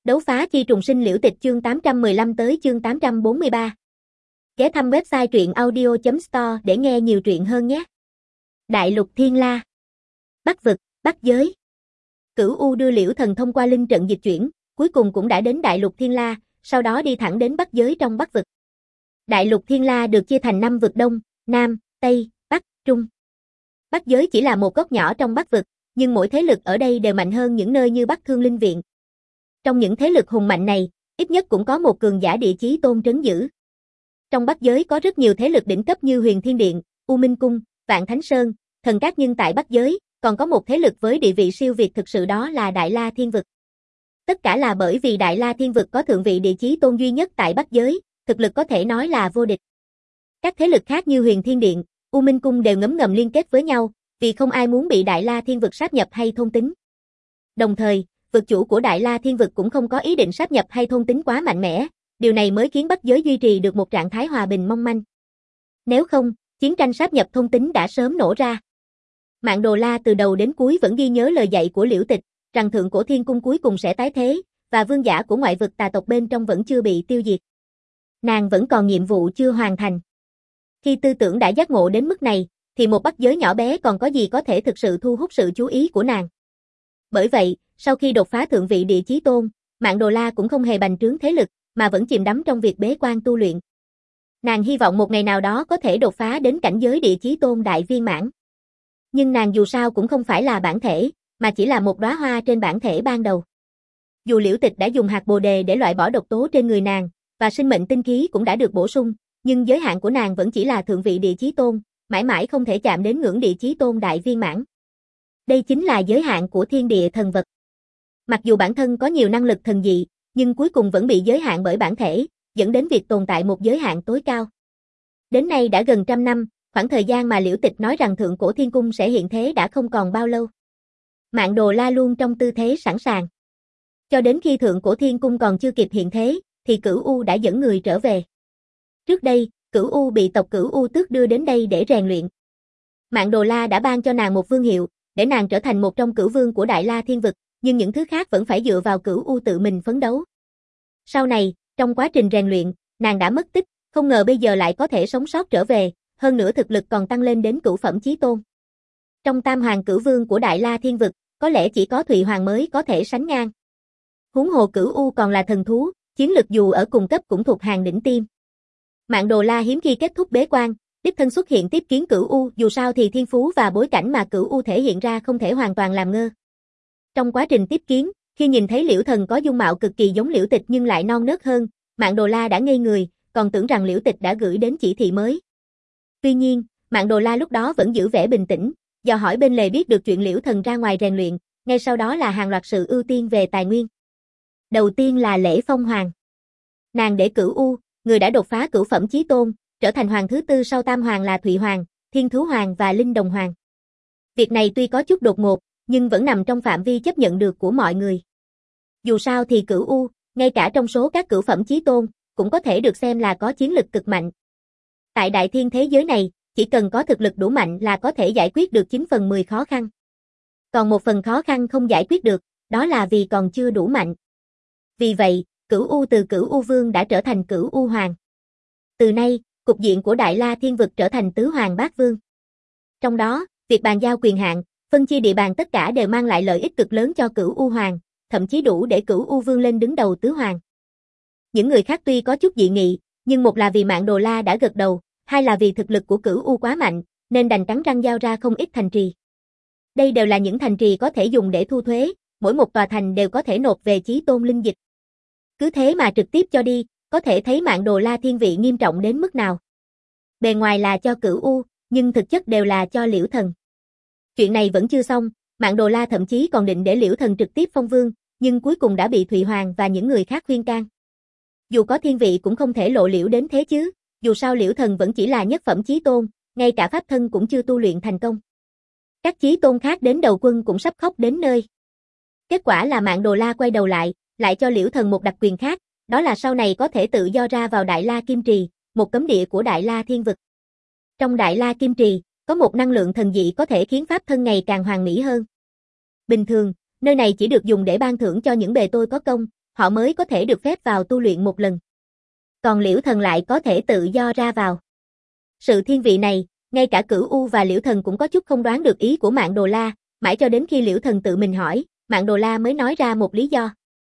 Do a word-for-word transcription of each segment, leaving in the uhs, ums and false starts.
Đấu phá chi trùng sinh liễu tịch chương tám trăm mười lăm tới chương tám trăm bốn mươi ba. Ghé thăm website truyện audio chấm store để nghe nhiều truyện hơn nhé. Đại lục Thiên La. Bắc vực, Bắc giới. Cửu U đưa Liễu Thần thông qua linh trận dịch chuyển, cuối cùng cũng đã đến Đại lục Thiên La, sau đó đi thẳng đến Bắc giới trong Bắc vực. Đại lục Thiên La được chia thành năm vực Đông, Nam, Tây, Bắc, Trung. Bắc giới chỉ là một góc nhỏ trong Bắc vực, nhưng mỗi thế lực ở đây đều mạnh hơn những nơi như Bắc Thương Linh Viện. Trong những thế lực hùng mạnh này, ít nhất cũng có một cường giả địa chí tôn trấn giữ. Trong Bắc giới có rất nhiều thế lực đỉnh cấp như Huyền Thiên Điện, U Minh Cung, Vạn Thánh Sơn, Thần Cát, nhưng tại Bắc giới, còn có một thế lực với địa vị siêu việt thực sự, đó là Đại La Thiên Vực. Tất cả là bởi vì Đại La Thiên Vực có thượng vị địa chí tôn duy nhất tại Bắc giới, thực lực có thể nói là vô địch. Các thế lực khác như Huyền Thiên Điện, U Minh Cung đều ngấm ngầm liên kết với nhau, vì không ai muốn bị Đại La Thiên Vực sáp nhập hay thôn tính. Đồng thời, vực chủ của Đại La Thiên Vực cũng không có ý định sáp nhập hay thôn tính quá mạnh mẽ, điều này mới khiến Bắc giới duy trì được một trạng thái hòa bình mong manh. Nếu không, chiến tranh sáp nhập thôn tính đã sớm nổ ra. Mạn Đồ La từ đầu đến cuối vẫn ghi nhớ lời dạy của Liễu Tịch, rằng Thượng Cổ Thiên Cung cuối cùng sẽ tái thế, và vương giả của ngoại vực tà tộc bên trong vẫn chưa bị tiêu diệt. Nàng vẫn còn nhiệm vụ chưa hoàn thành. Khi tư tưởng đã giác ngộ đến mức này, thì một Bắc giới nhỏ bé còn có gì có thể thực sự thu hút sự chú ý của nàng. Bởi vậy, sau khi đột phá thượng vị địa chí tôn, Mạn Đồ La cũng không hề bành trướng thế lực, mà vẫn chìm đắm trong việc bế quan tu luyện. Nàng hy vọng một ngày nào đó có thể đột phá đến cảnh giới địa chí tôn đại viên mãn. Nhưng nàng dù sao cũng không phải là bản thể, mà chỉ là một đóa hoa trên bản thể ban đầu. Dù Liễu Tịch đã dùng hạt bồ đề để loại bỏ độc tố trên người nàng, và sinh mệnh tinh khí cũng đã được bổ sung, nhưng giới hạn của nàng vẫn chỉ là thượng vị địa chí tôn, mãi mãi không thể chạm đến ngưỡng địa chí tôn đại viên mãn. Đây chính là giới hạn của thiên địa thần vật. Mặc dù bản thân có nhiều năng lực thần dị, nhưng cuối cùng vẫn bị giới hạn bởi bản thể, dẫn đến việc tồn tại một giới hạn tối cao. Đến nay đã gần trăm năm, khoảng thời gian mà Liễu Tịch nói rằng Thượng Cổ Thiên Cung sẽ hiện thế đã không còn bao lâu. Mạn Đồ La luôn trong tư thế sẵn sàng. Cho đến khi Thượng Cổ Thiên Cung còn chưa kịp hiện thế, thì Cửu U đã dẫn người trở về. Trước đây, Cửu U bị tộc Cửu U Tước đưa đến đây để rèn luyện. Mạn Đồ La đã ban cho nàng một vương hiệu, để nàng trở thành một trong cửu vương của Đại La Thiên Vực, nhưng những thứ khác vẫn phải dựa vào Cửu U tự mình phấn đấu. Sau này, trong quá trình rèn luyện, nàng đã mất tích, không ngờ bây giờ lại có thể sống sót trở về, hơn nữa thực lực còn tăng lên đến cửu phẩm chí tôn. Trong tam hoàng cửu vương của Đại La Thiên Vực, có lẽ chỉ có Thụy Hoàng mới có thể sánh ngang. Huống hồ Cửu U còn là thần thú, chiến lực dù ở cùng cấp cũng thuộc hàng đỉnh tiêm. Mạn Đồ La hiếm khi kết thúc bế quan, đích thân xuất hiện tiếp kiến Cửu U, dù sao thì thiên phú và bối cảnh mà Cửu U thể hiện ra không thể hoàn toàn làm ngơ. Trong quá trình tiếp kiến, khi nhìn thấy Liễu Thần có dung mạo cực kỳ giống Liễu Tịch nhưng lại non nớt hơn, Mạn Đồ La đã ngây người, còn tưởng rằng Liễu Tịch đã gửi đến chỉ thị mới. Tuy nhiên, Mạn Đồ La lúc đó vẫn giữ vẻ bình tĩnh, dò hỏi bên lề biết được chuyện Liễu Thần ra ngoài rèn luyện, ngay sau đó là hàng loạt sự ưu tiên về tài nguyên. Đầu tiên là lễ phong hoàng. Nàng để Cửu U, người đã đột phá cửu phẩm chí tôn, trở thành hoàng thứ tư sau tam hoàng là Thụy Hoàng, Thiên Thú Hoàng và Linh Đồng Hoàng. Việc này tuy có chút đột ngột, nhưng vẫn nằm trong phạm vi chấp nhận được của mọi người. Dù sao thì Cửu U, ngay cả trong số các cửu phẩm chí tôn, cũng có thể được xem là có chiến lực cực mạnh. Tại đại thiên thế giới này, chỉ cần có thực lực đủ mạnh là có thể giải quyết được chín phần mười khó khăn. Còn một phần khó khăn không giải quyết được, đó là vì còn chưa đủ mạnh. Vì vậy, Cửu U từ Cửu U Vương đã trở thành Cửu U Hoàng. Từ nay, cục diện của Đại La Thiên Vực trở thành tứ hoàng bát vương. Trong đó, việc bàn giao quyền hạn, phân chia địa bàn tất cả đều mang lại lợi ích cực lớn cho Cửu U Hoàng, thậm chí đủ để Cửu U Vương lên đứng đầu tứ hoàng. Những người khác tuy có chút dị nghị, nhưng một là vì Mạn Đồ La đã gật đầu, hai là vì thực lực của Cửu U quá mạnh, nên đành cắn răng giao ra không ít thành trì. Đây đều là những thành trì có thể dùng để thu thuế, mỗi một tòa thành đều có thể nộp về chí tôn linh dịch. Cứ thế mà trực tiếp cho đi, có thể thấy Mạn Đồ La thiên vị nghiêm trọng đến mức nào. Bề ngoài là cho Cửu U, nhưng thực chất đều là cho Liễu Thần. Chuyện này vẫn chưa xong, Mạn Đồ La thậm chí còn định để Liễu Thần trực tiếp phong vương, nhưng cuối cùng đã bị Thụy Hoàng và những người khác khuyên can. Dù có thiên vị cũng không thể lộ liễu đến thế chứ, dù sao Liễu Thần vẫn chỉ là nhất phẩm chí tôn, ngay cả pháp thân cũng chưa tu luyện thành công. Các chí tôn khác đến đầu quân cũng sắp khóc đến nơi. Kết quả là Mạn Đồ La quay đầu lại, lại cho Liễu Thần một đặc quyền khác, đó là sau này có thể tự do ra vào Đại La Kim Trì, một cấm địa của Đại La Thiên Vực. Trong Đại La Kim Trì, có một năng lượng thần dị có thể khiến pháp thân ngày càng hoàn mỹ hơn. Bình thường, nơi này chỉ được dùng để ban thưởng cho những bề tôi có công, họ mới có thể được phép vào tu luyện một lần. Còn Liễu Thần lại có thể tự do ra vào. Sự thiên vị này, ngay cả Cửu U và Liễu Thần cũng có chút không đoán được ý của Mạn Đồ La, mãi cho đến khi Liễu Thần tự mình hỏi, Mạn Đồ La mới nói ra một lý do.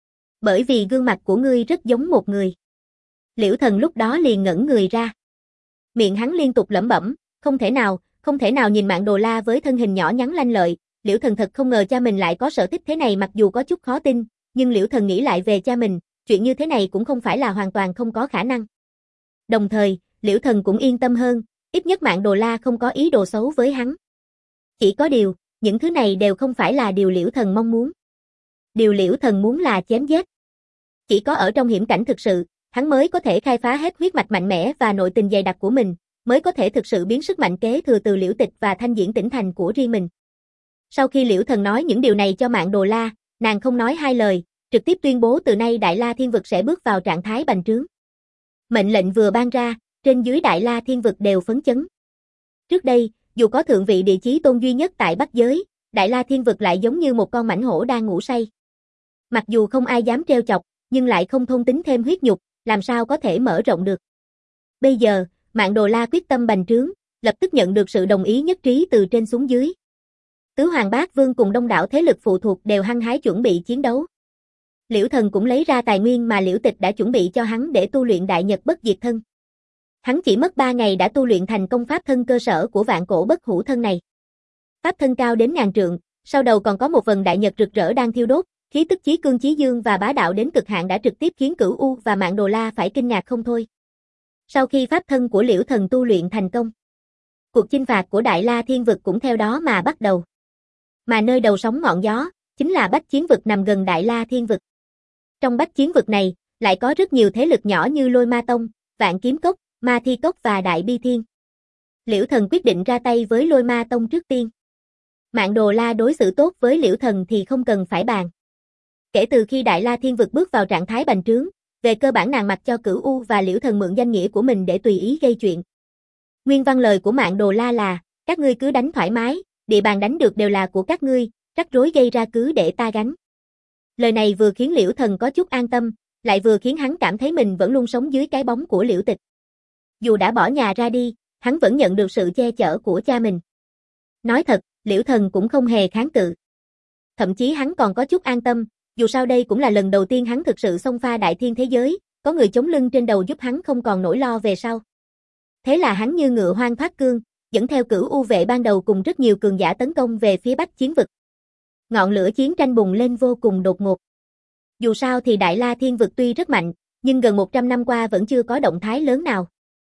Bởi vì gương mặt của ngươi rất giống một người. Liễu Thần lúc đó liền ngẩn người ra. Miệng hắn liên tục lẩm bẩm, không thể nào, không thể nào. Nhìn Mạn Đồ La với thân hình nhỏ nhắn lanh lợi, Liễu Thần thật không ngờ cha mình lại có sở thích thế này. Mặc dù có chút khó tin, nhưng Liễu Thần nghĩ lại về cha mình, chuyện như thế này cũng không phải là hoàn toàn không có khả năng. Đồng thời, Liễu Thần cũng yên tâm hơn, ít nhất Mạn Đồ La không có ý đồ xấu với hắn. Chỉ có điều, những thứ này đều không phải là điều Liễu Thần mong muốn. Điều Liễu Thần muốn là chém giết. Chỉ có ở trong hiểm cảnh thực sự, hắn mới có thể khai phá hết huyết mạch mạnh mẽ và nội tình dày đặc của mình, mới có thể thực sự biến sức mạnh kế thừa từ Liễu Tịch và Thanh Diễn Tỉnh thành của riêng mình. Sau khi Liễu Thần nói những điều này cho Mạn Đồ La, nàng không nói hai lời, trực tiếp tuyên bố từ nay Đại La Thiên Vực sẽ bước vào trạng thái bành trướng. Mệnh lệnh vừa ban ra, trên dưới Đại La Thiên Vực đều phấn chấn. Trước đây, dù có thượng vị địa chí tôn duy nhất tại Bắc Giới, Đại La Thiên Vực lại giống như một con mãnh hổ đang ngủ say. Mặc dù không ai dám trêu chọc, nhưng lại không thôn tính thêm huyết nhục, làm sao có thể mở rộng được. Bây giờ, Mạn Đồ La quyết tâm bành trướng, lập tức nhận được sự đồng ý nhất trí từ trên xuống dưới. Tứ Hoàng Bát Vương cùng đông đảo thế lực phụ thuộc đều hăng hái chuẩn bị chiến đấu. Liễu Thần cũng lấy ra tài nguyên mà Liễu Tịch đã chuẩn bị cho hắn để tu luyện Đại Nhật Bất Diệt Thân. Hắn chỉ mất ba ngày đã tu luyện thành công pháp thân cơ sở của Vạn Cổ Bất Hủ Thân này. Pháp thân cao đến ngàn trượng, sau đầu còn có một vầng đại nhật rực rỡ đang thiêu đốt, khí tức chí cương chí dương và bá đạo đến cực hạn đã trực tiếp khiến Cửu U và Mạn Đồ La phải kinh ngạc không thôi. Sau khi pháp thân của Liễu Thần tu luyện thành công, cuộc chinh phạt của Đại La Thiên Vực cũng theo đó mà bắt đầu. Mà nơi đầu sóng ngọn gió, chính là Bách Chiến Vực nằm gần Đại La Thiên Vực. Trong Bách Chiến Vực này, lại có rất nhiều thế lực nhỏ như Lôi Ma Tông, Vạn Kiếm Cốc, Ma Thi Cốc và Đại Bi Thiên. Liễu Thần quyết định ra tay với Lôi Ma Tông trước tiên. Mạn Đồ La đối xử tốt với Liễu Thần thì không cần phải bàn. Kể từ khi Đại La Thiên Vực bước vào trạng thái bành trướng, về cơ bản nàng mặc cho Cửu U và Liễu Thần mượn danh nghĩa của mình để tùy ý gây chuyện. Nguyên văn lời của Mạn Đồ La là, các ngươi cứ đánh thoải mái, địa bàn đánh được đều là của các ngươi, rắc rối gây ra cứ để ta gánh. Lời này vừa khiến Liễu Thần có chút an tâm, lại vừa khiến hắn cảm thấy mình vẫn luôn sống dưới cái bóng của Liễu Tịch. Dù đã bỏ nhà ra đi, hắn vẫn nhận được sự che chở của cha mình. Nói thật, Liễu Thần cũng không hề kháng cự. Thậm chí hắn còn có chút an tâm, dù sao đây cũng là lần đầu tiên hắn thực sự xông pha đại thiên thế giới, có người chống lưng trên đầu giúp hắn không còn nỗi lo về sau. Thế là hắn như ngựa hoang thoát cương, dẫn theo Cửu U vệ ban đầu cùng rất nhiều cường giả tấn công về phía Bách Chiến Vực. Ngọn lửa chiến tranh bùng lên vô cùng đột ngột. Dù sao thì Đại La Thiên Vực tuy rất mạnh, nhưng gần một trăm năm qua vẫn chưa có động thái lớn nào.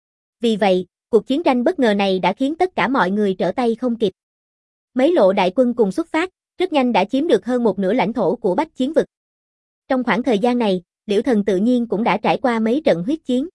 Vì vậy, cuộc chiến tranh bất ngờ này đã khiến tất cả mọi người trở tay không kịp. Mấy lộ đại quân cùng xuất phát, rất nhanh đã chiếm được hơn một nửa lãnh thổ của Bách Chiến Vực. Trong khoảng thời gian này, Liễu Thần tự nhiên cũng đã trải qua mấy trận huyết chiến.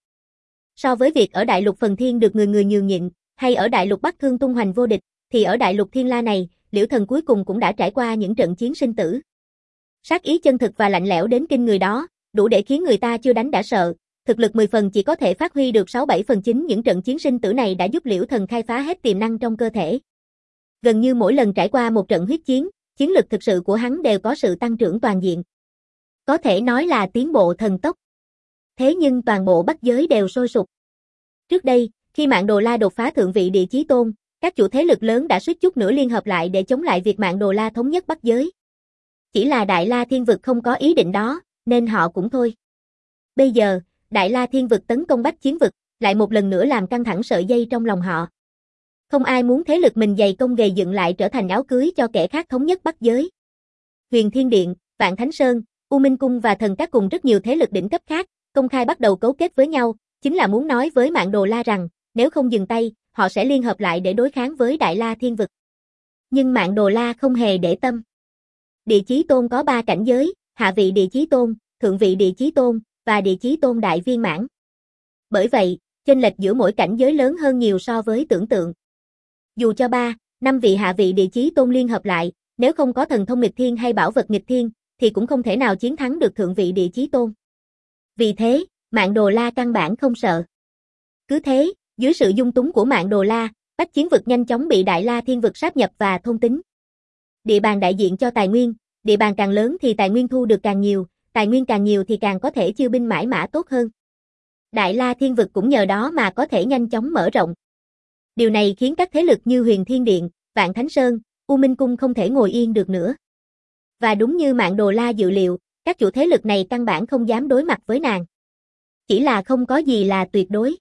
So với việc ở Đại Lục Phần Thiên được người người nhường nhịn, hay ở Đại Lục Bắc Thương tung hoành vô địch, thì ở Đại Lục Thiên La này, Liễu Thần cuối cùng cũng đã trải qua những trận chiến sinh tử. Sát ý chân thực và lạnh lẽo đến kinh người đó, đủ để khiến người ta chưa đánh đã sợ, thực lực mười phần chỉ có thể phát huy được sáu bảy phần chín. Những trận chiến sinh tử này đã giúp Liễu Thần khai phá hết tiềm năng trong cơ thể. Gần như mỗi lần trải qua một trận huyết chiến, chiến lực thực sự của hắn đều có sự tăng trưởng toàn diện. Có thể nói là tiến bộ thần tốc. Thế nhưng toàn bộ Bắc Giới đều sôi sục. Trước đây, khi Mạn Đồ La đột phá thượng vị địa chí tôn, các chủ thế lực lớn đã suýt chút nữa liên hợp lại để chống lại việc Mạn Đồ La thống nhất Bắc Giới. Chỉ là Đại La Thiên Vực không có ý định đó, nên họ cũng thôi. Bây giờ, Đại La Thiên Vực tấn công Bách Chiến Vực, lại một lần nữa làm căng thẳng sợi dây trong lòng họ. Không ai muốn thế lực mình dày công gầy dựng lại trở thành áo cưới cho kẻ khác thống nhất Bắc Giới. Huyền Thiên Điện, Vạn Thánh Sơn, U Minh Cung và Thần Các cùng rất nhiều thế lực đỉnh cấp khác, công khai bắt đầu cấu kết với nhau, chính là muốn nói với Mạn Đồ La rằng, nếu không dừng tay, họ sẽ liên hợp lại để đối kháng với Đại La Thiên Vực. Nhưng Mạn Đồ La không hề để tâm. Địa chí tôn có ba cảnh giới, hạ vị địa chí tôn, thượng vị địa chí tôn, và địa chí tôn đại viên mãn. Bởi vậy, chênh lệch giữa mỗi cảnh giới lớn hơn nhiều so với tưởng tượng. Dù cho ba, năm vị hạ vị địa chí tôn liên hợp lại, nếu không có thần thông nghịch thiên hay bảo vật nghịch thiên, thì cũng không thể nào chiến thắng được thượng vị địa chí tôn. Vì thế, Mạn Đồ La căn bản không sợ. Cứ thế, dưới sự dung túng của Mạn Đồ La, Bách Chiến Vực nhanh chóng bị Đại La Thiên Vực sáp nhập và thôn tính. Địa bàn đại diện cho tài nguyên, địa bàn càng lớn thì tài nguyên thu được càng nhiều, tài nguyên càng nhiều thì càng có thể chiêu binh mãi mã tốt hơn. Đại La Thiên Vực cũng nhờ đó mà có thể nhanh chóng mở rộng. Điều này khiến các thế lực như Huyền Thiên Điện, Vạn Thánh Sơn, U Minh Cung không thể ngồi yên được nữa. Và đúng như Mạn Đồ La dự liệu, các chủ thế lực này căn bản không dám đối mặt với nàng. Chỉ là không có gì là tuyệt đối.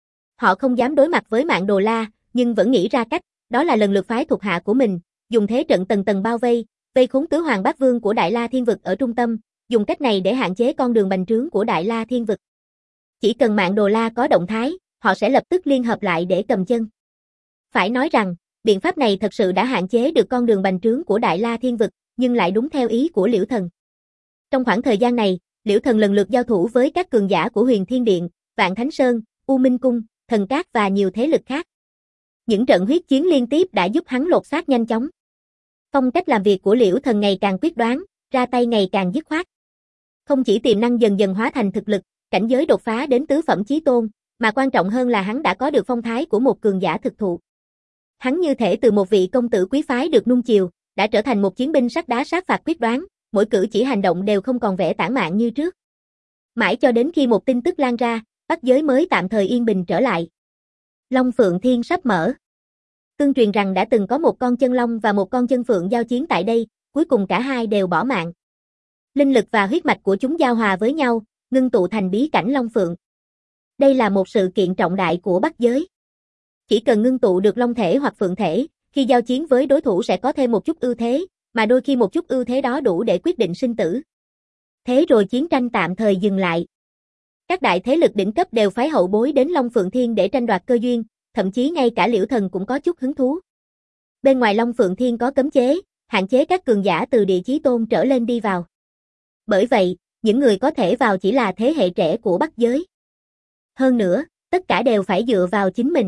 Họ không dám đối mặt với Mạn Đồ La, nhưng vẫn nghĩ ra cách, đó là lần lượt phái thuộc hạ của mình, dùng thế trận tầng tầng bao vây, vây khốn tứ hoàng bát vương của Đại La Thiên Vực ở trung tâm, dùng cách này để hạn chế con đường bành trướng của Đại La Thiên Vực. Chỉ cần Mạn Đồ La có động thái, họ sẽ lập tức liên hợp lại để cầm chân. Phải nói rằng, biện pháp này thật sự đã hạn chế được con đường bành trướng của Đại La Thiên Vực, nhưng lại đúng theo ý của Liễu Thần. Trong khoảng thời gian này, Liễu Thần lần lượt giao thủ với các cường giả của Huyền Thiên Điện, Vạn Thánh Sơn, U Minh Cung, Thần Cát và nhiều thế lực khác. Những trận huyết chiến liên tiếp đã giúp hắn lột xác nhanh chóng. Phong cách làm việc của Liễu Thần ngày càng quyết đoán, ra tay ngày càng dứt khoát. Không chỉ tiềm năng dần dần hóa thành thực lực, cảnh giới đột phá đến tứ phẩm chí tôn, mà quan trọng hơn là hắn đã có được phong thái của một cường giả thực thụ. Hắn như thể từ một vị công tử quý phái được nuông chiều, đã trở thành một chiến binh sắt đá sát phạt quyết đoán, mỗi cử chỉ hành động đều không còn vẻ tản mạn như trước. Mãi cho đến khi một tin tức lan ra, Bắc giới mới tạm thời yên bình trở lại. Long Phượng Thiên sắp mở. Tương truyền rằng đã từng có một con chân long và một con chân phượng giao chiến tại đây, cuối cùng cả hai đều bỏ mạng. Linh lực và huyết mạch của chúng giao hòa với nhau, ngưng tụ thành bí cảnh Long Phượng. Đây là một sự kiện trọng đại của Bắc giới. Chỉ cần ngưng tụ được long thể hoặc phượng thể, khi giao chiến với đối thủ sẽ có thêm một chút ưu thế, mà đôi khi một chút ưu thế đó đủ để quyết định sinh tử. Thế rồi chiến tranh tạm thời dừng lại. Các đại thế lực đỉnh cấp đều phái hậu bối đến Long Phượng Thiên để tranh đoạt cơ duyên, thậm chí ngay cả Liễu Thần cũng có chút hứng thú. Bên ngoài Long Phượng Thiên có cấm chế, hạn chế các cường giả từ địa chí tôn trở lên đi vào. Bởi vậy, những người có thể vào chỉ là thế hệ trẻ của Bắc giới. Hơn nữa, tất cả đều phải dựa vào chính mình.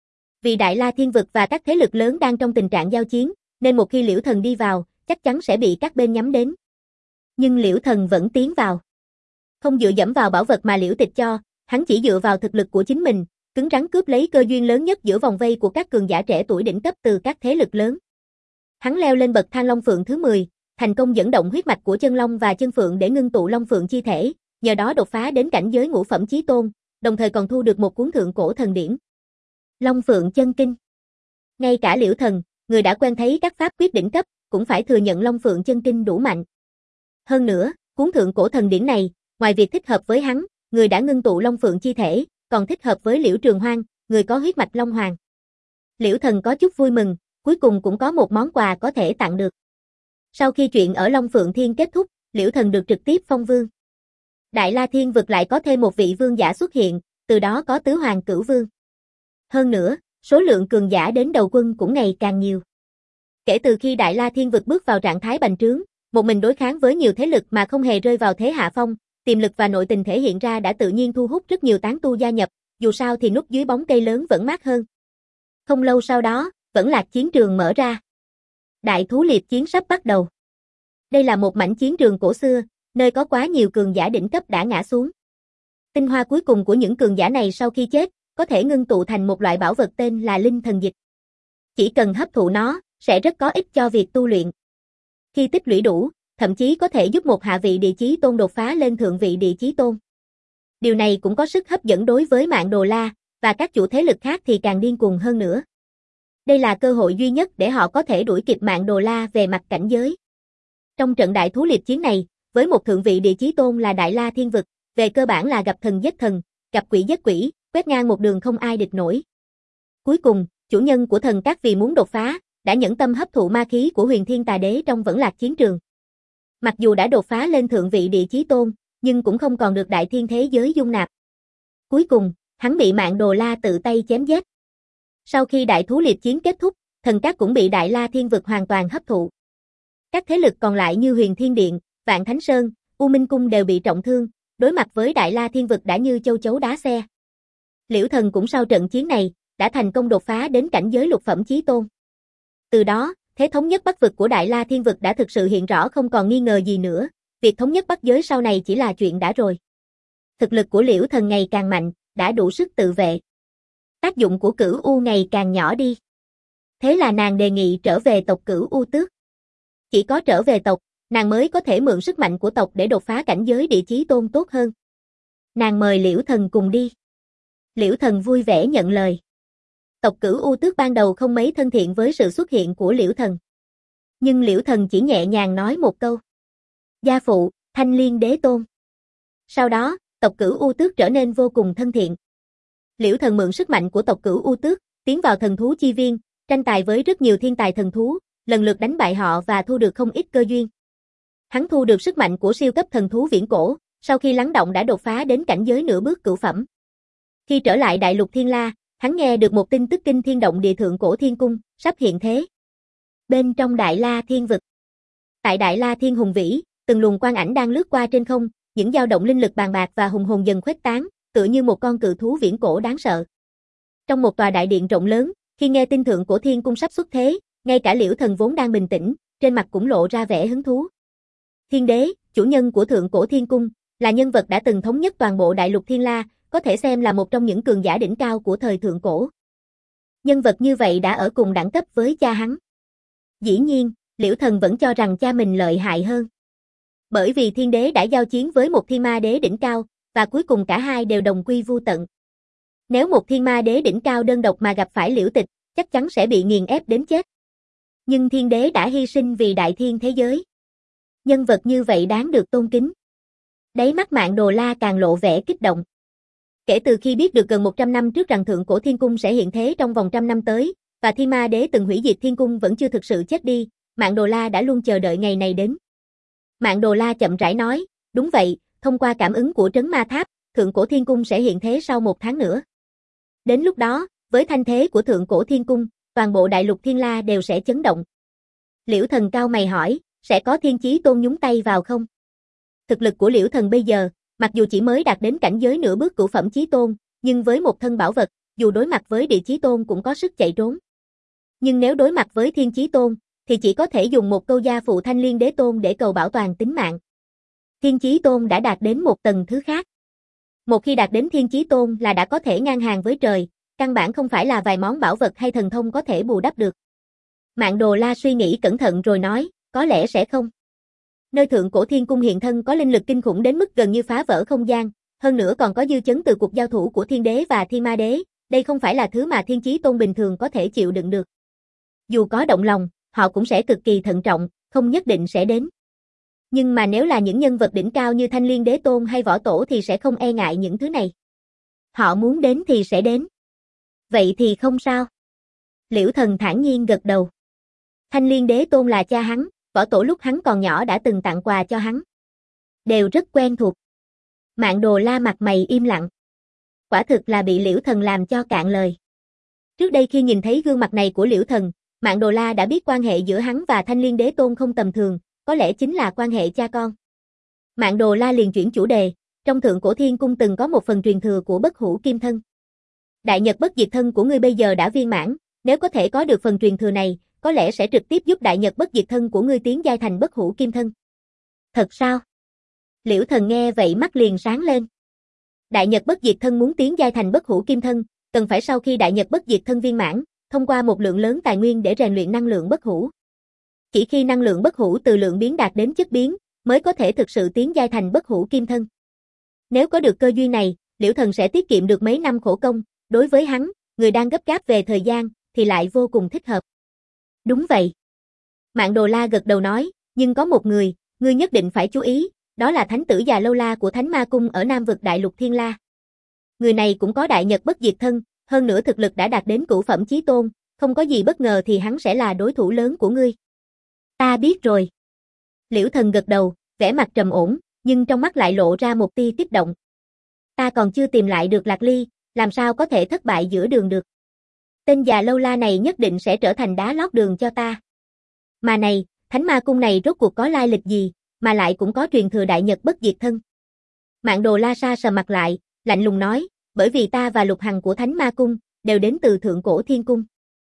Vì Đại La Thiên Vực và các thế lực lớn đang trong tình trạng giao chiến, nên một khi Liễu Thần đi vào, chắc chắn sẽ bị các bên nhắm đến. Nhưng Liễu Thần vẫn tiến vào. Không dựa dẫm vào bảo vật mà Liễu Tịch cho, hắn chỉ dựa vào thực lực của chính mình, cứng rắn cướp lấy cơ duyên lớn nhất giữa vòng vây của các cường giả trẻ tuổi đỉnh cấp từ các thế lực lớn. Hắn leo lên bậc thang Long Phượng thứ mười, thành công dẫn động huyết mạch của chân long và chân phượng để ngưng tụ Long Phượng chi thể, nhờ đó đột phá đến cảnh giới ngũ phẩm chí tôn, đồng thời còn thu được một cuốn thượng cổ thần điển. Long Phượng chân kinh. Ngay cả Liễu Thần, người đã quen thấy các pháp quyết đỉnh cấp, cũng phải thừa nhận Long Phượng chân kinh đủ mạnh. Hơn nữa, cuốn thượng cổ thần điển này, ngoài việc thích hợp với hắn, người đã ngưng tụ Long Phượng chi thể, còn thích hợp với Liễu Trường Hoang, người có huyết mạch Long Hoàng. Liễu Thần có chút vui mừng, cuối cùng cũng có một món quà có thể tặng được. Sau khi chuyện ở Long Phượng Thiên kết thúc, Liễu Thần được trực tiếp phong vương. Đại La Thiên Vực lại có thêm một vị vương giả xuất hiện, từ đó có tứ hoàng cửu vương. Hơn nữa, số lượng cường giả đến đầu quân cũng ngày càng nhiều. Kể từ khi Đại La Thiên Vực bước vào trạng thái bành trướng, một mình đối kháng với nhiều thế lực mà không hề rơi vào thế hạ phong, tiềm lực và nội tình thể hiện ra đã tự nhiên thu hút rất nhiều tán tu gia nhập, dù sao thì núp dưới bóng cây lớn vẫn mát hơn. Không lâu sau đó, Vẫn Lạc chiến trường mở ra. Đại thú liệp chiến sắp bắt đầu. Đây là một mảnh chiến trường cổ xưa, nơi có quá nhiều cường giả đỉnh cấp đã ngã xuống. Tinh hoa cuối cùng của những cường giả này sau khi chết, có thể ngưng tụ thành một loại bảo vật tên là linh thần dịch. Chỉ cần hấp thụ nó, sẽ rất có ích cho việc tu luyện. Khi tích lũy đủ, thậm chí có thể giúp một hạ vị địa chí tôn đột phá lên thượng vị địa chí tôn. Điều này cũng có sức hấp dẫn đối với Mạn Đồ La, và các chủ thế lực khác thì càng điên cuồng hơn nữa. Đây là cơ hội duy nhất để họ có thể đuổi kịp Mạn Đồ La về mặt cảnh giới. Trong trận đại thú liệp chiến này, với một thượng vị địa chí tôn là Đại La Thiên Vực, về cơ bản là gặp thần giết thần, gặp quỷ giết quỷ, quét ngang một đường không ai địch nổi. Cuối cùng, chủ nhân của Thần Cát vì muốn đột phá, đã nhẫn tâm hấp thụ ma khí của Huyền Thiên Tà Đế trong Vẫn Lạc chiến trường. Mặc dù đã đột phá lên thượng vị địa chí tôn, nhưng cũng không còn được đại thiên thế giới dung nạp. Cuối cùng, hắn bị Mạn Đồ La tự tay chém giết. Sau khi đại thú liệp chiến kết thúc, Thần Cát cũng bị Đại La Thiên Vực hoàn toàn hấp thụ. Các thế lực còn lại như Huyền Thiên Điện, Vạn Thánh Sơn, U Minh Cung đều bị trọng thương, đối mặt với Đại La Thiên Vực đã như châu chấu đá xe. Liễu Thần cũng sau trận chiến này, đã thành công đột phá đến cảnh giới lục phẩm chí tôn. Từ đó, thế thống nhất Bắc vực của Đại La Thiên Vực đã thực sự hiện rõ không còn nghi ngờ gì nữa, việc thống nhất Bắc giới sau này chỉ là chuyện đã rồi. Thực lực của Liễu Thần ngày càng mạnh, đã đủ sức tự vệ. Tác dụng của Cửu U ngày càng nhỏ đi. Thế là nàng đề nghị trở về tộc Cửu U Tước. Chỉ có trở về tộc, Nàng mới có thể mượn sức mạnh của tộc để đột phá cảnh giới địa chí tôn tốt hơn. Nàng mời Liễu Thần cùng đi. Liễu Thần vui vẻ nhận lời. Tộc Cửu U Tước ban đầu không mấy thân thiện với sự xuất hiện của Liễu Thần. Nhưng Liễu Thần chỉ nhẹ nhàng nói một câu. Gia phụ, Thanh Liên Đế Tôn. Sau đó, tộc Cửu U Tước trở nên vô cùng thân thiện. Liễu Thần mượn sức mạnh của tộc Cửu U Tước, tiến vào thần thú chi viên, tranh tài với rất nhiều thiên tài thần thú, lần lượt đánh bại họ và thu được không ít cơ duyên. Hắn thu được sức mạnh của siêu cấp thần thú viễn cổ, sau khi lắng động đã đột phá đến cảnh giới nửa bước cửu phẩm. Khi trở lại Đại Lục Thiên La, hắn nghe được một tin tức kinh thiên động địa thượng cổ thiên cung, sắp hiện thế. Bên trong Đại La Thiên Vực. Tại Đại La Thiên hùng vĩ, từng luồng quang ảnh đang lướt qua trên không, những dao động linh lực bàn bạc và hùng hồn dần khuếch tán, tựa như một con cự thú viễn cổ đáng sợ. Trong một tòa đại điện rộng lớn, khi nghe tin thượng cổ thiên cung sắp xuất thế, ngay cả Liễu Thần vốn đang bình tĩnh, trên mặt cũng lộ ra vẻ hứng thú. Thiên đế, chủ nhân của thượng cổ thiên cung, là nhân vật đã từng thống nhất toàn bộ Đại Lục Thiên La, có thể xem là một trong những cường giả đỉnh cao của thời thượng cổ. Nhân vật như vậy đã ở cùng đẳng cấp với cha hắn. Dĩ nhiên, Liễu Thần vẫn cho rằng cha mình lợi hại hơn. Bởi vì thiên đế đã giao chiến với một thiên ma đế đỉnh cao, và cuối cùng cả hai đều đồng quy vu tận. Nếu một thiên ma đế đỉnh cao đơn độc mà gặp phải Liễu Tịch, chắc chắn sẽ bị nghiền ép đến chết. Nhưng thiên đế đã hy sinh vì đại thiên thế giới. Nhân vật như vậy đáng được tôn kính. Đáy mắt Mạn Đồ La càng lộ vẻ kích động. Kể từ khi biết được gần một trăm năm trước rằng thượng cổ thiên cung sẽ hiện thế trong vòng trăm năm tới, và thiên ma đế từng hủy diệt thiên cung vẫn chưa thực sự chết đi, Mạn Đồ La đã luôn chờ đợi ngày này đến. Mạn Đồ La chậm rãi nói, đúng vậy, thông qua cảm ứng của trấn ma tháp, thượng cổ thiên cung sẽ hiện thế sau một tháng nữa. Đến lúc đó, với thanh thế của thượng cổ thiên cung, toàn bộ Đại Lục Thiên La đều sẽ chấn động. Liễu Thần cao mày hỏi, sẽ có Thiên Chí Tôn nhúng tay vào không? Thực lực của Liễu Thần bây giờ, mặc dù chỉ mới đạt đến cảnh giới nửa bước cửu phẩm chí tôn, nhưng với một thân bảo vật, dù đối mặt với địa chí tôn cũng có sức chạy trốn. Nhưng nếu đối mặt với Thiên Chí Tôn, thì chỉ có thể dùng một câu gia phụ Thanh Liên Đế Tôn để cầu bảo toàn tính mạng. Thiên Chí Tôn đã đạt đến một tầng thứ khác. Một khi đạt đến Thiên Chí Tôn là đã có thể ngang hàng với trời, căn bản không phải là vài món bảo vật hay thần thông có thể bù đắp được. Mạn Đồ La suy nghĩ cẩn thận rồi nói, có lẽ sẽ không. Nơi thượng cổ thiên cung hiện thân có linh lực kinh khủng đến mức gần như phá vỡ không gian, hơn nữa còn có dư chấn từ cuộc giao thủ của thiên đế và thiên ma đế, đây không phải là thứ mà Thiên Chí Tôn bình thường có thể chịu đựng được. Dù có động lòng, họ cũng sẽ cực kỳ thận trọng, không nhất định sẽ đến. Nhưng mà nếu là những nhân vật đỉnh cao như Thanh Liên Đế Tôn hay Võ Tổ thì sẽ không e ngại những thứ này. Họ muốn đến thì sẽ đến. Vậy thì không sao. Liễu Thần thản nhiên gật đầu. Thanh Liên Đế Tôn là cha hắn, Võ Tổ lúc hắn còn nhỏ đã từng tặng quà cho hắn. Đều rất quen thuộc. Mạn Đồ La mặt mày im lặng. Quả thực là bị Liễu Thần làm cho cạn lời. Trước đây khi nhìn thấy gương mặt này của Liễu Thần, Mạn Đồ La đã biết quan hệ giữa hắn và Thanh Liên Đế Tôn không tầm thường, có lẽ chính là quan hệ cha con. Mạn Đồ La liền chuyển chủ đề, trong thượng cổ thiên cung từng có một phần truyền thừa của bất hủ kim thân. Đại nhật bất diệt thân của ngươi bây giờ đã viên mãn, nếu có thể có được phần truyền thừa này, có lẽ sẽ trực tiếp giúp đại nhật bất diệt thân của ngươi tiến giai thành bất hủ kim thân. Thật sao? Liễu Thần nghe vậy mắt liền sáng lên. Đại nhật bất diệt thân muốn tiến giai thành bất hủ kim thân, cần phải sau khi đại nhật bất diệt thân viên mãn, thông qua một lượng lớn tài nguyên để rèn luyện năng lượng bất hủ. Chỉ khi năng lượng bất hủ từ lượng biến đạt đến chất biến, mới có thể thực sự tiến giai thành bất hủ kim thân. Nếu có được cơ duyên này, Liễu Thần sẽ tiết kiệm được mấy năm khổ công, đối với hắn, người đang gấp gáp về thời gian, thì lại vô cùng thích hợp. Đúng vậy. Mạn Đồ La gật đầu nói, nhưng có một người, ngươi nhất định phải chú ý, đó là thánh tử già lâu la của Thánh Ma Cung ở Nam vực Đại Lục Thiên La. Người này cũng có đại nhật bất diệt thân, hơn nữa thực lực đã đạt đến cửu phẩm chí tôn, không có gì bất ngờ thì hắn sẽ là đối thủ lớn của ngươi. Ta biết rồi. Liễu Thần gật đầu, vẻ mặt trầm ổn, nhưng trong mắt lại lộ ra một tia kích động. Ta còn chưa tìm lại được Lạc Ly, làm sao có thể thất bại giữa đường được. Tên già lâu la này nhất định sẽ trở thành đá lót đường cho ta. Mà này, Thánh Ma Cung này rốt cuộc có lai lịch gì, mà lại cũng có truyền thừa đại nhật bất diệt thân. Mạn Đồ La sa sờ mặt lại, lạnh lùng nói, bởi vì ta và Lục Hằng của Thánh Ma Cung, đều đến từ thượng cổ thiên cung.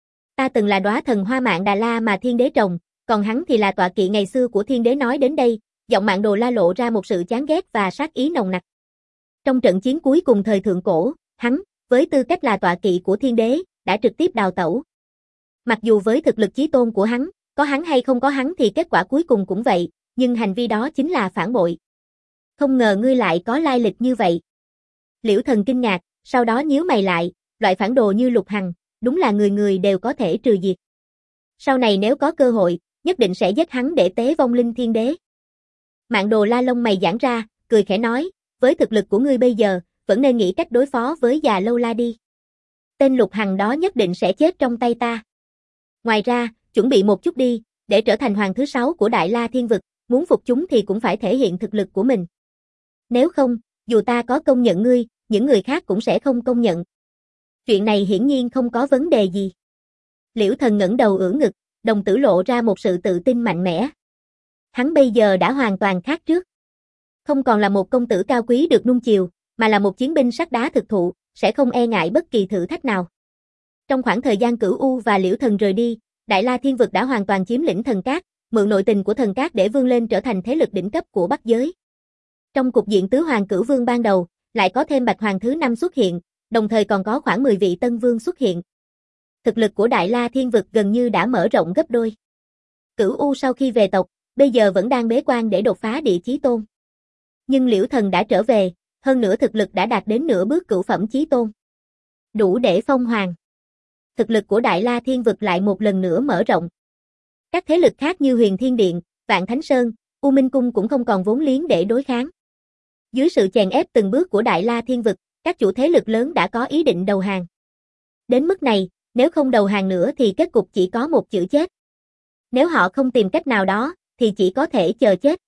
Ta từng là đóa thần hoa Mạn Đà La mà thiên đế trồng, còn hắn thì là tọa kỵ ngày xưa của thiên đế. Nói đến đây, giọng Mạn Đồ La lộ ra một sự chán ghét và sát ý nồng nặc. Trong trận chiến cuối cùng thời thượng cổ, hắn, với tư cách là tọa kỵ của thiên đế, đã trực tiếp đào tẩu. Mặc dù với thực lực chí tôn của hắn, có hắn hay không có hắn thì kết quả cuối cùng cũng vậy, nhưng hành vi đó chính là phản bội. Không ngờ ngươi lại có lai lịch như vậy. Liễu Thần kinh ngạc, sau đó nhíu mày lại, loại phản đồ như Lục Hằng, đúng là người người đều có thể trừ diệt. Sau này nếu có cơ hội, nhất định sẽ giết hắn để tế vong linh thiên đế. Mạn Đồ La lông mày giãn ra, cười khẽ nói, với thực lực của ngươi bây giờ, vẫn nên nghĩ cách đối phó với già lâu la đi. Tên Lục Hằng đó nhất định sẽ chết trong tay ta. Ngoài ra, chuẩn bị một chút đi, để trở thành hoàng thứ sáu của Đại La Thiên Vực, muốn phục chúng thì cũng phải thể hiện thực lực của mình. Nếu không, dù ta có công nhận ngươi, những người khác cũng sẽ không công nhận. Chuyện này hiển nhiên không có vấn đề gì. Liễu Thần ngẩng đầu ưỡn ngực, đồng tử lộ ra một sự tự tin mạnh mẽ. Hắn bây giờ đã hoàn toàn khác trước. Không còn là một công tử cao quý được nuông chiều, mà là một chiến binh sắt đá thực thụ, sẽ không e ngại bất kỳ thử thách nào. Trong khoảng thời gian Cửu U và Liễu Thần rời đi, Đại La Thiên Vực đã hoàn toàn chiếm lĩnh Thần Cát, mượn nội tình của Thần Cát để vươn lên trở thành thế lực đỉnh cấp của Bắc giới. Trong cục diện tứ hoàng cửu vương ban đầu, lại có thêm Bạch Hoàng thứ năm xuất hiện, đồng thời còn có khoảng mười vị tân vương xuất hiện. Thực lực của Đại La Thiên Vực gần như đã mở rộng gấp đôi. Cửu U sau khi về tộc, bây giờ vẫn đang bế quan để đột phá địa chí tôn. Nhưng Liễu Thần đã trở về, hơn nữa thực lực đã đạt đến nửa bước cửu phẩm chí tôn. Đủ để phong hoàng. Thực lực của Đại La Thiên Vực lại một lần nữa mở rộng. Các thế lực khác như Huyền Thiên Điện, Vạn Thánh Sơn, U Minh Cung cũng không còn vốn liếng để đối kháng. Dưới sự chèn ép từng bước của Đại La Thiên Vực, các chủ thế lực lớn đã có ý định đầu hàng. Đến mức này, nếu không đầu hàng nữa thì kết cục chỉ có một chữ chết. Nếu họ không tìm cách nào đó, thì chỉ có thể chờ chết.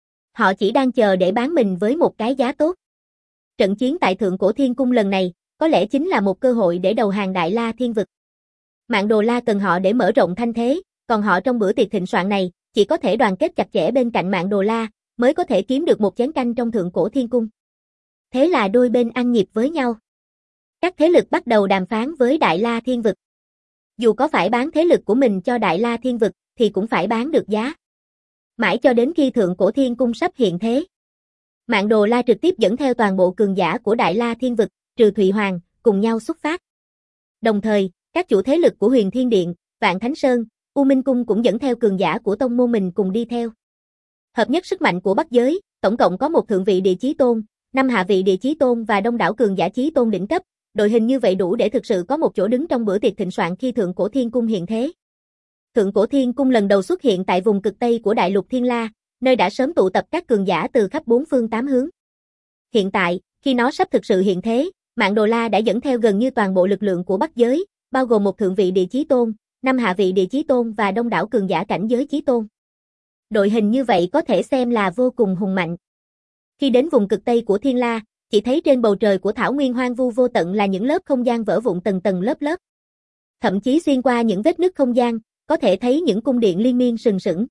Họ chỉ đang chờ để bán mình với một cái giá tốt. Trận chiến tại Thượng Cổ Thiên Cung lần này, có lẽ chính là một cơ hội để đầu hàng Đại La Thiên Vực. Mạn Đồ La cần họ để mở rộng thanh thế, còn họ trong bữa tiệc thịnh soạn này, chỉ có thể đoàn kết chặt chẽ bên cạnh Mạn Đồ La, mới có thể kiếm được một chén canh trong Thượng Cổ Thiên Cung. Thế là đôi bên ăn nhịp với nhau. Các thế lực bắt đầu đàm phán với Đại La Thiên Vực. Dù có phải bán thế lực của mình cho Đại La Thiên Vực, thì cũng phải bán được giá. Mãi cho đến khi Thượng Cổ Thiên Cung sắp hiện thế. Mạn Đồ La trực tiếp dẫn theo toàn bộ cường giả của Đại La Thiên Vực, trừ Thụy Hoàng, cùng nhau xuất phát. Đồng thời, các chủ thế lực của Huyền Thiên Điện, Vạn Thánh Sơn, U Minh Cung cũng dẫn theo cường giả của tông môn mình cùng đi theo. Hợp nhất sức mạnh của Bắc giới, tổng cộng có một thượng vị địa chí tôn, năm hạ vị địa chí tôn và đông đảo cường giả chí tôn đỉnh cấp, đội hình như vậy đủ để thực sự có một chỗ đứng trong bữa tiệc thịnh soạn khi Thượng Cổ Thiên Cung hiện thế. Thượng Cổ Thiên Cung lần đầu xuất hiện tại vùng cực Tây của Đại Lục Thiên La, nơi đã sớm tụ tập các cường giả từ khắp bốn phương tám hướng. Hiện tại, khi nó sắp thực sự hiện thế, Mạn Đồ La đã dẫn theo gần như toàn bộ lực lượng của Bắc giới, bao gồm một thượng vị địa chí tôn, năm hạ vị địa chí tôn và đông đảo cường giả cảnh giới chí tôn. Đội hình như vậy có thể xem là vô cùng hùng mạnh. Khi đến vùng cực Tây của Thiên La, chỉ thấy trên bầu trời của thảo nguyên hoang vu vô tận là những lớp không gian vỡ vụn tầng tầng lớp lớp. Thậm chí xuyên qua những vết nứt không gian, có thể thấy những cung điện liên miên sừng sững.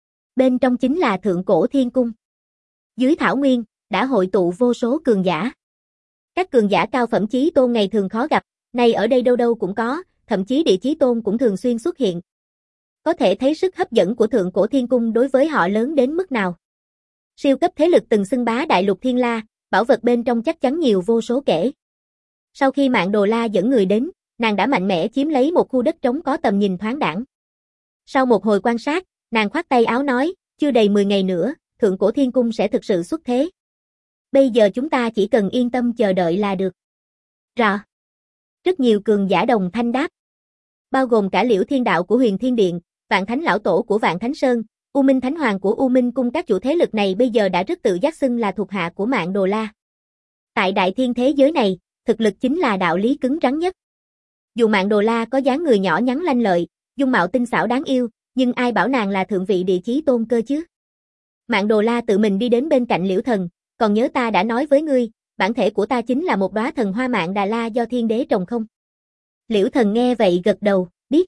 Bên trong chính là Thượng Cổ Thiên Cung. Dưới thảo nguyên, đã hội tụ vô số cường giả. Các cường giả cao phẩm chí tôn ngày thường khó gặp, nay ở đây đâu đâu cũng có, thậm chí địa chí tôn cũng thường xuyên xuất hiện. Có thể thấy sức hấp dẫn của Thượng Cổ Thiên Cung đối với họ lớn đến mức nào. Siêu cấp thế lực từng xưng bá Đại Lục Thiên La, bảo vật bên trong chắc chắn nhiều vô số kể. Sau khi Mạn Đồ La dẫn người đến, nàng đã mạnh mẽ chiếm lấy một khu đất trống có tầm nhìn thoáng đãng. Sau một hồi quan sát, nàng khoát tay áo nói, chưa đầy mười ngày nữa, Thượng Cổ Thiên Cung sẽ thực sự xuất thế. Bây giờ chúng ta chỉ cần yên tâm chờ đợi là được. Rõ. Rất nhiều cường giả đồng thanh đáp. Bao gồm cả Liễu Thiên Đạo của Huyền Thiên Điện, Vạn Thánh Lão Tổ của Vạn Thánh Sơn, U Minh Thánh Hoàng của U Minh Cung. Các chủ thế lực này bây giờ đã rất tự giác xưng là thuộc hạ của Mạn Đồ La. Tại đại thiên thế giới này, thực lực chính là đạo lý cứng rắn nhất. Dù Mạn Đồ La có dáng người nhỏ nhắn lanh lợi, dung mạo tinh xảo đáng yêu, nhưng ai bảo nàng là thượng vị địa chí tôn cơ chứ? Mạn Đồ La tự mình đi đến bên cạnh Liễu Thần, còn nhớ ta đã nói với ngươi, bản thể của ta chính là một đóa thần hoa Mạn Đà La do thiên đế trồng không? Liễu Thần nghe vậy gật đầu, biết.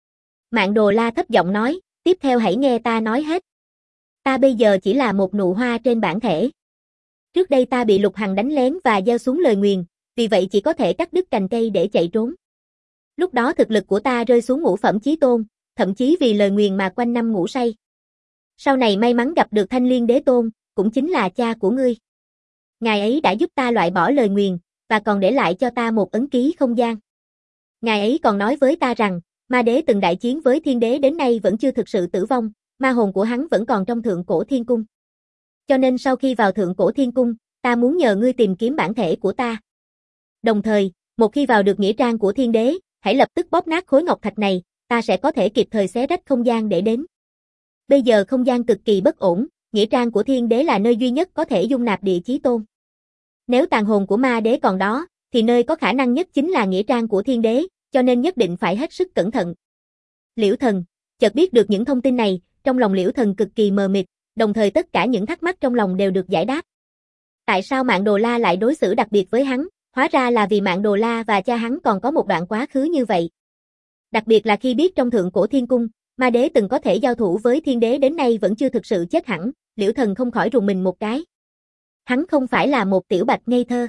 Mạn Đồ La thấp giọng nói, tiếp theo hãy nghe ta nói hết. Ta bây giờ chỉ là một nụ hoa trên bản thể. Trước đây ta bị Lục Hằng đánh lén và gieo xuống lời nguyền, vì vậy chỉ có thể cắt đứt cành cây để chạy trốn. Lúc đó thực lực của ta rơi xuống ngũ phẩm chí tôn, thậm chí vì lời nguyền mà quanh năm ngủ say. Sau này may mắn gặp được Thanh Liên Đế Tôn, cũng chính là cha của ngươi. Ngài ấy đã giúp ta loại bỏ lời nguyền, và còn để lại cho ta một ấn ký không gian. Ngài ấy còn nói với ta rằng, Ma Đế từng đại chiến với Thiên Đế đến nay vẫn chưa thực sự tử vong, ma hồn của hắn vẫn còn trong Thượng Cổ Thiên Cung. Cho nên sau khi vào Thượng Cổ Thiên Cung, ta muốn nhờ ngươi tìm kiếm bản thể của ta. Đồng thời, một khi vào được nghĩa trang của Thiên Đế, hãy lập tức bóp nát khối ngọc thạch này, ta sẽ có thể kịp thời xé rách không gian để đến. Bây giờ không gian cực kỳ bất ổn, nghĩa trang của Thiên Đế là nơi duy nhất có thể dung nạp Địa Chí Tôn. Nếu tàn hồn của Ma Đế còn đó, thì nơi có khả năng nhất chính là nghĩa trang của Thiên Đế, cho nên nhất định phải hết sức cẩn thận. Liễu Thần, chợt biết được những thông tin này, trong lòng Liễu Thần cực kỳ mờ mịt, đồng thời tất cả những thắc mắc trong lòng đều được giải đáp. Tại sao Mạn Đồ La lại đối xử đặc biệt với hắn? Hóa ra là vì Mạn Đồ La và cha hắn còn có một đoạn quá khứ như vậy. Đặc biệt là khi biết trong Thượng Cổ Thiên Cung, Ma Đế từng có thể giao thủ với Thiên Đế đến nay vẫn chưa thực sự chết hẳn, Liễu Thần không khỏi rùng mình một cái. Hắn không phải là một tiểu bạch ngây thơ.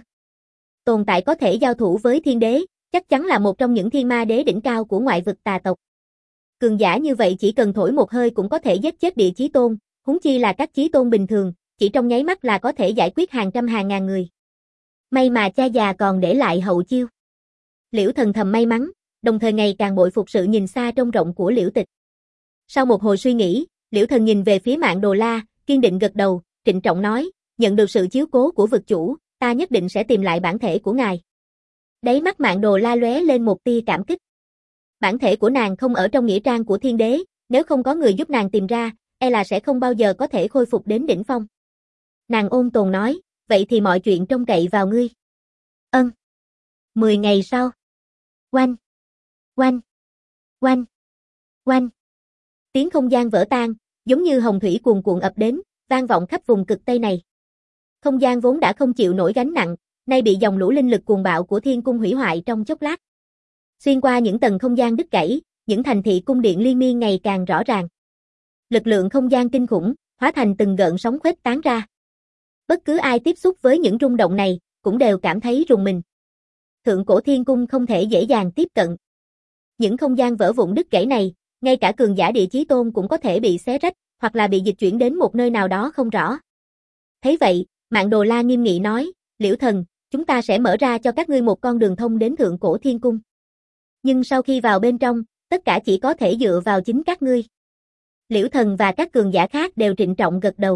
Tồn tại có thể giao thủ với Thiên Đế, chắc chắn là một trong những thiên ma đế đỉnh cao của ngoại vực tà tộc. Cường giả như vậy chỉ cần thổi một hơi cũng có thể giết chết Địa Chí Tôn, huống chi là các chí tôn bình thường, chỉ trong nháy mắt là có thể giải quyết hàng trăm hàng ngàn người. May mà cha già còn để lại hậu chiêu. Liễu Thần thầm may mắn, đồng thời ngày càng bội phục sự nhìn xa trông rộng của Liễu Tịch. Sau một hồi suy nghĩ, Liễu Thần nhìn về phía Mạn Đồ La, kiên định gật đầu, trịnh trọng nói, nhận được sự chiếu cố của vực chủ, ta nhất định sẽ tìm lại bản thể của ngài. Đáy mắt Mạn Đồ La lóe lên một tia cảm kích. Bản thể của nàng không ở trong nghĩa trang của Thiên Đế, nếu không có người giúp nàng tìm ra, e là sẽ không bao giờ có thể khôi phục đến đỉnh phong. Nàng ôn tồn nói, vậy thì mọi chuyện trông cậy vào ngươi. Ân. Mười ngày sau. Oanh. Oanh. Oanh. Oanh. Tiếng không gian vỡ tan, giống như hồng thủy cuồn cuộn ập đến, vang vọng khắp vùng cực Tây này. Không gian vốn đã không chịu nổi gánh nặng, nay bị dòng lũ linh lực cuồng bạo của Thiên Cung hủy hoại trong chốc lát. Xuyên qua những tầng không gian đứt gãy, những thành thị cung điện liên miên ngày càng rõ ràng. Lực lượng không gian kinh khủng, hóa thành từng gợn sóng khuếch tán ra. Bất cứ ai tiếp xúc với những rung động này, cũng đều cảm thấy rùng mình. Thượng Cổ Thiên Cung không thể dễ dàng tiếp cận. Những không gian vỡ vụn đứt gãy này, ngay cả cường giả Địa Chí Tôn cũng có thể bị xé rách, hoặc là bị dịch chuyển đến một nơi nào đó không rõ. Thấy vậy, Mạn Đồ La nghiêm nghị nói, Liễu Thần, chúng ta sẽ mở ra cho các ngươi một con đường thông đến Thượng Cổ Thiên Cung. Nhưng sau khi vào bên trong, tất cả chỉ có thể dựa vào chính các ngươi. Liễu Thần và các cường giả khác đều trịnh trọng gật đầu.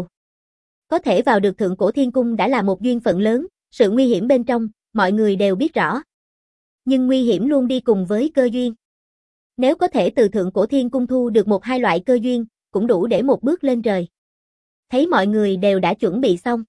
Có thể vào được Thượng Cổ Thiên Cung đã là một duyên phận lớn, sự nguy hiểm bên trong, mọi người đều biết rõ. Nhưng nguy hiểm luôn đi cùng với cơ duyên. Nếu có thể từ Thượng Cổ Thiên Cung thu được một hai loại cơ duyên, cũng đủ để một bước lên trời. Thấy mọi người đều đã chuẩn bị xong.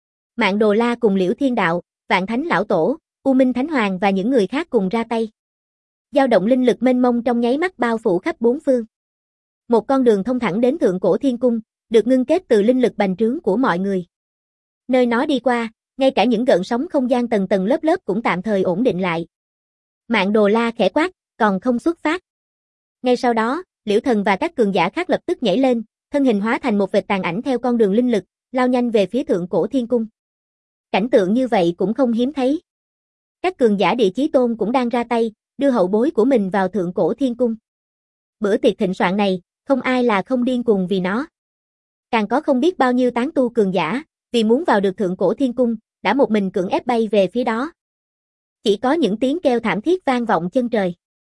Mạn Đồ La cùng Liễu Thiên Đạo, Vạn Thánh Lão Tổ, U Minh Thánh Hoàng và những người khác cùng ra tay. Dao động linh lực mênh mông trong nháy mắt bao phủ khắp bốn phương. Một con đường thông thẳng đến Thượng Cổ Thiên Cung, được ngưng kết từ linh lực bành trướng của mọi người. Nơi nó đi qua, ngay cả những gợn sóng không gian tầng tầng lớp lớp cũng tạm thời ổn định lại. Mạn Đồ La khẽ quát, còn không xuất phát. Ngay sau đó, Liễu Thần và các cường giả khác lập tức nhảy lên, thân hình hóa thành một vệt tàn ảnh theo con đường linh lực, lao nhanh về phía Thượng Cổ Thiên Cung. Cảnh tượng như vậy cũng không hiếm thấy. Các cường giả Địa Chí Tôn cũng đang ra tay, đưa hậu bối của mình vào Thượng Cổ Thiên Cung. Bữa tiệc thịnh soạn này, không ai là không điên cuồng vì nó. Càng có không biết bao nhiêu tán tu cường giả, vì muốn vào được Thượng Cổ Thiên Cung, đã một mình cưỡng ép bay về phía đó. Chỉ có những tiếng kêu thảm thiết vang vọng chân trời.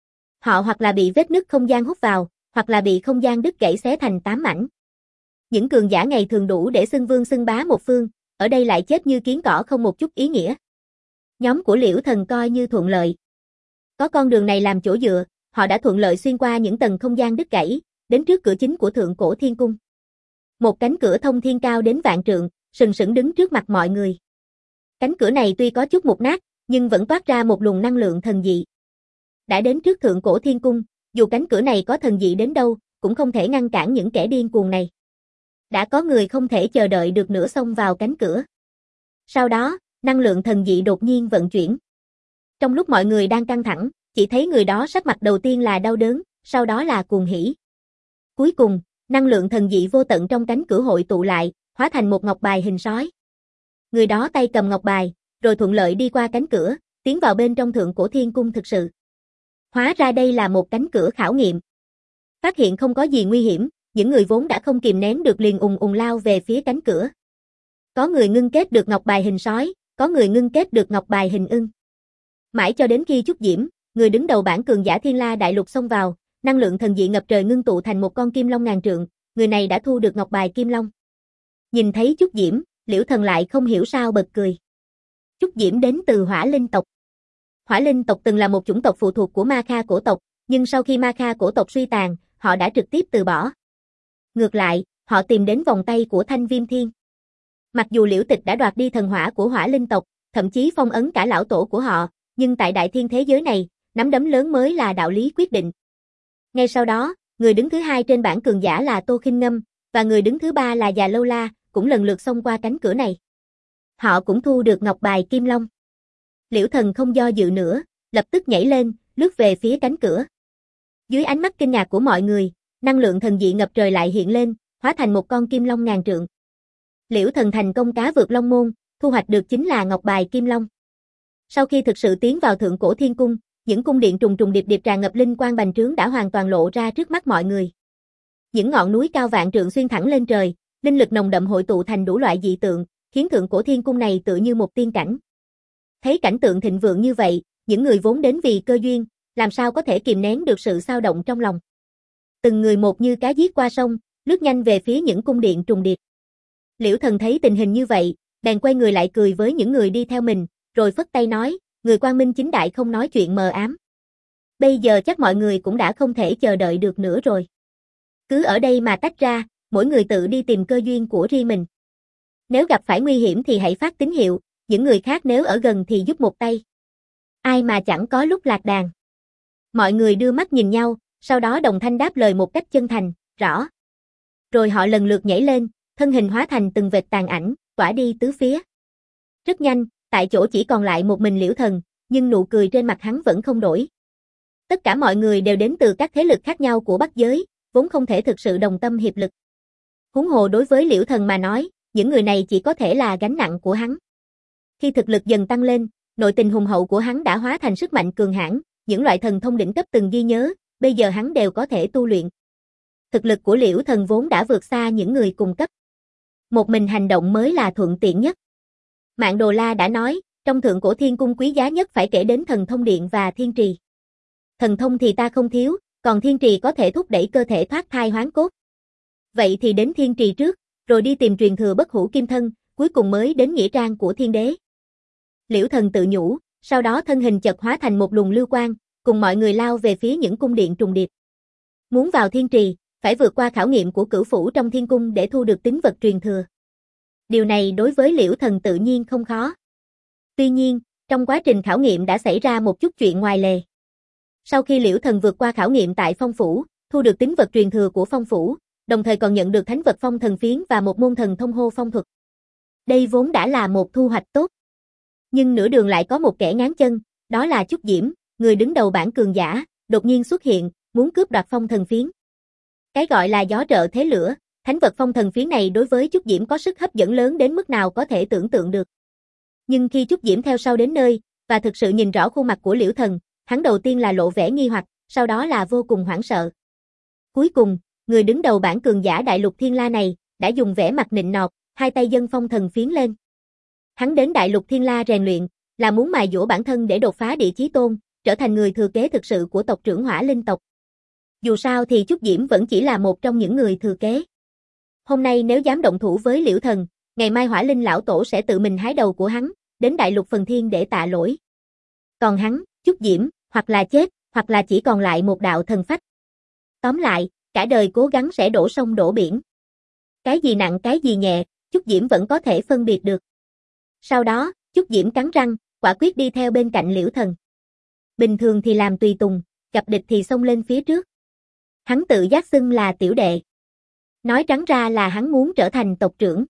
Họ hoặc là bị vết nứt không gian hút vào, hoặc là bị không gian đứt gãy xé thành tám mảnh. Những cường giả ngày thường đủ để xưng vương xưng bá một phương, ở đây lại chết như kiến cỏ không một chút ý nghĩa. Nhóm của Liễu Thần coi như thuận lợi. Có con đường này làm chỗ dựa, họ đã thuận lợi xuyên qua những tầng không gian đứt gãy, đến trước cửa chính của Thượng Cổ Thiên Cung. Một cánh cửa thông thiên cao đến vạn trượng, sừng sững đứng trước mặt mọi người. Cánh cửa này tuy có chút mục nát, nhưng vẫn toát ra một luồng năng lượng thần dị. Đã đến trước Thượng Cổ Thiên Cung, dù cánh cửa này có thần dị đến đâu, cũng không thể ngăn cản những kẻ điên cuồng này. Đã có người không thể chờ đợi được nữa xông vào cánh cửa. Sau đó, năng lượng thần dị đột nhiên vận chuyển. Trong lúc mọi người đang căng thẳng, chỉ thấy người đó sắc mặt đầu tiên là đau đớn, sau đó là cuồng hỉ. Cuối cùng, năng lượng thần dị vô tận trong cánh cửa hội tụ lại, hóa thành một ngọc bài hình sói. Người đó tay cầm ngọc bài, rồi thuận lợi đi qua cánh cửa, tiến vào bên trong Thượng Cổ Thiên Cung thực sự. Hóa ra đây là một cánh cửa khảo nghiệm. Phát hiện không có gì nguy hiểm, những người vốn đã không kìm nén được liền ùng ùng lao về phía cánh cửa. Có người ngưng kết được ngọc bài hình sói, có người ngưng kết được ngọc bài hình ưng. Mãi cho đến khi Trúc Diễm, người đứng đầu bảng cường giả Thiên La Đại Lục xông vào, năng lượng thần dị ngập trời ngưng tụ thành một con kim long ngàn trượng, người này đã thu được ngọc bài Kim Long. Nhìn thấy Chúc Diễm, Liễu Thần lại không hiểu sao bật cười. Chúc Diễm đến từ Hỏa Linh tộc. Hỏa Linh tộc từng là một chủng tộc phụ thuộc của Ma Kha cổ tộc, nhưng sau khi Ma Kha cổ tộc suy tàn, họ đã trực tiếp từ bỏ. Ngược lại, họ tìm đến vòng tay của Thanh Viêm Thiên. Mặc dù Liễu Tịch đã đoạt đi thần hỏa của Hỏa Linh tộc, thậm chí phong ấn cả lão tổ của họ, nhưng tại đại thiên thế giới này, nắm đấm lớn mới là đạo lý quyết định. Ngay sau đó, người đứng thứ hai trên bảng cường giả là Tô Khinh Ngâm, và người đứng thứ ba là Già Lâu La, cũng lần lượt xông qua cánh cửa này. Họ cũng thu được ngọc bài Kim Long. Liễu Thần không do dự nữa, lập tức nhảy lên, lướt về phía cánh cửa. Dưới ánh mắt kinh ngạc của mọi người, năng lượng thần dị ngập trời lại hiện lên, hóa thành một con kim long ngàn trượng. Liễu Thần thành công cá vượt long môn, thu hoạch được chính là ngọc bài Kim Long. Sau khi thực sự tiến vào Thượng Cổ Thiên Cung, những cung điện trùng trùng điệp điệp tràn ngập linh quang bành trướng đã hoàn toàn lộ ra trước mắt mọi người. Những ngọn núi cao vạn trượng xuyên thẳng lên trời, linh lực nồng đậm hội tụ thành đủ loại dị tượng, khiến Thượng Cổ Thiên Cung này tựa như một tiên cảnh. Thấy cảnh tượng thịnh vượng như vậy, những người vốn đến vì cơ duyên, làm sao có thể kìm nén được sự xao động trong lòng. Từng người một như cá giết qua sông, lướt nhanh về phía những cung điện trùng điệp. Liễu Thần thấy tình hình như vậy, bèn quay người lại cười với những người đi theo mình, rồi phất tay nói, người quang minh chính đại không nói chuyện mờ ám. Bây giờ chắc mọi người cũng đã không thể chờ đợi được nữa rồi. Cứ ở đây mà tách ra, mỗi người tự đi tìm cơ duyên của riêng mình. Nếu gặp phải nguy hiểm thì hãy phát tín hiệu, những người khác nếu ở gần thì giúp một tay. Ai mà chẳng có lúc lạc đàn. Mọi người đưa mắt nhìn nhau, sau đó đồng thanh đáp lời một cách chân thành, rõ. Rồi họ lần lượt nhảy lên, thân hình hóa thành từng vệt tàn ảnh, tỏa đi tứ phía. Rất nhanh, tại chỗ chỉ còn lại một mình Liễu Thần, nhưng nụ cười trên mặt hắn vẫn không đổi. Tất cả mọi người đều đến từ các thế lực khác nhau của Bắc giới, vốn không thể thực sự đồng tâm hiệp lực. Huống hồ đối với Liễu Thần mà nói, những người này chỉ có thể là gánh nặng của hắn. Khi thực lực dần tăng lên, nội tình hùng hậu của hắn đã hóa thành sức mạnh cường hãn, những loại thần thông đỉnh cấp từng ghi nhớ, bây giờ hắn đều có thể tu luyện. Thực lực của Liễu Thần vốn đã vượt xa những người cùng cấp. Một mình hành động mới là thuận tiện nhất. Mạn Đồ La đã nói, trong Thượng Cổ Thiên Cung quý giá nhất phải kể đến Thần Thông Điện và Thiên Trì. Thần thông thì ta không thiếu, còn Thiên Trì có thể thúc đẩy cơ thể thoát thai hoán cốt. Vậy thì đến Thiên Trì trước, rồi đi tìm truyền thừa bất hủ kim thân, cuối cùng mới đến nghĩa trang của Thiên Đế. Liễu Thần tự nhủ, sau đó thân hình chợt hóa thành một luồng lưu quang, cùng mọi người lao về phía những cung điện trùng điệp. Muốn vào Thiên Trì, phải vượt qua khảo nghiệm của cửu phủ trong thiên cung để thu được tín vật truyền thừa. Điều này đối với Liễu Thần tự nhiên không khó. Tuy nhiên, trong quá trình khảo nghiệm đã xảy ra một chút chuyện ngoài lề. Sau khi Liễu Thần vượt qua khảo nghiệm tại Phong Phủ, thu được tín vật truyền thừa của Phong Phủ, đồng thời còn nhận được thánh vật Phong Thần Phiến và một môn thần thông hô phong thuật. Đây vốn đã là một thu hoạch tốt. Nhưng nửa đường lại có một kẻ ngáng chân, đó là Chúc Diễm, người đứng đầu bảng cường giả, đột nhiên xuất hiện, muốn cướp đoạt Phong Thần Phiến. Cái gọi là gió trợ thế lửa, thánh vật Phong Thần Phiến này đối với Chúc Diễm có sức hấp dẫn lớn đến mức nào có thể tưởng tượng được. Nhưng khi Chúc Diễm theo sau đến nơi, và thực sự nhìn rõ khuôn mặt của Liễu Thần, hắn đầu tiên là lộ vẻ nghi hoặc, sau đó là vô cùng hoảng sợ. Cuối cùng, người đứng đầu bảng cường giả Đại Lục Thiên La này, đã dùng vẻ mặt nịnh nọt, hai tay dâng Phong Thần Phiến lên. Hắn đến Đại Lục Thiên La rèn luyện, là muốn mài dũa bản thân để đột phá địa chí tôn, trở thành người thừa kế thực sự của tộc trưởng Hỏa Linh tộc. Dù sao thì Chúc Diễm vẫn chỉ là một trong những người thừa kế. Hôm nay nếu dám động thủ với Liễu Thần, ngày mai Hỏa Linh lão tổ sẽ tự mình hái đầu của hắn, đến Đại Lục Phần Thiên để tạ lỗi. Còn hắn, Chúc Diễm, hoặc là chết, hoặc là chỉ còn lại một đạo thần phách. Tóm lại, cả đời cố gắng sẽ đổ sông đổ biển. Cái gì nặng cái gì nhẹ, Chúc Diễm vẫn có thể phân biệt được. Sau đó, Chúc Diễm cắn răng, quả quyết đi theo bên cạnh Liễu Thần. Bình thường thì làm tùy tùng, gặp địch thì xông lên phía trước. Hắn tự giác xưng là tiểu đệ. Nói trắng ra là hắn muốn trở thành tộc trưởng.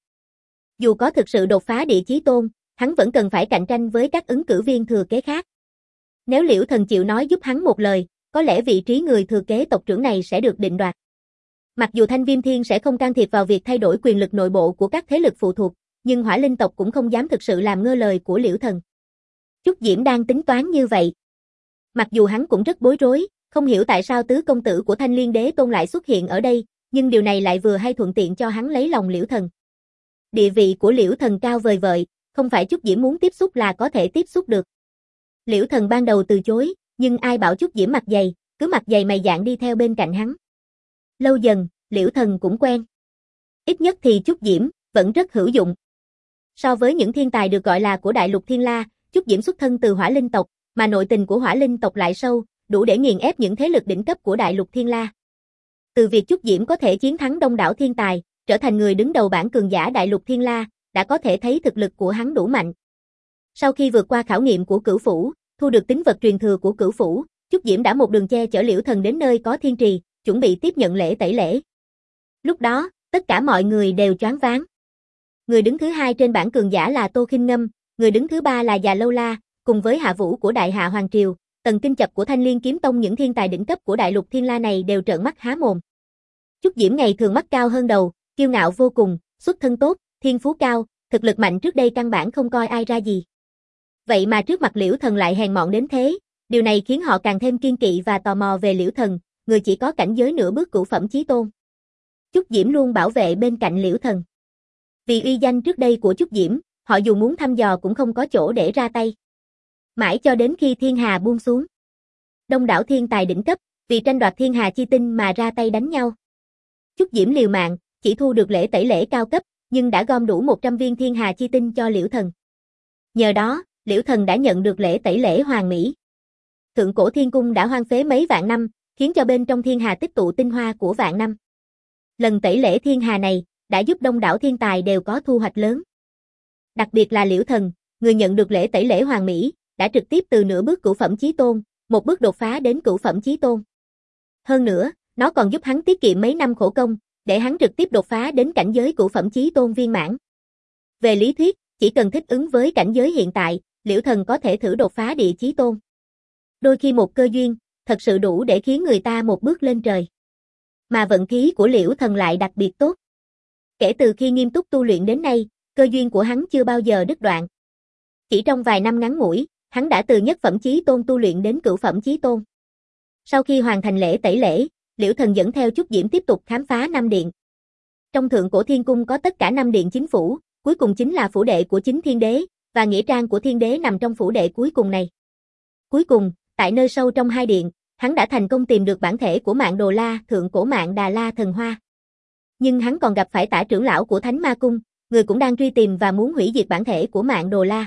Dù có thực sự đột phá địa chí tôn, hắn vẫn cần phải cạnh tranh với các ứng cử viên thừa kế khác. Nếu Liễu Thần chịu nói giúp hắn một lời, có lẽ vị trí người thừa kế tộc trưởng này sẽ được định đoạt. Mặc dù Thanh Viêm Thiên sẽ không can thiệp vào việc thay đổi quyền lực nội bộ của các thế lực phụ thuộc, nhưng Hỏa Linh tộc cũng không dám thực sự làm ngơ lời của Liễu Thần. Chúc Diễm đang tính toán như vậy. Mặc dù hắn cũng rất bối rối, không hiểu tại sao tứ công tử của Thanh Liên Đế Tôn lại xuất hiện ở đây, nhưng điều này lại vừa hay thuận tiện cho hắn lấy lòng Liễu Thần. Địa vị của Liễu Thần cao vời vợi, không phải Chúc Diễm muốn tiếp xúc là có thể tiếp xúc được. Liễu Thần ban đầu từ chối, nhưng ai bảo Chúc Diễm mặt dày, cứ mặt dày mày dạn đi theo bên cạnh hắn. Lâu dần, Liễu Thần cũng quen. Ít nhất thì Trúc Diễm vẫn rất hữu dụng. So với những thiên tài được gọi là của Đại Lục Thiên La, Trúc Diễm xuất thân từ Hỏa Linh tộc, mà nội tình của Hỏa Linh tộc lại sâu, đủ để nghiền ép những thế lực đỉnh cấp của Đại Lục Thiên La. Từ việc Trúc Diễm có thể chiến thắng đông đảo thiên tài, trở thành người đứng đầu bảng cường giả Đại Lục Thiên La, đã có thể thấy thực lực của hắn đủ mạnh. Sau khi vượt qua khảo nghiệm của Cửu Phủ, thu được tín vật truyền thừa của Cửu Phủ, Trúc Diễm đã một đường che chở Liễu Thần đến nơi có thiên trì, chuẩn bị tiếp nhận lễ tẩy lễ. Lúc đó, tất cả mọi người đều choáng váng. Người đứng thứ hai trên bảng cường giả là Tô Khinh Ngâm, người đứng thứ ba là Già Lâu La, cùng với Hạ Vũ của Đại Hạ Hoàng Triều, Tần Kinh Chập của Thanh Liên Kiếm Tông, những thiên tài đỉnh cấp của Đại Lục Thiên La này đều trợn mắt há mồm. Trúc Diễm ngày thường mắt cao hơn đầu, kiêu ngạo vô cùng, xuất thân tốt, thiên phú cao, thực lực mạnh trước đây căn bản không coi ai ra gì. Vậy mà trước mặt Liễu Thần lại hèn mọn đến thế, điều này khiến họ càng thêm kiên kỵ và tò mò về Liễu Thần, người chỉ có cảnh giới nửa bước cửu phẩm chí tôn. Trúc Diễm luôn bảo vệ bên cạnh Liễu Thần. Vì uy danh trước đây của Trúc Diễm, họ dù muốn thăm dò cũng không có chỗ để ra tay. Mãi cho đến khi thiên hà buông xuống. Đông đảo thiên tài đỉnh cấp, vì tranh đoạt thiên hà chi tinh mà ra tay đánh nhau. Trúc Diễm liều mạng, chỉ thu được lễ tẩy lễ cao cấp, nhưng đã gom đủ một trăm viên thiên hà chi tinh cho Liễu Thần. Nhờ đó, Liễu Thần đã nhận được lễ tẩy lễ hoàn mỹ. Thượng cổ thiên cung đã hoang phế mấy vạn năm, khiến cho bên trong thiên hà tích tụ tinh hoa của vạn năm. Lần tẩy lễ thiên hà này, đã giúp đông đảo thiên tài đều có thu hoạch lớn. Đặc biệt là Liễu Thần, người nhận được lễ tẩy lễ hoàn mỹ, đã trực tiếp từ nửa bước cửu phẩm chí tôn, một bước đột phá đến cửu phẩm chí tôn. Hơn nữa, nó còn giúp hắn tiết kiệm mấy năm khổ công, để hắn trực tiếp đột phá đến cảnh giới cửu phẩm chí tôn viên mãn. Về lý thuyết, chỉ cần thích ứng với cảnh giới hiện tại, Liễu Thần có thể thử đột phá địa chí tôn. Đôi khi một cơ duyên, thật sự đủ để khiến người ta một bước lên trời. Mà vận khí của Liễu Thần lại đặc biệt tốt. Kể từ khi nghiêm túc tu luyện đến nay, cơ duyên của hắn chưa bao giờ đứt đoạn. Chỉ trong vài năm ngắn ngủi, hắn đã từ nhất phẩm chí tôn tu luyện đến cửu phẩm chí tôn. Sau khi hoàn thành lễ tẩy lễ, Liễu Thần dẫn theo Trúc Diễm tiếp tục khám phá năm điện. Trong thượng cổ thiên cung có tất cả năm điện chính phủ, cuối cùng chính là phủ đệ của chính thiên đế, và nghĩa trang của thiên đế nằm trong phủ đệ cuối cùng này. Cuối cùng, tại nơi sâu trong hai điện, hắn đã thành công tìm được bản thể của Mạn Đồ La, thượng cổ Mạn Đà La thần hoa. Nhưng hắn còn gặp phải Tả trưởng lão của Thánh Ma Cung, người cũng đang truy tìm và muốn hủy diệt bản thể của Mạn Đồ La.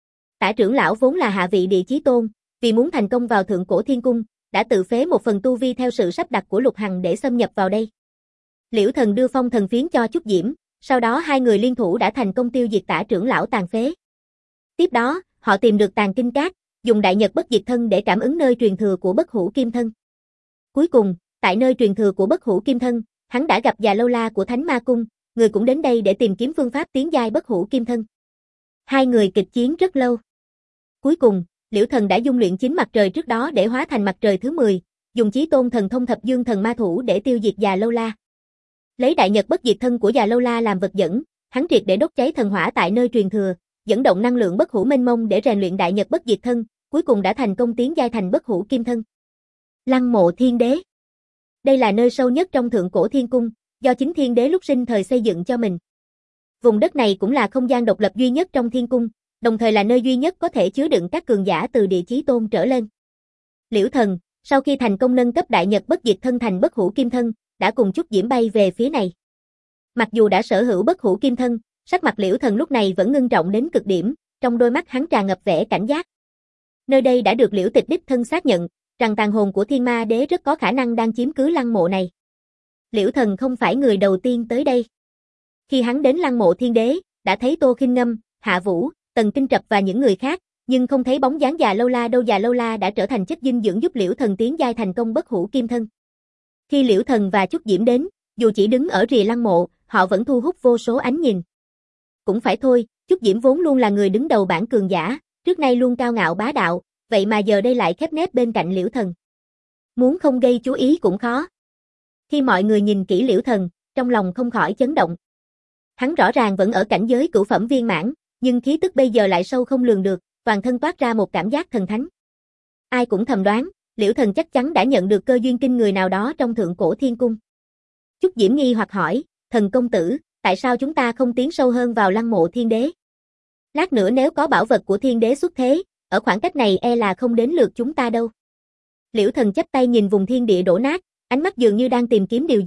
Tả trưởng lão vốn là hạ vị địa chí tôn, vì muốn thành công vào thượng cổ thiên cung, đã tự phế một phần tu vi theo sự sắp đặt của Lục Hằng để xâm nhập vào đây. Liễu Thần đưa phong thần phiến cho Trúc Diễm, sau đó hai người liên thủ đã thành công tiêu diệt Tả trưởng lão tàn phế. Tiếp đó, họ tìm được Tàn Kinh Cát, dùng Đại Nhật Bất Diệt Thân để cảm ứng nơi truyền thừa của Bất Hủ Kim Thân. Cuối cùng, tại nơi truyền thừa của Bất Hủ Kim Thân, hắn đã gặp Già Lâu La của Thánh Ma Cung, người cũng đến đây để tìm kiếm phương pháp tiến giai Bất Hủ Kim Thân. Hai người kịch chiến rất lâu. Cuối cùng, Liễu Thần đã dung luyện chính mặt trời trước đó để hóa thành mặt trời thứ mười, dùng chí tôn thần thông thập dương thần ma thủ để tiêu diệt Già Lâu La. Lấy Đại Nhật Bất Diệt Thân của Già Lâu La làm vật dẫn, hắn triệt để đốt cháy thần hỏa tại nơi truyền thừa, dẫn động năng lượng bất hủ mênh mông để rèn luyện Đại Nhật Bất Diệt Thân, cuối cùng đã thành công tiến giai thành Bất Hủ Kim Thân. Lăng mộ thiên đế. Đây là nơi sâu nhất trong thượng cổ thiên cung, do chính thiên đế lúc sinh thời xây dựng cho mình. Vùng đất này cũng là không gian độc lập duy nhất trong thiên cung, đồng thời là nơi duy nhất có thể chứa đựng các cường giả từ địa chí tôn trở lên. Liễu Thần, sau khi thành công nâng cấp Đại Nhật Bất Diệt Thân thành Bất Hủ Kim Thân, đã cùng Trúc Diễm bay về phía này. Mặc dù đã sở hữu Bất Hủ Kim Thân, sắc mặt Liễu Thần lúc này vẫn ngưng trọng đến cực điểm, trong đôi mắt hắn tràn ngập vẻ cảnh giác. Nơi đây đã được Liễu Tịch đích thân xác nhận, rằng tàn hồn của Thiên Ma Đế rất có khả năng đang chiếm cứ lăng mộ này. Liễu Thần không phải người đầu tiên tới đây. Khi hắn đến lăng mộ thiên đế, đã thấy Tô Khinh Ngâm, Hạ Vũ, Tần Kinh Trập và những người khác, nhưng không thấy bóng dáng Già Lâu La đâu. Già Lâu La đã trở thành chất dinh dưỡng giúp Liễu Thần tiến giai thành công Bất Hủ Kim Thân. Khi Liễu Thần và Trúc Diễm đến, dù chỉ đứng ở rìa lăng mộ, họ vẫn thu hút vô số ánh nhìn. Cũng phải thôi, Trúc Diễm vốn luôn là người đứng đầu bảng cường giả, trước nay luôn cao ngạo bá đạo, vậy mà giờ đây lại khép nép bên cạnh Liễu Thần. Muốn không gây chú ý cũng khó. Khi mọi người nhìn kỹ Liễu Thần, trong lòng không khỏi chấn động. Hắn rõ ràng vẫn ở cảnh giới cửu phẩm viên mãn, nhưng khí tức bây giờ lại sâu không lường được, toàn thân toát ra một cảm giác thần thánh. Ai cũng thầm đoán, Liễu Thần chắc chắn đã nhận được cơ duyên kinh người nào đó trong thượng cổ thiên cung. Trúc Diễm nghi hoặc hỏi, Thần công tử, tại sao chúng ta không tiến sâu hơn vào lăng mộ thiên đế? Lát nữa nếu có bảo vật của thiên đế xuất thế, ở khoảng cách này e là không đến lượt chúng ta đâu. Liễu Thần chắp tay nhìn vùng thiên địa đổ nát, ánh mắt dường như đang tìm kiếm điều gì,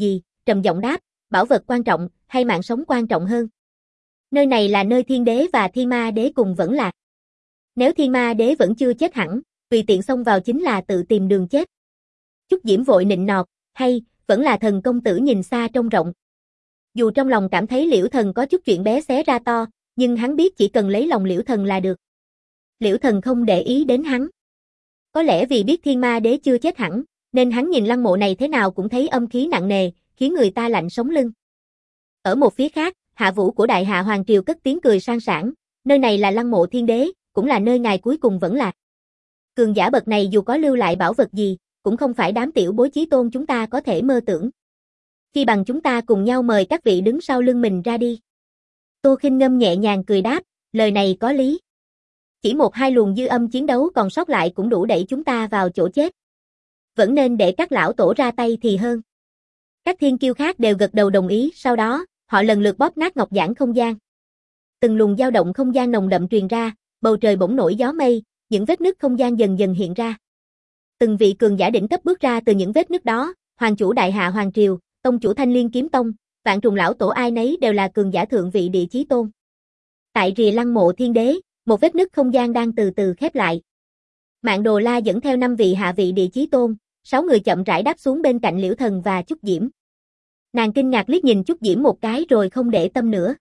trầm giọng đáp, bảo vật quan trọng, hay mạng sống quan trọng hơn? Nơi này là nơi thiên đế và thiên ma đế cùng vẫn lạc. Nếu thiên ma đế vẫn chưa chết hẳn, tùy tiện xông vào chính là tự tìm đường chết. Trúc Diễm vội nịnh nọt, hay, vẫn là Thần công tử nhìn xa trông rộng. Dù trong lòng cảm thấy Liễu Thần có chút chuyện bé xé ra to, nhưng hắn biết chỉ cần lấy lòng Liễu Thần là được. Liễu Thần không để ý đến hắn. Có lẽ vì biết thiên ma đế chưa chết hẳn, nên hắn nhìn lăng mộ này thế nào cũng thấy âm khí nặng nề, khiến người ta lạnh sống lưng. Ở một phía khác, hạ vũ của Đại Hạ Hoàng Triều cất tiếng cười sang sảng, nơi này là lăng mộ thiên đế, cũng là nơi ngài cuối cùng vẫn lạc. Cường giả bậc này dù có lưu lại bảo vật gì, cũng không phải đám tiểu bối chí tôn chúng ta có thể mơ tưởng. Khi bằng chúng ta cùng nhau mời các vị đứng sau lưng mình ra đi. Tô Khinh Ngâm nhẹ nhàng cười đáp, lời này có lý. Chỉ một hai luồng dư âm chiến đấu còn sót lại cũng đủ đẩy chúng ta vào chỗ chết. Vẫn nên để các lão tổ ra tay thì hơn. Các thiên kiêu khác đều gật đầu đồng ý, sau đó, họ lần lượt bóp nát ngọc giản không gian. Từng luồng dao động không gian nồng đậm truyền ra, bầu trời bỗng nổi gió mây, những vết nứt không gian dần dần hiện ra. Từng vị cường giả đỉnh cấp bước ra từ những vết nứt đó, Hoàng chủ Đại Hạ Hoàng Triều, tông chủ Thanh Liên Kiếm Tông, Vạn Trùng lão tổ ai nấy đều là cường giả thượng vị địa chí tôn. Tại rìa lăng mộ thiên đế, một vết nứt không gian đang từ từ khép lại. Mạn Đồ La dẫn theo năm vị hạ vị địa chí tôn, sáu người chậm rãi đáp xuống bên cạnh Liễu Thần và Trúc Diễm. Nàng kinh ngạc liếc nhìn Trúc Diễm một cái rồi không để tâm nữa.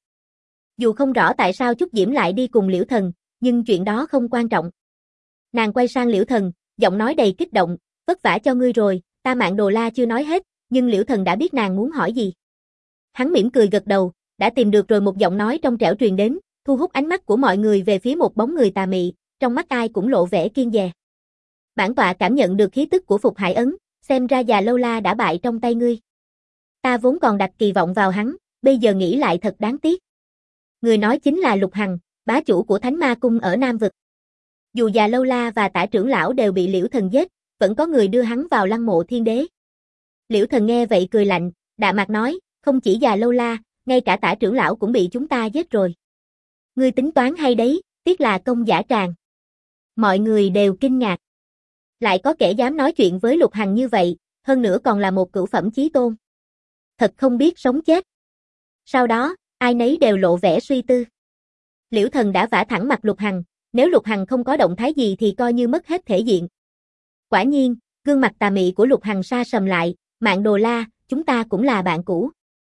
Dù không rõ tại sao Trúc Diễm lại đi cùng Liễu Thần, nhưng chuyện đó không quan trọng. Nàng quay sang Liễu Thần, giọng nói đầy kích động, vất vả cho ngươi rồi, ta Mạn Đồ La chưa nói hết, nhưng Liễu Thần đã biết nàng muốn hỏi gì. Hắn mỉm cười gật đầu, đã tìm được rồi, một giọng nói trong trẻo truyền đến, thu hút ánh mắt của mọi người về phía một bóng người tà mị, trong mắt ai cũng lộ vẻ kiêng dè. Bản tọa cảm nhận được khí tức của Phục Hải Ấn, xem ra già lâu la đã bại trong tay ngươi. Ta vốn còn đặt kỳ vọng vào hắn, bây giờ nghĩ lại thật đáng tiếc. Người nói chính là Lục Hằng, bá chủ của Thánh Ma Cung ở Nam Vực. Dù già lâu la và Tả trưởng lão đều bị Liễu Thần giết, vẫn có người đưa hắn vào lăng mộ thiên đế. Liễu Thần nghe vậy cười lạnh, đạm mạc nói, không chỉ già lâu la, ngay cả Tả trưởng lão cũng bị chúng ta giết rồi. Ngươi tính toán hay đấy, tiếc là công giả tràng. Mọi người đều kinh ngạc. Lại có kẻ dám nói chuyện với Lục Hằng như vậy, hơn nữa còn là một cửu phẩm chí tôn. Thật không biết sống chết. Sau đó, ai nấy đều lộ vẻ suy tư. Liễu Thần đã vả thẳng mặt Lục Hằng, nếu Lục Hằng không có động thái gì thì coi như mất hết thể diện. Quả nhiên, gương mặt tà mị của Lục Hằng sa sầm lại, Mạn Đồ La, chúng ta cũng là bạn cũ.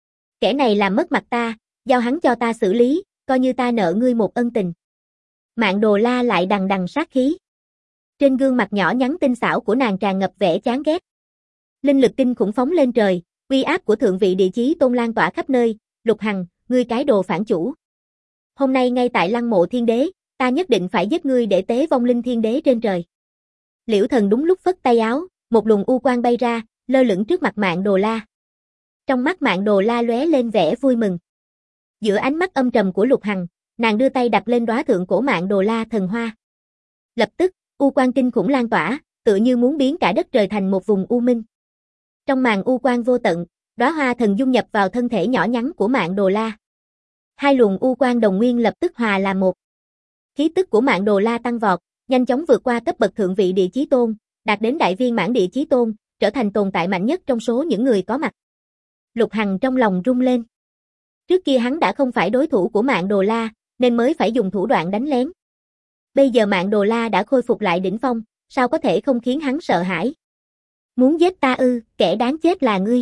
Kẻ này làm mất mặt ta, giao hắn cho ta xử lý, coi như ta nợ ngươi một ân tình. Mạn Đồ La lại đằng đằng sát khí. Trên gương mặt nhỏ nhắn tinh xảo của nàng tràn ngập vẻ chán ghét. Linh lực kinh khủng phóng lên trời, uy áp của thượng vị địa chí tôn lan tỏa khắp nơi, Lục Hằng, ngươi cái đồ phản chủ. Hôm nay ngay tại lăng mộ thiên đế, ta nhất định phải giết ngươi để tế vong linh thiên đế trên trời. Liễu Thần đúng lúc phất tay áo, một luồng u quang bay ra, lơ lửng trước mặt Mạn Đồ La. Trong mắt Mạn Đồ La lóe lên vẻ vui mừng. Giữa ánh mắt âm trầm của Lục Hằng, nàng đưa tay đặt lên đóa thượng cổ Mạn Đồ La thần hoa. Lập tức, u quang kinh khủng lan tỏa, tựa như muốn biến cả đất trời thành một vùng u minh. Trong màn u quang vô tận, đóa hoa thần dung nhập vào thân thể nhỏ nhắn của Mạn Đồ La. Hai luồng u quang đồng nguyên lập tức hòa làm một. Khí tức của Mạn Đồ La tăng vọt, nhanh chóng vượt qua cấp bậc thượng vị địa chí tôn, đạt đến đại viên mãn địa chí tôn, trở thành tồn tại mạnh nhất trong số những người có mặt. Lục Hằng trong lòng rung lên. Trước kia hắn đã không phải đối thủ của Mạn Đồ La, nên mới phải dùng thủ đoạn đánh lén. Bây giờ Mạn Đồ La đã khôi phục lại đỉnh phong, sao có thể không khiến hắn sợ hãi? Muốn giết ta ư, kẻ đáng chết là ngươi.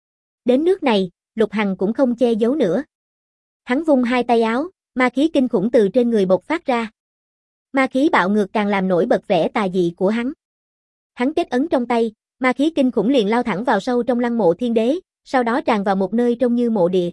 Đến nước này, Lục Hằng cũng không che giấu nữa. Hắn vung hai tay áo, ma khí kinh khủng từ trên người bộc phát ra. Ma khí bạo ngược càng làm nổi bật vẻ tà dị của hắn. Hắn kết ấn trong tay, ma khí kinh khủng liền lao thẳng vào sâu trong lăng mộ thiên đế, sau đó tràn vào một nơi trông như mộ địa.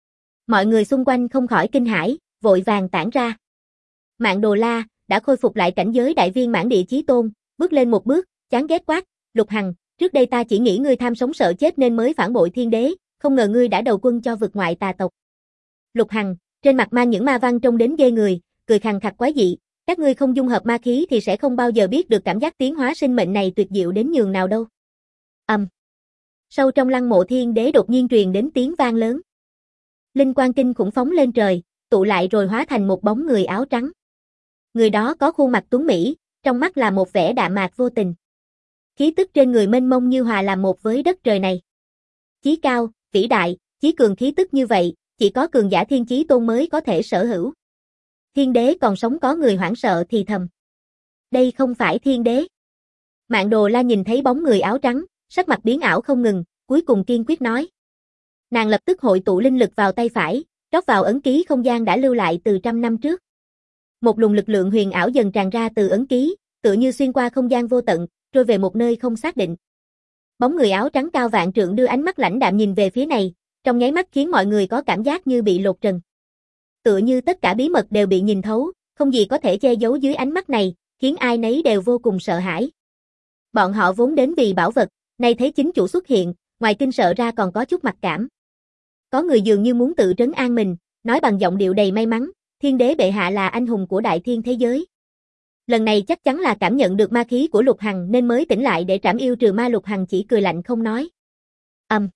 Mọi người xung quanh không khỏi kinh hãi, vội vàng tản ra. Mạn Đồ La đã khôi phục lại cảnh giới đại viên mãn địa chí tôn, bước lên một bước, chán ghét quát, Lục Hằng, trước đây ta chỉ nghĩ ngươi tham sống sợ chết nên mới phản bội thiên đế, không ngờ ngươi đã đầu quân cho vực ngoại tà tộc. Lục Hằng, trên mặt mang những ma văn trông đến ghê người, cười khằng khặc quái dị, các ngươi không dung hợp ma khí thì sẽ không bao giờ biết được cảm giác tiến hóa sinh mệnh này tuyệt diệu đến nhường nào đâu. Ầm. Um. Sâu trong lăng mộ thiên đế đột nhiên truyền đến tiếng vang lớn. Linh quang kinh khủng phóng lên trời, tụ lại rồi hóa thành một bóng người áo trắng. Người đó có khuôn mặt tuấn mỹ, trong mắt là một vẻ đạm mạc vô tình. Khí tức trên người mênh mông như hòa làm một với đất trời này. Chí cao, vĩ đại, chí cường khí tức như vậy, chỉ có cường giả thiên chí tôn mới có thể sở hữu. Thiên đế còn sống có người hoảng sợ thì thầm. Đây không phải thiên đế. Mạn Đồ La nhìn thấy bóng người áo trắng, sắc mặt biến ảo không ngừng, cuối cùng kiên quyết nói. Nàng lập tức hội tụ linh lực vào tay phải, rót vào ấn ký không gian đã lưu lại từ trăm năm trước. Một luồng lực lượng huyền ảo dần tràn ra từ ấn ký, tựa như xuyên qua không gian vô tận, trôi về một nơi không xác định. Bóng người áo trắng cao vạn trượng đưa ánh mắt lãnh đạm nhìn về phía này, trong nháy mắt khiến mọi người có cảm giác như bị lột trần. Tựa như tất cả bí mật đều bị nhìn thấu, không gì có thể che giấu dưới ánh mắt này, khiến ai nấy đều vô cùng sợ hãi. Bọn họ vốn đến vì bảo vật, nay thấy chính chủ xuất hiện, ngoài kinh sợ ra còn có chút mặc cảm. Có người dường như muốn tự trấn an mình, nói bằng giọng điệu đầy may mắn, thiên đế bệ hạ là anh hùng của đại thiên thế giới. Lần này chắc chắn là cảm nhận được ma khí của Lục Hằng nên mới tỉnh lại để trảm yêu trừ ma. Lục Hằng chỉ cười lạnh không nói. Âm.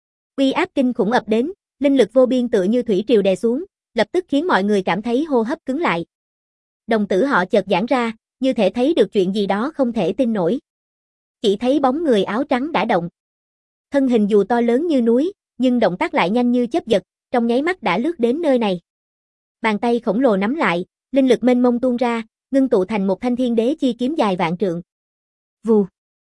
Uy áp kinh khủng ập đến, linh lực vô biên tựa như thủy triều đè xuống, lập tức khiến mọi người cảm thấy hô hấp cứng lại. Đồng tử họ chợt giãn ra, như thể thấy được chuyện gì đó không thể tin nổi. Chỉ thấy bóng người áo trắng đã động. Thân hình dù to lớn như núi, nhưng động tác lại nhanh như chớp giật, trong nháy mắt đã lướt đến nơi này. Bàn tay khổng lồ nắm lại, linh lực mênh mông tuôn ra, ngưng tụ thành một thanh thiên đế chi kiếm dài vạn trượng. Vù,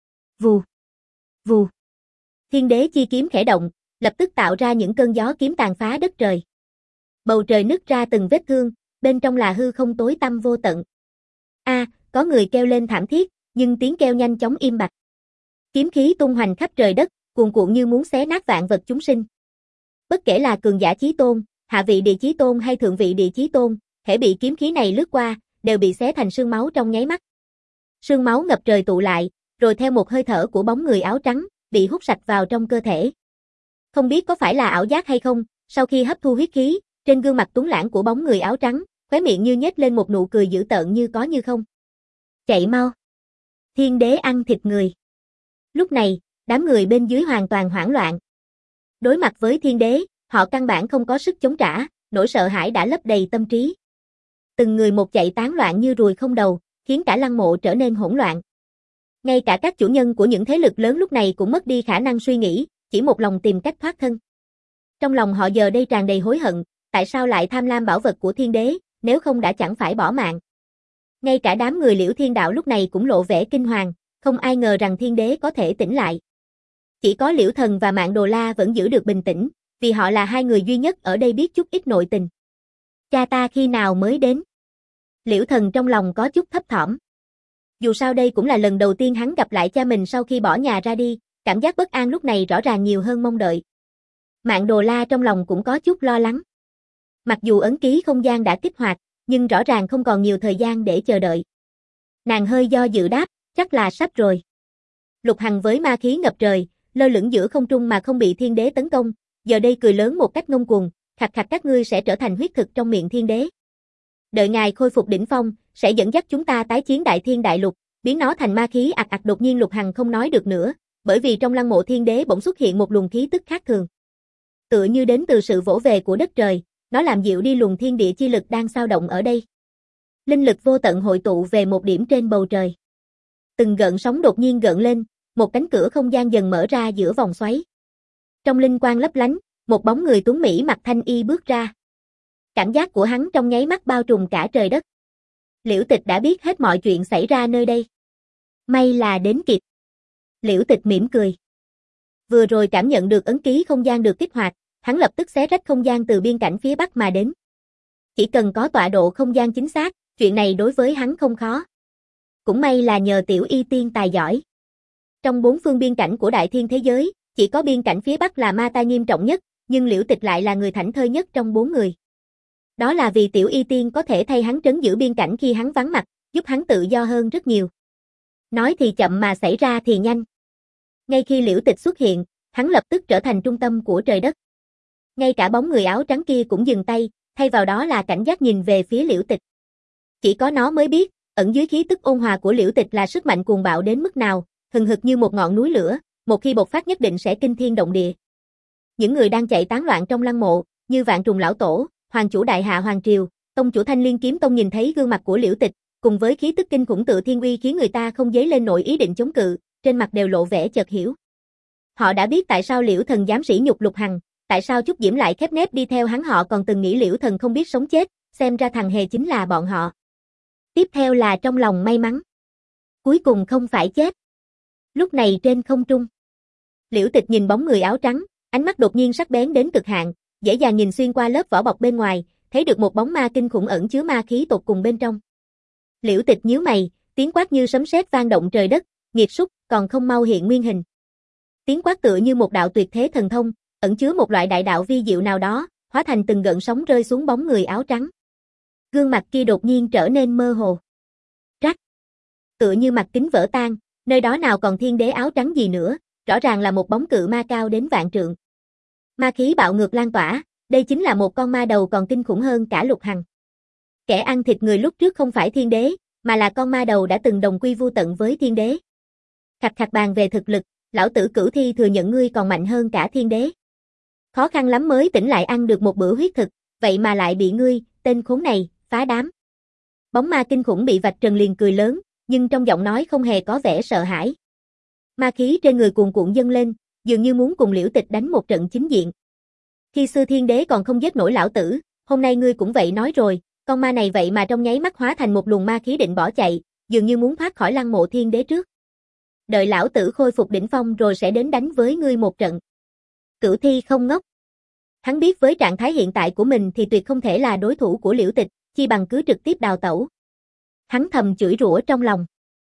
vù, vù. Thiên đế chi kiếm khẽ động, lập tức tạo ra những cơn gió kiếm tàn phá đất trời. Bầu trời nứt ra từng vết thương, bên trong là hư không tối tăm vô tận. A, à, có người kêu lên thảm thiết, nhưng tiếng kêu nhanh chóng im bặt. Kiếm khí tung hoành khắp trời đất, cuồn cuộn như muốn xé nát vạn vật chúng sinh. Bất kể là cường giả chí tôn, hạ vị địa chí tôn hay thượng vị địa chí tôn, hễ bị kiếm khí này lướt qua, đều bị xé thành sương máu trong nháy mắt. Sương máu ngập trời tụ lại, rồi theo một hơi thở của bóng người áo trắng, bị hút sạch vào trong cơ thể. Không biết có phải là ảo giác hay không, sau khi hấp thu huyết khí, trên gương mặt tuấn lãng của bóng người áo trắng, khóe miệng như nhếch lên một nụ cười dữ tợn như có như không. Chạy mau. Thiên đế ăn thịt người. Lúc này, đám người bên dưới hoàn toàn hoảng loạn. Đối mặt với thiên đế, họ căn bản không có sức chống trả, nỗi sợ hãi đã lấp đầy tâm trí. Từng người một chạy tán loạn như ruồi không đầu, khiến cả lăng mộ trở nên hỗn loạn. Ngay cả các chủ nhân của những thế lực lớn lúc này cũng mất đi khả năng suy nghĩ, chỉ một lòng tìm cách thoát thân. Trong lòng họ giờ đây tràn đầy hối hận, tại sao lại tham lam bảo vật của thiên đế, nếu không đã chẳng phải bỏ mạng. Ngay cả đám người Liễu Thiên Đạo lúc này cũng lộ vẻ kinh hoàng, không ai ngờ rằng thiên đế có thể tỉnh lại. Chỉ có Liễu Thần và Mạn Đồ La vẫn giữ được bình tĩnh, vì họ là hai người duy nhất ở đây biết chút ít nội tình. Cha ta khi nào mới đến? Liễu Thần trong lòng có chút thấp thỏm. Dù sao đây cũng là lần đầu tiên hắn gặp lại cha mình sau khi bỏ nhà ra đi, cảm giác bất an lúc này rõ ràng nhiều hơn mong đợi. Mạn Đồ La trong lòng cũng có chút lo lắng. Mặc dù ấn ký không gian đã kích hoạt, nhưng rõ ràng không còn nhiều thời gian để chờ đợi. Nàng hơi do dự đáp, chắc là sắp rồi. Lục Hằng với ma khí ngập trời, lơ lửng giữa không trung mà không bị thiên đế tấn công, giờ đây cười lớn một cách ngông cuồng, khạc khạc các ngươi sẽ trở thành huyết thực trong miệng thiên đế. Đợi ngài khôi phục đỉnh phong, sẽ dẫn dắt chúng ta tái chiến đại thiên đại lục, biến nó thành ma khí ạt ạt. Đột nhiên Lục Hằng không nói được nữa, bởi vì trong lăng mộ thiên đế bỗng xuất hiện một luồng khí tức khác thường. Tựa như đến từ sự vỗ về của đất trời, nó làm dịu đi luồng thiên địa chi lực đang xao động ở đây. Linh lực vô tận hội tụ về một điểm trên bầu trời. Từng gợn sóng đột nhiên gợn lên, một cánh cửa không gian dần mở ra giữa vòng xoáy. Trong linh quang lấp lánh, một bóng người tuấn mỹ mặc thanh y bước ra. Cảm giác của hắn trong nháy mắt bao trùm cả trời đất. Liễu Tịch đã biết hết mọi chuyện xảy ra nơi đây. May là đến kịp. Liễu Tịch mỉm cười. Vừa rồi cảm nhận được ấn ký không gian được kích hoạt, hắn lập tức xé rách không gian từ biên cảnh phía bắc mà đến. Chỉ cần có tọa độ không gian chính xác, chuyện này đối với hắn không khó. Cũng may là nhờ tiểu y tiên tài giỏi. Trong bốn phương biên cảnh của đại thiên thế giới, chỉ có biên cảnh phía bắc là ma tai nghiêm trọng nhất, nhưng Liễu Tịch lại là người thảnh thơi nhất trong bốn người. Đó là vì tiểu y tiên có thể thay hắn trấn giữ biên cảnh khi hắn vắng mặt, giúp hắn tự do hơn rất nhiều. Nói thì chậm mà xảy ra thì nhanh. Ngay khi Liễu Tịch xuất hiện, hắn lập tức trở thành trung tâm của trời đất. Ngay cả bóng người áo trắng kia cũng dừng tay, thay vào đó là cảnh giác nhìn về phía Liễu Tịch. Chỉ có nó mới biết, ẩn dưới khí tức ôn hòa của Liễu Tịch là sức mạnh cuồng bạo đến mức nào, hừng hực như một ngọn núi lửa, một khi bộc phát nhất định sẽ kinh thiên động địa. Những người đang chạy tán loạn trong lăng mộ, như Vạn Trùng lão tổ, Hoàng chủ đại hạ Hoàng triều, tông chủ Thanh Liên kiếm tông nhìn thấy gương mặt của Liễu Tịch, cùng với khí tức kinh khủng tự thiên uy khiến người ta không dấy lên nổi ý định chống cự, trên mặt đều lộ vẻ chợt hiểu. Họ đã biết tại sao Liễu Thần dám sỉ nhục Lục Hằng, tại sao Trúc Diễm lại khép nép đi theo hắn, họ còn từng nghĩ Liễu Thần không biết sống chết, xem ra thằng hề chính là bọn họ. Tiếp theo là trong lòng may mắn. Cuối cùng không phải chết. Lúc này trên không trung, Liễu Tịch nhìn bóng người áo trắng, ánh mắt đột nhiên sắc bén đến cực hạn, dễ dàng nhìn xuyên qua lớp vỏ bọc bên ngoài, thấy được một bóng ma kinh khủng ẩn chứa ma khí tột cùng bên trong. Liễu Tịch nhíu mày, tiếng quát như sấm sét vang động trời đất, nghiệt súc, còn không mau hiện nguyên hình. Tiếng quát tựa như một đạo tuyệt thế thần thông, ẩn chứa một loại đại đạo vi diệu nào đó, hóa thành từng gợn sóng rơi xuống bóng người áo trắng. Gương mặt kia đột nhiên trở nên mơ hồ. Rắc. Tựa như mặt kính vỡ tan, nơi đó nào còn thiên đế áo trắng gì nữa, rõ ràng là một bóng cự ma cao đến vạn trượng. Ma khí bạo ngược lan tỏa, đây chính là một con ma đầu còn kinh khủng hơn cả Lục Hằng. Kẻ ăn thịt người lúc trước không phải thiên đế, mà là con ma đầu đã từng đồng quy vu tận với thiên đế. Khạch khạch, bàn về thực lực, lão tử Cửu Thi thừa nhận ngươi còn mạnh hơn cả thiên đế. Khó khăn lắm mới tỉnh lại ăn được một bữa huyết thực, vậy mà lại bị ngươi, tên khốn này, phá đám. Bóng ma kinh khủng bị vạch trần liền cười lớn, nhưng trong giọng nói không hề có vẻ sợ hãi. Ma khí trên người cuồn cuộn dâng lên, dường như muốn cùng Liễu Tịch đánh một trận chính diện. Khi xưa thiên đế còn không giết nổi lão tử, hôm nay ngươi cũng vậy nói rồi, con ma này vậy mà trong nháy mắt hóa thành một luồng ma khí định bỏ chạy, dường như muốn thoát khỏi lăng mộ thiên đế trước. Đợi lão tử khôi phục đỉnh phong rồi sẽ đến đánh với ngươi một trận. Cửu Thi không ngốc. Hắn biết với trạng thái hiện tại của mình thì tuyệt không thể là đối thủ của Liễu Tịch, chi bằng cứ trực tiếp đào tẩu. Hắn thầm chửi rủa trong lòng.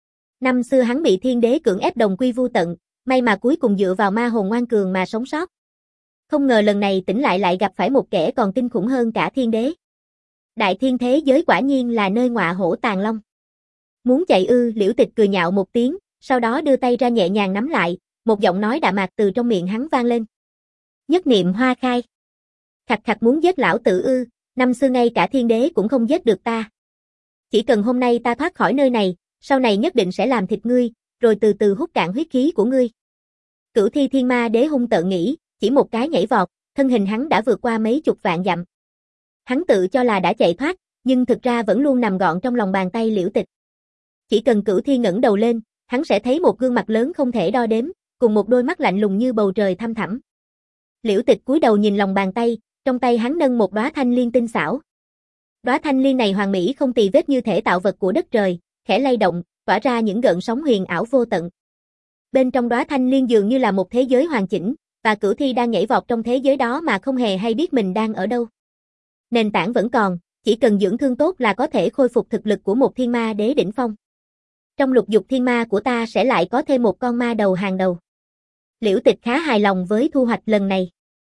Năm xưa hắn bị thiên đế cưỡng ép đồng quy vu tận, may mà cuối cùng dựa vào ma hồn ngoan cường mà sống sót. Không ngờ lần này tỉnh lại lại gặp phải một kẻ còn kinh khủng hơn cả thiên đế. Đại thiên thế giới quả nhiên là nơi ngọa hổ tàng long. Muốn chạy ư? Liễu Tịch cười nhạo một tiếng, sau đó đưa tay ra nhẹ nhàng nắm lại, một giọng nói đạm mạc từ trong miệng hắn vang lên. Nhất niệm hoa khai. Khạch khạch, muốn giết lão tử ư? Năm xưa ngay cả thiên đế cũng không giết được ta. Chỉ cần hôm nay ta thoát khỏi nơi này, sau này nhất định sẽ làm thịt ngươi, rồi từ từ hút cạn huyết khí của ngươi. Cửu Thi Thiên Ma Đế hung tợn nghĩ, chỉ một cái nhảy vọt, thân hình hắn đã vượt qua mấy chục vạn dặm. Hắn tự cho là đã chạy thoát, nhưng thực ra vẫn luôn nằm gọn trong lòng bàn tay Liễu Tịch. Chỉ cần Cửu Thi ngẩng đầu lên, hắn sẽ thấy một gương mặt lớn không thể đo đếm, cùng một đôi mắt lạnh lùng như bầu trời thăm thẳm. Liễu Tịch cúi đầu nhìn lòng bàn tay, trong tay hắn nâng một đóa thanh liên tinh xảo. Đóa thanh liên này hoàn mỹ không tì vết như thể tạo vật của đất trời, khẽ lay động, tỏa ra những gợn sóng huyền ảo vô tận. Bên trong đóa thanh liên dường như là một thế giới hoàn chỉnh, và Cửu Thi đang nhảy vọt trong thế giới đó mà không hề hay biết mình đang ở đâu. Nền tảng vẫn còn, chỉ cần dưỡng thương tốt là có thể khôi phục thực lực của một thiên ma đế đỉnh phong. Trong lục dục thiên ma của ta sẽ lại có thêm một con ma đầu hàng đầu. Liễu Tịch khá hài lòng với thu hoạch lần này.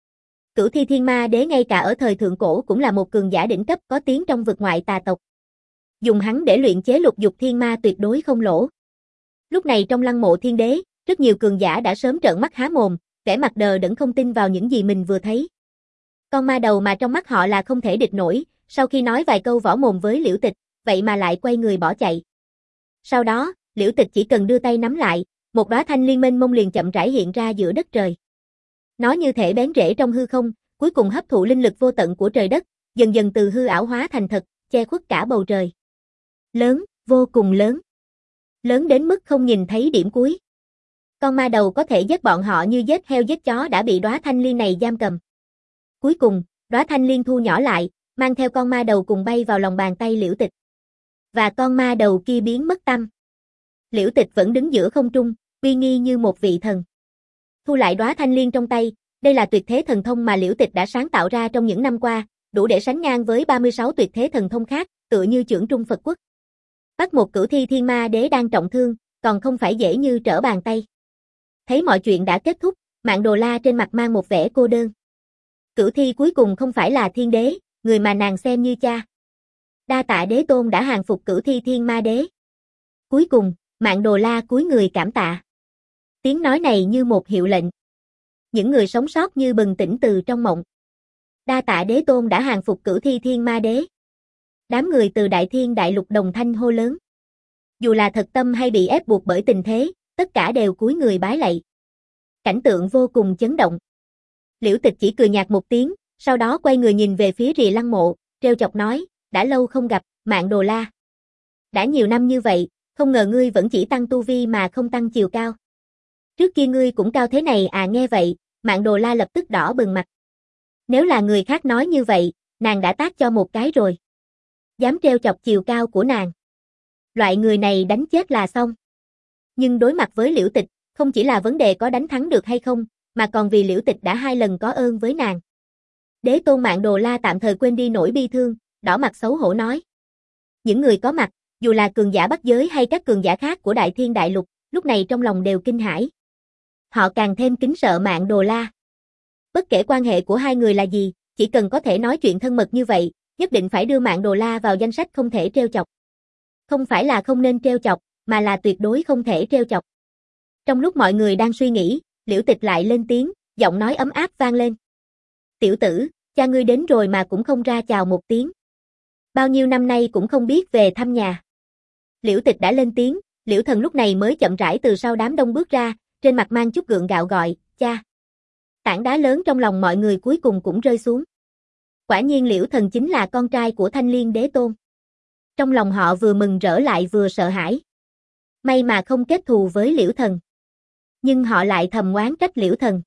Cửu Thi Thiên Ma Đế ngay cả ở thời thượng cổ cũng là một cường giả đỉnh cấp có tiếng trong vực ngoại tà tộc. Dùng hắn để luyện chế lục dục thiên ma tuyệt đối không lỗ. Lúc này trong lăng mộ thiên đế, rất nhiều cường giả đã sớm trợn mắt há mồm, vẻ mặt đờ đẫn không tin vào những gì mình vừa thấy. Con ma đầu mà trong mắt họ là không thể địch nổi, sau khi nói vài câu võ mồm với Liễu Tịch, vậy mà lại quay người bỏ chạy. Sau đó, Liễu Tịch chỉ cần đưa tay nắm lại, một đóa thanh liên mênh mông liền chậm rãi hiện ra giữa đất trời. Nó như thể bén rễ trong hư không, cuối cùng hấp thụ linh lực vô tận của trời đất, dần dần từ hư ảo hóa thành thật, che khuất cả bầu trời. Lớn, vô cùng lớn. Lớn đến mức không nhìn thấy điểm cuối. Con ma đầu có thể giết bọn họ như giết heo giết chó đã bị đóa thanh liên này giam cầm. Cuối cùng, đóa thanh liên thu nhỏ lại, mang theo con ma đầu cùng bay vào lòng bàn tay Liễu Tịch. Và con ma đầu kia biến mất tăm. Liễu Tịch vẫn đứng giữa không trung, uy nghi như một vị thần. Thu lại đóa thanh liên trong tay, đây là tuyệt thế thần thông mà Liễu Tịch đã sáng tạo ra trong những năm qua, đủ để sánh ngang với ba mươi sáu tuyệt thế thần thông khác, tựa như chưởng trung Phật quốc. Bắt một Cửu Thi Thiên Ma Đế đang trọng thương, còn không phải dễ như trở bàn tay. Thấy mọi chuyện đã kết thúc, Mạn Đồ La trên mặt mang một vẻ cô đơn. Cửu Thi cuối cùng không phải là thiên đế, người mà nàng xem như cha. Đa tạ Đế Tôn đã hàng phục Cửu Thi Thiên Ma Đế. Cuối cùng, Mạn Đồ La cúi người cảm tạ. Tiếng nói này như một hiệu lệnh. Những người sống sót như bừng tỉnh từ trong mộng. Đa tạ Đế Tôn đã hàng phục Cửu Thi Thiên Ma Đế. Đám người từ Đại Thiên Đại Lục đồng thanh hô lớn. Dù là thật tâm hay bị ép buộc bởi tình thế, tất cả đều cúi người bái lạy. Cảnh tượng vô cùng chấn động. Liễu Tịch chỉ cười nhạt một tiếng, sau đó quay người nhìn về phía rìa lăng mộ, trêu chọc nói, đã lâu không gặp, Mạn Đồ La. Đã nhiều năm như vậy, không ngờ ngươi vẫn chỉ tăng tu vi mà không tăng chiều cao. Trước kia ngươi cũng cao thế này à? Nghe vậy, Mạn Đồ La lập tức đỏ bừng mặt. Nếu là người khác nói như vậy, nàng đã tát cho một cái rồi. Dám trêu chọc chiều cao của nàng. Loại người này đánh chết là xong. Nhưng đối mặt với Liễu Tịch, không chỉ là vấn đề có đánh thắng được hay không, mà còn vì Liễu Tịch đã hai lần có ơn với nàng. Đế tôn Mạn Đồ La tạm thời quên đi nỗi bi thương, đỏ mặt xấu hổ nói. Những người có mặt, dù là cường giả Bắc giới hay các cường giả khác của Đại Thiên Đại Lục, lúc này trong lòng đều kinh hãi. Họ càng thêm kính sợ Mạn Đồ La. Bất kể quan hệ của hai người là gì, chỉ cần có thể nói chuyện thân mật như vậy, nhất định phải đưa Mạn Đồ La vào danh sách không thể trêu chọc. Không phải là không nên trêu chọc, mà là tuyệt đối không thể trêu chọc. Trong lúc mọi người đang suy nghĩ, Liễu Tịch lại lên tiếng, giọng nói ấm áp vang lên. Tiểu tử, cha ngươi đến rồi mà cũng không ra chào một tiếng. Bao nhiêu năm nay cũng không biết về thăm nhà. Liễu Tịch đã lên tiếng, Liễu Thần lúc này mới chậm rãi từ sau đám đông bước ra, trên mặt mang chút gượng gạo gọi, cha. Tảng đá lớn trong lòng mọi người cuối cùng cũng rơi xuống. Quả nhiên Liễu Thần chính là con trai của Thanh Liên Đế Tôn. Trong lòng họ vừa mừng rỡ lại vừa sợ hãi. May mà không kết thù với Liễu Thần. Nhưng họ lại thầm oán trách Liễu Thần.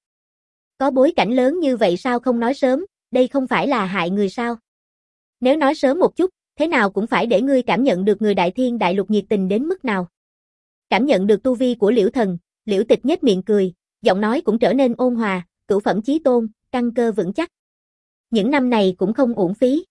Có bối cảnh lớn như vậy sao không nói sớm, đây không phải là hại người sao? Nếu nói sớm một chút, thế nào cũng phải để ngươi cảm nhận được người Đại Thiên Đại Lục nhiệt tình đến mức nào. Cảm nhận được tu vi của Liễu Thần, Liễu Tịch nhếch miệng cười, giọng nói cũng trở nên ôn hòa, cửu phẩm chí tôn, căn cơ vững chắc. Những năm này cũng không uổng phí.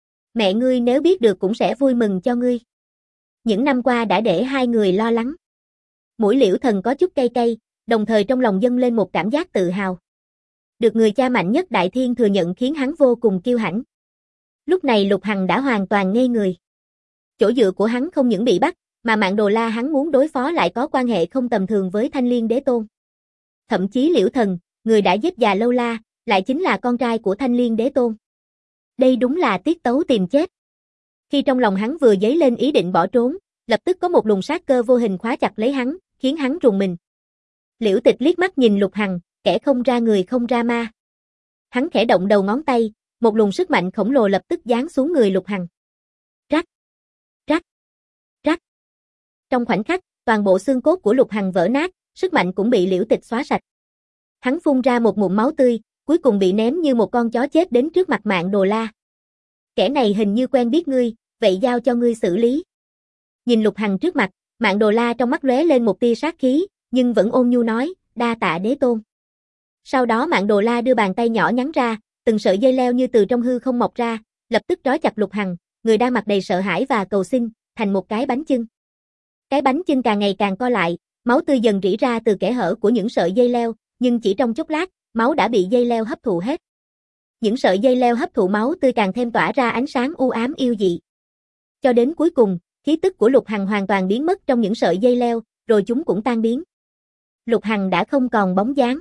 Mẹ ngươi nếu biết được cũng sẽ vui mừng cho ngươi. Những năm qua đã để hai người lo lắng. Mũi Liễu Thần có chút cay cay, đồng thời trong lòng dâng lên một cảm giác tự hào. Được người cha mạnh nhất Đại Thiên thừa nhận khiến hắn vô cùng kiêu hãnh. Lúc này Lục Hằng đã hoàn toàn ngây người. Chỗ dựa của hắn không những bị bắt, mà Mạn Đồ La hắn muốn đối phó lại có quan hệ không tầm thường với Thanh Liên Đế Tôn. Thậm chí Liễu Thần, người đã giết già Lâu La, lại chính là con trai của Thanh Liên Đế Tôn. Đây đúng là tiết tấu tìm chết. Khi trong lòng hắn vừa dấy lên ý định bỏ trốn, lập tức có một luồng sát cơ vô hình khóa chặt lấy hắn, khiến hắn rùng mình. Liễu Tịch liếc mắt nhìn Lục Hằng, kẻ không ra người không ra ma. Hắn khẽ động đầu ngón tay, một luồng sức mạnh khổng lồ lập tức giáng xuống người Lục Hằng. Rắc, rắc, rắc. Trong khoảnh khắc, toàn bộ xương cốt của Lục Hằng vỡ nát, sức mạnh cũng bị Liễu Tịch xóa sạch. Hắn phun ra một ngụm máu tươi, cuối cùng bị ném như một con chó chết đến trước mặt Mạn Đồ La. Kẻ này hình như quen biết ngươi, vậy giao cho ngươi xử lý. Nhìn Lục Hằng trước mặt, Mạn Đồ La trong mắt lóe lên một tia sát khí, nhưng vẫn ôn nhu nói, đa tạ đế tôn. Sau đó Mạn Đồ La đưa bàn tay nhỏ nhắn ra, từng sợi dây leo như từ trong hư không mọc ra, lập tức trói chặt Lục Hằng, người đang mặt đầy sợ hãi và cầu xin, thành một cái bánh chưng. Cái bánh chưng càng ngày càng co lại, máu tươi dần rỉ ra từ kẽ hở của những sợi dây leo, nhưng chỉ trong chốc lát, máu đã bị dây leo hấp thụ hết. Những sợi dây leo hấp thụ máu tươi càng thêm tỏa ra ánh sáng u ám yêu dị. Cho đến cuối cùng, khí tức của Lục Hằng hoàn toàn biến mất trong những sợi dây leo, rồi chúng cũng tan biến. Lục Hằng đã không còn bóng dáng.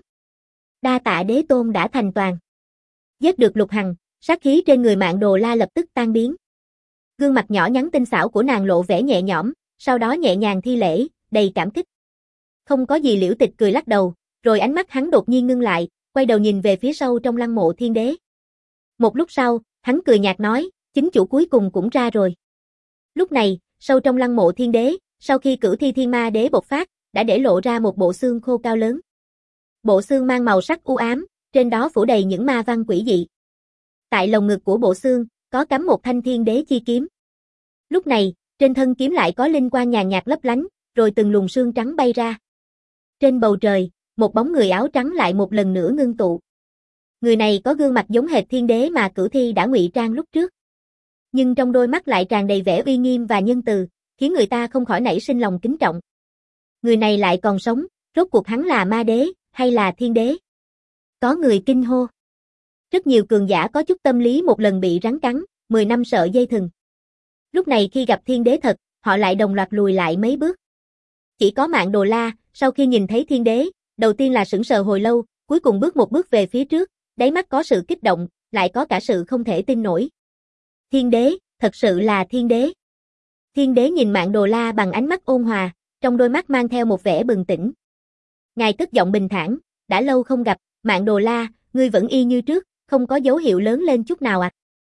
Đa tạ đế tôn đã thành toàn. Giết được Lục Hằng, sát khí trên người Mạn Đồ La lập tức tan biến. Gương mặt nhỏ nhắn tinh xảo của nàng lộ vẻ nhẹ nhõm, sau đó nhẹ nhàng thi lễ, đầy cảm kích. Không có gì. Liễu Tịch cười lắc đầu, rồi ánh mắt hắn đột nhiên ngưng lại, quay đầu nhìn về phía sâu trong lăng mộ thiên đế. Một lúc sau, hắn cười nhạt nói, chính chủ cuối cùng cũng ra rồi. Lúc này, sâu trong lăng mộ thiên đế, sau khi cửu thi thiên ma đế bộc phát, đã để lộ ra một bộ xương khô cao lớn. Bộ xương mang màu sắc u ám, trên đó phủ đầy những ma văn quỷ dị. Tại lồng ngực của bộ xương, có cắm một thanh thiên đế chi kiếm. Lúc này, trên thân kiếm lại có linh quang nhàn nhạt lấp lánh, rồi từng luồng sương trắng bay ra. Trên bầu trời, một bóng người áo trắng lại một lần nữa ngưng tụ. Người này có gương mặt giống hệt thiên đế mà cửu thi đã ngụy trang lúc trước. Nhưng trong đôi mắt lại tràn đầy vẻ uy nghiêm và nhân từ, khiến người ta không khỏi nảy sinh lòng kính trọng. Người này lại còn sống, rốt cuộc hắn là ma đế, hay là thiên đế? Có người kinh hô. Rất nhiều cường giả có chút tâm lý một lần bị rắn cắn, mười năm sợ dây thừng. Lúc này khi gặp thiên đế thật, họ lại đồng loạt lùi lại mấy bước. Chỉ có Mạn Đồ La, sau khi nhìn thấy thiên đế, đầu tiên là sững sờ hồi lâu, cuối cùng bước một bước về phía trước, đáy mắt có sự kích động, lại có cả sự không thể tin nổi. Thiên đế, thật sự là thiên đế. Thiên đế nhìn Mạn Đồ La bằng ánh mắt ôn hòa, trong đôi mắt mang theo một vẻ bừng tỉnh. Ngài cất giọng bình thản, đã lâu không gặp, Mạn Đồ La, ngươi vẫn y như trước, không có dấu hiệu lớn lên chút nào à?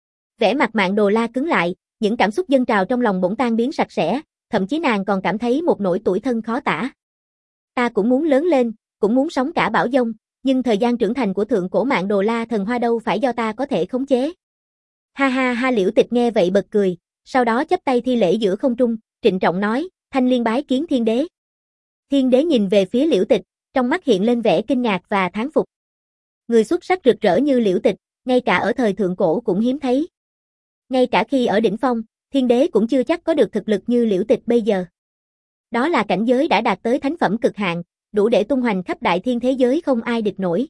Vẻ mặt Mạn Đồ La cứng lại, những cảm xúc dâng trào trong lòng bỗng tan biến sạch sẽ, thậm chí nàng còn cảm thấy một nỗi tủi thân khó tả. Ta cũng muốn lớn lên, cũng muốn sống cả bão giông, nhưng thời gian trưởng thành của thượng cổ Mạn Đồ La thần hoa đâu phải do ta có thể khống chế. Ha ha ha, Liễu Tịch nghe vậy bật cười, sau đó chắp tay thi lễ giữa không trung, trịnh trọng nói, Thanh Liên bái kiến thiên đế. Thiên đế nhìn về phía Liễu Tịch, trong mắt hiện lên vẻ kinh ngạc và thán phục. Người xuất sắc rực rỡ như Liễu Tịch, ngay cả ở thời thượng cổ cũng hiếm thấy. Ngay cả khi ở đỉnh phong, thiên đế cũng chưa chắc có được thực lực như Liễu Tịch bây giờ. Đó là cảnh giới đã đạt tới thánh phẩm cực hạn, đủ để tung hoành khắp đại thiên thế giới không ai địch nổi.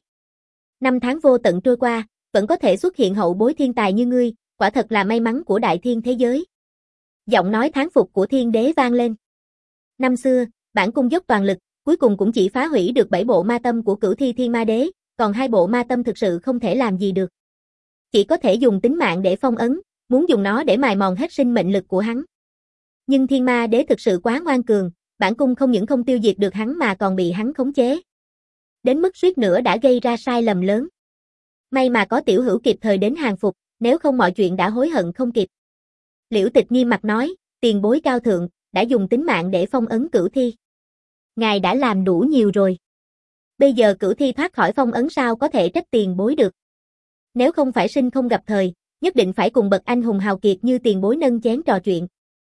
Năm tháng vô tận trôi qua, vẫn có thể xuất hiện hậu bối thiên tài như ngươi, quả thật là may mắn của đại thiên thế giới. Giọng nói thán phục của thiên đế vang lên. Năm xưa, bản cung dốc toàn lực, cuối cùng cũng chỉ phá hủy được bảy bộ ma tâm của Cửu Thi Thiên Ma Đế, còn hai bộ ma tâm thực sự không thể làm gì được. Chỉ có thể dùng tính mạng để phong ấn, muốn dùng nó để mài mòn hết sinh mệnh lực của hắn. Nhưng Thiên Ma Đế thực sự quá ngoan cường, bản cung không những không tiêu diệt được hắn mà còn bị hắn khống chế. Đến mức suýt nữa đã gây ra sai lầm lớn. May mà có tiểu hữu kịp thời đến hàng phục, nếu không mọi chuyện đã hối hận không kịp. Liễu Tịch nghiêm mặt nói, tiền bối cao thượng, đã dùng tính mạng để phong ấn Cửu Thi. Ngài đã làm đủ nhiều rồi. Bây giờ Cửu Thi thoát khỏi phong ấn sao có thể trách tiền bối được. Nếu không phải sinh không gặp thời, nhất định phải cùng bậc anh hùng hào kiệt như tiền bối nâng chén trò chuyện.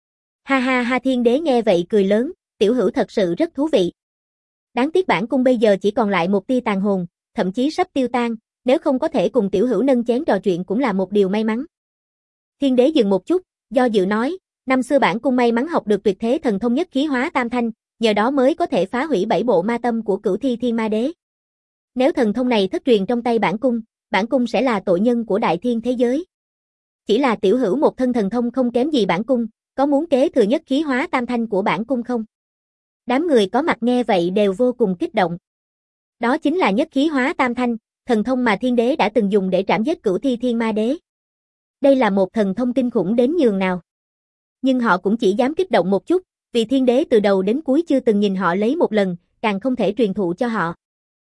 Ha ha ha, thiên đế nghe vậy cười lớn, tiểu hữu thật sự rất thú vị. Đáng tiếc bản cung bây giờ chỉ còn lại một tia tàn hồn, thậm chí sắp tiêu tan, nếu không có thể cùng tiểu hữu nâng chén trò chuyện cũng là một điều may mắn. Thiên đế dừng một chút, do dự nói, năm xưa bản cung may mắn học được tuyệt thế thần thông nhất khí hóa tam thanh, nhờ đó mới có thể phá hủy bảy bộ ma tâm của Cửu Thi Thiên Ma Đế. Nếu thần thông này thất truyền trong tay bản cung, bản cung sẽ là tội nhân của đại thiên thế giới. Chỉ là tiểu hữu một thân thần thông không kém gì bản cung, có muốn kế thừa nhất khí hóa tam thanh của bản cung không? Đám người có mặt nghe vậy đều vô cùng kích động. Đó chính là nhất khí hóa tam thanh, thần thông mà thiên đế đã từng dùng để trảm giết Cửu Thi Thiên Ma Đế. Đây là một thần thông kinh khủng đến nhường nào. Nhưng họ cũng chỉ dám kích động một chút, vì thiên đế từ đầu đến cuối chưa từng nhìn họ lấy một lần, càng không thể truyền thụ cho họ.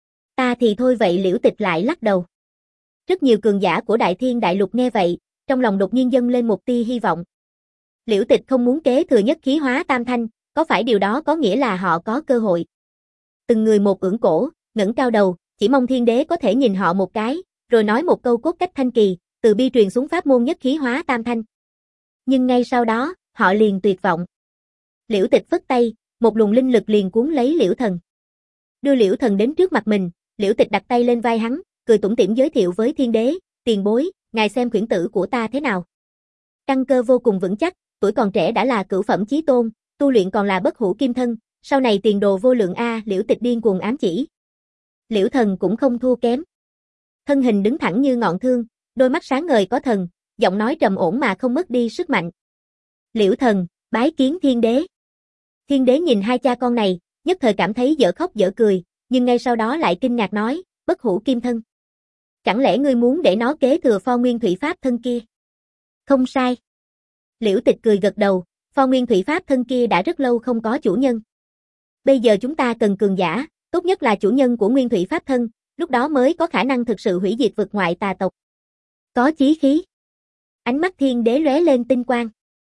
Ta thì thôi vậy, Liễu Tịch lại lắc đầu. Rất nhiều cường giả của đại thiên đại lục nghe vậy, trong lòng đột nhiên dâng lên một tia hy vọng. Liễu Tịch không muốn kế thừa nhất khí hóa tam thanh, có phải điều đó có nghĩa là họ có cơ hội? Từng người một ưỡn cổ, ngẩng cao đầu, chỉ mong thiên đế có thể nhìn họ một cái, rồi nói một câu cốt cách thanh kỳ, từ bi truyền xuống pháp môn nhất khí hóa tam thanh. Nhưng ngay sau đó, họ liền tuyệt vọng. Liễu Tịch phất tay, một luồng linh lực liền cuốn lấy Liễu Thần. Đưa Liễu Thần đến trước mặt mình, Liễu Tịch đặt tay lên vai hắn, cười tủm tỉm giới thiệu với thiên đế, tiền bối, ngài xem khuyển tử của ta thế nào. Căn cơ vô cùng vững chắc, tuổi còn trẻ đã là cửu phẩm chí tôn, tu luyện còn là bất hủ kim thân, sau này tiền đồ vô lượng a, Liễu Tịch điên cuồng ám chỉ. Liễu Thần cũng không thua kém. Thân hình đứng thẳng như ngọn thương, đôi mắt sáng ngời có thần, giọng nói trầm ổn mà không mất đi sức mạnh. Liễu Thần, bái kiến thiên đế. Thiên đế nhìn hai cha con này, nhất thời cảm thấy dở khóc dở cười, nhưng ngay sau đó lại kinh ngạc nói, bất hủ kim thân. Chẳng lẽ ngươi muốn để nó kế thừa Pho Nguyên Thủy Pháp thân kia? Không sai. Liễu Tịch cười gật đầu, Pho Nguyên Thủy Pháp thân kia đã rất lâu không có chủ nhân. Bây giờ chúng ta cần cường giả, tốt nhất là chủ nhân của Nguyên Thủy Pháp thân, lúc đó mới có khả năng thực sự hủy diệt vực ngoại tà tộc. Có chí khí. Ánh mắt thiên đế lóe lên tinh quang.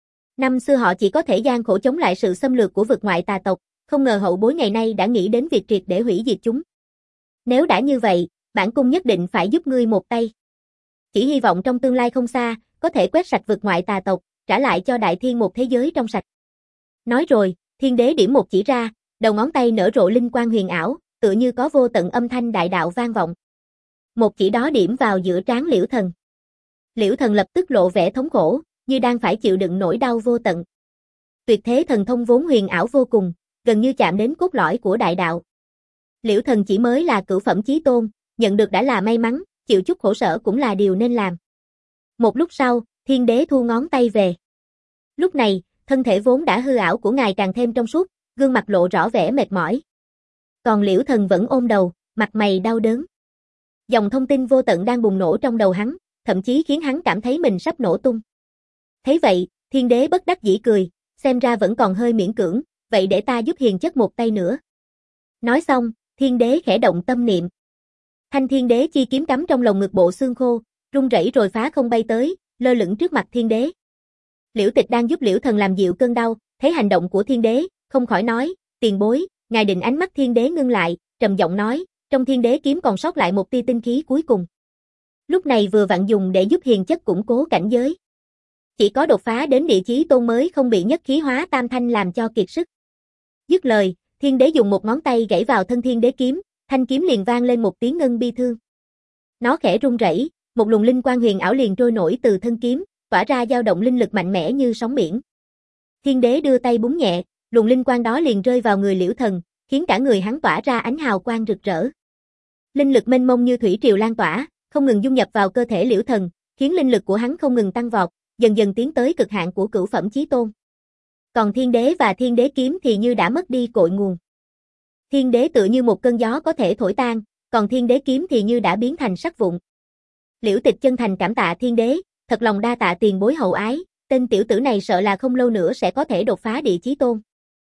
Năm xưa họ chỉ có thể gian khổ chống lại sự xâm lược của vực ngoại tà tộc, không ngờ hậu bối ngày nay đã nghĩ đến việc triệt để hủy diệt chúng. Nếu đã như vậy, bản cung nhất định phải giúp ngươi một tay. Chỉ hy vọng trong tương lai không xa, có thể quét sạch vực ngoại tà tộc, trả lại cho đại thiên một thế giới trong sạch. Nói rồi, thiên đế điểm một chỉ ra, đầu ngón tay nở rộ linh quang huyền ảo, tựa như có vô tận âm thanh đại đạo vang vọng. Một chỉ đó điểm vào giữa trán Liễu Thần. Liễu Thần lập tức lộ vẻ thống khổ, như đang phải chịu đựng nỗi đau vô tận. Tuyệt thế thần thông vốn huyền ảo vô cùng, gần như chạm đến cốt lõi của đại đạo. Liễu Thần chỉ mới là cửu phẩm chí tôn, nhận được đã là may mắn, chịu chút khổ sở cũng là điều nên làm. Một lúc sau, thiên đế thu ngón tay về. Lúc này, thân thể vốn đã hư ảo của ngài càng thêm trong suốt, gương mặt lộ rõ vẻ mệt mỏi. Còn Liễu Thần vẫn ôm đầu, mặt mày đau đớn. Dòng thông tin vô tận đang bùng nổ trong đầu hắn, thậm chí khiến hắn cảm thấy mình sắp nổ tung. Thấy vậy, thiên đế bất đắc dĩ cười, xem ra vẫn còn hơi miễn cưỡng, vậy để ta giúp hiền chất một tay nữa. Nói xong, thiên đế khẽ động tâm niệm. Thanh thiên đế chi kiếm cắm trong lồng ngực bộ xương khô, rung rẩy rồi phá không bay tới, lơ lửng trước mặt thiên đế. Liễu Tịch đang giúp Liễu Thần làm dịu cơn đau, thấy hành động của thiên đế, không khỏi nói, tiền bối, Ngài Định ánh mắt thiên đế ngưng lại, trầm giọng nói, trong thiên đế kiếm còn sót lại một tia tinh khí cuối cùng. Lúc này vừa vặn dùng để giúp hiền chất củng cố cảnh giới. Chỉ có đột phá đến địa chí tôn mới không bị nhất khí hóa tam thanh làm cho kiệt sức. Dứt lời, thiên đế dùng một ngón tay gãy vào thân thiên đế kiếm, thanh kiếm liền vang lên một tiếng ngân bi thương. Nó khẽ rung rẩy, một luồng linh quang huyền ảo liền trôi nổi từ thân kiếm, tỏa ra dao động linh lực mạnh mẽ như sóng biển. Thiên đế đưa tay búng nhẹ, luồng linh quang đó liền rơi vào người Liễu Thần, khiến cả người hắn tỏa ra ánh hào quang rực rỡ. Linh lực mênh mông như thủy triều lan tỏa, không ngừng dung nhập vào cơ thể Liễu Thần, khiến linh lực của hắn không ngừng tăng vọt, dần dần tiến tới cực hạn của cửu phẩm chí tôn. Còn thiên đế và thiên đế kiếm thì như đã mất đi cội nguồn. Thiên đế tựa như một cơn gió có thể thổi tan, còn thiên đế kiếm thì như đã biến thành sắt vụn. Liễu Tịch chân thành cảm tạ thiên đế, thật lòng đa tạ tiền bối hậu ái, tên tiểu tử này sợ là không lâu nữa sẽ có thể đột phá địa chí tôn.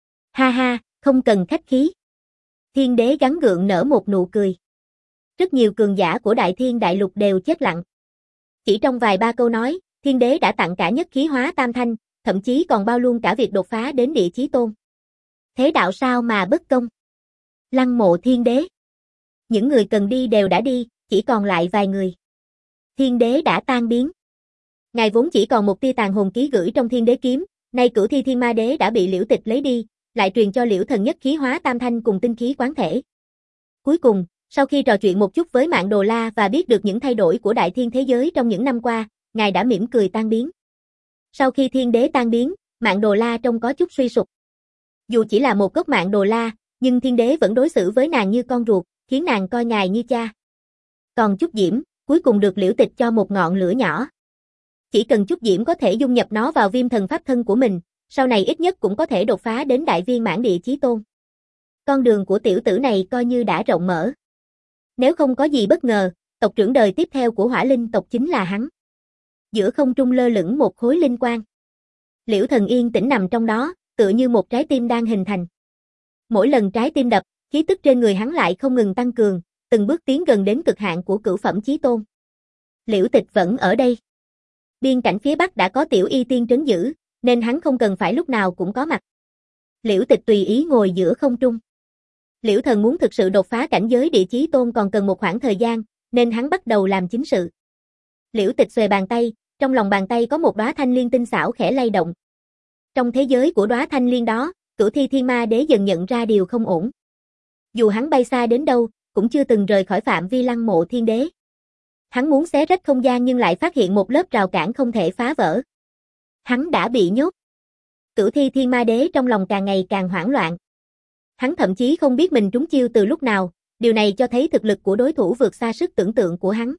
Ha ha, không cần khách khí. Thiên đế gắn gượng nở một nụ cười. Rất nhiều cường giả của Đại Thiên Đại Lục đều chết lặng. Chỉ trong vài ba câu nói, thiên đế đã tặng cả nhất khí hóa tam thanh, thậm chí còn bao luôn cả việc đột phá đến địa chí tôn. Thế đạo sao mà bất công? Lăng mộ thiên đế. Những người cần đi đều đã đi, chỉ còn lại vài người. Thiên đế đã tan biến. Ngài vốn chỉ còn một tia tàn hồn ký gửi trong thiên đế kiếm, nay cửu thi thiên ma đế đã bị Liễu Tịch lấy đi, lại truyền cho Liễu Thần nhất khí hóa tam thanh cùng tinh khí quán thể. Cuối cùng, sau khi trò chuyện một chút với Mạn Đồ La và biết được những thay đổi của đại thiên thế giới trong những năm qua, ngài đã mỉm cười tan biến. Sau khi thiên đế tan biến, Mạn Đồ La trông có chút suy sụp. Dù chỉ là một gốc Mạn Đồ La, nhưng thiên đế vẫn đối xử với nàng như con ruột, khiến nàng coi ngài như cha. Còn Trúc Diễm, cuối cùng được Liễu Tịch cho một ngọn lửa nhỏ. Chỉ cần Trúc Diễm có thể dung nhập nó vào viêm thần pháp thân của mình, sau này ít nhất cũng có thể đột phá đến đại viên mãn địa chí tôn. Con đường của tiểu tử này coi như đã rộng mở. Nếu không có gì bất ngờ, tộc trưởng đời tiếp theo của Hỏa Linh tộc chính là hắn. Giữa không trung lơ lửng một khối linh quang. Liễu Thần yên tĩnh nằm trong đó, tựa như một trái tim đang hình thành. Mỗi lần trái tim đập, khí tức trên người hắn lại không ngừng tăng cường, từng bước tiến gần đến cực hạn của cửu phẩm chí tôn. Liễu Tịch vẫn ở đây. Biên cảnh phía Bắc đã có tiểu y tiên trấn giữ, nên hắn không cần phải lúc nào cũng có mặt. Liễu Tịch tùy ý ngồi giữa không trung. Liễu Thần muốn thực sự đột phá cảnh giới địa chí tôn còn cần một khoảng thời gian, nên hắn bắt đầu làm chính sự. Liễu Tịch xuề bàn tay, trong lòng bàn tay có một đóa thanh liên tinh xảo khẽ lay động. Trong thế giới của đóa thanh liên đó, cửu thi thiên ma đế dần nhận ra điều không ổn. Dù hắn bay xa đến đâu, cũng chưa từng rời khỏi phạm vi lăng mộ thiên đế. Hắn muốn xé rách không gian nhưng lại phát hiện một lớp rào cản không thể phá vỡ. Hắn đã bị nhốt. Cửu thi thiên ma đế trong lòng càng ngày càng hoảng loạn. Hắn thậm chí không biết mình trúng chiêu từ lúc nào, điều này cho thấy thực lực của đối thủ vượt xa sức tưởng tượng của hắn.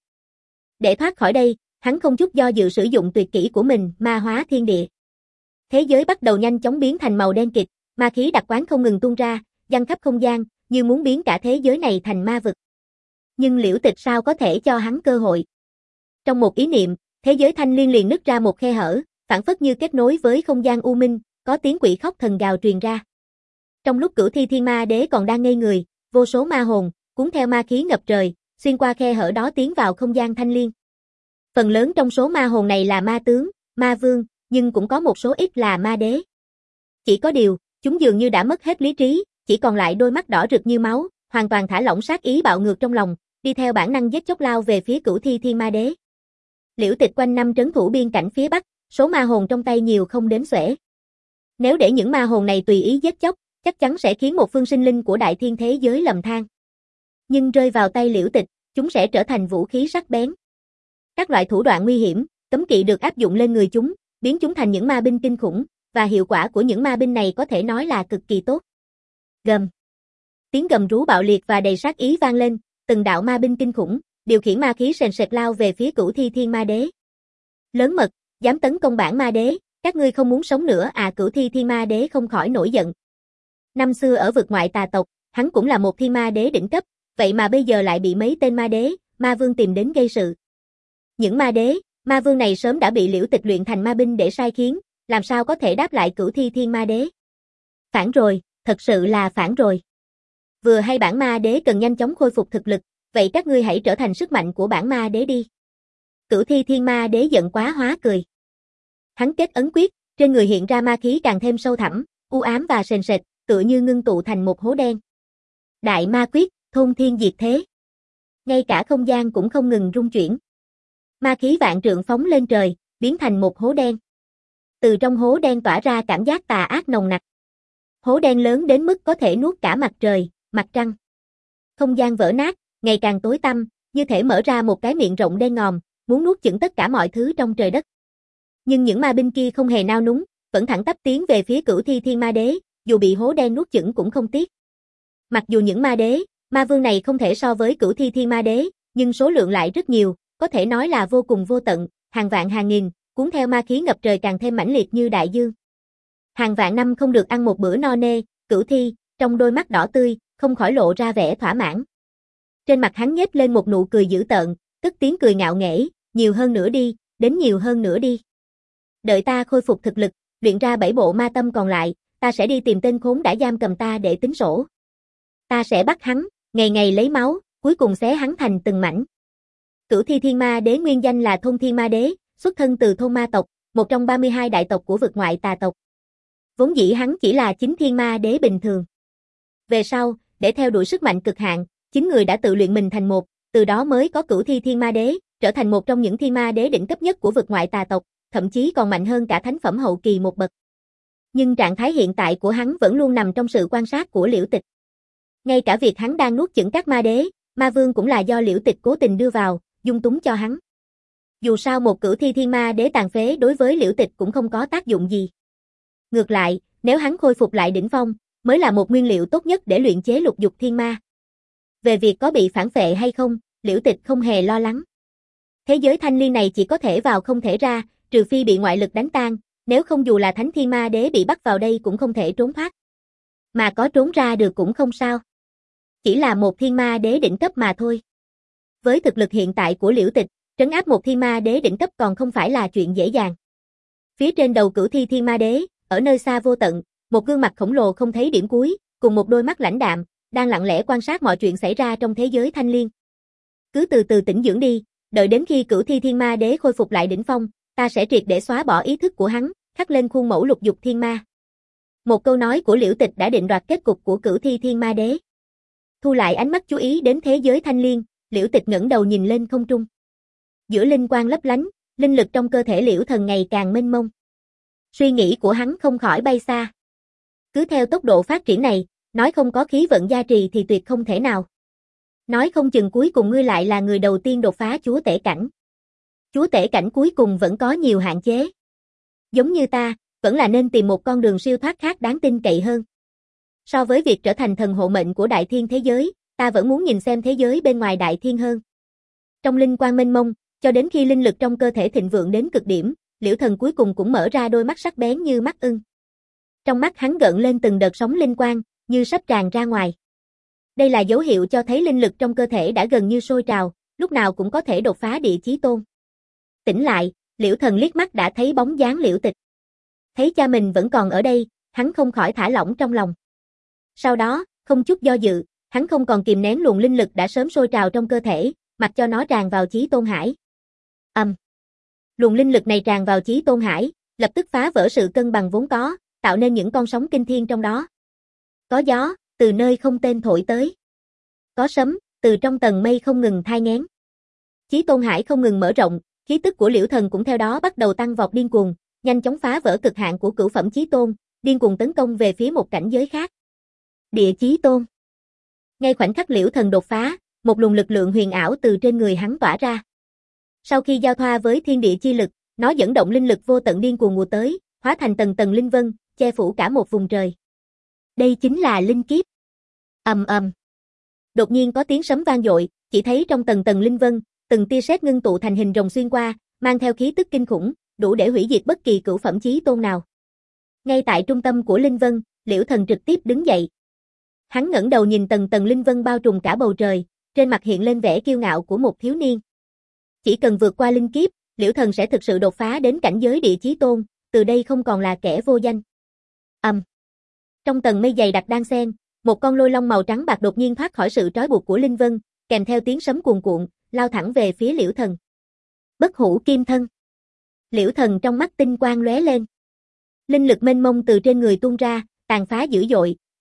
Để thoát khỏi đây, hắn không chút do dự sử dụng tuyệt kỹ của mình, ma hóa thiên địa. Thế giới bắt đầu nhanh chóng biến thành màu đen kịt, ma khí đặc quán không ngừng tuôn ra, giăng khắp không gian, như muốn biến cả thế giới này thành ma vực. Nhưng Liễu Tịch sao có thể cho hắn cơ hội? Trong một ý niệm, thế giới thanh liên liền nứt ra một khe hở, phảng phất như kết nối với không gian u minh, có tiếng quỷ khóc thần gào truyền ra. Trong lúc cửu thi thiên ma đế còn đang ngây người, vô số ma hồn, cuốn theo ma khí ngập trời, xuyên qua khe hở đó tiến vào không gian thanh liên. Phần lớn trong số ma hồn này là ma tướng, ma vương, nhưng cũng có một số ít là ma đế. Chỉ có điều, chúng dường như đã mất hết lý trí, chỉ còn lại đôi mắt đỏ rực như máu, hoàn toàn thả lỏng sát ý bạo ngược trong lòng, đi theo bản năng giết chóc lao về phía cửu thi thiên ma đế. Liễu Tịch quanh năm trấn thủ biên cảnh phía Bắc, số ma hồn trong tay nhiều không đếm xuể. Nếu để những ma hồn này tùy ý giết chóc, chắc chắn sẽ khiến một phương sinh linh của đại thiên thế giới lầm than. Nhưng rơi vào tay Liễu Tịch, chúng sẽ trở thành vũ khí sắc bén. Các loại thủ đoạn nguy hiểm, cấm kỵ được áp dụng lên người chúng, biến chúng thành những ma binh kinh khủng, và hiệu quả của những ma binh này có thể nói là cực kỳ tốt. Gầm. Tiếng gầm rú bạo liệt và đầy sát ý vang lên, từng đạo ma binh kinh khủng, điều khiển ma khí sền sệt lao về phía cửu thi thiên ma đế. Lớn mật, dám tấn công bản ma đế, các ngươi không muốn sống nữa à? Cửu thi thiên ma đế không khỏi nổi giận. Năm xưa ở vực ngoại tà tộc, hắn cũng là một thiên ma đế đỉnh cấp, vậy mà bây giờ lại bị mấy tên ma đế, ma vương tìm đến gây sự. Những ma đế, ma vương này sớm đã bị Liễu Tịch luyện thành ma binh để sai khiến, làm sao có thể đáp lại cửu thi thiên ma đế. Phản rồi, thật sự là phản rồi. Vừa hay bản ma đế cần nhanh chóng khôi phục thực lực, vậy các ngươi hãy trở thành sức mạnh của bản ma đế đi. Cửu thi thiên ma đế giận quá hóa cười. Hắn kết ấn quyết, trên người hiện ra ma khí càng thêm sâu thẳm, u ám và sền sệt, tựa như ngưng tụ thành một hố đen. Đại ma quyết, thôn thiên diệt thế. Ngay cả không gian cũng không ngừng rung chuyển. Ma khí vạn trượng phóng lên trời, biến thành một hố đen. Từ trong hố đen tỏa ra cảm giác tà ác nồng nặc. Hố đen lớn đến mức có thể nuốt cả mặt trời, mặt trăng. Không gian vỡ nát, ngày càng tối tăm, như thể mở ra một cái miệng rộng đen ngòm, muốn nuốt chửng tất cả mọi thứ trong trời đất. Nhưng những ma binh kia không hề nao núng, vẫn thẳng tắp tiến về phía Cửu Thi Thiên Ma Đế, dù bị hố đen nuốt chửng cũng không tiếc. Mặc dù những ma đế, ma vương này không thể so với Cửu Thi Thiên Ma Đế, nhưng số lượng lại rất nhiều, có thể nói là vô cùng vô tận, hàng vạn hàng nghìn, cuốn theo ma khí ngập trời càng thêm mãnh liệt như đại dương. Hàng vạn năm không được ăn một bữa no nê, Cửu Thi, trong đôi mắt đỏ tươi, không khỏi lộ ra vẻ thỏa mãn. Trên mặt hắn nhếch lên một nụ cười dữ tợn, cất tiếng cười ngạo nghễ, nhiều hơn nữa đi, đến nhiều hơn nữa đi. Đợi ta khôi phục thực lực, luyện ra bảy bộ ma tâm còn lại, ta sẽ đi tìm tên khốn đã giam cầm ta để tính sổ. Ta sẽ bắt hắn, ngày ngày lấy máu, cuối cùng xé hắn thành từng mảnh. Cửu Thi Thiên Ma Đế nguyên danh là Thôn Thiên Ma Đế, xuất thân từ thôn ma tộc, một trong ba mươi hai đại tộc của vực ngoại tà tộc. Vốn dĩ hắn chỉ là chính thiên ma đế bình thường. Về sau, để theo đuổi sức mạnh cực hạn, chính người đã tự luyện mình thành một, từ đó mới có Cửu Thi Thiên Ma Đế, trở thành một trong những thiên ma đế đỉnh cấp nhất của vực ngoại tà tộc, thậm chí còn mạnh hơn cả thánh phẩm hậu kỳ một bậc. Nhưng trạng thái hiện tại của hắn vẫn luôn nằm trong sự quan sát của Liễu Tịch. Ngay cả việc hắn đang nuốt chửng các ma đế, ma vương cũng là do Liễu Tịch cố tình đưa vào, dung túng cho hắn. Dù sao một Cửu Thi Thiên Ma Đế tàn phế đối với Liễu Tịch cũng không có tác dụng gì. Ngược lại, nếu hắn khôi phục lại đỉnh phong, mới là một nguyên liệu tốt nhất để luyện chế lục dục thiên ma. Về việc có bị phản phệ hay không, Liễu Tịch không hề lo lắng. Thế giới thanh liên này chỉ có thể vào không thể ra, trừ phi bị ngoại lực đánh tan, nếu không dù là Thánh Thiên Ma Đế bị bắt vào đây cũng không thể trốn thoát. Mà có trốn ra được cũng không sao. Chỉ là một thiên ma đế đỉnh cấp mà thôi. Với thực lực hiện tại của Liễu Tịch, trấn áp một thiên ma đế đỉnh cấp còn không phải là chuyện dễ dàng. Phía trên đầu Cửu Thi Thiên Ma Đế, ở nơi xa vô tận, một gương mặt khổng lồ không thấy điểm cuối, cùng một đôi mắt lãnh đạm, đang lặng lẽ quan sát mọi chuyện xảy ra trong thế giới thanh liên. Cứ từ từ tĩnh dưỡng đi, đợi đến khi Cửu Thi Thiên Ma Đế khôi phục lại đỉnh phong, ta sẽ triệt để xóa bỏ ý thức của hắn, khắc lên khuôn mẫu lục dục thiên ma. Một câu nói của Liễu Tịch đã định đoạt kết cục của Cửu Thi Thiên Ma Đế. Thu lại ánh mắt chú ý đến thế giới thanh liên, Liễu Tịch ngẩng đầu nhìn lên không trung. Giữa linh quang lấp lánh, linh lực trong cơ thể Liễu Thần ngày càng mênh mông. Suy nghĩ của hắn không khỏi bay xa. Cứ theo tốc độ phát triển này, nói không có khí vận gia trì thì tuyệt không thể nào. Nói không chừng cuối cùng ngươi lại là người đầu tiên đột phá chúa tể cảnh. Chúa tể cảnh cuối cùng vẫn có nhiều hạn chế. Giống như ta, vẫn là nên tìm một con đường siêu thoát khác đáng tin cậy hơn. So với việc trở thành thần hộ mệnh của đại thiên thế giới, ta vẫn muốn nhìn xem thế giới bên ngoài đại thiên hơn. Trong linh quang mênh mông, cho đến khi linh lực trong cơ thể thịnh vượng đến cực điểm, Liễu Thần cuối cùng cũng mở ra đôi mắt sắc bén như mắt ưng. Trong mắt hắn gợn lên từng đợt sóng linh quang, như sắp tràn ra ngoài. Đây là dấu hiệu cho thấy linh lực trong cơ thể đã gần như sôi trào, lúc nào cũng có thể đột phá địa chí tôn. Tỉnh lại, Liễu Thần liếc mắt đã thấy bóng dáng Liễu Tịch. Thấy cha mình vẫn còn ở đây, hắn không khỏi thả lỏng trong lòng. Sau đó, không chút do dự, hắn không còn kìm nén luồng linh lực đã sớm sôi trào trong cơ thể, mặc cho nó tràn vào Chí Tôn Hải. Ầm. Um. Luồng linh lực này tràn vào Chí Tôn Hải, lập tức phá vỡ sự cân bằng vốn có, tạo nên những con sóng kinh thiên trong đó. Có gió, từ nơi không tên thổi tới. Có sấm, từ trong tầng mây không ngừng thai nghén. Chí Tôn Hải không ngừng mở rộng, khí tức của Liễu Thần cũng theo đó bắt đầu tăng vọt điên cuồng, nhanh chóng phá vỡ cực hạn của cửu phẩm Chí Tôn, điên cuồng tấn công về phía một cảnh giới khác. Địa Chí Tôn. Ngay khoảnh khắc Liễu Thần đột phá, một luồng lực lượng huyền ảo từ trên người hắn tỏa ra. Sau khi giao thoa với thiên địa chi lực, nó dẫn động linh lực vô tận điên cuồng ùa tới, hóa thành tầng tầng linh vân, che phủ cả một vùng trời. Đây chính là linh kiếp. Ầm ầm. Đột nhiên có tiếng sấm vang dội, chỉ thấy trong tầng tầng linh vân, từng tia sét ngưng tụ thành hình rồng xuyên qua, mang theo khí tức kinh khủng, đủ để hủy diệt bất kỳ cửu phẩm chí tôn nào. Ngay tại trung tâm của linh vân, Liễu Thần trực tiếp đứng dậy. Hắn ngẩng đầu nhìn tầng tầng linh vân bao trùm cả bầu trời, trên mặt hiện lên vẻ kiêu ngạo của một thiếu niên. Chỉ cần vượt qua linh kiếp, Liễu Thần sẽ thực sự đột phá đến cảnh giới địa chí tôn, từ đây không còn là kẻ vô danh. Ầm. Um. Trong tầng mây dày đặc đan xen, một con lôi long màu trắng bạc đột nhiên thoát khỏi sự trói buộc của linh vân, kèm theo tiếng sấm cuồn cuộn, lao thẳng về phía Liễu Thần. Bất hủ kim thân. Liễu Thần trong mắt tinh quang lóe lên. Linh lực mênh mông từ trên người tuôn ra, tàn phá dữ dội,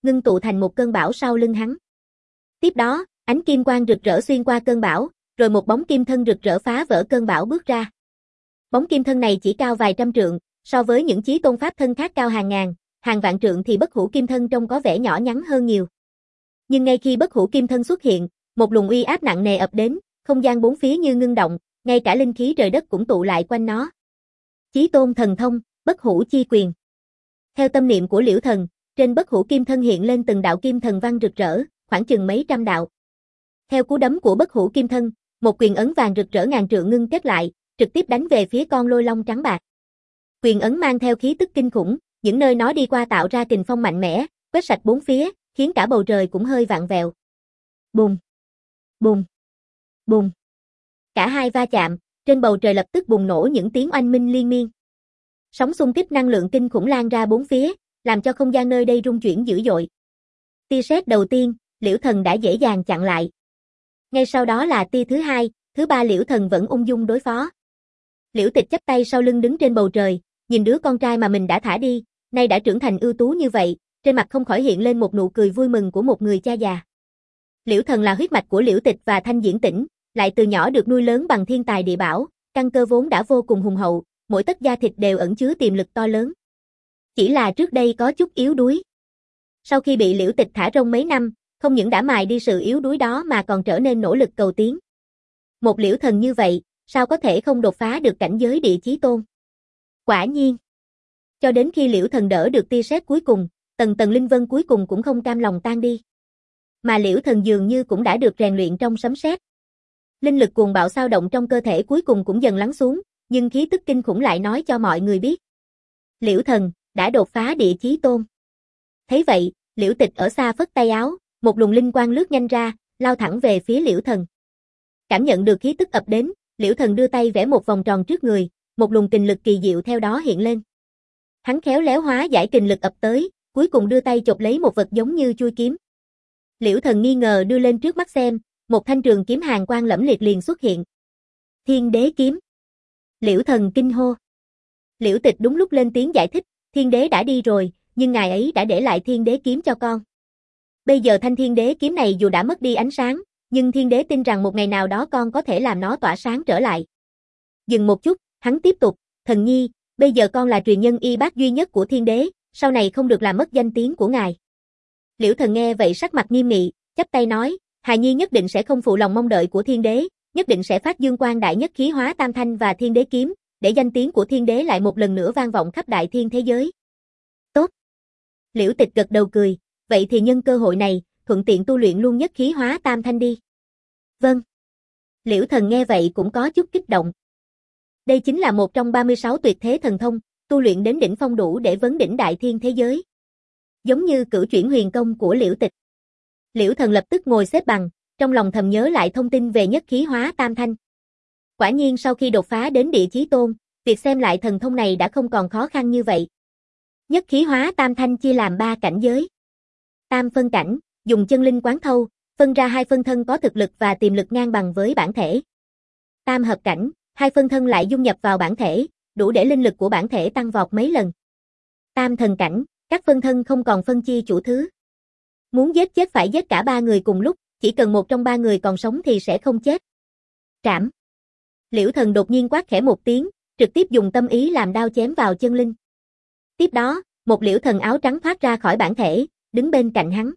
ngưng tụ thành một cơn bão sau lưng hắn. Tiếp đó, ánh kim quang rực rỡ xuyên qua cơn bão, rồi một bóng kim thân rực rỡ phá vỡ cơn bão bước ra. Bóng kim thân này chỉ cao vài trăm trượng, so với những chí tôn pháp thân khác cao hàng ngàn, hàng vạn trượng thì bất hủ kim thân trông có vẻ nhỏ nhắn hơn nhiều. Nhưng ngay khi bất hủ kim thân xuất hiện, một luồng uy áp nặng nề ập đến, không gian bốn phía như ngưng động, ngay cả linh khí trời đất cũng tụ lại quanh nó. Chí tôn thần thông, bất hủ chi quyền. Theo tâm niệm của Liễu Thần, trên bất hủ kim thân hiện lên từng đạo kim thần văn rực rỡ, khoảng chừng mấy trăm đạo. Theo cú đấm của bất hủ kim thân, một quyền ấn vàng rực rỡ ngàn trượng ngưng kết lại, trực tiếp đánh về phía con lôi long trắng bạc. Quyền ấn mang theo khí tức kinh khủng, những nơi nó đi qua tạo ra kình phong mạnh mẽ, quét sạch bốn phía, khiến cả bầu trời cũng hơi vặn vẹo. Bùng, bùng, bùng. Cả hai va chạm, trên bầu trời lập tức bùng nổ những tiếng oanh minh liên miên. Sóng xung kích năng lượng kinh khủng lan ra bốn phía, làm cho không gian nơi đây rung chuyển dữ dội. Tia sét đầu tiên, Liễu Thần đã dễ dàng chặn lại. Ngay sau đó là tia thứ hai, thứ ba Liễu Thần vẫn ung dung đối phó. Liễu Tịch chắp tay sau lưng đứng trên bầu trời, nhìn đứa con trai mà mình đã thả đi, nay đã trưởng thành ưu tú như vậy, trên mặt không khỏi hiện lên một nụ cười vui mừng của một người cha già. Liễu Thần là huyết mạch của Liễu Tịch và Thanh Diễn Tĩnh, lại từ nhỏ được nuôi lớn bằng thiên tài địa bảo, căn cơ vốn đã vô cùng hùng hậu, mỗi tấc da thịt đều ẩn chứa tiềm lực to lớn. Chỉ là trước đây có chút yếu đuối. Sau khi bị Liễu Tịch thả rông mấy năm, không những đã mài đi sự yếu đuối đó mà còn trở nên nỗ lực cầu tiến. Một Liễu Thần như vậy, sao có thể không đột phá được cảnh giới địa chí tôn? Quả nhiên. Cho đến khi Liễu Thần đỡ được tia sét cuối cùng, tầng tầng linh vân cuối cùng cũng không cam lòng tan đi. Mà Liễu Thần dường như cũng đã được rèn luyện trong sấm sét. Linh lực cuồng bạo xao động trong cơ thể cuối cùng cũng dần lắng xuống, nhưng khí tức kinh khủng lại nói cho mọi người biết. Liễu Thần đã đột phá địa chí tôn. Thấy vậy, Liễu Tịch ở xa phất tay áo, một luồng linh quang lướt nhanh ra, lao thẳng về phía Liễu Thần. Cảm nhận được khí tức ập đến, Liễu Thần đưa tay vẽ một vòng tròn trước người, một luồng kình lực kỳ diệu theo đó hiện lên. Hắn khéo léo hóa giải kình lực ập tới, cuối cùng đưa tay chộp lấy một vật giống như chuôi kiếm. Liễu Thần nghi ngờ đưa lên trước mắt xem, một thanh trường kiếm hàn quang lẫm liệt liền xuất hiện. Thiên Đế kiếm. Liễu Thần kinh hô. Liễu Tịch đúng lúc lên tiếng giải thích, Thiên Đế đã đi rồi, nhưng ngài ấy đã để lại Thiên Đế kiếm cho con. Bây giờ thanh Thiên Đế kiếm này dù đã mất đi ánh sáng, nhưng Thiên Đế tin rằng một ngày nào đó con có thể làm nó tỏa sáng trở lại. Dừng một chút, hắn tiếp tục, Thần Nhi, bây giờ con là truyền nhân y bác duy nhất của Thiên Đế, sau này không được làm mất danh tiếng của ngài. Liễu Thần nghe vậy sắc mặt nghiêm nghị, chắp tay nói, hài nhi nhất định sẽ không phụ lòng mong đợi của Thiên Đế, nhất định sẽ phát dương quang đại nhất khí hóa tam thanh và Thiên Đế kiếm, để danh tiếng của Thiên Đế lại một lần nữa vang vọng khắp đại thiên thế giới. Tốt. Liễu Tịch gật đầu cười, vậy thì nhân cơ hội này, thuận tiện tu luyện luôn nhất khí hóa tam thanh đi. Vâng. Liễu Thần nghe vậy cũng có chút kích động. Đây chính là một trong ba mươi sáu tuyệt thế thần thông, tu luyện đến đỉnh phong đủ để vấn đỉnh đại thiên thế giới. Giống như cửu chuyển huyền công của Liễu Tịch. Liễu Thần lập tức ngồi xếp bằng, trong lòng thầm nhớ lại thông tin về nhất khí hóa tam thanh. Quả nhiên sau khi đột phá đến địa chí tôn, việc xem lại thần thông này đã không còn khó khăn như vậy. Nhất khí hóa tam thanh chia làm ba cảnh giới. Tam phân cảnh, dùng chân linh quán thâu, phân ra hai phân thân có thực lực và tiềm lực ngang bằng với bản thể. Tam hợp cảnh, hai phân thân lại dung nhập vào bản thể, đủ để linh lực của bản thể tăng vọt mấy lần. Tam thần cảnh, các phân thân không còn phân chia chủ thứ. Muốn giết chết phải giết cả ba người cùng lúc, chỉ cần một trong ba người còn sống thì sẽ không chết. Trảm. Liễu Thần đột nhiên quát khẽ một tiếng, trực tiếp dùng tâm ý làm đao chém vào chân linh. Tiếp đó, một Liễu Thần áo trắng thoát ra khỏi bản thể, đứng bên cạnh hắn.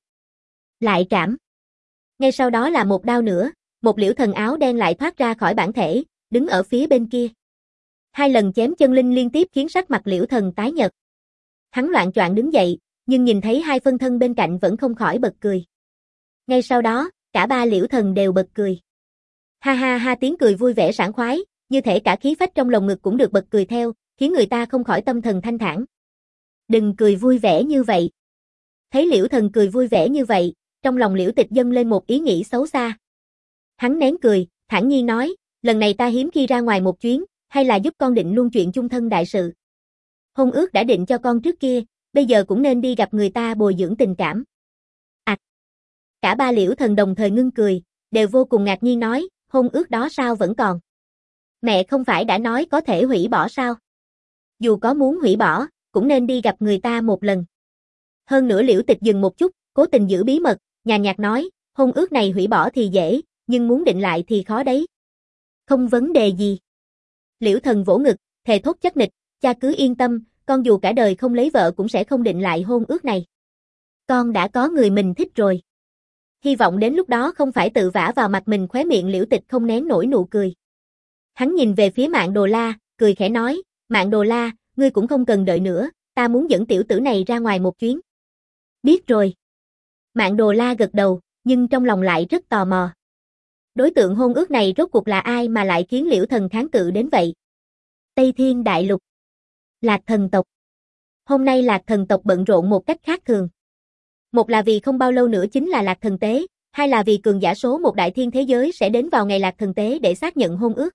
Lại trảm. Ngay sau đó là một đao nữa, một Liễu Thần áo đen lại thoát ra khỏi bản thể, đứng ở phía bên kia. Hai lần chém chân linh liên tiếp khiến sắc mặt Liễu Thần tái nhợt. Hắn loạng choạng đứng dậy, nhưng nhìn thấy hai phân thân bên cạnh vẫn không khỏi bật cười. Ngay sau đó, cả ba Liễu Thần đều bật cười. Ha ha ha, tiếng cười vui vẻ sảng khoái, như thể cả khí phách trong lồng ngực cũng được bật cười theo, khiến người ta không khỏi tâm thần thanh thản. Đừng cười vui vẻ như vậy. Thấy Liễu Thần cười vui vẻ như vậy, trong lòng Liễu Tịch dâng lên một ý nghĩ xấu xa. Hắn nén cười, thản nhiên nói, lần này ta hiếm khi ra ngoài một chuyến, hay là giúp con định luôn chuyện chung thân đại sự. Hôn ước đã định cho con trước kia, bây giờ cũng nên đi gặp người ta bồi dưỡng tình cảm. À, cả ba Liễu Thần đồng thời ngưng cười, đều vô cùng ngạc nhiên nói, hôn ước đó sao vẫn còn? Mẹ không phải đã nói có thể hủy bỏ sao? Dù có muốn hủy bỏ, cũng nên đi gặp người ta một lần. Hơn nữa Liễu Tịch dừng một chút, cố tình giữ bí mật, nhàn nhạt nói, hôn ước này hủy bỏ thì dễ, nhưng muốn định lại thì khó đấy. Không vấn đề gì. Liễu Thần vỗ ngực, thề thốt chắc nịch, cha cứ yên tâm, con dù cả đời không lấy vợ cũng sẽ không định lại hôn ước này. Con đã có người mình thích rồi. Hy vọng đến lúc đó không phải tự vả vào mặt mình. Khóe miệng Liễu Tịch không nén nổi nụ cười. Hắn nhìn về phía Mạn Đồ La, cười khẽ nói, Mạn Đồ La, ngươi cũng không cần đợi nữa, ta muốn dẫn tiểu tử này ra ngoài một chuyến. Biết rồi. Mạn Đồ La gật đầu, nhưng trong lòng lại rất tò mò. Đối tượng hôn ước này rốt cuộc là ai mà lại khiến Liễu Thần kháng cự đến vậy? Tây Thiên Đại Lục. Lạc Thần tộc. Hôm nay Lạc Thần tộc bận rộn một cách khác thường. Một là vì không bao lâu nữa chính là Lạc Thần Tế, hai là vì cường giả số một đại thiên thế giới sẽ đến vào ngày Lạc Thần Tế để xác nhận hôn ước.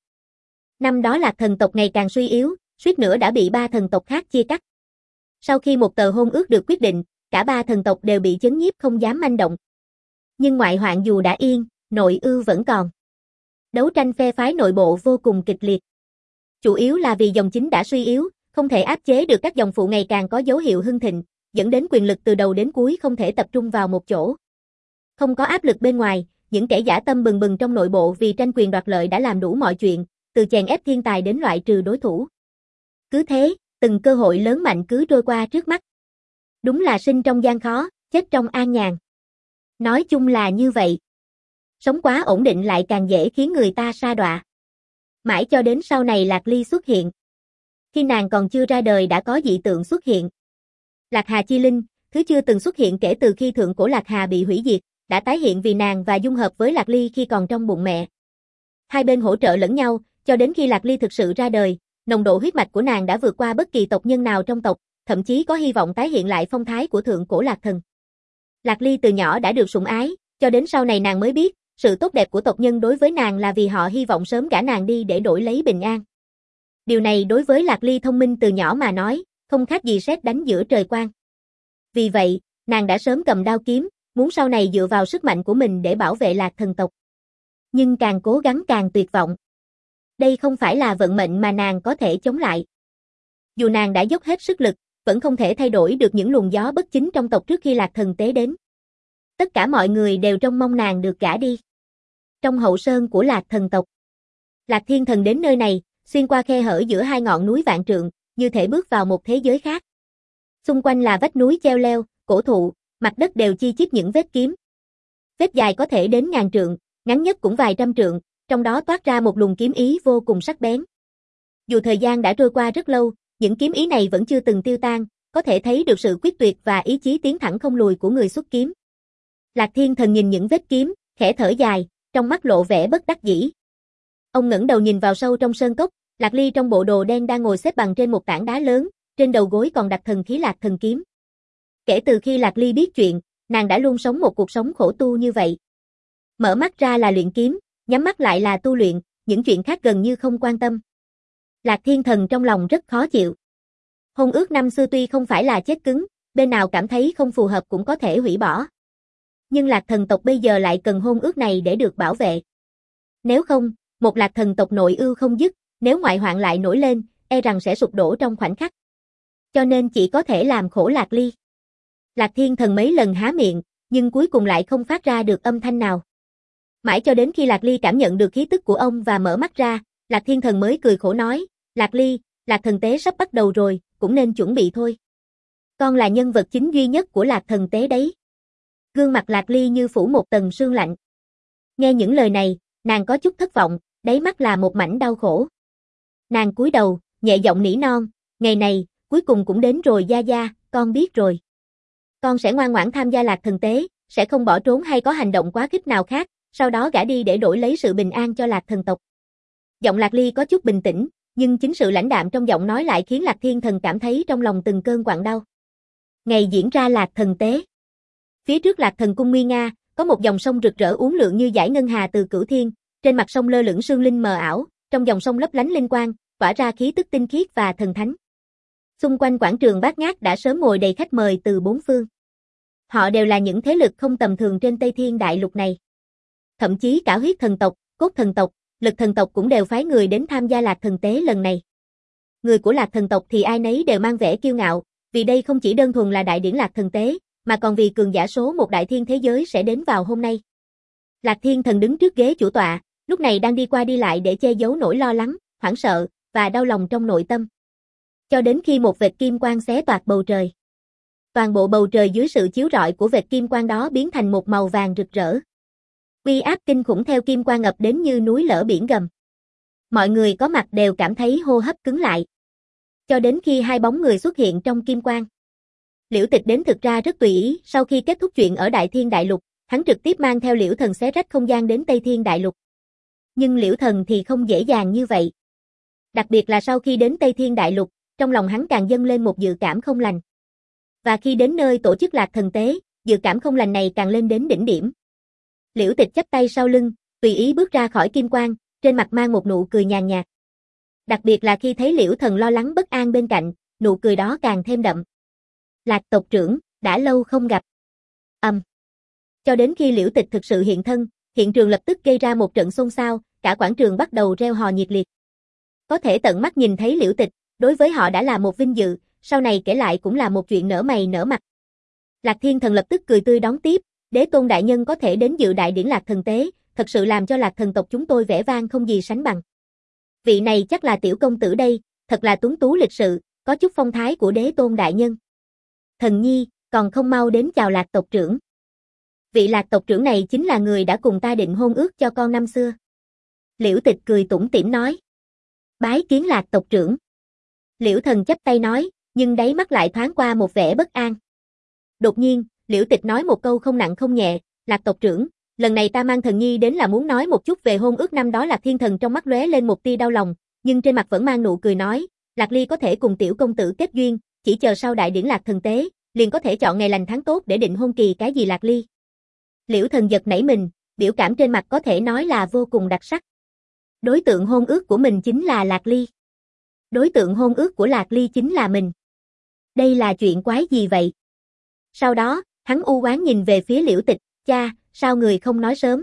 Năm đó Lạc Thần tộc ngày càng suy yếu, suýt nữa đã bị ba thần tộc khác chia cắt. Sau khi một tờ hôn ước được quyết định, cả ba thần tộc đều bị chấn nhiếp không dám manh động. Nhưng ngoại hoạn dù đã yên, nội ưu vẫn còn. Đấu tranh phe phái nội bộ vô cùng kịch liệt. Chủ yếu là vì dòng chính đã suy yếu, không thể áp chế được các dòng phụ ngày càng có dấu hiệu hưng thịnh, dẫn đến quyền lực từ đầu đến cuối không thể tập trung vào một chỗ. Không có áp lực bên ngoài, những kẻ dã tâm bừng bừng trong nội bộ vì tranh quyền đoạt lợi đã làm đủ mọi chuyện, từ chèn ép thiên tài đến loại trừ đối thủ. Cứ thế, từng cơ hội lớn mạnh cứ trôi qua trước mắt. Đúng là sinh trong gian khó, chết trong an nhàn. Nói chung là như vậy. Sống quá ổn định lại càng dễ khiến người ta sa đọa. Mãi cho đến sau này Lạc Ly xuất hiện. Khi nàng còn chưa ra đời đã có dị tượng xuất hiện. Lạc Hà Chi Linh, thứ chưa từng xuất hiện kể từ khi thượng cổ Lạc Hà bị hủy diệt, đã tái hiện vì nàng và dung hợp với Lạc Ly khi còn trong bụng mẹ. Hai bên hỗ trợ lẫn nhau, cho đến khi Lạc Ly thực sự ra đời, nồng độ huyết mạch của nàng đã vượt qua bất kỳ tộc nhân nào trong tộc, thậm chí có hy vọng tái hiện lại phong thái của thượng cổ Lạc Thần. Lạc Ly từ nhỏ đã được sủng ái, cho đến sau này nàng mới biết, sự tốt đẹp của tộc nhân đối với nàng là vì họ hy vọng sớm gả nàng đi để đổi lấy bình an. Điều này đối với Lạc Ly thông minh từ nhỏ mà nói, không khác gì sét đánh giữa trời quang. Vì vậy, nàng đã sớm cầm đao kiếm, muốn sau này dựa vào sức mạnh của mình để bảo vệ Lạc Thần tộc. Nhưng càng cố gắng càng tuyệt vọng. Đây không phải là vận mệnh mà nàng có thể chống lại. Dù nàng đã dốc hết sức lực, vẫn không thể thay đổi được những luồng gió bất chính trong tộc trước khi Lạc Thần Tế đến. Tất cả mọi người đều trông mong nàng được gả đi. Trong hậu sơn của Lạc Thần tộc, Lạc Thiên Thần đến nơi này, xuyên qua khe hở giữa hai ngọn núi vạn trượng, như thể bước vào một thế giới khác. Xung quanh là vách núi treo leo, cổ thụ, mặt đất đều chi chít những vết kiếm. Vết dài có thể đến ngàn trượng, ngắn nhất cũng vài trăm trượng, trong đó toát ra một luồng kiếm ý vô cùng sắc bén. Dù thời gian đã trôi qua rất lâu, những kiếm ý này vẫn chưa từng tiêu tan, có thể thấy được sự quyết tuyệt và ý chí tiến thẳng không lùi của người xuất kiếm. Lạc Thiên Thần nhìn những vết kiếm, khẽ thở dài, trong mắt lộ vẻ bất đắc dĩ. Ông ngẩng đầu nhìn vào sâu trong sơn cốc, Lạc Ly trong bộ đồ đen đang ngồi xếp bằng trên một tảng đá lớn, trên đầu gối còn đặt thần khí Lạc Thần kiếm. Kể từ khi Lạc Ly biết chuyện, nàng đã luôn sống một cuộc sống khổ tu như vậy. Mở mắt ra là luyện kiếm, nhắm mắt lại là tu luyện, những chuyện khác gần như không quan tâm. Lạc Thiên Thần trong lòng rất khó chịu. Hôn ước năm xưa tuy không phải là chết cứng, bên nào cảm thấy không phù hợp cũng có thể hủy bỏ. Nhưng Lạc Thần tộc bây giờ lại cần hôn ước này để được bảo vệ. Nếu không, một Lạc Thần tộc nội ưu không dứt, nếu ngoại hoạn lại nổi lên, e rằng sẽ sụp đổ trong khoảnh khắc. Cho nên chỉ có thể làm khổ Lạc Ly. Lạc Thiên Thần mấy lần há miệng, nhưng cuối cùng lại không phát ra được âm thanh nào. Mãi cho đến khi Lạc Ly cảm nhận được khí tức của ông và mở mắt ra, Lạc Thiên Thần mới cười khổ nói, Lạc Ly, Lạc Thần Tế sắp bắt đầu rồi, cũng nên chuẩn bị thôi. Con là nhân vật chính duy nhất của Lạc Thần Tế đấy. Gương mặt Lạc Ly như phủ một tầng sương lạnh. Nghe những lời này, nàng có chút thất vọng, đáy mắt là một mảnh đau khổ. Nàng cúi đầu, nhẹ giọng nỉ non, ngày này, cuối cùng cũng đến rồi gia gia, con biết rồi. Con sẽ ngoan ngoãn tham gia Lạc Thần Tế, sẽ không bỏ trốn hay có hành động quá khích nào khác, sau đó gả đi để đổi lấy sự bình an cho Lạc Thần tộc. Giọng Lạc Ly có chút bình tĩnh, nhưng chính sự lãnh đạm trong giọng nói lại khiến Lạc Thiên Thần cảm thấy trong lòng từng cơn quặn đau. Ngày diễn ra Lạc Thần Tế. Phía trước Lạc Thần cung nguy nga, có một dòng sông rực rỡ uốn lượn như dải ngân hà từ cửu thiên, trên mặt sông lơ lửng sương linh mờ ảo, trong dòng sông lấp lánh linh quang, tỏa ra khí tức tinh khiết và thần thánh. Xung quanh quảng trường bát ngát đã sớm ngồi đầy khách mời từ bốn phương. Họ đều là những thế lực không tầm thường trên Tây Thiên Đại Lục này. Thậm chí cả huyết thần tộc, cốt thần tộc, lực thần tộc cũng đều phái người đến tham gia Lạc Thần Tế lần này. Người của Lạc Thần tộc thì ai nấy đều mang vẻ kiêu ngạo, Vì đây không chỉ đơn thuần là đại điển Lạc Thần tế, mà còn vì cường giả số một đại thiên thế giới sẽ đến vào hôm nay. Lạc Thiên Thần đứng trước ghế chủ tọa, lúc này đang đi qua đi lại để che giấu nỗi lo lắng, hoảng sợ và đau lòng trong nội tâm. Cho đến khi một vệt kim quang xé toạc bầu trời. Toàn bộ bầu trời dưới sự chiếu rọi của vệt kim quang đó biến thành một màu vàng rực rỡ. Uy áp kinh khủng theo kim quang ập đến như núi lở biển gầm. Mọi người có mặt đều cảm thấy hô hấp cứng lại. Cho đến khi hai bóng người xuất hiện trong kim quang. Liễu Tịch đến thực ra rất tùy ý, sau khi kết thúc chuyện ở Đại Thiên Đại Lục, hắn trực tiếp mang theo Liễu Thần xé rách không gian đến Tây Thiên Đại Lục. Nhưng Liễu Thần thì không dễ dàng như vậy. Đặc biệt là sau khi đến Tây Thiên Đại Lục, trong lòng hắn càng dâng lên một dự cảm không lành. Và khi đến nơi tổ chức Lạc Thần tế, dự cảm không lành này càng lên đến đỉnh điểm. Liễu Tịch chắp tay sau lưng, tùy ý bước ra khỏi kim quang, trên mặt mang một nụ cười nhàn nhạt. Đặc biệt là khi thấy Liễu Thần lo lắng bất an bên cạnh, nụ cười đó càng thêm đậm. Lạc tộc trưởng, đã lâu không gặp. Ầm. Um. Cho đến khi Liễu Tịch thực sự hiện thân, hiện trường lập tức gây ra một trận xôn xao, cả quảng trường bắt đầu reo hò nhiệt liệt. Có thể tận mắt nhìn thấy Liễu Tịch, đối với họ đã là một vinh dự, sau này kể lại cũng là một chuyện nở mày nở mặt. Lạc Thiên Thần lập tức cười tươi đón tiếp, Đế Tôn đại nhân có thể đến dự đại điển Lạc Thần tế, thật sự làm cho Lạc Thần tộc chúng tôi vẻ vang không gì sánh bằng. Vị này chắc là tiểu công tử đây, thật là tuấn tú lịch sự, có chút phong thái của Đế Tôn đại nhân. Thần nhi, còn không mau đến chào Lạc tộc trưởng. Vị Lạc tộc trưởng này chính là người đã cùng ta định hôn ước cho con năm xưa. Liễu Tịch cười tủm tỉm nói. Bái kiến Lạc tộc trưởng. Liễu Thần chắp tay nói, nhưng đáy mắt lại thoáng qua một vẻ bất an. Đột nhiên, Liễu Tịch nói một câu không nặng không nhẹ, Lạc tộc trưởng, lần này ta mang thần nhi đến là muốn nói một chút về hôn ước năm đó. Lạc Thiên Thần trong mắt lóe lên một tia đau lòng, nhưng trên mặt vẫn mang nụ cười nói, Lạc Ly có thể cùng tiểu công tử kết duyên, chỉ chờ sau đại điển Lạc Thần tế, liền có thể chọn ngày lành tháng tốt để định hôn kỳ. Cái gì Lạc Ly? Liễu Thần giật nảy mình, biểu cảm trên mặt có thể nói là vô cùng đặc sắc. Đối tượng hôn ước của mình chính là Lạc Ly. Đối tượng hôn ước của Lạc Ly chính là mình. Đây là chuyện quái gì vậy? Sau đó, hắn u oán nhìn về phía Liễu Tịch, cha, sao người không nói sớm?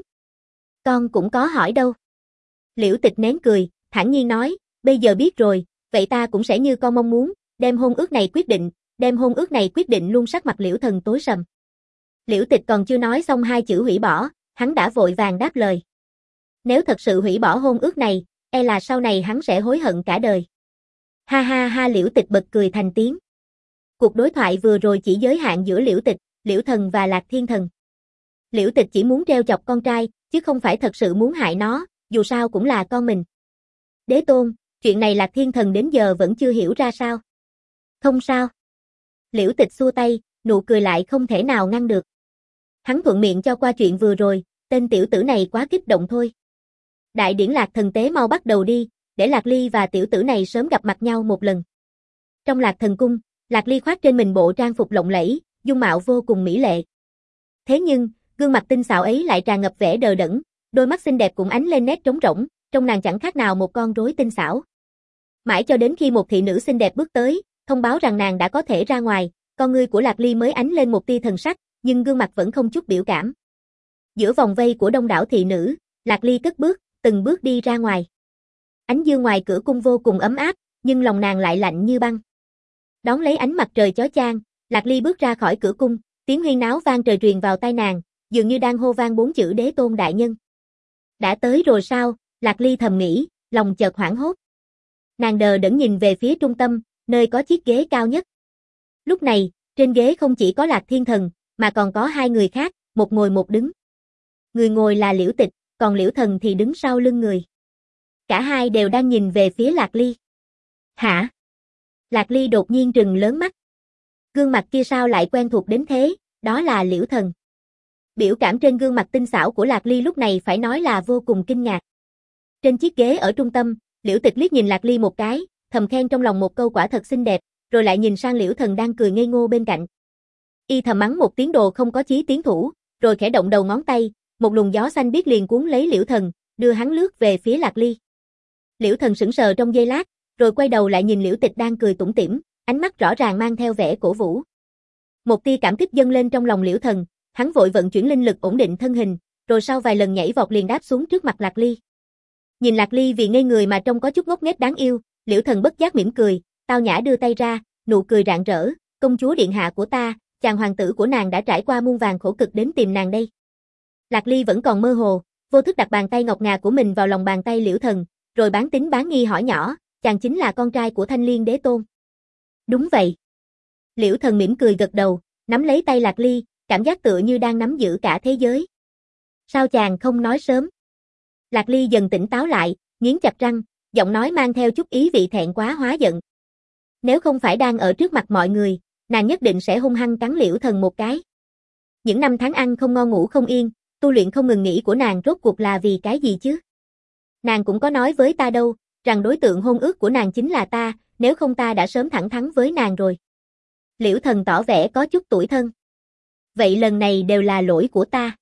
Con cũng có hỏi đâu. Liễu Tịch nén cười, thản nhiên nói, bây giờ biết rồi, vậy ta cũng sẽ như con mong muốn, đem hôn ước này quyết định, đem hôn ước này quyết định luôn. Sắc mặt Liễu Thần tối sầm. Liễu Tịch còn chưa nói xong hai chữ hủy bỏ, hắn đã vội vàng đáp lời. Nếu thật sự hủy bỏ hôn ước này, e là sau này hắn sẽ hối hận cả đời. Ha ha ha, Liễu Tịch bật cười thành tiếng. Cuộc đối thoại vừa rồi chỉ giới hạn giữa Liễu Tịch, Liễu Thần và Lạc Thiên Thần. Liễu Tịch chỉ muốn trêu chọc con trai, chứ không phải thật sự muốn hại nó, dù sao cũng là con mình. Đế Tôn, chuyện này Lạc Thiên Thần đến giờ vẫn chưa hiểu ra sao. Không sao. Liễu Tịch xua tay, nụ cười lại không thể nào ngăn được. Hắn thuận miệng cho qua chuyện vừa rồi, tên tiểu tử này quá kích động thôi. Đại điển Lạc Thần tế mau bắt đầu đi, để Lạc Ly và tiểu tử này sớm gặp mặt nhau một lần. Trong Lạc Thần cung, Lạc Ly khoác trên mình bộ trang phục lộng lẫy, dung mạo vô cùng mỹ lệ. Thế nhưng, gương mặt tinh xảo ấy lại tràn ngập vẻ đờ đẫn, đôi mắt xinh đẹp cũng ánh lên nét trống rỗng, trông nàng chẳng khác nào một con rối tinh xảo. Mãi cho đến khi một thị nữ xinh đẹp bước tới, thông báo rằng nàng đã có thể ra ngoài, con ngươi của Lạc Ly mới ánh lên một tia thần sắc, nhưng gương mặt vẫn không chút biểu cảm. Giữa vòng vây của đông đảo thị nữ, Lạc Ly cất bước, từng bước đi ra ngoài. Ánh dương ngoài cửa cung vô cùng ấm áp, nhưng lòng nàng lại lạnh như băng. Đón lấy ánh mặt trời chói chang, Lạc Ly bước ra khỏi cửa cung, tiếng huyên náo vang trời truyền vào tai nàng, dường như đang hô vang bốn chữ Đế Tôn đại nhân. Đã tới rồi sao? Lạc Ly thầm nghĩ, lòng chợt hoảng hốt. Nàng đờ đẫn nhìn về phía trung tâm, nơi có chiếc ghế cao nhất. Lúc này, trên ghế không chỉ có Lạc Thiên Thần, mà còn có hai người khác, một ngồi một đứng. Người ngồi là Liễu Tịch, còn Liễu Thần thì đứng sau lưng người. Cả hai đều đang nhìn về phía Lạc Ly. Hả? Lạc Ly đột nhiên trừng lớn mắt. Gương mặt kia sao lại quen thuộc đến thế, đó là Liễu Thần. Biểu cảm trên gương mặt tinh xảo của Lạc Ly lúc này phải nói là vô cùng kinh ngạc. Trên chiếc ghế ở trung tâm, Liễu Tịch liếc nhìn Lạc Ly một cái, thầm khen trong lòng một câu quả thật xinh đẹp, rồi lại nhìn sang Liễu Thần đang cười ngây ngô bên cạnh. Y thầm mắng một tiếng đồ không có chí tiến thủ, rồi khẽ động đầu ngón tay, một luồng gió xanh biếc liền cuốn lấy Liễu Thần, đưa hắn lướt về phía Lạc Ly. Liễu Thần sững sờ trong giây lát, rồi quay đầu lại nhìn Liễu Tịch đang cười tủm tỉm, ánh mắt rõ ràng mang theo vẻ cổ vũ. Một tia cảm kích dâng lên trong lòng Liễu Thần, hắn vội vận chuyển linh lực ổn định thân hình, rồi sau vài lần nhảy vọt liền đáp xuống trước mặt Lạc Ly. Nhìn Lạc Ly vì ngây người mà trông có chút ngốc nghếch đáng yêu, Liễu Thần bất giác mỉm cười, tao nhã đưa tay ra, nụ cười rạng rỡ, công chúa điện hạ của ta, chàng hoàng tử của nàng đã trải qua muôn vàn khổ cực đến tìm nàng đây. Lạc Ly vẫn còn mơ hồ, vô thức đặt bàn tay ngọc ngà của mình vào lòng bàn tay Liễu Thần, rồi bán tín bán nghi hỏi nhỏ, chàng chính là con trai của Thanh Liên Đế Tôn. Đúng vậy. Liễu Thần mỉm cười gật đầu, nắm lấy tay Lạc Ly, cảm giác tựa như đang nắm giữ cả thế giới. Sao chàng không nói sớm? Lạc Ly dần tỉnh táo lại, nghiến chặt răng, giọng nói mang theo chút ý vị thẹn quá hóa giận. Nếu không phải đang ở trước mặt mọi người, nàng nhất định sẽ hung hăng cắn Liễu Thần một cái. Những năm tháng ăn không ngon ngủ không yên, tu luyện không ngừng nghỉ của nàng rốt cuộc là vì cái gì chứ? Nàng cũng có nói với ta đâu, rằng đối tượng hôn ước của nàng chính là ta, nếu không ta đã sớm thẳng thắn với nàng rồi. Liễu Thần tỏ vẻ có chút tủi thân. Vậy lần này đều là lỗi của ta.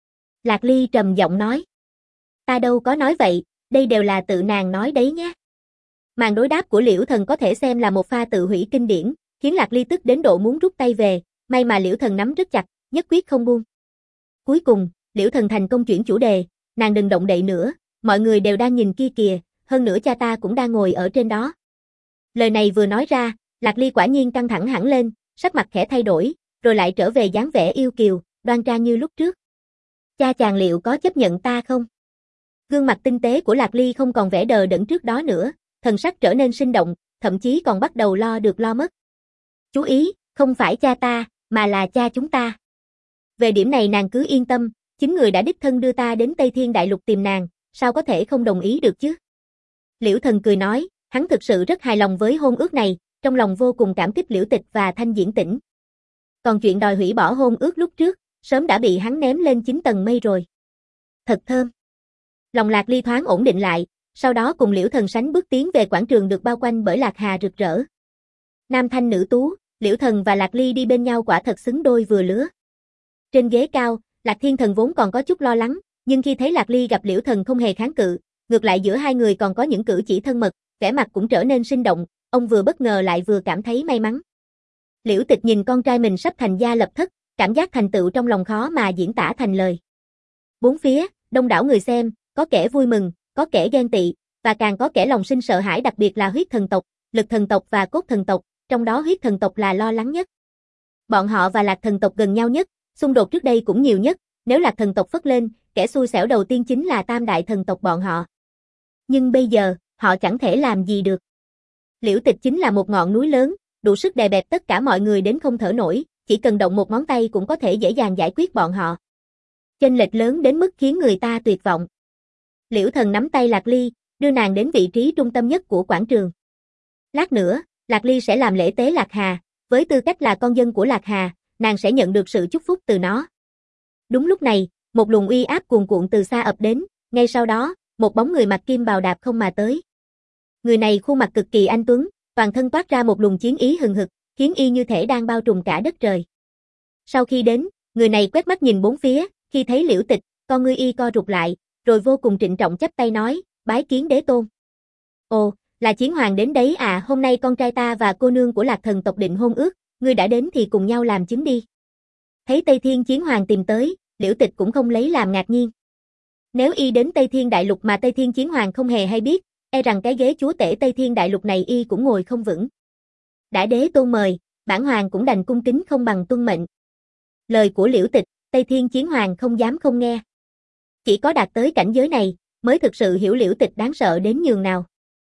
Lạc Ly trầm giọng nói. Ta đâu có nói vậy, đây đều là tự nàng nói đấy nhé. Màn đối đáp của Liễu Thần có thể xem là một pha tự hủy kinh điển, khiến Lạc Ly tức đến độ muốn rút tay về, may mà Liễu Thần nắm rất chặt, nhất quyết không buông. Cuối cùng, Liễu Thần thành công chuyển chủ đề, nàng đừng động đậy nữa, mọi người đều đang nhìn kia kìa, hơn nữa cha ta cũng đang ngồi ở trên đó. Lời này vừa nói ra, Lạc Ly quả nhiên căng thẳng hẳn lên, sắc mặt khẽ thay đổi, rồi lại trở về dáng vẻ yêu kiều, đoan trang như lúc trước. Cha chàng liệu có chấp nhận ta không? Gương mặt tinh tế của Lạc Ly không còn vẻ đờ đẫn trước đó nữa, thần sắc trở nên sinh động, thậm chí còn bắt đầu lo được lo mất. Chú ý, không phải cha ta, mà là cha chúng ta. Về điểm này nàng cứ yên tâm, chính người đã đích thân đưa ta đến Tây Thiên Đại Lục tìm nàng, sao có thể không đồng ý được chứ? Liễu Thần cười nói, hắn thực sự rất hài lòng với hôn ước này, trong lòng vô cùng cảm kích Liễu Tịch và Thanh Diễn Tĩnh. Còn chuyện đòi hủy bỏ hôn ước lúc trước, sớm đã bị hắn ném lên chín tầng mây rồi. Thật thơm. Lòng Lạc Ly thoáng ổn định lại, sau đó cùng Liễu Thần sánh bước tiến về quảng trường được bao quanh bởi Lạc Hà rực rỡ. Nam thanh nữ tú, Liễu Thần và Lạc Ly đi bên nhau quả thật xứng đôi vừa lứa. Trên ghế cao, Lạc Thiên Thần vốn còn có chút lo lắng, nhưng khi thấy Lạc Ly gặp Liễu Thần không hề kháng cự, ngược lại giữa hai người còn có những cử chỉ thân mật, vẻ mặt cũng trở nên sinh động, ông vừa bất ngờ lại vừa cảm thấy may mắn. Liễu Tịch nhìn con trai mình sắp thành gia lập thất, cảm giác thành tựu trong lòng khó mà diễn tả thành lời. Bốn phía, đông đảo người xem, có kẻ vui mừng, có kẻ ghen tị, và càng có kẻ lòng sinh sợ hãi, đặc biệt là huyết thần tộc, lực thần tộc và cốt thần tộc, trong đó huyết thần tộc là lo lắng nhất. Bọn họ và lạc thần tộc gần nhau nhất, xung đột trước đây cũng nhiều nhất, nếu lạc thần tộc phất lên, kẻ xui xẻo đầu tiên chính là tam đại thần tộc bọn họ. Nhưng bây giờ, họ chẳng thể làm gì được. Liễu Tịch chính là một ngọn núi lớn, đủ sức đè bẹp tất cả mọi người đến không thở nổi, chỉ cần động một ngón tay cũng có thể dễ dàng giải quyết bọn họ. Chênh lệch lớn đến mức khiến người ta tuyệt vọng. Liễu Thần nắm tay Lạc Ly, đưa nàng đến vị trí trung tâm nhất của quảng trường. Lát nữa, Lạc Ly sẽ làm lễ tế Lạc Hà, với tư cách là con dân của Lạc Hà, nàng sẽ nhận được sự chúc phúc từ nó. Đúng lúc này, một luồng uy áp cuồn cuộn từ xa ập đến, ngay sau đó, một bóng người mặc kim bào đạp không mà tới. Người này khuôn mặt cực kỳ anh tuấn, toàn thân toát ra một luồng chiến ý hừng hực, khiến y như thể đang bao trùm cả đất trời. Sau khi đến, người này quét mắt nhìn bốn phía, khi thấy Liễu Tịch, con ngươi y co rụt lại, rồi vô cùng trịnh trọng chắp tay nói, bái kiến đế tôn. Ồ, là Chiến Hoàng đến đấy à, hôm nay con trai ta và cô nương của Lạc Thần tộc định hôn ước, ngươi đã đến thì cùng nhau làm chứng đi. Thấy Tây Thiên Chiến Hoàng tìm tới, Liễu Tịch cũng không lấy làm ngạc nhiên. Nếu y đến Tây Thiên Đại Lục mà Tây Thiên Chiến Hoàng không hề hay biết, e rằng cái ghế chúa tể Tây Thiên Đại Lục này y cũng ngồi không vững. Đã đế tôn mời, bản hoàng cũng đành cung kính không bằng tuân mệnh. Lời của Liễu Tịch, Tây Thiên Chiến Hoàng không dám không nghe. Chỉ có đạt tới cảnh giới này, mới thực sự hiểu Liễu Tịch đáng sợ đến nhường nào.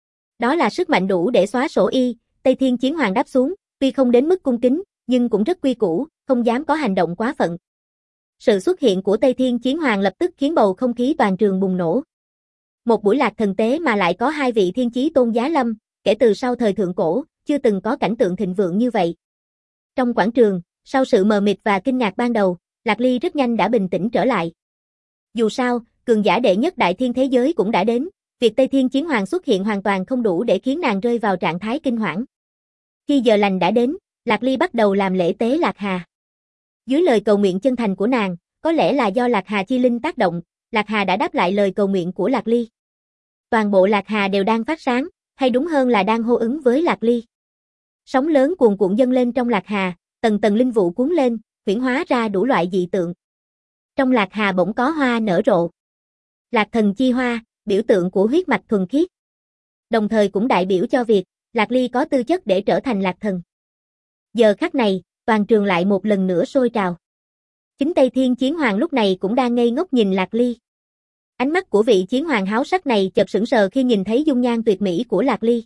Đó là sức mạnh đủ để xóa sổ y, Tây Thiên Chiến Hoàng đáp xuống, tuy không đến mức cung kính, nhưng cũng rất quy củ, không dám có hành động quá phận. Sự xuất hiện của Tây Thiên Chiến Hoàng lập tức khiến bầu không khí toàn trường bùng nổ. Một buổi lạc thần tế mà lại có hai vị thiên chí tôn giá lâm, kể từ sau thời thượng cổ, chưa từng có cảnh tượng thịnh vượng như vậy. Trong quảng trường, sau sự mờ mịt và kinh ngạc ban đầu, Lạc Ly rất nhanh đã bình tĩnh trở lại. Dù sao, cường giả đệ nhất đại thiên thế giới cũng đã đến, việc Tây Thiên Chiến Hoàng xuất hiện hoàn toàn không đủ để khiến nàng rơi vào trạng thái kinh hoảng. Khi giờ lành đã đến, Lạc Ly bắt đầu làm lễ tế Lạc Hà. Dưới lời cầu nguyện chân thành của nàng, có lẽ là do Lạc Hà chi linh tác động, Lạc Hà đã đáp lại lời cầu nguyện của Lạc Ly. Toàn bộ Lạc Hà đều đang phát sáng, hay đúng hơn là đang hô ứng với Lạc Ly. Sóng lớn cuồn cuộn dâng lên trong Lạc Hà, tầng tầng linh vụ cuốn lên, huyễn hóa ra đủ loại dị tượng. Trong Lạc Hà bỗng có hoa nở rộ. Lạc thần chi hoa, biểu tượng của huyết mạch thuần khiết. Đồng thời cũng đại biểu cho việc, Lạc Ly có tư chất để trở thành Lạc thần. Giờ khắc này, toàn trường lại một lần nữa sôi trào. Chính Tây Thiên Chiến Hoàng lúc này cũng đang ngây ngốc nhìn Lạc Ly. Ánh mắt của vị chiến hoàng háo sắc này chợt sững sờ khi nhìn thấy dung nhan tuyệt mỹ của Lạc Ly.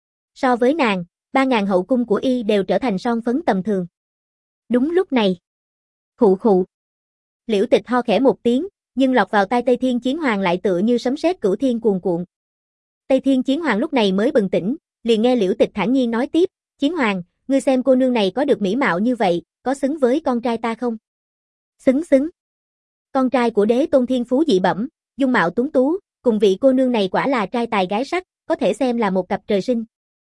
So với nàng, ba ngàn hậu cung của y đều trở thành son phấn tầm thường. Đúng lúc này, khụ khụ. Liễu Tịch ho khẽ một tiếng, nhưng lọt vào tai Tây Thiên Chiến Hoàng lại tựa như sấm sét cửu thiên cuồn cuộn. Tây Thiên Chiến Hoàng lúc này mới bừng tỉnh, liền nghe Liễu Tịch thản nhiên nói tiếp, "Chiến Hoàng, ngươi xem cô nương này có được mỹ mạo như vậy, có xứng với con trai ta không?" "Xứng xứng. Con trai của đế tôn thiên phú dị bẩm, dung mạo tuấn tú, cùng vị cô nương này quả là trai tài gái sắc, có thể xem là một cặp trời sinh."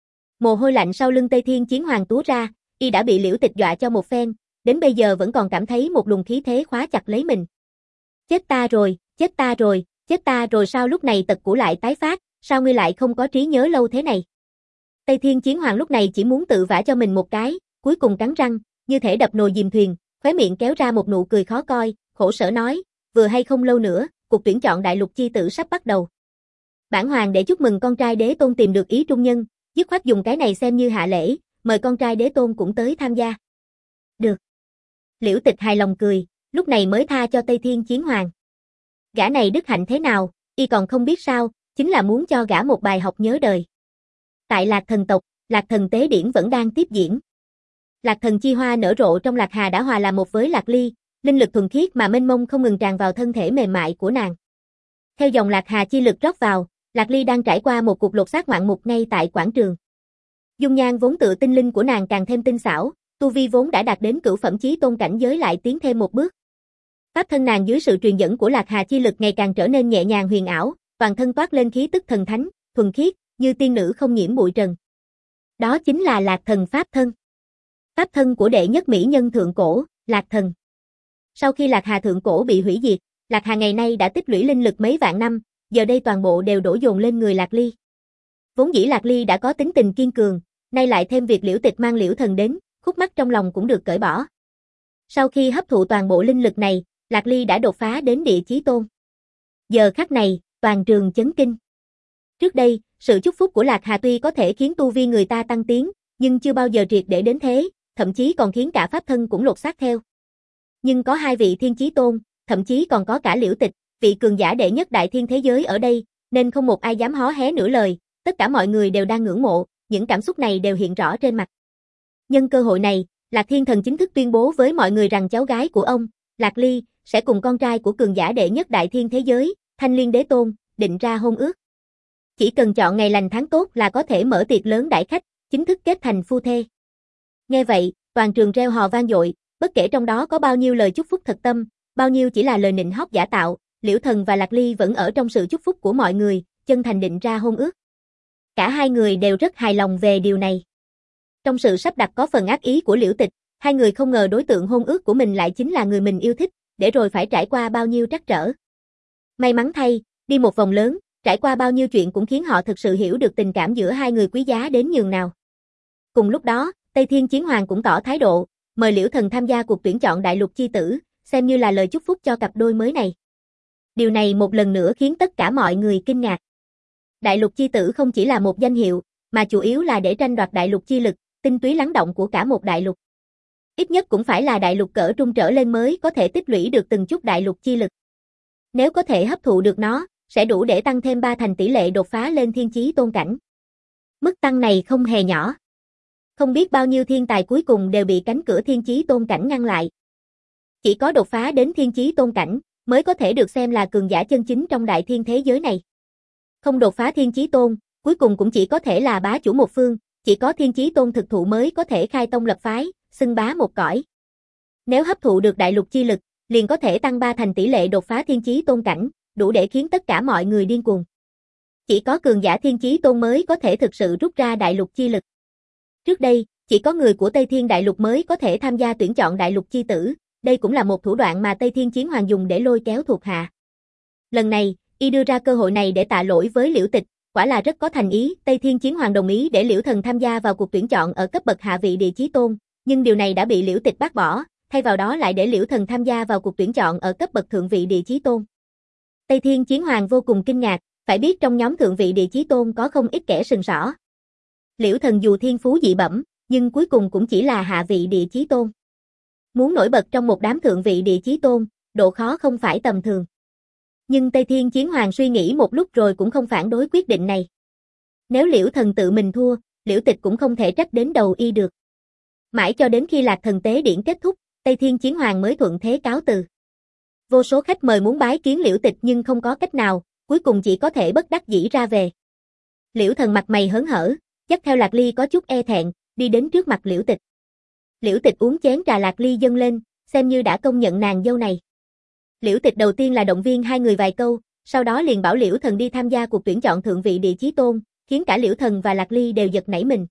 Mồ hôi lạnh sau lưng Tây Thiên Chiến Hoàng túa ra, y đã bị Liễu Tịch dọa cho một phen, đến bây giờ vẫn còn cảm thấy một luồng khí thế khóa chặt lấy mình. Chết ta rồi, chết ta rồi, chết ta rồi sao lúc này tật cũ lại tái phát, sao ngươi lại không có trí nhớ lâu thế này? Tây Thiên Chiến Hoàng lúc này chỉ muốn tự vả cho mình một cái, cuối cùng cắn răng, như thể đập nồi dìm thuyền, khóe miệng kéo ra một nụ cười khó coi, khổ sở nói, vừa hay không lâu nữa, cuộc tuyển chọn đại lục chi tử sắp bắt đầu. Bản hoàng để chúc mừng con trai đế tôn tìm được ý trung nhân, dứt khoát dùng cái này xem như hạ lễ, mời con trai đế tôn cũng tới tham gia. Được. Liễu Tịch hài lòng cười, lúc này mới tha cho Tây Thiên Chiến Hoàng. Gã này đức hạnh thế nào, y còn không biết sao, chính là muốn cho gã một bài học nhớ đời. Tại Lạc Thần tộc, Lạc Thần tế điển vẫn đang tiếp diễn. Lạc Thần chi hoa nở rộ trong Lạc Hà đã hòa làm một với Lạc Ly, linh lực thuần khiết mà mênh mông không ngừng tràn vào thân thể mềm mại của nàng. Theo dòng Lạc Hà chi lực rót vào, Lạc Ly đang trải qua một cuộc lột xác ngoạn mục ngay tại quảng trường. Dung nhan vốn tự tinh linh của nàng càng thêm tinh xảo, tu vi vốn đã đạt đến cửu phẩm chí tôn cảnh giới lại tiến thêm một bước. Pháp thân nàng dưới sự truyền dẫn của Lạc Hà chi lực ngày càng trở nên nhẹ nhàng huyền ảo, toàn thân toát lên khí tức thần thánh, thuần khiết, như tiên nữ không nhiễm bụi trần. Đó chính là Lạc Thần pháp thân. Pháp thân của đệ nhất mỹ nhân thượng cổ, Lạc Thần. Sau khi Lạc Hà thượng cổ bị hủy diệt, Lạc Hà ngày nay đã tích lũy linh lực mấy vạn năm, giờ đây toàn bộ đều đổ dồn lên người Lạc Ly. Vốn dĩ Lạc Ly đã có tính tình kiên cường, nay lại thêm việc Liễu Tịch mang Liễu Thần đến, khúc mắc trong lòng cũng được cởi bỏ. Sau khi hấp thụ toàn bộ linh lực này, Lạc Ly đã đột phá đến địa chí tôn. Giờ khắc này, toàn trường chấn kinh. Trước đây, sự chúc phúc của Lạc Hà tuy có thể khiến tu vi người ta tăng tiến, nhưng chưa bao giờ triệt để đến thế, thậm chí còn khiến cả pháp thân cũng lột xác theo. Nhưng có hai vị thiên chí tôn, thậm chí còn có cả Liễu Tịch, vị cường giả đệ nhất đại thiên thế giới ở đây, nên không một ai dám hó hé nửa lời, tất cả mọi người đều đang ngưỡng mộ, những cảm xúc này đều hiện rõ trên mặt. Nhân cơ hội này, Lạc Thiên Thần chính thức tuyên bố với mọi người rằng cháu gái của ông, Lạc Ly, sẽ cùng con trai của cường giả đệ nhất đại thiên thế giới, Thanh Liên Đế Tôn, định ra hôn ước. Chỉ cần chọn ngày lành tháng tốt là có thể mở tiệc lớn đãi khách, chính thức kết thành phu thê. Nghe vậy, toàn trường reo hò vang dội, bất kể trong đó có bao nhiêu lời chúc phúc thật tâm, bao nhiêu chỉ là lời nịnh hót giả tạo, Liễu Thần và Lạc Ly vẫn ở trong sự chúc phúc của mọi người, chân thành định ra hôn ước. Cả hai người đều rất hài lòng về điều này. Trong sự sắp đặt có phần ác ý của Liễu Tịch, hai người không ngờ đối tượng hôn ước của mình lại chính là người mình yêu thích, để rồi phải trải qua bao nhiêu trắc trở. May mắn thay, đi một vòng lớn, trải qua bao nhiêu chuyện cũng khiến họ thực sự hiểu được tình cảm giữa hai người quý giá đến nhường nào. Cùng lúc đó, Tây Thiên Chiến Hoàng cũng tỏ thái độ, mời Liễu Thần tham gia cuộc tuyển chọn đại lục chi tử, xem như là lời chúc phúc cho cặp đôi mới này. Điều này một lần nữa khiến tất cả mọi người kinh ngạc. Đại lục chi tử không chỉ là một danh hiệu, mà chủ yếu là để tranh đoạt đại lục chi lực, tinh túy lắng động của cả một đại lục. Ít nhất cũng phải là đại lục cỡ trung trở lên mới có thể tích lũy được từng chút đại lục chi lực. Nếu có thể hấp thụ được nó, sẽ đủ để tăng thêm ba thành tỷ lệ đột phá lên thiên chí tôn cảnh. Mức tăng này không hề nhỏ. Không biết bao nhiêu thiên tài cuối cùng đều bị cánh cửa thiên chí tôn cảnh ngăn lại. Chỉ có đột phá đến thiên chí tôn cảnh, mới có thể được xem là cường giả chân chính trong đại thiên thế giới này. Không đột phá thiên chí tôn, cuối cùng cũng chỉ có thể là bá chủ một phương, chỉ có thiên chí tôn thực thụ mới có thể khai tông lập phái, xưng bá một cõi. Nếu hấp thụ được đại lục chi lực, liền có thể tăng ba thành tỷ lệ đột phá thiên chí tôn cảnh, đủ để khiến tất cả mọi người điên cuồng. Chỉ có cường giả thiên chí tôn mới có thể thực sự rút ra đại lục chi lực. Trước đây, chỉ có người của Tây Thiên đại lục mới có thể tham gia tuyển chọn đại lục chi tử, đây cũng là một thủ đoạn mà Tây Thiên Chiến Hoàng dùng để lôi kéo thuộc hạ. Lần này, y đưa ra cơ hội này để tạ lỗi với Liễu Tịch, quả là rất có thành ý. Tây Thiên Chiến Hoàng đồng ý để Liễu Thần tham gia vào cuộc tuyển chọn ở cấp bậc hạ vị địa chí tôn, nhưng điều này đã bị Liễu Tịch bác bỏ, thay vào đó lại để Liễu Thần tham gia vào cuộc tuyển chọn ở cấp bậc thượng vị địa chí tôn. Tây Thiên Chiến Hoàng vô cùng kinh ngạc, phải biết trong nhóm thượng vị địa chí tôn có không ít kẻ sừng sỏ. Liễu Thần dù thiên phú dị bẩm, nhưng cuối cùng cũng chỉ là hạ vị địa chí tôn. Muốn nổi bật trong một đám thượng vị địa chí tôn, độ khó không phải tầm thường. Nhưng Tây Thiên Chiến Hoàng suy nghĩ một lúc rồi cũng không phản đối quyết định này. Nếu Liễu Thần tự mình thua, Liễu Tịch cũng không thể trách đến đầu y được. Mãi cho đến khi Lạc Thần tế điển kết thúc, Tây Thiên Chiến Hoàng mới thuận thế cáo từ. Vô số khách mời muốn bái kiến Liễu Tịch nhưng không có cách nào, cuối cùng chỉ có thể bất đắc dĩ ra về. Liễu Thần mặt mày hớn hở, dắt theo Lạc Ly có chút e thẹn, đi đến trước mặt Liễu Tịch. Liễu Tịch uống chén trà Lạc Ly dâng lên, xem như đã công nhận nàng dâu này. Liễu Tịch đầu tiên là động viên hai người vài câu, sau đó liền bảo Liễu Thần đi tham gia cuộc tuyển chọn thượng vị địa chí tôn, khiến cả Liễu Thần và Lạc Ly đều giật nảy mình.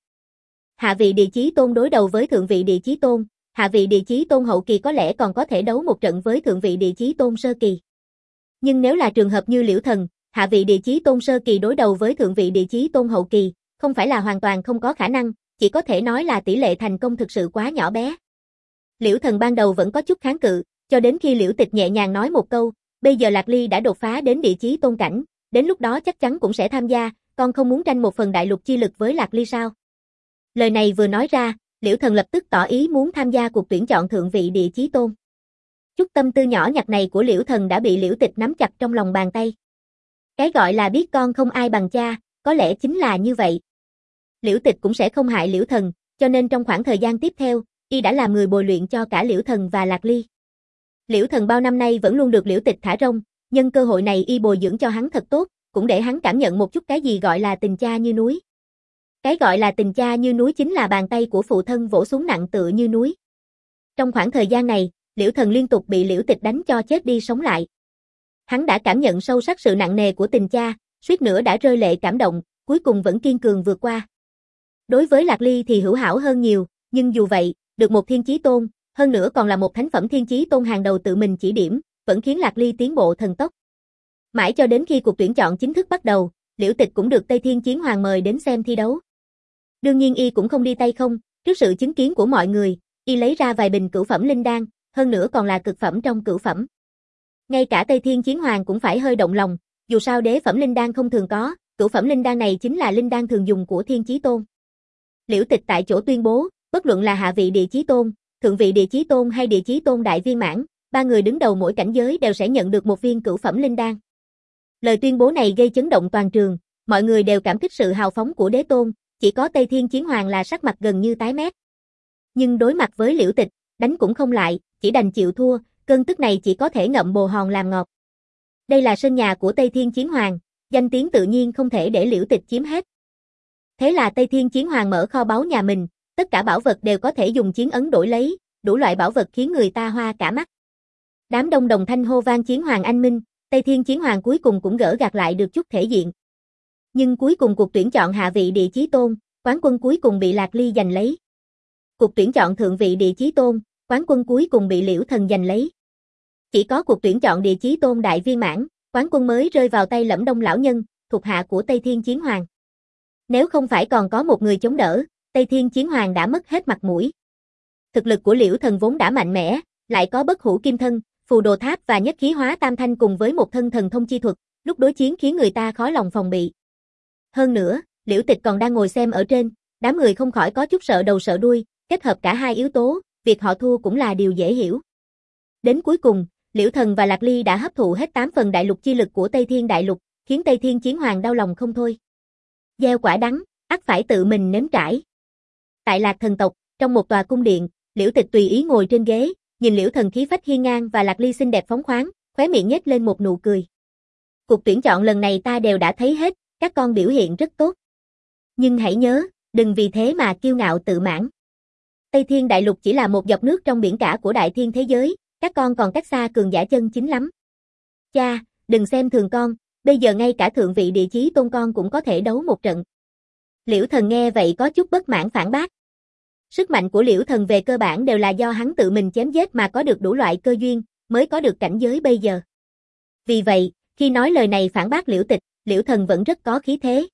Hạ vị địa chí tôn đối đầu với thượng vị địa chí tôn, hạ vị địa chí tôn hậu kỳ có lẽ còn có thể đấu một trận với thượng vị địa chí tôn sơ kỳ. Nhưng nếu là trường hợp như Liễu Thần, hạ vị địa chí tôn sơ kỳ đối đầu với thượng vị địa chí tôn hậu kỳ, không phải là hoàn toàn không có khả năng, chỉ có thể nói là tỷ lệ thành công thực sự quá nhỏ bé. Liễu Thần ban đầu vẫn có chút kháng cự, cho đến khi Liễu Tịch nhẹ nhàng nói một câu, bây giờ Lạc Ly đã đột phá đến địa chí tôn cảnh, đến lúc đó chắc chắn cũng sẽ tham gia, con không muốn tranh một phần đại lục chi lực với Lạc Ly sao? Lời này vừa nói ra, Liễu Thần lập tức tỏ ý muốn tham gia cuộc tuyển chọn thượng vị địa chí tôn. Chút tâm tư nhỏ nhặt này của Liễu Thần đã bị Liễu Tịch nắm chặt trong lòng bàn tay. Cái gọi là biết con không ai bằng cha, có lẽ chính là như vậy. Liễu Tịch cũng sẽ không hại Liễu Thần, cho nên trong khoảng thời gian tiếp theo, y đã làm người bồi luyện cho cả Liễu Thần và Lạc Ly. Liễu Thần bao năm nay vẫn luôn được Liễu Tịch thả rông, nhân cơ hội này y bồi dưỡng cho hắn thật tốt, cũng để hắn cảm nhận một chút cái gì gọi là tình cha như núi. Cái gọi là tình cha như núi chính là bàn tay của phụ thân vỗ xuống nặng tựa như núi. Trong khoảng thời gian này, Liễu Thần liên tục bị Liễu Tịch đánh cho chết đi sống lại. Hắn đã cảm nhận sâu sắc sự nặng nề của tình cha, suýt nữa đã rơi lệ cảm động, cuối cùng vẫn kiên cường vượt qua. Đối với Lạc Ly thì hữu hảo hơn nhiều, nhưng dù vậy, được một thiên chí tôn, hơn nữa còn là một thánh phẩm thiên chí tôn hàng đầu tự mình chỉ điểm, vẫn khiến Lạc Ly tiến bộ thần tốc. Mãi cho đến khi cuộc tuyển chọn chính thức bắt đầu, Liễu Tịch cũng được Tây Thiên Chiến Hoàng mời đến xem thi đấu. Đương nhiên y cũng không đi tay không, trước sự chứng kiến của mọi người, y lấy ra vài bình cửu phẩm linh đan, hơn nữa còn là cực phẩm trong cửu phẩm. Ngay cả Tây Thiên Chiến Hoàng cũng phải hơi động lòng, dù sao đế phẩm linh đan không thường có, cửu phẩm linh đan này chính là linh đan thường dùng của Thiên Chí Tôn. Liễu Tịch tại chỗ tuyên bố, bất luận là hạ vị địa chí tôn, thượng vị địa chí tôn hay địa chí tôn đại viên mãn, ba người đứng đầu mỗi cảnh giới đều sẽ nhận được một viên cửu phẩm linh đan. Lời tuyên bố này gây chấn động toàn trường, mọi người đều cảm kích sự hào phóng của đế tôn, chỉ có Tây Thiên Chiến Hoàng là sắc mặt gần như tái mét. Nhưng đối mặt với Liễu Tịch, đánh cũng không lại, chỉ đành chịu thua, cơn tức này chỉ có thể ngậm bồ hòn làm ngọt. Đây là sân nhà của Tây Thiên Chiến Hoàng, danh tiếng tự nhiên không thể để Liễu Tịch chiếm hết. Thế là Tây Thiên Chiến Hoàng mở kho báu nhà mình, tất cả bảo vật đều có thể dùng chiến ấn đổi lấy, đủ loại bảo vật khiến người ta hoa cả mắt. Đám đông đồng thanh hô vang Chiến Hoàng anh minh, Tây Thiên Chiến Hoàng cuối cùng cũng gỡ gạc lại được chút thể diện. Nhưng cuối cùng cuộc tuyển chọn hạ vị địa chí tôn, quán quân cuối cùng bị Lạc Ly giành lấy. Cuộc tuyển chọn thượng vị địa chí tôn, quán quân cuối cùng bị Liễu Thần giành lấy. Chỉ có cuộc tuyển chọn địa chí tôn đại viên mãn, quán quân mới rơi vào tay Lẫm Đông lão nhân, thuộc hạ của Tây Thiên Chiến Hoàng. Nếu không phải còn có một người chống đỡ, Tây Thiên Chiến Hoàng đã mất hết mặt mũi. Thực lực của Liễu Thần vốn đã mạnh mẽ, lại có bất hủ kim thân, phù đồ tháp và nhất khí hóa tam thanh cùng với một thân thần thông chi thuật, lúc đối chiến khiến người ta khó lòng phòng bị. Hơn nữa, Liễu Tịch còn đang ngồi xem ở trên, đám người không khỏi có chút sợ đầu sợ đuôi, kết hợp cả hai yếu tố, việc họ thua cũng là điều dễ hiểu. Đến cuối cùng, Liễu Thần và Lạc Ly đã hấp thụ hết tám phần đại lục chi lực của Tây Thiên đại lục, khiến Tây Thiên Chiến Hoàng đau lòng không thôi. Gieo quả đắng, ắt phải tự mình nếm trải. Tại Lạc Thần tộc, trong một tòa cung điện, Liễu Tịch tùy ý ngồi trên ghế, nhìn Liễu Thần khí phách hiên ngang và Lạc Ly xinh đẹp phóng khoáng, khóe miệng nhếch lên một nụ cười. Cuộc tuyển chọn lần này ta đều đã thấy hết, các con biểu hiện rất tốt. Nhưng hãy nhớ, đừng vì thế mà kiêu ngạo tự mãn. Tây Thiên đại lục chỉ là một giọt nước trong biển cả của đại thiên thế giới, các con còn cách xa cường giả chân chính lắm. Cha, đừng xem thường con, bây giờ ngay cả thượng vị địa chí tôn con cũng có thể đấu một trận. Liễu Thần nghe vậy có chút bất mãn phản bác. Sức mạnh của Liễu Thần về cơ bản đều là do hắn tự mình chém giết mà có được đủ loại cơ duyên, mới có được cảnh giới bây giờ. Vì vậy, khi nói lời này phản bác Liễu Tịch, Liễu Thần vẫn rất có khí thế.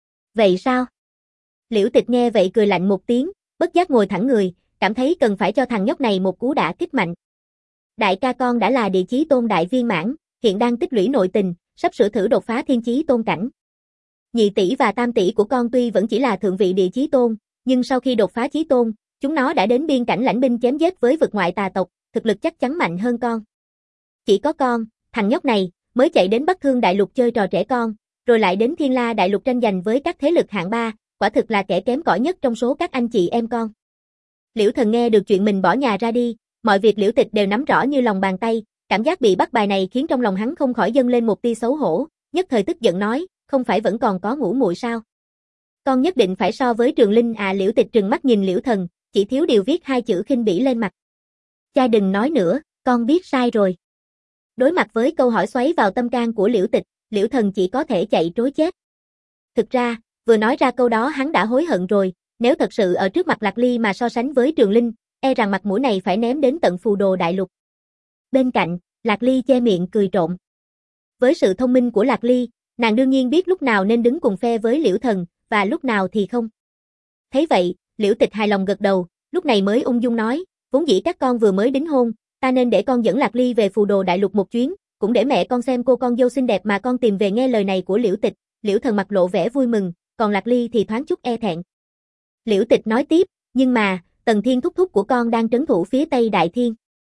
Vậy sao? Liễu Tịch nghe vậy cười lạnh một tiếng, bất giác ngồi thẳng người, cảm thấy cần phải cho thằng nhóc này một cú đả kích mạnh. Đại ca con đã là địa chí tôn đại viên mãn, hiện đang tích lũy nội tình, sắp sửa thử đột phá thiên chí tôn cảnh. Nhị tỷ và tam tỷ của con tuy vẫn chỉ là thượng vị địa chí tôn, nhưng sau khi đột phá chí tôn, chúng nó đã đến biên cảnh lãnh binh chém giết với vực ngoại tà tộc, thực lực chắc chắn mạnh hơn con. Chỉ có con, thằng nhóc này, mới chạy đến Bắc Thương Đại Lục chơi trò trẻ con, rồi lại đến Thiên La Đại Lục tranh giành với các thế lực hạng ba, quả thực là kẻ kém cỏi nhất trong số các anh chị em con. Liễu Thần nghe được chuyện mình bỏ nhà ra đi, mọi việc Liễu Tịch đều nắm rõ như lòng bàn tay, cảm giác bị bắt bài này khiến trong lòng hắn không khỏi dâng lên một tia xấu hổ, nhất thời tức giận nói, không phải vẫn còn có ngủ muội sao? Con nhất định phải so với Trường Linh à? Liễu Tịch trừng mắt nhìn Liễu Thần, chỉ thiếu điều viết hai chữ khinh bỉ lên mặt. Cha đừng nói nữa, con biết sai rồi. Đối mặt với câu hỏi xoáy vào tâm can của Liễu Tịch, Liễu Thần chỉ có thể chạy trối chết. Thực ra, vừa nói ra câu đó hắn đã hối hận rồi, nếu thật sự ở trước mặt Lạc Ly mà so sánh với Trường Linh, e rằng mặt mũi này phải ném đến tận Phù Đồ Đại Lục. Bên cạnh, Lạc Ly che miệng cười trộm. Với sự thông minh của Lạc Ly, nàng đương nhiên biết lúc nào nên đứng cùng phe với Liễu Thần, và lúc nào thì không. Thấy vậy, Liễu Tịch hài lòng gật đầu, lúc này mới ung dung nói, vốn dĩ các con vừa mới đính hôn, ta nên để con dẫn Lạc Ly về Phù Đồ Đại Lục một chuyến, cũng để mẹ con xem cô con dâu xinh đẹp mà con tìm về. Nghe lời này của Liễu Tịch, Liễu Thần mặt lộ vẻ vui mừng, còn Lạc Ly thì thoáng chút e thẹn. Liễu Tịch nói tiếp, nhưng mà, Tần Thiên thúc thúc của con đang trấn thủ phía Tây Đại Thiên.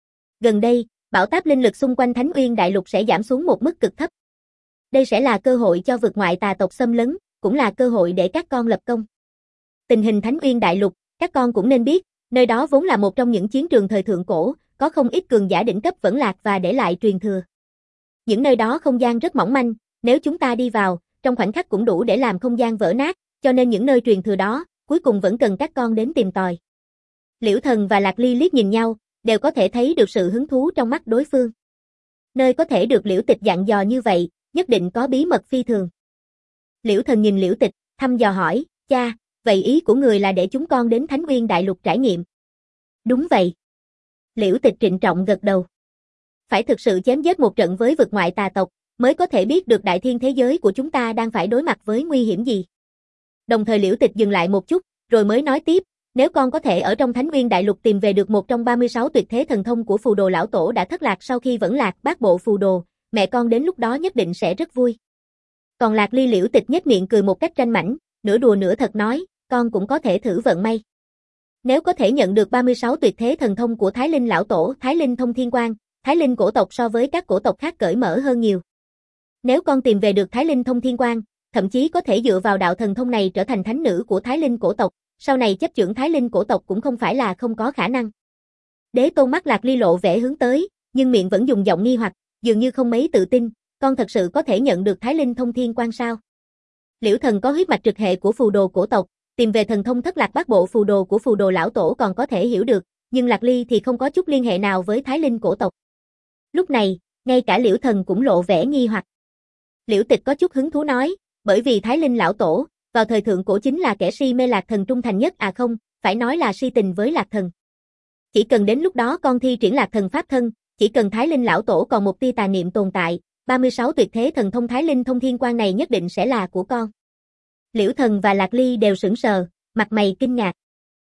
Gần đây, bão táp linh lực xung quanh Thánh Uyên Đại Lục sẽ giảm xuống một mức cực thấp. Đây sẽ là cơ hội cho vực ngoại tà tộc xâm lấn, cũng là cơ hội để các con lập công. Tình hình Thánh Uyên Đại Lục, các con cũng nên biết, nơi đó vốn là một trong những chiến trường thời thượng cổ, có không ít cường giả đỉnh cấp vẫn lạc và để lại truyền thừa. Những nơi đó không gian rất mỏng manh, nếu chúng ta đi vào, trong khoảnh khắc cũng đủ để làm không gian vỡ nát, cho nên những nơi truyền thừa đó, cuối cùng vẫn cần các con đến tìm tòi. Liễu Thần và Lạc Ly liếc nhìn nhau, đều có thể thấy được sự hứng thú trong mắt đối phương. Nơi có thể được Liễu Tịch dặn dò như vậy, nhất định có bí mật phi thường. Liễu Thần nhìn Liễu Tịch, thăm dò hỏi, cha, vậy ý của người là để chúng con đến Thánh Uyên Đại Lục trải nghiệm? Đúng vậy. Liễu Tịch trịnh trọng gật đầu. Phải thực sự chém giết một trận với vực ngoại tà tộc, mới có thể biết được đại thiên thế giới của chúng ta đang phải đối mặt với nguy hiểm gì. Đồng thời Liễu Tịch dừng lại một chút, rồi mới nói tiếp, nếu con có thể ở trong Thánh Uyên Đại Lục tìm về được một trong ba mươi sáu tuyệt thế thần thông của Phù Đồ lão tổ đã thất lạc sau khi vẫn lạc bát bộ Phù Đồ, mẹ con đến lúc đó nhất định sẽ rất vui. Còn Lạc Ly Liễu Tịch nhếch miệng cười một cách tranh mảnh, nửa đùa nửa thật nói, con cũng có thể thử vận may. Nếu có thể nhận được ba mươi sáu tuyệt thế thần thông của Thái Linh lão tổ, Thái Linh thông thiên quang, Thái Linh cổ tộc so với các cổ tộc khác cởi mở hơn nhiều. Nếu con tìm về được Thái Linh thông thiên quang, thậm chí có thể dựa vào đạo thần thông này trở thành thánh nữ của Thái Linh cổ tộc, sau này chấp chưởng Thái Linh cổ tộc cũng không phải là không có khả năng. Đế Tôn mắt Lạc Ly lộ vẻ hướng tới, nhưng miệng vẫn dùng giọng nghi hoặc, dường như không mấy tự tin, con thật sự có thể nhận được Thái Linh thông thiên quang sao? Liễu Thần có huyết mạch trực hệ của Phù Đồ cổ tộc, tìm về thần thông thất lạc bát bộ Phù Đồ của Phù Đồ lão tổ còn có thể hiểu được, nhưng Lạc Ly thì không có chút liên hệ nào với Thái Linh cổ tộc. Lúc này, ngay cả Liễu Thần cũng lộ vẻ nghi hoặc. Liễu Tịch có chút hứng thú nói, bởi vì Thái Linh lão tổ, vào thời thượng cổ chính là kẻ si mê Lạc Thần trung thành nhất à không, phải nói là si tình với Lạc Thần. Chỉ cần đến lúc đó con thi triển Lạc Thần pháp thân, chỉ cần Thái Linh lão tổ còn một tia tà niệm tồn tại, ba mươi sáu tuyệt thế thần thông Thái Linh thông thiên quang này nhất định sẽ là của con. Liễu Thần và Lạc Ly đều sững sờ, mặt mày kinh ngạc.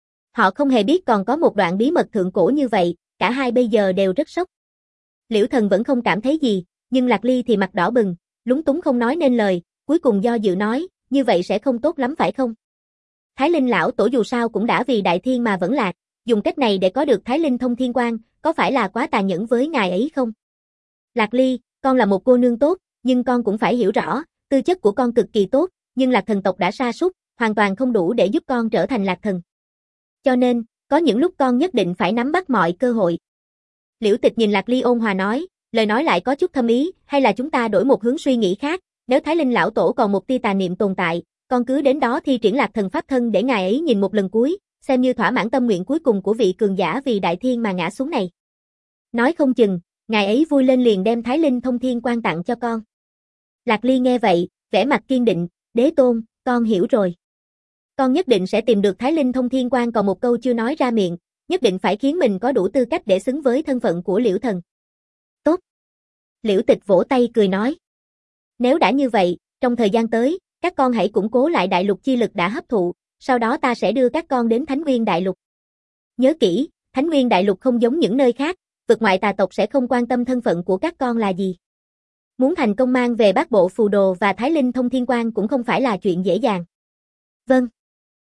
Họ không hề biết còn có một đoạn bí mật thượng cổ như vậy, cả hai bây giờ đều rất sốc. Liễu Thần vẫn không cảm thấy gì, nhưng Lạc Ly thì mặt đỏ bừng, lúng túng không nói nên lời, cuối cùng do dự nói, như vậy sẽ không tốt lắm phải không? Thái Linh lão tổ dù sao cũng đã vì đại thiên mà vẫn lạc, dùng cách này để có được Thái Linh thông thiên quang, có phải là quá tàn nhẫn với ngài ấy không? Lạc Ly, con là một cô nương tốt, nhưng con cũng phải hiểu rõ, tư chất của con cực kỳ tốt, nhưng Lạc Thần tộc đã sa sút, hoàn toàn không đủ để giúp con trở thành Lạc Thần. Cho nên, có những lúc con nhất định phải nắm bắt mọi cơ hội. Liễu Tịch nhìn Lạc Ly ôn hòa nói, lời nói lại có chút thâm ý, hay là chúng ta đổi một hướng suy nghĩ khác, nếu Thái Linh lão tổ còn một tia tà niệm tồn tại, con cứ đến đó thi triển Lạc Thần pháp thân để ngài ấy nhìn một lần cuối, xem như thỏa mãn tâm nguyện cuối cùng của vị cường giả vì đại thiên mà ngã xuống này. Nói không chừng, ngài ấy vui lên liền đem Thái Linh thông thiên quang tặng cho con. Lạc Ly nghe vậy, vẻ mặt kiên định, Đế Tôn, con hiểu rồi. Con nhất định sẽ tìm được Thái Linh thông thiên quang, còn một câu chưa nói ra miệng, nhất định phải khiến mình có đủ tư cách để xứng với thân phận của Liễu Thần. Tốt. Liễu Tịch vỗ tay cười nói. Nếu đã như vậy, trong thời gian tới, các con hãy củng cố lại đại lục chi lực đã hấp thụ, sau đó ta sẽ đưa các con đến Thánh Uyên Đại Lục. Nhớ kỹ, Thánh Uyên Đại Lục không giống những nơi khác, vực ngoại tà tộc sẽ không quan tâm thân phận của các con là gì. Muốn thành công mang về bát bộ Phù Đồ và Thái Linh thông thiên quang cũng không phải là chuyện dễ dàng. Vâng.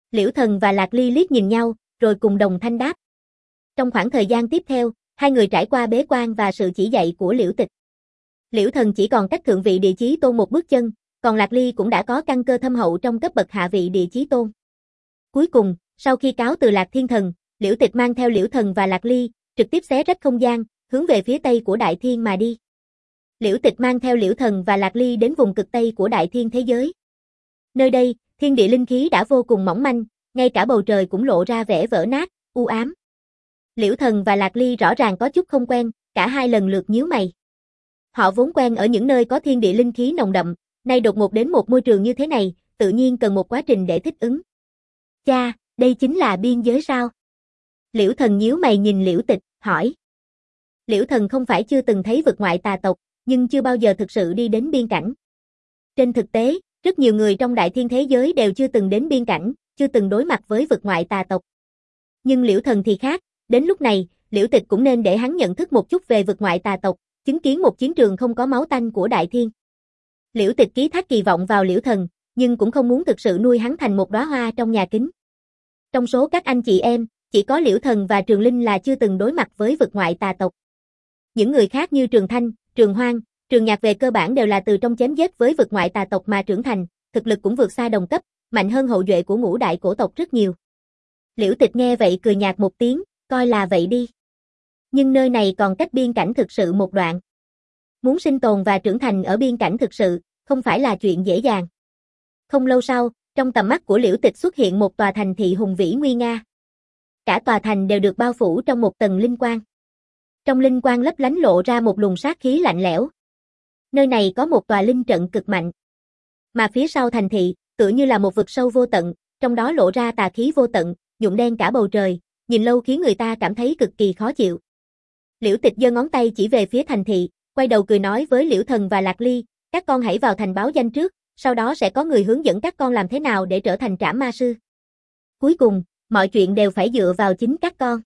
Liễu Thần và Lạc Ly liếc nhìn nhau, rồi cùng đồng thanh đáp. Trong khoảng thời gian tiếp theo, hai người trải qua bế quan và sự chỉ dạy của Liễu Tịch. Liễu Thần chỉ còn cách thượng vị địa chí tôn một bước chân, còn Lạc Ly cũng đã có căn cơ thâm hậu trong cấp bậc hạ vị địa chí tôn. Cuối cùng, sau khi cáo từ Lạc Thiên Thần, Liễu Tịch mang theo Liễu Thần và Lạc Ly, trực tiếp xé rách không gian, hướng về phía tây của Đại Thiên mà đi. Liễu Tịch mang theo Liễu Thần và Lạc Ly đến vùng cực tây của Đại Thiên thế giới. Nơi đây, thiên địa linh khí đã vô cùng mỏng manh, ngay cả bầu trời cũng lộ ra vẻ vỡ nát, u ám. Liễu Thần và Lạc Ly rõ ràng có chút không quen, cả hai lần lượt nhíu mày. Họ vốn quen ở những nơi có thiên địa linh khí nồng đậm, nay đột ngột đến một môi trường như thế này, tự nhiên cần một quá trình để thích ứng. Cha, đây chính là biên giới sao? Liễu Thần nhíu mày nhìn Liễu Tịch, hỏi. Liễu Thần không phải chưa từng thấy vực ngoại tà tộc, nhưng chưa bao giờ thực sự đi đến biên cảnh. Trên thực tế, rất nhiều người trong Đại Thiên thế giới đều chưa từng đến biên cảnh, chưa từng đối mặt với vực ngoại tà tộc. Nhưng Liễu Thần thì khác, đến lúc này, Liễu Tịch cũng nên để hắn nhận thức một chút về vực ngoại tà tộc, chứng kiến một chiến trường không có máu tanh của Đại Thiên. Liễu Tịch ký thác kỳ vọng vào Liễu Thần, nhưng cũng không muốn thực sự nuôi hắn thành một đóa hoa trong nhà kính. Trong số các anh chị em, chỉ có Liễu Thần và Trường Linh là chưa từng đối mặt với vực ngoại tà tộc. Những người khác như Trường Thanh, Trường Hoang, Trường Nhạc về cơ bản đều là từ trong chém giết với vực ngoại tà tộc mà trưởng thành, thực lực cũng vượt xa đồng cấp, mạnh hơn hậu duệ của ngũ đại cổ tộc rất nhiều. Liễu Tịch nghe vậy cười nhạt một tiếng, coi là vậy đi. Nhưng nơi này còn cách biên cảnh thực sự một đoạn. Muốn sinh tồn và trưởng thành ở biên cảnh thực sự, không phải là chuyện dễ dàng. Không lâu sau, trong tầm mắt của Liễu Tịch xuất hiện một tòa thành thị hùng vĩ nguy nga. Cả tòa thành đều được bao phủ trong một tầng linh quang. Trong linh quang lấp lánh lộ ra một luồng sát khí lạnh lẽo. Nơi này có một tòa linh trận cực mạnh. Mà phía sau thành thị, tựa như là một vực sâu vô tận, trong đó lộ ra tà khí vô tận, nhuộm đen cả bầu trời, nhìn lâu khiến người ta cảm thấy cực kỳ khó chịu. Liễu Tịch giơ ngón tay chỉ về phía thành thị, quay đầu cười nói với Liễu Thần và Lạc Ly, các con hãy vào thành báo danh trước, sau đó sẽ có người hướng dẫn các con làm thế nào để trở thành trảm ma sư. Cuối cùng, mọi chuyện đều phải dựa vào chính các con.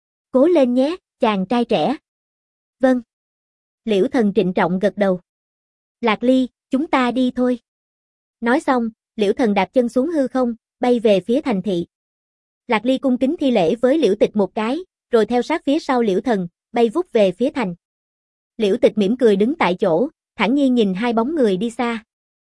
Cố lên nhé, chàng trai trẻ. Vâng. Liễu Thần trịnh trọng gật đầu. Lạc Ly, chúng ta đi thôi. Nói xong, Liễu Thần đạp chân xuống hư không, bay về phía thành thị. Lạc Ly cung kính thi lễ với Liễu Tịch một cái, rồi theo sát phía sau Liễu Thần, bay vút về phía thành. Liễu Tịch mỉm cười đứng tại chỗ, thản nhiên nhìn hai bóng người đi xa.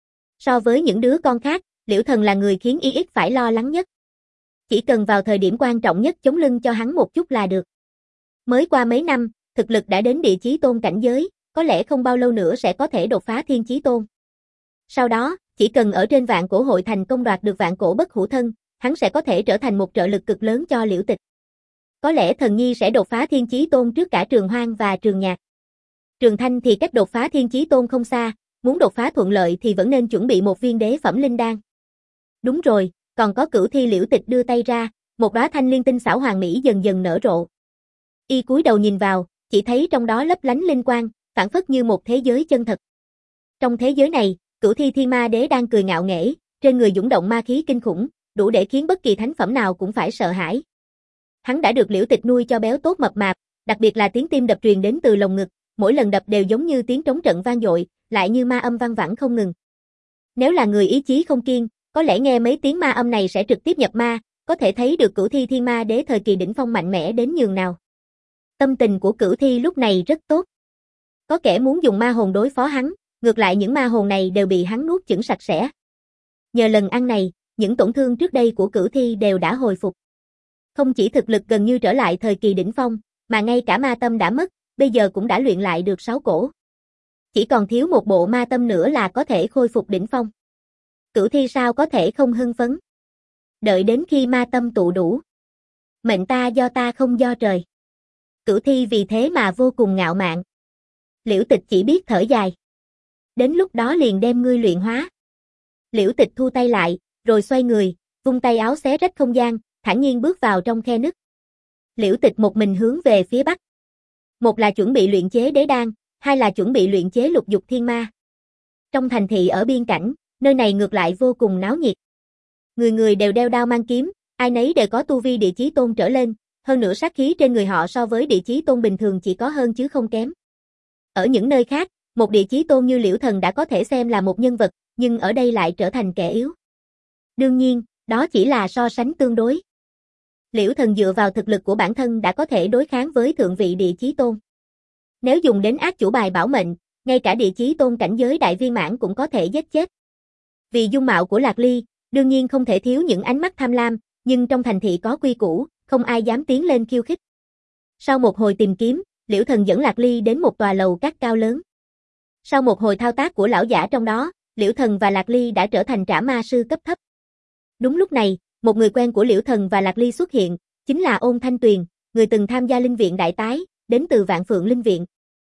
So với những đứa con khác, Liễu Thần là người khiến y ít phải lo lắng nhất. Chỉ cần vào thời điểm quan trọng nhất chống lưng cho hắn một chút là được. Mới qua mấy năm, thực lực đã đến địa chí tôn cảnh giới, có lẽ không bao lâu nữa sẽ có thể đột phá thiên chí tôn. Sau đó, chỉ cần ở trên vạn cổ hội thành công đoạt được vạn cổ bất hủ thân, hắn sẽ có thể trở thành một trợ lực cực lớn cho Liễu Tịch. Có lẽ Thần Nhi sẽ đột phá thiên chí tôn trước cả Trường Hoang và Trường Nhạc. Trường Thanh thì cách đột phá thiên chí tôn không xa, muốn đột phá thuận lợi thì vẫn nên chuẩn bị một viên đế phẩm linh đan. Đúng rồi, còn có Cửu Thi. Liễu Tịch đưa tay ra, một đóa thanh liên tinh xảo hoàng mỹ dần dần nở rộ. Y cúi đầu nhìn vào, chỉ thấy trong đó lấp lánh linh quang, phảng phất như một thế giới chân thật. Trong thế giới này, Cửu Thi Thiên Ma Đế đang cười ngạo nghễ, trên người dũng động ma khí kinh khủng, đủ để khiến bất kỳ thánh phẩm nào cũng phải sợ hãi. Hắn đã được Liễu Tịch nuôi cho béo tốt mập mạp, đặc biệt là tiếng tim đập truyền đến từ lồng ngực, mỗi lần đập đều giống như tiếng trống trận vang dội, lại như ma âm vang vẳng không ngừng. Nếu là người ý chí không kiên, có lẽ nghe mấy tiếng ma âm này sẽ trực tiếp nhập ma, có thể thấy được Cửu Thi Thiên Ma Đế thời kỳ đỉnh phong mạnh mẽ đến nhường nào. Tâm tình của Cửu Thi lúc này rất tốt. Có kẻ muốn dùng ma hồn đối phó hắn, ngược lại những ma hồn này đều bị hắn nuốt chửng sạch sẽ. Nhờ lần ăn này, những tổn thương trước đây của Cửu Thi đều đã hồi phục. Không chỉ thực lực gần như trở lại thời kỳ đỉnh phong, mà ngay cả ma tâm đã mất, bây giờ cũng đã luyện lại được sáu cổ. Chỉ còn thiếu một bộ ma tâm nữa là có thể khôi phục đỉnh phong. Cửu Thi sao có thể không hưng phấn? Đợi đến khi ma tâm tụ đủ. Mệnh ta do ta không do trời. Cửu Thi vì thế mà vô cùng ngạo mạn. Liễu Tịch chỉ biết thở dài. Đến lúc đó liền đem ngươi luyện hóa. Liễu Tịch thu tay lại, rồi xoay người, vung tay áo xé rách không gian, thản nhiên bước vào trong khe nứt. Liễu Tịch một mình hướng về phía bắc. Một là chuẩn bị luyện chế đế đan, hai là chuẩn bị luyện chế lục dục thiên ma. Trong thành thị ở biên cảnh, nơi này ngược lại vô cùng náo nhiệt. Người người đều đeo đao mang kiếm, ai nấy đều có tu vi địa chí tôn trở lên, hơn nữa sát khí trên người họ so với địa chí tôn bình thường chỉ có hơn chứ không kém. Ở những nơi khác, một địa chí tôn như Liễu Thần đã có thể xem là một nhân vật, nhưng ở đây lại trở thành kẻ yếu. Đương nhiên, Đó chỉ là so sánh tương đối. Liễu Thần dựa vào thực lực của bản thân đã có thể đối kháng với thượng vị địa chí tôn. Nếu dùng đến ác chủ bài bảo mệnh, ngay cả địa chí tôn cảnh giới đại viên mãn cũng có thể giết chết. Vì dung mạo của Lạc Ly, đương nhiên không thể thiếu những ánh mắt tham lam, nhưng trong thành thị có quy củ, không ai dám tiến lên khiêu khích. Sau một hồi tìm kiếm, Liễu Thần dẫn Lạc Ly đến một tòa lầu các cao lớn. Sau một hồi thao tác của lão giả trong đó, Liễu Thần và Lạc Ly đã trở thành trảm ma sư cấp thấp. Đúng lúc này, một người quen của Liễu Thần và Lạc Ly xuất hiện, chính là Ôn Thanh Tuyền, người từng tham gia linh viện đại tái, đến từ Vạn Phượng Linh Viện.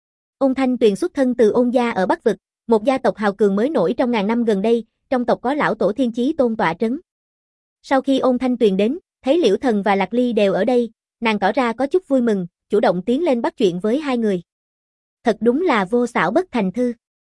Ôn Thanh Tuyền xuất thân từ Ôn gia ở Bắc Vực, một gia tộc hào cường mới nổi trong ngàn năm gần đây, trong tộc có lão tổ Thiên Chí Tôn tọa trấn. Sau khi Ôn Thanh Tuyền đến, thấy Liễu Thần và Lạc Ly đều ở đây, nàng tỏ ra có chút vui mừng, chủ động tiến lên bắt chuyện với hai người. Thật đúng là vô xảo bất thành thư.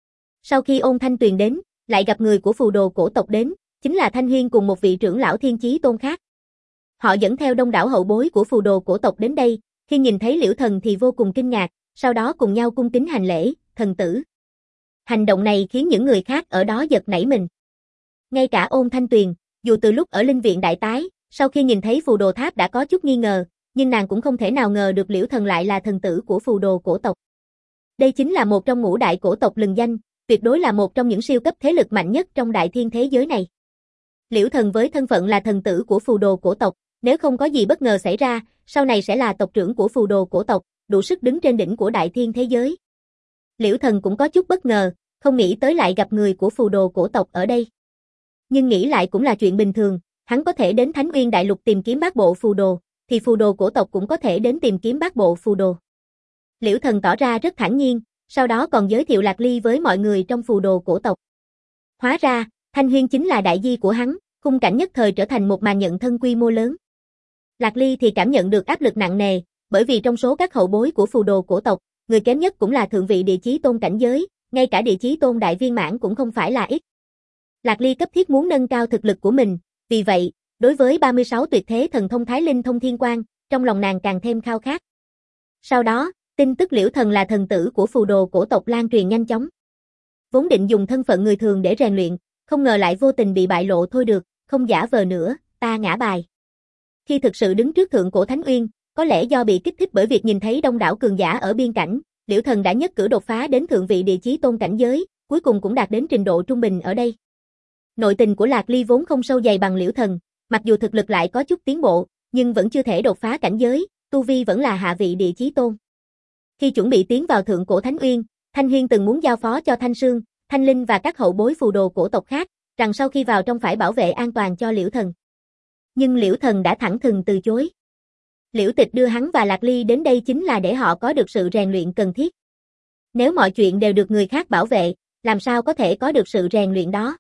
Sau khi Ôn Thanh Tuyền đến, lại gặp người của phù đồ cổ tộc đến, chính là Thanh Huyên cùng một vị trưởng lão Thiên Chí Tôn khác. Họ dẫn theo đông đảo hậu bối của phù đồ cổ tộc đến đây, khi nhìn thấy Liễu Thần thì vô cùng kinh ngạc, sau đó cùng nhau cung kính hành lễ, thần tử. Hành động này khiến những người khác ở đó giật nảy mình. Ngay cả Ôn Thanh Tuyền, dù từ lúc ở linh viện đại tái, sau khi nhìn thấy phù đồ tháp đã có chút nghi ngờ, nhưng nàng cũng không thể nào ngờ được Liễu Thần lại là thần tử của phù đồ cổ tộc. Đây chính là một trong ngũ đại cổ tộc lừng danh, tuyệt đối là một trong những siêu cấp thế lực mạnh nhất trong đại thiên thế giới này. Liễu Thần với thân phận là thần tử của phù đồ cổ tộc, nếu không có gì bất ngờ xảy ra, sau này sẽ là tộc trưởng của phù đồ cổ tộc, đủ sức đứng trên đỉnh của đại thiên thế giới. Liễu Thần cũng có chút bất ngờ, không nghĩ tới lại gặp người của phù đồ cổ tộc ở đây. Nhưng nghĩ lại cũng là chuyện bình thường, hắn có thể đến Thánh Uyên Đại Lục tìm kiếm bát bộ phù đồ, thì phù đồ cổ tộc cũng có thể đến tìm kiếm bát bộ phù đồ. Liễu Thần tỏ ra rất thản nhiên, sau đó còn giới thiệu Lạc Ly với mọi người trong phù đồ cổ tộc. Hóa ra, Thanh Huyên chính là đại di của hắn, khung cảnh nhất thời trở thành một màn nhận thân quy mô lớn. Lạc Ly thì cảm nhận được áp lực nặng nề, bởi vì trong số các hậu bối của phù đồ cổ tộc, người kém nhất cũng là thượng vị địa chí tôn cảnh giới, ngay cả địa chí tôn đại viên mãn cũng không phải là ít. Lạc Ly cấp thiết muốn nâng cao thực lực của mình, vì vậy, đối với ba mươi sáu tuyệt thế thần thông Thái Linh Thông Thiên Quang, trong lòng nàng càng thêm khao khát. Sau đó, tin tức Liễu Thần là thần tử của phù đồ cổ tộc lan truyền nhanh chóng. Vốn định dùng thân phận người thường để rèn luyện, không ngờ lại vô tình bị bại lộ thôi được, không giả vờ nữa, ta ngã bài. Khi thực sự đứng trước thượng cổ Thánh Uyên, có lẽ do bị kích thích bởi việc nhìn thấy đông đảo cường giả ở biên cảnh, Liễu Thần đã nhất cử đột phá đến thượng vị địa chí tôn cảnh giới, cuối cùng cũng đạt đến trình độ trung bình ở đây. Nội tình của Lạc Ly vốn không sâu dày bằng Liễu Thần, mặc dù thực lực lại có chút tiến bộ, nhưng vẫn chưa thể đột phá cảnh giới, tu vi vẫn là hạ vị địa chí tôn. Khi chuẩn bị tiến vào thượng cổ Thánh Uyên, Thanh Huyên từng muốn giao phó cho Thanh Sương, Thanh Linh và các hậu bối phù đồ cổ tộc khác, rằng sau khi vào trong phải bảo vệ an toàn cho Liễu Thần. Nhưng Liễu Thần đã thẳng thừng từ chối. Liễu Tịch đưa hắn và Lạc Ly đến đây chính là để họ có được sự rèn luyện cần thiết. Nếu mọi chuyện đều được người khác bảo vệ, làm sao có thể có được sự rèn luyện đó?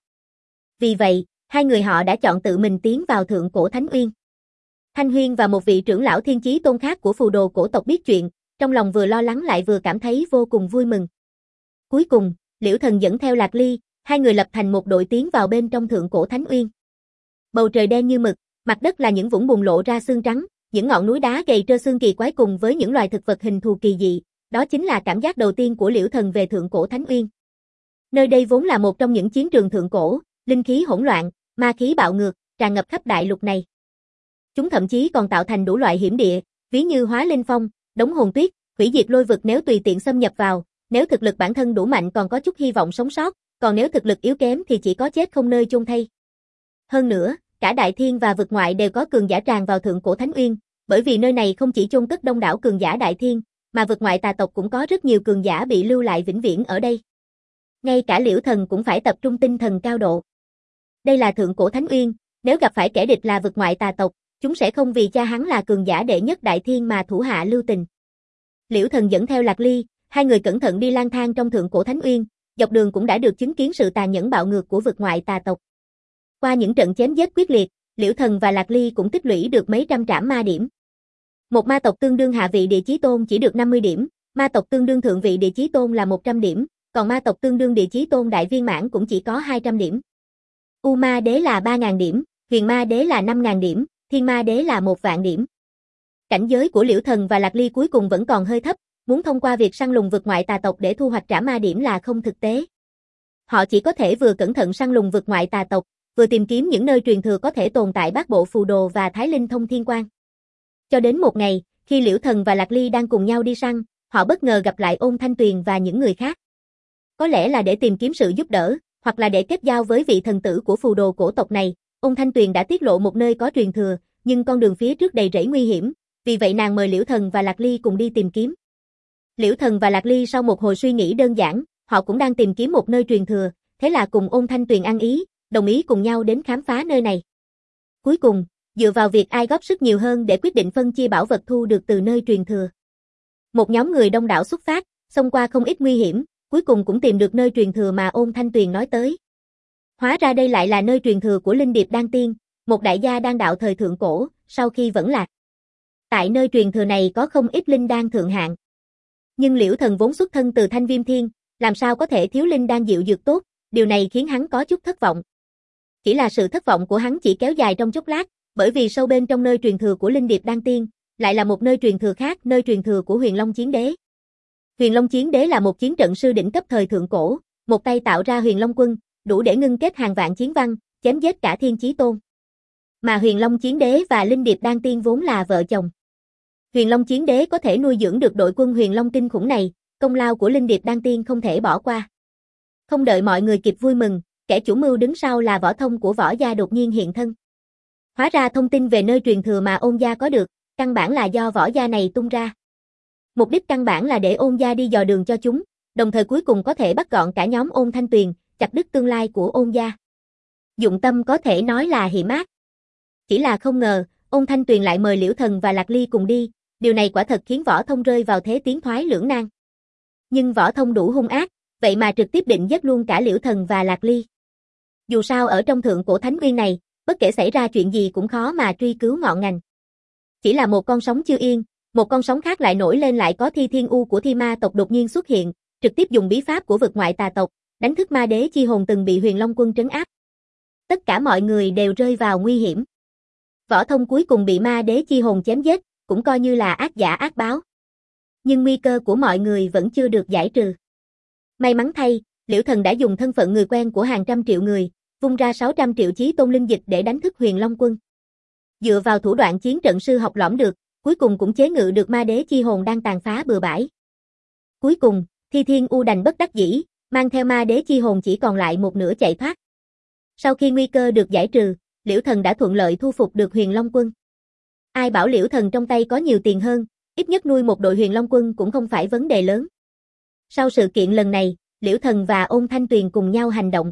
Vì vậy, hai người họ đã chọn tự mình tiến vào thượng cổ Thánh Uyên. Thanh Huyên và một vị trưởng lão Thiên Chí Tôn khác của phù đồ cổ tộc biết chuyện, trong lòng vừa lo lắng lại vừa cảm thấy vô cùng vui mừng. Cuối cùng, Liễu Thần dẫn theo Lạc Ly, hai người lập thành một đội tiến vào bên trong thượng cổ Thánh Uyên. Bầu trời đen như mực, mặt đất là những vũng bùn lộ ra xương trắng, những ngọn núi đá gầy trơ xương kỳ quái cùng với những loài thực vật hình thù kỳ dị, đó chính là cảm giác đầu tiên của Liễu Thần về thượng cổ Thánh Uyên. Nơi đây vốn là một trong những chiến trường thượng cổ, linh khí hỗn loạn, ma khí bạo ngược, tràn ngập khắp đại lục này. Chúng thậm chí còn tạo thành đủ loại hiểm địa, ví như Hóa Linh Phong, Đống Hồn Tuyết, hủy diệt lôi vực nếu tùy tiện xâm nhập vào, nếu thực lực bản thân đủ mạnh còn có chút hy vọng sống sót, còn nếu thực lực yếu kém thì chỉ có chết không nơi chôn thây. Hơn nữa, cả đại thiên và vực ngoại đều có cường giả tràn vào thượng cổ Thánh Uyên, bởi vì nơi này không chỉ chôn cất đông đảo cường giả đại thiên, mà vực ngoại tà tộc cũng có rất nhiều cường giả bị lưu lại vĩnh viễn ở đây. Ngay cả Liễu Thần cũng phải tập trung tinh thần cao độ. Đây là thượng cổ Thánh Uyên, nếu gặp phải kẻ địch là vực ngoại tà tộc, chúng sẽ không vì cha hắn là cường giả đệ nhất đại thiên mà thủ hạ lưu tình. Liễu Thần dẫn theo Lạc Ly, hai người cẩn thận đi lang thang trong thượng cổ Thánh Uyên, dọc đường cũng đã được chứng kiến sự tàn nhẫn bạo ngược của vực ngoại tà tộc. Qua những trận chém giết quyết liệt, Liễu Thần và Lạc Ly cũng tích lũy được mấy trăm trảm ma điểm. Một ma tộc tương đương hạ vị địa chí tôn chỉ được năm mươi điểm, ma tộc tương đương thượng vị địa chí tôn là một trăm điểm, còn ma tộc tương đương địa chí tôn đại viên mãn cũng chỉ có hai trăm điểm. U ma đế là ba nghìn điểm, huyền ma đế là năm nghìn điểm, thiên ma đế là một vạn điểm. Cảnh giới của Liễu Thần và Lạc Ly cuối cùng vẫn còn hơi thấp, muốn thông qua việc săn lùng vực ngoại tà tộc để thu hoạch trảm ma điểm là không thực tế. Họ chỉ có thể vừa cẩn thận săn lùng vực ngoại tà tộc, vừa tìm kiếm những nơi truyền thừa có thể tồn tại bát bộ phù đồ và Thái Linh thông thiên quan. Cho đến một ngày, khi Liễu Thần và Lạc Ly đang cùng nhau đi săn, họ bất ngờ gặp lại Ôn Thanh Tuyền và những người khác. Có lẽ là để tìm kiếm sự giúp đỡ, hoặc là để kết giao với vị thần tử của phù đồ cổ tộc này, Ôn Thanh Tuyền đã tiết lộ một nơi có truyền thừa, nhưng con đường phía trước đầy rẫy nguy hiểm, vì vậy nàng mời Liễu Thần và Lạc Ly cùng đi tìm kiếm. Liễu Thần và Lạc Ly sau một hồi suy nghĩ đơn giản, họ cũng đang tìm kiếm một nơi truyền thừa, thế là cùng Ôn Thanh Tuyền ăn ý, đồng ý cùng nhau đến khám phá nơi này. Cuối cùng, dựa vào việc ai góp sức nhiều hơn để quyết định phân chia bảo vật thu được từ nơi truyền thừa. Một nhóm người đông đảo xuất phát, xông qua không ít nguy hiểm, cuối cùng cũng tìm được nơi truyền thừa mà Ôn Thanh Tuyền nói tới. Hóa ra đây lại là nơi truyền thừa của Linh Điệp Đan Tiên, một đại gia đan đạo thời thượng cổ, sau khi vẫn lạc. Tại nơi truyền thừa này có không ít linh đan thượng hạng. Nhưng Liễu Thần vốn xuất thân từ Thanh Viêm Thiên, làm sao có thể thiếu linh đan dịu dược tốt, điều này khiến hắn có chút thất vọng. Chỉ là sự thất vọng của hắn chỉ kéo dài trong chốc lát, bởi vì sâu bên trong nơi truyền thừa của Linh Điệp Đan Tiên, lại là một nơi truyền thừa khác, nơi truyền thừa của Huyền Long Chiến Đế. Huyền Long Chiến Đế là một chiến trận sư đỉnh cấp thời thượng cổ, một tay tạo ra Huyền Long Quân, đủ để ngưng kết hàng vạn chiến văn, chém giết cả thiên chí tôn. Mà Huyền Long Chiến Đế và Linh Điệp Đan Tiên vốn là vợ chồng. Huyền Long Chiến Đế có thể nuôi dưỡng được đội quân Huyền Long kinh khủng này, công lao của Linh Điệp Đan Tiên không thể bỏ qua. Không đợi mọi người kịp vui mừng, kẻ chủ mưu đứng sau là Võ Thông của Võ gia đột nhiên hiện thân. Hóa ra thông tin về nơi truyền thừa mà Ôn gia có được, căn bản là do Võ gia này tung ra. Mục đích căn bản là để Ôn gia đi dò đường cho chúng, đồng thời cuối cùng có thể bắt gọn cả nhóm Ôn Thanh Tuyền, chặt đứt tương lai của Ôn gia. Dụng tâm có thể nói là hiểm ác. Chỉ là không ngờ, Ôn Thanh Tuyền lại mời Liễu Thần và Lạc Ly cùng đi, điều này quả thật khiến Võ Thông rơi vào thế tiến thoái lưỡng nan. Nhưng Võ Thông đủ hung ác, vậy mà trực tiếp định giết luôn cả Liễu Thần và Lạc Ly. Dù sao ở trong thượng cổ Thánh Uyên này, bất kể xảy ra chuyện gì cũng khó mà truy cứu ngọn ngành. Chỉ là một con sóng chưa yên, một con sóng khác lại nổi lên, lại có Thi Thiên U của Thi Ma tộc đột nhiên xuất hiện, trực tiếp dùng bí pháp của vực ngoại tà tộc, đánh thức ma đế chi hồn từng bị Huyền Long Quân trấn áp. Tất cả mọi người đều rơi vào nguy hiểm. Võ Thông cuối cùng bị ma đế chi hồn chém giết, cũng coi như là ác giả ác báo. Nhưng nguy cơ của mọi người vẫn chưa được giải trừ. May mắn thay, Liễu Thần đã dùng thân phận người quen của hàng trăm triệu người, vung ra sáu trăm triệu chí tôn linh dịch để đánh thức Huyền Long Quân. Dựa vào thủ đoạn chiến trận sư học lỏm được, cuối cùng cũng chế ngự được ma đế chi hồn đang tàn phá bừa bãi. Cuối cùng, Thi Thiên U đành bất đắc dĩ, mang theo ma đế chi hồn chỉ còn lại một nửa chạy thoát. Sau khi nguy cơ được giải trừ, Liễu Thần đã thuận lợi thu phục được Huyền Long Quân. Ai bảo Liễu Thần trong tay có nhiều tiền hơn, ít nhất nuôi một đội Huyền Long Quân cũng không phải vấn đề lớn. Sau sự kiện lần này, Liễu Thần và Ôn Thanh Tuyền cùng nhau hành động.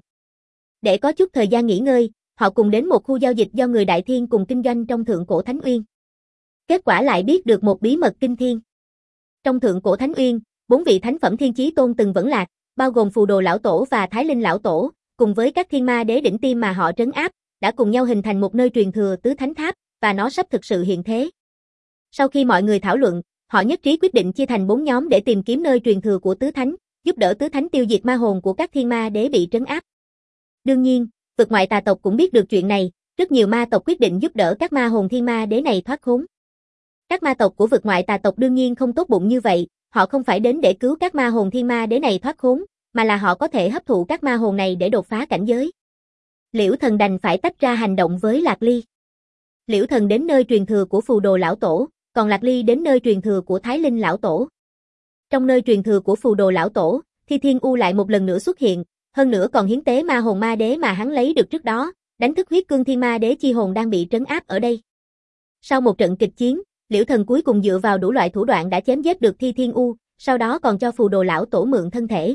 Để có chút thời gian nghỉ ngơi, họ cùng đến một khu giao dịch do người Đại Thiên cùng kinh doanh trong thượng cổ Thánh Uyên. Kết quả lại biết được một bí mật kinh thiên. Trong thượng cổ Thánh Uyên, bốn vị thánh phẩm thiên chí tôn từng vẫn lạc, bao gồm Phù Đồ lão tổ và Thái Linh lão tổ, cùng với các thiên ma đế đỉnh tiêm mà họ trấn áp, đã cùng nhau hình thành một nơi truyền thừa tứ thánh tháp, và nó sắp thực sự hiện thế. Sau khi mọi người thảo luận, họ nhất trí quyết định chia thành bốn nhóm để tìm kiếm nơi truyền thừa của tứ thánh, giúp đỡ tứ thánh tiêu diệt ma hồn của các thiên ma đế bị trấn áp. Đương nhiên, vực ngoại tà tộc cũng biết được chuyện này, rất nhiều ma tộc quyết định giúp đỡ các ma hồn thiên ma đế này thoát khốn. Các ma tộc của vực ngoại tà tộc đương nhiên không tốt bụng như vậy, họ không phải đến để cứu các ma hồn thiên ma đế này thoát khốn, mà là họ có thể hấp thụ các ma hồn này để đột phá cảnh giới. Liễu Thần đành phải tách ra hành động với Lạc Ly. Liễu Thần đến nơi truyền thừa của Phù Đồ lão tổ, còn Lạc Ly đến nơi truyền thừa của Thái Linh lão tổ. Trong nơi truyền thừa của Phù Đồ lão tổ, Thi Thiên U lại một lần nữa xuất hiện, hơn nữa còn hiến tế ma hồn ma đế mà hắn lấy được trước đó, đánh thức huyết cương thiên ma đế chi hồn đang bị trấn áp ở đây. Sau một trận kịch chiến, Liễu Thần cuối cùng dựa vào đủ loại thủ đoạn đã chém giết được Thi Thiên U, sau đó còn cho Phù Đồ lão tổ mượn thân thể.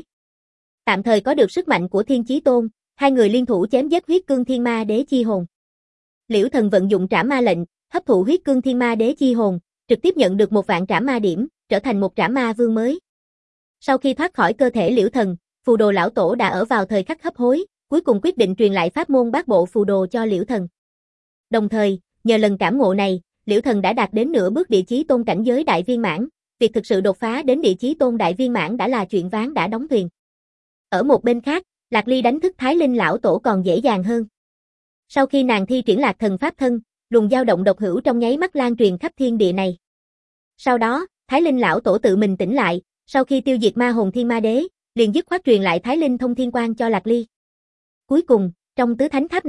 Tạm thời có được sức mạnh của Thiên Chí Tôn, hai người liên thủ chém giết huyết cương thiên ma đế chi hồn. Liễu Thần vận dụng trảm ma lệnh, hấp thụ huyết cương thiên ma đế chi hồn, trực tiếp nhận được một vạn trảm ma điểm, trở thành một trảm ma vương mới. Sau khi thoát khỏi cơ thể Liễu Thần, Phù Đồ lão tổ đã ở vào thời khắc hấp hối, cuối cùng quyết định truyền lại pháp môn bát bộ phù đồ cho Liễu Thần. Đồng thời, nhờ lần cảm ngộ này, Liễu Thần đã đạt đến nửa bước địa chí tôn cảnh giới đại viên mãn, việc thực sự đột phá đến địa chí tôn đại viên mãn đã là chuyện ván đã đóng thuyền. Ở một bên khác, Lạc Ly đánh thức Thái Linh lão tổ còn dễ dàng hơn. Sau khi nàng thi triển Lạc Thần pháp thân, luồng dao động độc hữu trong nháy mắt lan truyền khắp thiên địa này. Sau đó, Thái Linh lão tổ tự mình tỉnh lại, sau khi tiêu diệt ma hồn thiên ma đế, liền dứt khoát truyền lại Thái Linh thông thiên quan cho Lạc Ly. Cuối cùng, trong tứ thánh tháp này,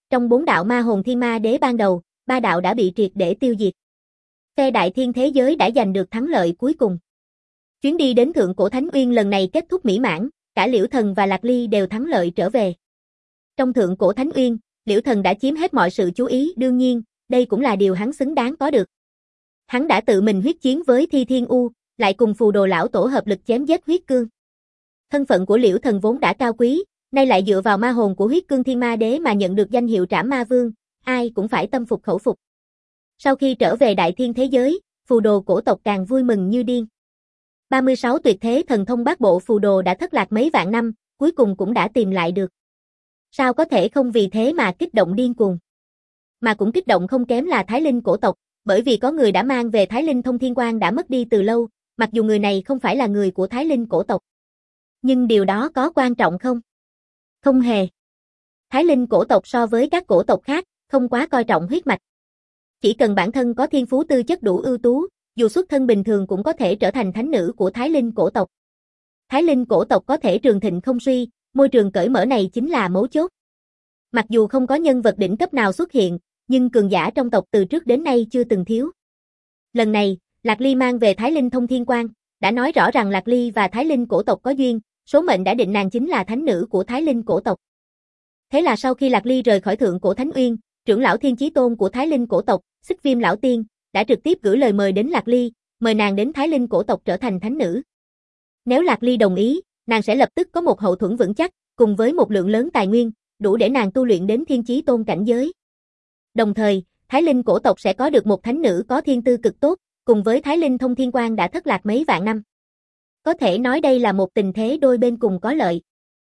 Trong bốn đạo ma hồn thiên ma đế ban đầu, ba đạo đã bị triệt để tiêu diệt. Phe đại thiên thế giới đã giành được thắng lợi cuối cùng. Chuyến đi đến Thượng Cổ Thánh Uyên lần này kết thúc mỹ mãn, cả Liễu Thần và Lạc Ly đều thắng lợi trở về. Trong Thượng Cổ Thánh Uyên, Liễu Thần đã chiếm hết mọi sự chú ý, đương nhiên, đây cũng là điều hắn xứng đáng có được. Hắn đã tự mình huyết chiến với Thi Thiên U, lại cùng Phù Đồ lão tổ hợp lực chém giết Huyết Cương. Thân phận của Liễu Thần vốn đã cao quý, nay lại dựa vào ma hồn của Huyết Cương Thiên Ma Đế mà nhận được danh hiệu Trảm Ma Vương, ai cũng phải tâm phục khẩu phục. Sau khi trở về đại thiên thế giới, Phù Đồ cổ tộc càng vui mừng như điên. ba mươi sáu tuyệt thế thần thông bát bộ Phù Đồ đã thất lạc mấy vạn năm, cuối cùng cũng đã tìm lại được. Sao có thể không vì thế mà kích động điên cuồng? Mà cũng kích động không kém là Thái Linh cổ tộc, bởi vì có người đã mang về Thái Linh Thông Thiên Quang đã mất đi từ lâu, mặc dù người này không phải là người của Thái Linh cổ tộc. Nhưng điều đó có quan trọng không? Không hề. Thái Linh cổ tộc so với các cổ tộc khác, không quá coi trọng huyết mạch. Chỉ cần bản thân có thiên phú tư chất đủ ưu tú, dù xuất thân bình thường cũng có thể trở thành thánh nữ của Thái Linh cổ tộc. Thái Linh cổ tộc có thể trường thịnh không suy, môi trường cởi mở này chính là mấu chốt. Mặc dù không có nhân vật đỉnh cấp nào xuất hiện, nhưng cường giả trong tộc từ trước đến nay chưa từng thiếu. Lần này, Lạc Ly mang về Thái Linh Thông Thiên Quang, đã nói rõ rằng Lạc Ly và Thái Linh cổ tộc có duyên, số mệnh đã định nàng chính là thánh nữ của Thái Linh cổ tộc. Thế là sau khi Lạc Ly rời khỏi Thượng Cổ Thánh Uyên, trưởng lão Thiên Chí Tôn của Thái Linh cổ tộc, Xích Viêm lão tiên, đã trực tiếp gửi lời mời đến Lạc Ly, mời nàng đến Thái Linh cổ tộc trở thành thánh nữ. Nếu Lạc Ly đồng ý, nàng sẽ lập tức có một hậu thuẫn vững chắc, cùng với một lượng lớn tài nguyên, đủ để nàng tu luyện đến Thiên Chí Tôn cảnh giới. Đồng thời, Thái Linh cổ tộc sẽ có được một thánh nữ có thiên tư cực tốt, cùng với Thái Linh Thông Thiên Quang đã thất lạc mấy vạn năm. Có thể nói đây là một tình thế đôi bên cùng có lợi.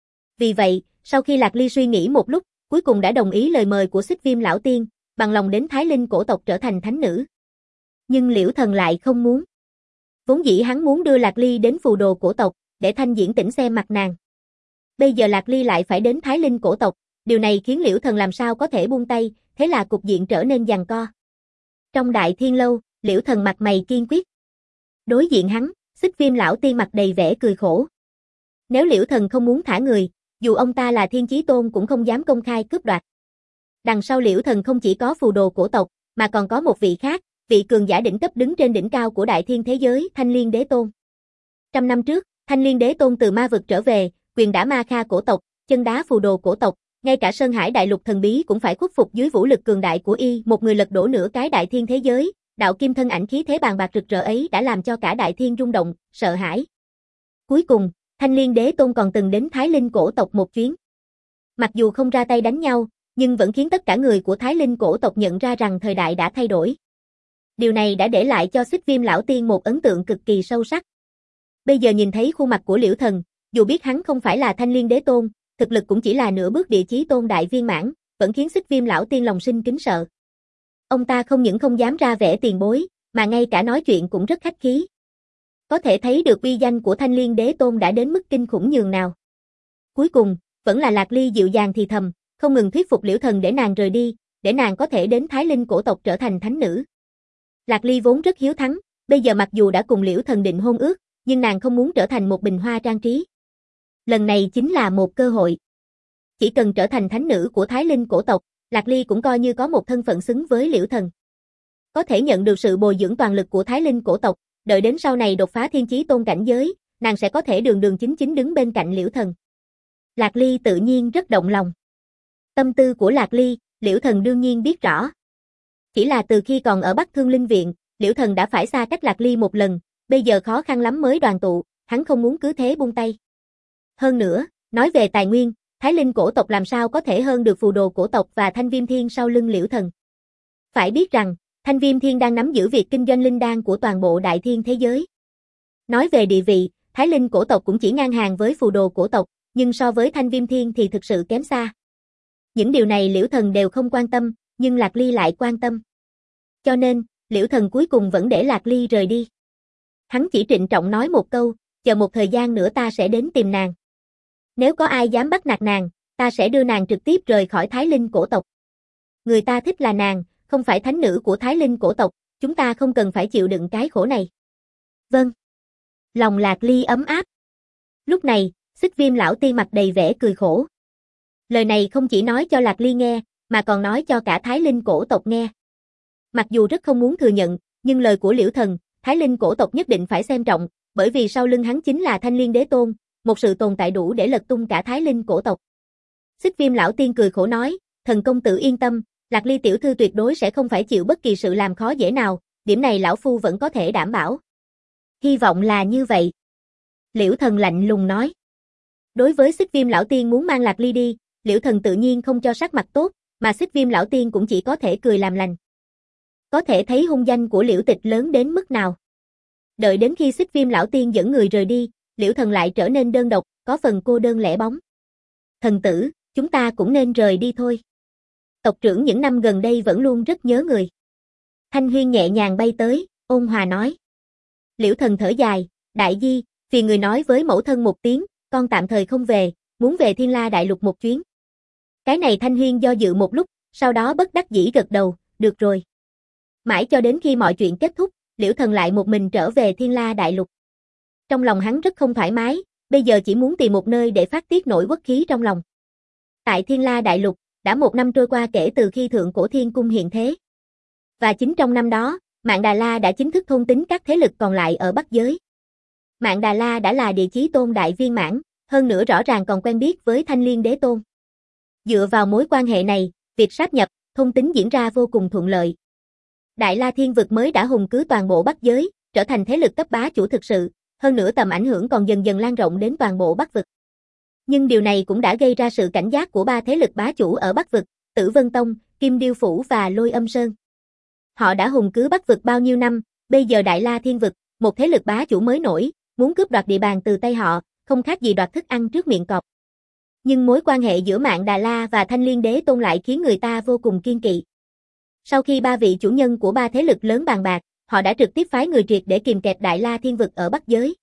Vì vậy, sau khi Lạc Ly suy nghĩ một lúc, cuối cùng đã đồng ý lời mời của Xích Viêm lão tiên, bằng lòng đến Thái Linh cổ tộc trở thành thánh nữ. Nhưng Liễu Thần lại không muốn. Vốn dĩ hắn muốn đưa Lạc Ly đến Phù Đồ cổ tộc, để thanh diễn tỉnh xem mặt nàng. Bây giờ Lạc Ly lại phải đến Thái Linh cổ tộc, điều này khiến Liễu Thần làm sao có thể buông tay, thế là cục diện trở nên giằng co. Trong Đại Thiên lâu, Liễu Thần mặt mày kiên quyết. Đối diện hắn, Xích Viêm lão tiên mặt đầy vẻ cười khổ. Nếu Liễu Thần không muốn thả người, dù ông ta là Thiên Chí Tôn cũng không dám công khai cướp đoạt. Đằng sau Liễu Thần không chỉ có Phù Đồ cổ tộc, mà còn có một vị khác, vị cường giả đỉnh cấp đứng trên đỉnh cao của đại thiên thế giới, Thanh Liên Đế Tôn. Trăm năm trước, Thanh Liên Đế Tôn từ ma vực trở về, quyền đả Ma Kha cổ tộc, chân đá Phù Đồ cổ tộc, ngay cả Sơn Hải đại lục thần bí cũng phải khuất phục dưới vũ lực cường đại của y, một người lật đổ nửa cái đại thiên thế giới, đạo kim thân ảnh khí thế bàn bạc rực rỡ ấy đã làm cho cả đại thiên rung động, sợ hãi. Cuối cùng, Thanh Liên Đế Tôn còn từng đến Thái Linh cổ tộc một chuyến. Mặc dù không ra tay đánh nhau, nhưng vẫn khiến tất cả người của Thái Linh cổ tộc nhận ra rằng thời đại đã thay đổi. Điều này đã để lại cho Xích Viêm lão tiên một ấn tượng cực kỳ sâu sắc. Bây giờ nhìn thấy khuôn mặt của Liễu Thần, dù biết hắn không phải là Thanh Liên Đế Tôn, thực lực cũng chỉ là nửa bước địa chí tôn đại viên mãn, vẫn khiến Xích Viêm lão tiên lòng sinh kính sợ. Ông ta không những không dám ra vẻ tiền bối, mà ngay cả nói chuyện cũng rất khách khí. Có thể thấy được uy danh của Thanh Liên Đế Tôn đã đến mức kinh khủng nhường nào. Cuối cùng, vẫn là Lạc Ly dịu dàng thì thầm, không ngừng thuyết phục Liễu Thần để nàng rời đi, để nàng có thể đến Thái Linh cổ tộc trở thành thánh nữ. Lạc Ly vốn rất hiếu thắng, bây giờ mặc dù đã cùng Liễu Thần định hôn ước, nhưng nàng không muốn trở thành một bình hoa trang trí. Lần này chính là một cơ hội. Chỉ cần trở thành thánh nữ của Thái Linh cổ tộc, Lạc Ly cũng coi như có một thân phận xứng với Liễu Thần. Có thể nhận được sự bồi dưỡng toàn lực của Thái Linh cổ tộc, đợi đến sau này đột phá thiên chí tôn cảnh giới, nàng sẽ có thể đường đường chính chính đứng bên cạnh Liễu Thần. Lạc Ly tự nhiên rất động lòng. Tâm tư của Lạc Ly, Liễu Thần đương nhiên biết rõ. Chỉ là từ khi còn ở Bắc Thương Linh Viện, Liễu Thần đã phải xa cách Lạc Ly một lần, bây giờ khó khăn lắm mới đoàn tụ, hắn không muốn cứ thế buông tay. Hơn nữa, nói về tài nguyên, Thái Linh cổ tộc làm sao có thể hơn được Phù Đồ cổ tộc và Thanh Viêm Thiên sau lưng Liễu Thần. Phải biết rằng, Thanh Viêm Thiên đang nắm giữ việc kinh doanh linh đan của toàn bộ đại thiên thế giới. Nói về địa vị, Thái Linh cổ tộc cũng chỉ ngang hàng với Phù Đồ cổ tộc, nhưng so với Thanh Viêm Thiên thì thực sự kém xa. Những điều này Liễu Thần đều không quan tâm, nhưng Lạc Ly lại quan tâm. Cho nên, Liễu Thần cuối cùng vẫn để Lạc Ly rời đi. Hắn chỉ trịnh trọng nói một câu, chờ một thời gian nữa ta sẽ đến tìm nàng. Nếu có ai dám bắt nạt nàng, ta sẽ đưa nàng trực tiếp rời khỏi Thái Linh cổ tộc. Người ta thích là nàng, không phải thánh nữ của Thái Linh cổ tộc, chúng ta không cần phải chịu đựng cái khổ này. Vâng. Lòng Lạc Ly ấm áp. Lúc này, Xích Viêm lão tiên mặt đầy vẻ cười khổ. Lời này không chỉ nói cho Lạc Ly nghe, mà còn nói cho cả Thái Linh cổ tộc nghe. Mặc dù rất không muốn thừa nhận, nhưng lời của Liễu Thần, Thái Linh cổ tộc nhất định phải xem trọng, bởi vì sau lưng hắn chính là Thanh Liên Đế Tôn, một sự tồn tại đủ để lật tung cả Thái Linh cổ tộc. Xích Viêm lão tiên cười khổ nói, Thần công tử yên tâm, Lạc Ly tiểu thư tuyệt đối sẽ không phải chịu bất kỳ sự làm khó dễ nào, điểm này lão phu vẫn có thể đảm bảo. Hy vọng là như vậy. Liễu Thần lạnh lùng nói. Đối với Xích Viêm lão tiên muốn mang Lạc Ly đi, Liễu Thần tự nhiên không cho sắc mặt tốt, mà Xích Viêm lão tiên cũng chỉ có thể cười làm lành. Có thể thấy hung danh của Liễu Tịch lớn đến mức nào. Đợi đến khi Xích Viêm lão tiên dẫn người rời đi, Liễu Thần lại trở nên đơn độc, có phần cô đơn lẻ bóng. Thần tử, chúng ta cũng nên rời đi thôi. Tộc trưởng những năm gần đây vẫn luôn rất nhớ người. Thanh Huyên nhẹ nhàng bay tới, ôn hòa nói. Liễu Thần thở dài, đại di, vì người nói với mẫu thân một tiếng, con tạm thời không về, muốn về Thiên La Đại Lục một chuyến. Cái này Thanh Huyên do dự một lúc, sau đó bất đắc dĩ gật đầu, được rồi. Mãi cho đến khi mọi chuyện kết thúc, Liễu Thần lại một mình trở về Thiên La Đại Lục. Trong lòng hắn rất không thoải mái, bây giờ chỉ muốn tìm một nơi để phát tiết nỗi uất khí trong lòng. Tại Thiên La Đại Lục, đã một năm trôi qua kể từ khi Thượng Cổ Thiên Cung hiện thế. Và chính trong năm đó, Mạn Đà La đã chính thức thôn tính các thế lực còn lại ở Bắc Giới. Mạn Đà La đã là địa chí tôn đại viên mãn, hơn nữa rõ ràng còn quen biết với Thanh Liên Đế Tôn. Dựa vào mối quan hệ này, việc sáp nhập, thôn tính diễn ra vô cùng thuận lợi. Đại La Thiên Vực mới đã hùng cứ toàn bộ Bắc Giới, trở thành thế lực cấp bá chủ thực sự, hơn nữa tầm ảnh hưởng còn dần dần lan rộng đến toàn bộ Bắc Vực. Nhưng điều này cũng đã gây ra sự cảnh giác của ba thế lực bá chủ ở Bắc Vực, Tử Vân Tông, Kim Điêu Phủ và Lôi Âm Sơn. Họ đã hùng cứ Bắc Vực bao nhiêu năm, bây giờ Đại La Thiên Vực, một thế lực bá chủ mới nổi, muốn cướp đoạt địa bàn từ tay họ, không khác gì đoạt thức ăn trước miệng cọp. Nhưng mối quan hệ giữa Mạn Đà La và Thanh Liên Đế Tôn lại khiến người ta vô cùng kiêng kỵ. Sau khi ba vị chủ nhân của ba thế lực lớn bàn bạc, họ đã trực tiếp phái người triệt để kìm kẹp Đại La Thiên Vực ở Bắc Giới.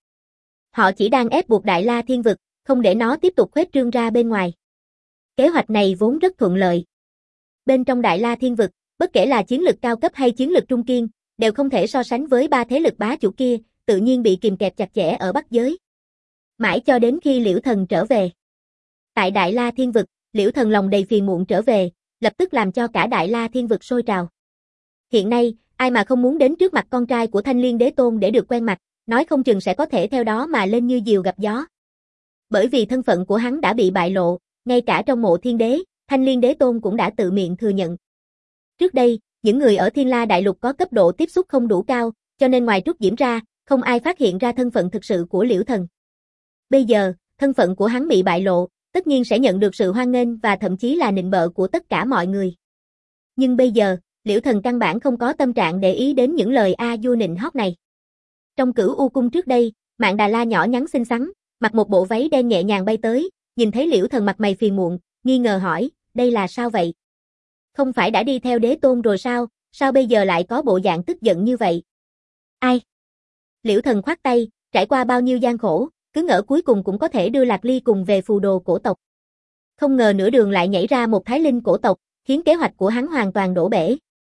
Họ chỉ đang ép buộc Đại La Thiên Vực, không để nó tiếp tục khuếch trương ra bên ngoài. Kế hoạch này vốn rất thuận lợi. Bên trong Đại La Thiên Vực, bất kể là chiến lực cao cấp hay chiến lực trung kiên, đều không thể so sánh với ba thế lực bá chủ kia, tự nhiên bị kìm kẹp chặt chẽ ở Bắc Giới. Mãi cho đến khi Liễu Thần trở về. Tại Đại La Thiên Vực, Liễu Thần lòng đầy phiền muộn trở về, lập tức làm cho cả Đại La Thiên Vực sôi trào. Hiện nay, ai mà không muốn đến trước mặt con trai của Thanh Liên Đế Tôn để được quen mặt, nói không chừng sẽ có thể theo đó mà lên như diều gặp gió. Bởi vì thân phận của hắn đã bị bại lộ, ngay cả trong Mộ Thiên Đế, Thanh Liên Đế Tôn cũng đã tự miệng thừa nhận. Trước đây, những người ở Thiên La Đại Lục có cấp độ tiếp xúc không đủ cao, cho nên ngoài Trúc Diễm ra, không ai phát hiện ra thân phận thực sự của Liễu Thần. Bây giờ, thân phận của hắn bị bại lộ, tất nhiên sẽ nhận được sự hoan nghênh và thậm chí là nịnh bợ của tất cả mọi người. Nhưng bây giờ, Liễu Thần căn bản không có tâm trạng để ý đến những lời a vua nịnh hót này. Trong Cửu U cung trước đây, Mạn Đà La nhỏ nhắn xinh xắn, mặc một bộ váy đen nhẹ nhàng bay tới, nhìn thấy Liễu Thần mặt mày phiền muộn, nghi ngờ hỏi, đây là sao vậy? Không phải đã đi theo Đế Tôn rồi sao, sao bây giờ lại có bộ dạng tức giận như vậy? Ai? Liễu Thần khoát tay, trải qua bao nhiêu gian khổ, cứ ngỡ cuối cùng cũng có thể đưa Lạc Ly cùng về phù đồ cổ tộc. Không ngờ nửa đường lại nhảy ra một Thái Linh cổ tộc, khiến kế hoạch của hắn hoàn toàn đổ bể.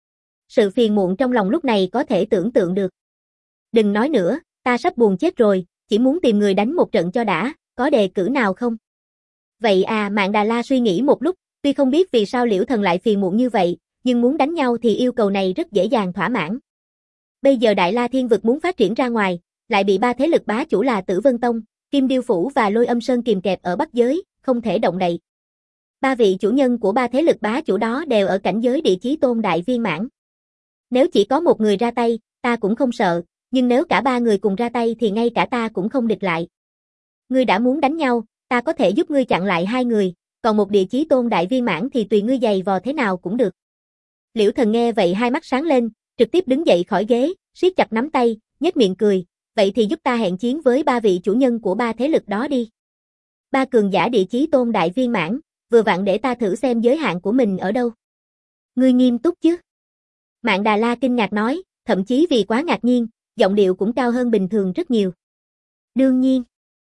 Sự phiền muộn trong lòng lúc này có thể tưởng tượng được. Đừng nói nữa, ta sắp buồn chết rồi, chỉ muốn tìm người đánh một trận cho đã, có đề cử nào không? Vậy à, Mạn Đà La suy nghĩ một lúc, tuy không biết vì sao Liễu Thần lại phiền muộn như vậy, nhưng muốn đánh nhau thì yêu cầu này rất dễ dàng thỏa mãn. Bây giờ Đại La Thiên Vực muốn phát triển ra ngoài, lại bị ba thế lực bá chủ là Tử Vân Tông, Kim Điêu Phủ và Lôi Âm Sơn kìm kẹp ở Bắc Giới, không thể động đậy. Ba vị chủ nhân của ba thế lực bá chủ đó đều ở cảnh giới địa chí tôn đại viên mãn. Nếu chỉ có một người ra tay, ta cũng không sợ, nhưng nếu cả ba người cùng ra tay thì ngay cả ta cũng không địch lại. Ngươi đã muốn đánh nhau, ta có thể giúp ngươi chặn lại hai người, còn một địa chí tôn đại viên mãn thì tùy ngươi giày vò thế nào cũng được. Liễu Thần nghe vậy hai mắt sáng lên, trực tiếp đứng dậy khỏi ghế, siết chặt nắm tay, nhếch miệng cười, vậy thì giúp ta hẹn chiến với ba vị chủ nhân của ba thế lực đó đi. Ba cường giả địa chí tôn đại viên mãn, vừa vặn để ta thử xem giới hạn của mình ở đâu. Ngươi nghiêm túc chứ? Mạn Đà La kinh ngạc nói, thậm chí vì quá ngạc nhiên, giọng điệu cũng cao hơn bình thường rất nhiều. Đương nhiên.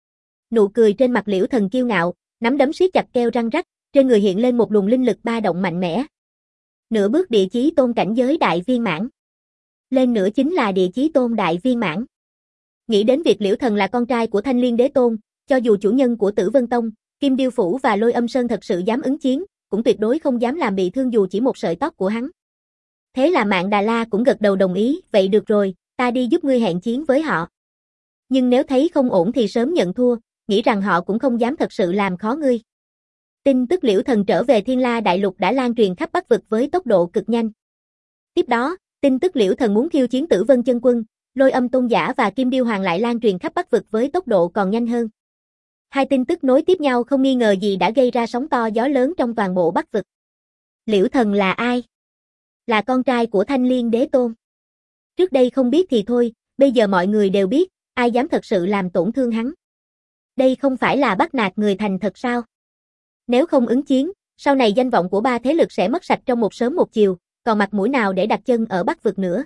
Nụ cười trên mặt Liễu Thần kiêu ngạo, nắm đấm siết chặt keo răng rắc, trên người hiện lên một luồng linh lực ba động mạnh mẽ. Nửa bước địa chí tôn cảnh giới đại viên mãn. Lên nữa chính là địa chí tôn đại viên mãn. Nghĩ đến việc Liễu Thần là con trai của Thanh Liên Đế Tôn, cho dù chủ nhân của Tử Vân Tông, Kim Điêu Phủ và Lôi Âm Sơn thật sự dám ứng chiến, cũng tuyệt đối không dám làm bị thương dù chỉ một sợi tóc của hắn. Thế là Mạn Đà La cũng gật đầu đồng ý, vậy được rồi, ta đi giúp ngươi hẹn chiến với họ. Nhưng nếu thấy không ổn thì sớm nhận thua, nghĩ rằng họ cũng không dám thật sự làm khó ngươi. Tin tức Liễu Thần trở về Thiên La Đại Lục đã lan truyền khắp Bắc vực với tốc độ cực nhanh. Tiếp đó, tin tức Liễu Thần muốn khiêu chiến Tử Vân Chân Quân, Lôi Âm Tôn Giả và Kim Điêu Hoàng lại lan truyền khắp Bắc vực với tốc độ còn nhanh hơn. Hai tin tức nối tiếp nhau không nghi ngờ gì đã gây ra sóng to gió lớn trong toàn bộ Bắc vực. Liễu Thần là ai? Là con trai của Thanh Liên Đế Tôn. Trước đây không biết thì thôi, bây giờ mọi người đều biết, ai dám thật sự làm tổn thương hắn. Đây không phải là bắt nạt người thành thật sao? Nếu không ứng chiến, sau này danh vọng của ba thế lực sẽ mất sạch trong một sớm một chiều, còn mặt mũi nào để đặt chân ở Bắc vực nữa.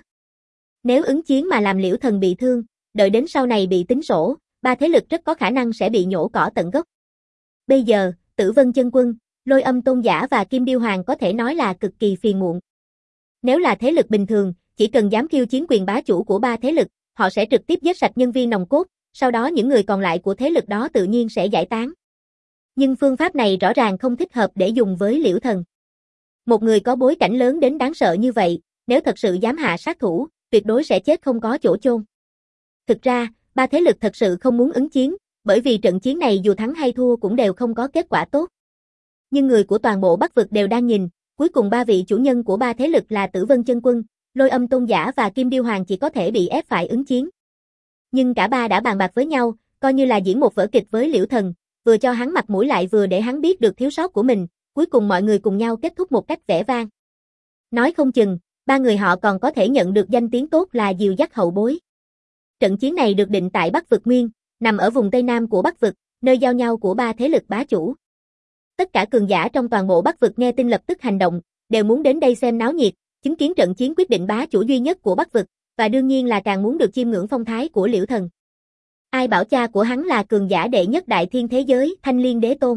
Nếu ứng chiến mà làm Liễu Thần bị thương, đợi đến sau này bị tính sổ, ba thế lực rất có khả năng sẽ bị nhổ cỏ tận gốc. Bây giờ, Tử Vân Chân Quân, Lôi Âm Tôn Giả và Kim Điêu Hoàng có thể nói là cực kỳ phiền muộn. Nếu là thế lực bình thường, chỉ cần dám khiêu chiến quyền bá chủ của ba thế lực, họ sẽ trực tiếp giết sạch nhân viên nòng cốt, sau đó những người còn lại của thế lực đó tự nhiên sẽ giải tán. Nhưng phương pháp này rõ ràng không thích hợp để dùng với Liễu Thần. Một người có bối cảnh lớn đến đáng sợ như vậy, nếu thật sự dám hạ sát thủ, tuyệt đối sẽ chết không có chỗ chôn. Thực ra, ba thế lực thật sự không muốn ứng chiến, bởi vì trận chiến này dù thắng hay thua cũng đều không có kết quả tốt. Nhưng người của toàn bộ Bắc vực đều đang nhìn, cuối cùng ba vị chủ nhân của ba thế lực là Tử Vân Chân Quân, Lôi Âm Tôn Giả và Kim Điêu Hoàng chỉ có thể bị ép phải ứng chiến. Nhưng cả ba đã bàn bạc với nhau, coi như là diễn một vở kịch với Liễu Thần, vừa cho hắn mặt mũi lại vừa để hắn biết được thiếu sót của mình, cuối cùng mọi người cùng nhau kết thúc một cách vẻ vang. Nói không chừng, ba người họ còn có thể nhận được danh tiếng tốt là dìu dắt hậu bối. Trận chiến này được định tại Bắc vực Nguyên, nằm ở vùng Tây Nam của Bắc vực, nơi giao nhau của ba thế lực bá chủ. Tất cả cường giả trong toàn bộ Bắc vực nghe tin lập tức hành động, đều muốn đến đây xem náo nhiệt, chứng kiến trận chiến quyết định bá chủ duy nhất của Bắc vực, và đương nhiên là càng muốn được chiêm ngưỡng phong thái của Liễu Thần. Ai bảo cha của hắn là cường giả đệ nhất đại thiên thế giới, Thanh Liên Đế Tôn.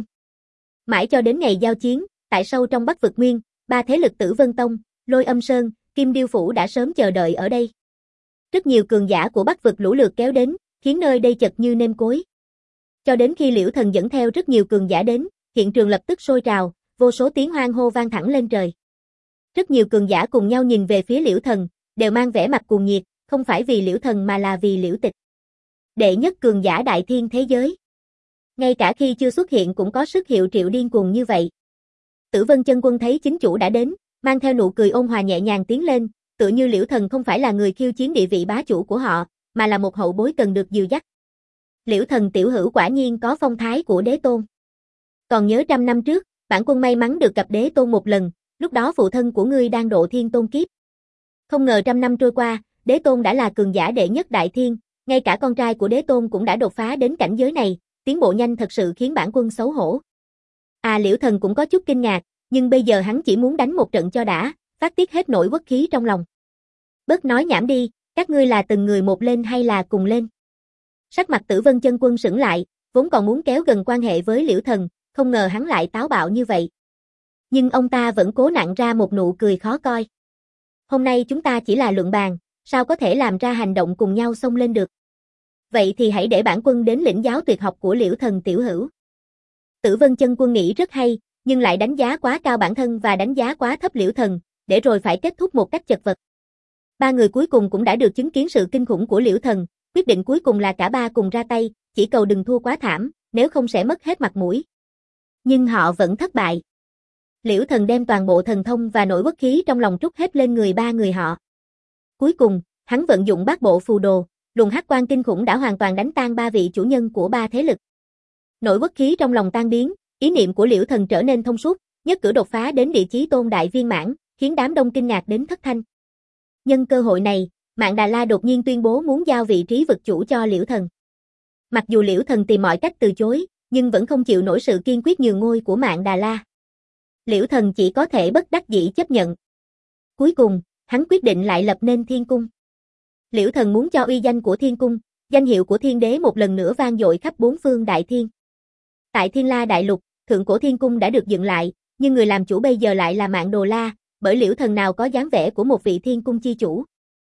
Mãi cho đến ngày giao chiến, tại sâu trong Bắc vực Nguyên, ba thế lực Tử Vân Tông, Lôi Âm Sơn, Kim Điêu Phủ đã sớm chờ đợi ở đây. Rất nhiều cường giả của Bắc vực lũ lượt kéo đến, khiến nơi đây chật như nêm cối. Cho đến khi Liễu Thần dẫn theo rất nhiều cường giả đến, hiện trường lập tức sôi trào, vô số tiếng hoan hô vang thẳng lên trời. Rất nhiều cường giả cùng nhau nhìn về phía Liễu Thần, đều mang vẻ mặt cuồng nhiệt, không phải vì Liễu Thần mà là vì Liễu Tịch. Đệ nhất cường giả đại thiên thế giới. Ngay cả khi chưa xuất hiện cũng có sức hiệu triệu điên cuồng như vậy. Tử Vân Chân Quân thấy chính chủ đã đến, mang theo nụ cười ôn hòa nhẹ nhàng tiến lên, tựa như Liễu Thần không phải là người khiêu chiến địa vị bá chủ của họ, mà là một hậu bối cần được dìu dắt. Liễu Thần tiểu hữu quả nhiên có phong thái của đế tôn. Còn nhớ trăm năm trước, bản quân may mắn được gặp đế tôn một lần, lúc đó phụ thân của ngươi đang độ thiên tôn kiếp. Không ngờ trăm năm trôi qua, đế tôn đã là cường giả đệ nhất đại thiên, ngay cả con trai của đế tôn cũng đã đột phá đến cảnh giới này, tiến bộ nhanh thật sự khiến bản quân xấu hổ. À Liễu Thần cũng có chút kinh ngạc, nhưng bây giờ hắn chỉ muốn đánh một trận cho đã, phát tiết hết nỗi uất khí trong lòng. Bớt nói nhảm đi, các ngươi là từng người một lên hay là cùng lên? Sắc mặt Tử Vân Chân Quân sững lại, vốn còn muốn kéo gần quan hệ với Liễu Thần, không ngờ hắn lại táo bạo như vậy. Nhưng ông ta vẫn cố nặn ra một nụ cười khó coi. Hôm nay chúng ta chỉ là luận bàn, sao có thể làm ra hành động cùng nhau xông lên được? Vậy thì hãy để bản quân đến lĩnh giáo tuyệt học của Liễu Thần tiểu hữu. Tử Vân Chân Quân nghĩ rất hay, nhưng lại đánh giá quá cao bản thân và đánh giá quá thấp Liễu Thần, để rồi phải kết thúc một cách chật vật. Ba người cuối cùng cũng đã được chứng kiến sự kinh khủng của Liễu Thần, quyết định cuối cùng là cả ba cùng ra tay, chỉ cầu đừng thua quá thảm, nếu không sẽ mất hết mặt mũi. Nhưng họ vẫn thất bại. Liễu Thần đem toàn bộ thần thông và nỗi uất khí trong lòng trút hết lên người ba người họ. Cuối cùng, hắn vận dụng bát bộ phù đồ, luồng hắc quang kinh khủng đã hoàn toàn đánh tan ba vị chủ nhân của ba thế lực. Nỗi uất khí trong lòng tan biến, ý niệm của Liễu Thần trở nên thông suốt, nhất cử đột phá đến địa chí tôn đại viên mãn, khiến đám đông kinh ngạc đến thất thanh. Nhân cơ hội này, Mạn Đà La đột nhiên tuyên bố muốn giao vị trí vực chủ cho Liễu Thần. Mặc dù Liễu Thần tìm mọi cách từ chối, nhưng vẫn không chịu nổi sự kiên quyết nhường ngôi của Mạn Đà La. Liễu Thần chỉ có thể bất đắc dĩ chấp nhận. Cuối cùng, hắn quyết định lại lập nên Thiên Cung. Liễu Thần muốn cho uy danh của Thiên Cung, danh hiệu của Thiên Đế một lần nữa vang dội khắp bốn phương đại thiên. Tại Thiên La Đại Lục, thượng cổ Thiên Cung đã được dựng lại, nhưng người làm chủ bây giờ lại là Mạn Đồ La, bởi Liễu Thần nào có dáng vẻ của một vị Thiên Cung chi chủ.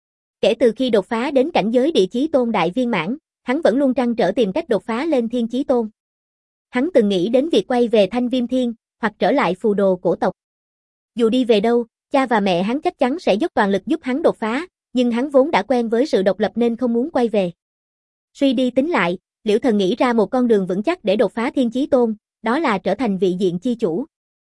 Kể từ khi đột phá đến cảnh giới địa chí tôn đại viên mãn, hắn vẫn luôn trăn trở tìm cách đột phá lên Thiên Chí Tôn. Hắn từng nghĩ đến việc quay về Thanh Viêm Thiên, hoặc trở lại phù đồ cổ tộc. Dù đi về đâu, cha và mẹ hắn chắc chắn sẽ dốc toàn lực giúp hắn đột phá, nhưng hắn vốn đã quen với sự độc lập nên không muốn quay về. Suy đi tính lại, Liễu Thần nghĩ ra một con đường vững chắc để đột phá Thiên Chí Tôn, đó là trở thành vị diện chi chủ.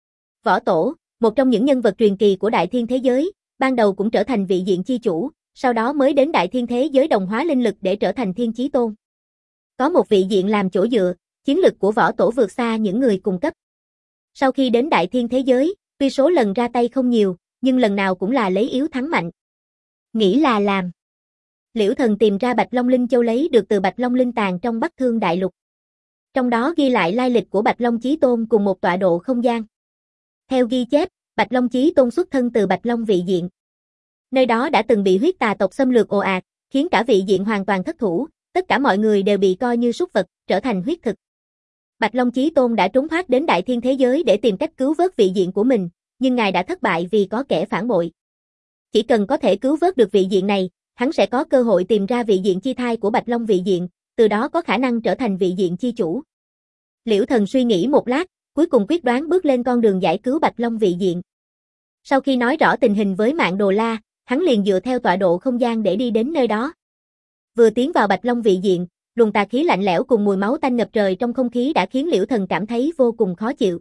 Võ Tổ, một trong những nhân vật truyền kỳ của Đại Thiên thế giới, ban đầu cũng trở thành vị diện chi chủ, sau đó mới đến Đại Thiên thế giới đồng hóa linh lực để trở thành Thiên Chí Tôn. Có một vị diện làm chỗ dựa, chiến lực của Võ Tổ vượt xa những người cùng cấp. Sau khi đến Đại Thiên thế giới, tuy số lần ra tay không nhiều, nhưng lần nào cũng là lấy yếu thắng mạnh. Nghĩ là làm. Liễu Thần tìm ra Bạch Long Linh Châu lấy được từ Bạch Long Linh Tàng trong Bắc Thương Đại Lục. Trong đó ghi lại lai lịch của Bạch Long Chí Tôn cùng một tọa độ không gian. Theo ghi chép, Bạch Long Chí Tôn xuất thân từ Bạch Long vị diện. Nơi đó đã từng bị huyết tà tộc xâm lược ồ ạt, khiến cả vị diện hoàn toàn thất thủ, tất cả mọi người đều bị coi như súc vật, trở thành huyết thực. Bạch Long Chí Tôn đã trốn thoát đến Đại Thiên thế giới để tìm cách cứu vớt vị diện của mình, nhưng ngài đã thất bại vì có kẻ phản bội. Chỉ cần có thể cứu vớt được vị diện này, hắn sẽ có cơ hội tìm ra vị diện chi thai của Bạch Long vị diện, từ đó có khả năng trở thành vị diện chi chủ. Liễu Thần suy nghĩ một lát, cuối cùng quyết đoán bước lên con đường giải cứu Bạch Long vị diện. Sau khi nói rõ tình hình với Mạn Đồ La, hắn liền dựa theo tọa độ không gian để đi đến nơi đó. Vừa tiến vào Bạch Long vị diện, luồng tà khí lạnh lẽo cùng mùi máu tanh ngập trời trong không khí đã khiến Liễu Thần cảm thấy vô cùng khó chịu.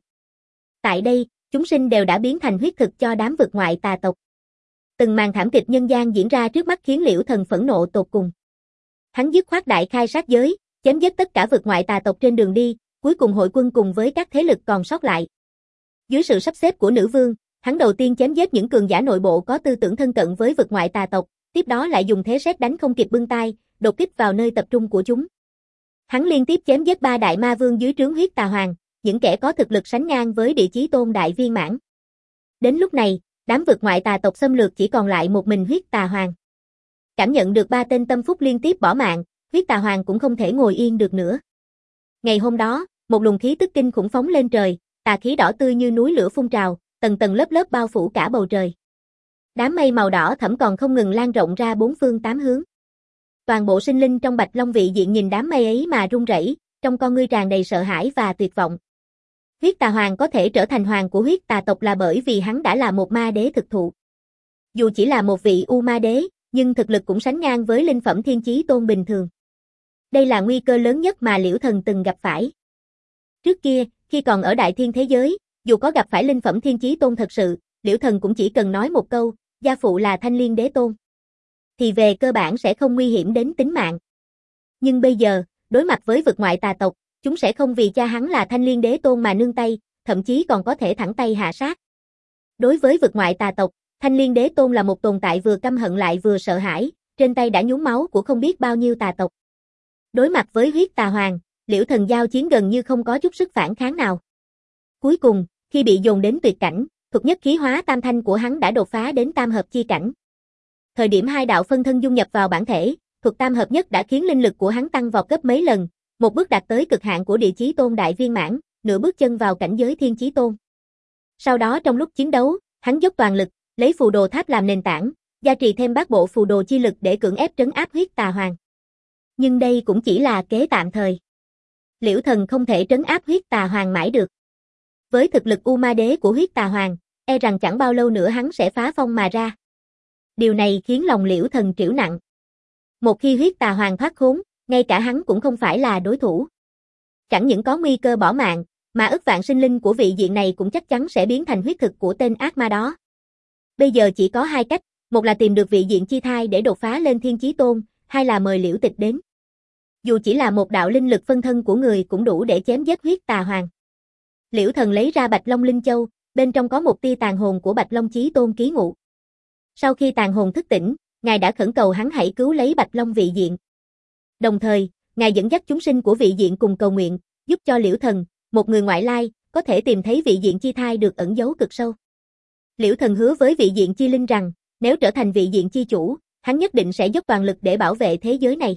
Tại đây, chúng sinh đều đã biến thành huyết thực cho đám vực ngoại tà tộc. Từng màn thảm kịch nhân gian diễn ra trước mắt khiến Liễu Thần phẫn nộ tột cùng. Hắn dứt khoát đại khai sát giới, chém giết tất cả vực ngoại tà tộc trên đường đi, cuối cùng hội quân cùng với các thế lực còn sót lại. Dưới sự sắp xếp của nữ vương, hắn đầu tiên chém giết những cường giả nội bộ có tư tưởng thân cận với vực ngoại tà tộc, tiếp đó lại dùng thế sét đánh không kịp bưng tay, đột kích vào nơi tập trung của chúng. Hắn liên tiếp chém giết ba đại ma vương dưới trướng huyết tà hoàng, những kẻ có thực lực sánh ngang với Địa Chí Tôn đại viên mãn. Đến lúc này, đám vực ngoại tà tộc xâm lược chỉ còn lại một mình huyết tà hoàng. Cảm nhận được ba tên tâm phúc liên tiếp bỏ mạng, huyết tà hoàng cũng không thể ngồi yên được nữa. Ngày hôm đó, một luồng khí tức kinh khủng phóng lên trời, tà khí đỏ tươi như núi lửa phun trào, tầng tầng lớp lớp bao phủ cả bầu trời. Đám mây màu đỏ thẫm còn không ngừng lan rộng ra bốn phương tám hướng. Toàn bộ sinh linh trong Bạch Long vị diện nhìn đám mây ấy mà run rẩy, trong con ngươi tràn đầy sợ hãi và tuyệt vọng. Huyết tà hoàng có thể trở thành hoàng của huyết tà tộc là bởi vì hắn đã là một ma đế thực thụ. Dù chỉ là một vị u ma đế, nhưng thực lực cũng sánh ngang với linh phẩm Thiên Chí Tôn bình thường. Đây là nguy cơ lớn nhất mà Liễu Thần từng gặp phải. Trước kia, khi còn ở Đại Thiên thế giới, dù có gặp phải linh phẩm Thiên Chí Tôn thật sự, Liễu Thần cũng chỉ cần nói một câu, gia phụ là Thanh Liên Đế Tôn, thì về cơ bản sẽ không nguy hiểm đến tính mạng. Nhưng bây giờ, đối mặt với vực ngoại tà tộc, chúng sẽ không vì cha hắn là Thanh Liên Đế Tôn mà nương tay, thậm chí còn có thể thẳng tay hạ sát. Đối với vực ngoại tà tộc, Thanh Liên Đế Tôn là một tồn tại vừa căm hận lại vừa sợ hãi, trên tay đã nhuốm máu của không biết bao nhiêu tà tộc. Đối mặt với huyết tà hoàng, Liễu Thần giao chiến gần như không có chút sức phản kháng nào. Cuối cùng, khi bị dồn đến tuyệt cảnh, thuật nhất khí hóa tam thanh của hắn đã đột phá đến tam hợp chi cảnh. Thời điểm hai đạo phân thân dung nhập vào bản thể, thuật tam hợp nhất đã khiến linh lực của hắn tăng vọt gấp mấy lần, một bước đạt tới cực hạn của Địa Chí Tôn đại viên mãn, nửa bước chân vào cảnh giới Thiên Chí Tôn. Sau đó trong lúc chiến đấu, hắn dốc toàn lực, lấy phù đồ tháp làm nền tảng, gia trì thêm bát bộ phù đồ chi lực để cưỡng ép trấn áp huyết tà hoàng. Nhưng đây cũng chỉ là kế tạm thời. Liễu Thần không thể trấn áp huyết tà hoàng mãi được. Với thực lực U Ma Đế của huyết tà hoàng, e rằng chẳng bao lâu nữa hắn sẽ phá phong mà ra. Điều này khiến lòng Liễu Thần trĩu nặng. Một khi huyết tà hoàng thoát khốn, ngay cả hắn cũng không phải là đối thủ. Chẳng những có nguy cơ bỏ mạng, mà ức vạn sinh linh của vị diện này cũng chắc chắn sẽ biến thành huyết thực của tên ác ma đó. Bây giờ chỉ có hai cách, một là tìm được vị diện chi thai để đột phá lên Thiên Chí Tôn, hai là mời Liễu Tịch đến. Dù chỉ là một đạo linh lực phân thân của người cũng đủ để chém giết huyết tà hoàng. Liễu Thần lấy ra Bạch Long Linh Châu, bên trong có một tia tàn hồn của Bạch Long Chí Tôn ký ngụ. Sau khi tàn hồn thức tỉnh, ngài đã khẩn cầu hắn hãy cứu lấy Bạch Long vị diện. Đồng thời, ngài dẫn dắt chúng sinh của vị diện cùng cầu nguyện, giúp cho Liễu Thần, một người ngoại lai, có thể tìm thấy vị diện chi thai được ẩn giấu cực sâu. Liễu Thần hứa với vị diện chi linh rằng, nếu trở thành vị diện chi chủ, hắn nhất định sẽ dốc toàn lực để bảo vệ thế giới này.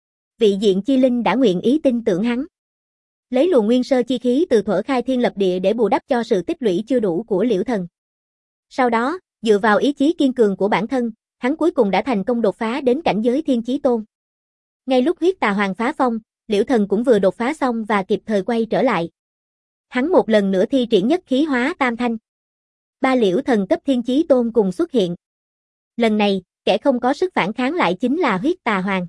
Vị diện chi linh đã nguyện ý tin tưởng hắn. Lấy luồng nguyên sơ chi khí từ thuở khai thiên lập địa để bù đắp cho sự tích lũy chưa đủ của Liễu Thần. Sau đó, dựa vào ý chí kiên cường của bản thân, hắn cuối cùng đã thành công đột phá đến cảnh giới Thiên Chí Tôn. Ngay lúc huyết tà hoàng phá phong, Liễu Thần cũng vừa đột phá xong và kịp thời quay trở lại. Hắn một lần nữa thi triển nhất khí hóa tam thanh. Ba liễu thần cấp thiên chí tôn cùng xuất hiện. Lần này, kẻ không có sức phản kháng lại chính là huyết tà hoàng.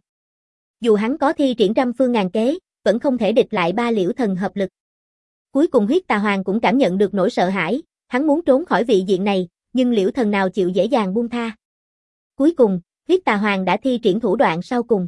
Dù hắn có thi triển trăm phương ngàn kế, vẫn không thể địch lại ba liễu thần hợp lực. Cuối cùng huyết tà hoàng cũng cảm nhận được nỗi sợ hãi, hắn muốn trốn khỏi vị diện này, nhưng liễu thần nào chịu dễ dàng buông tha. Cuối cùng, huyết tà hoàng đã thi triển thủ đoạn sau cùng.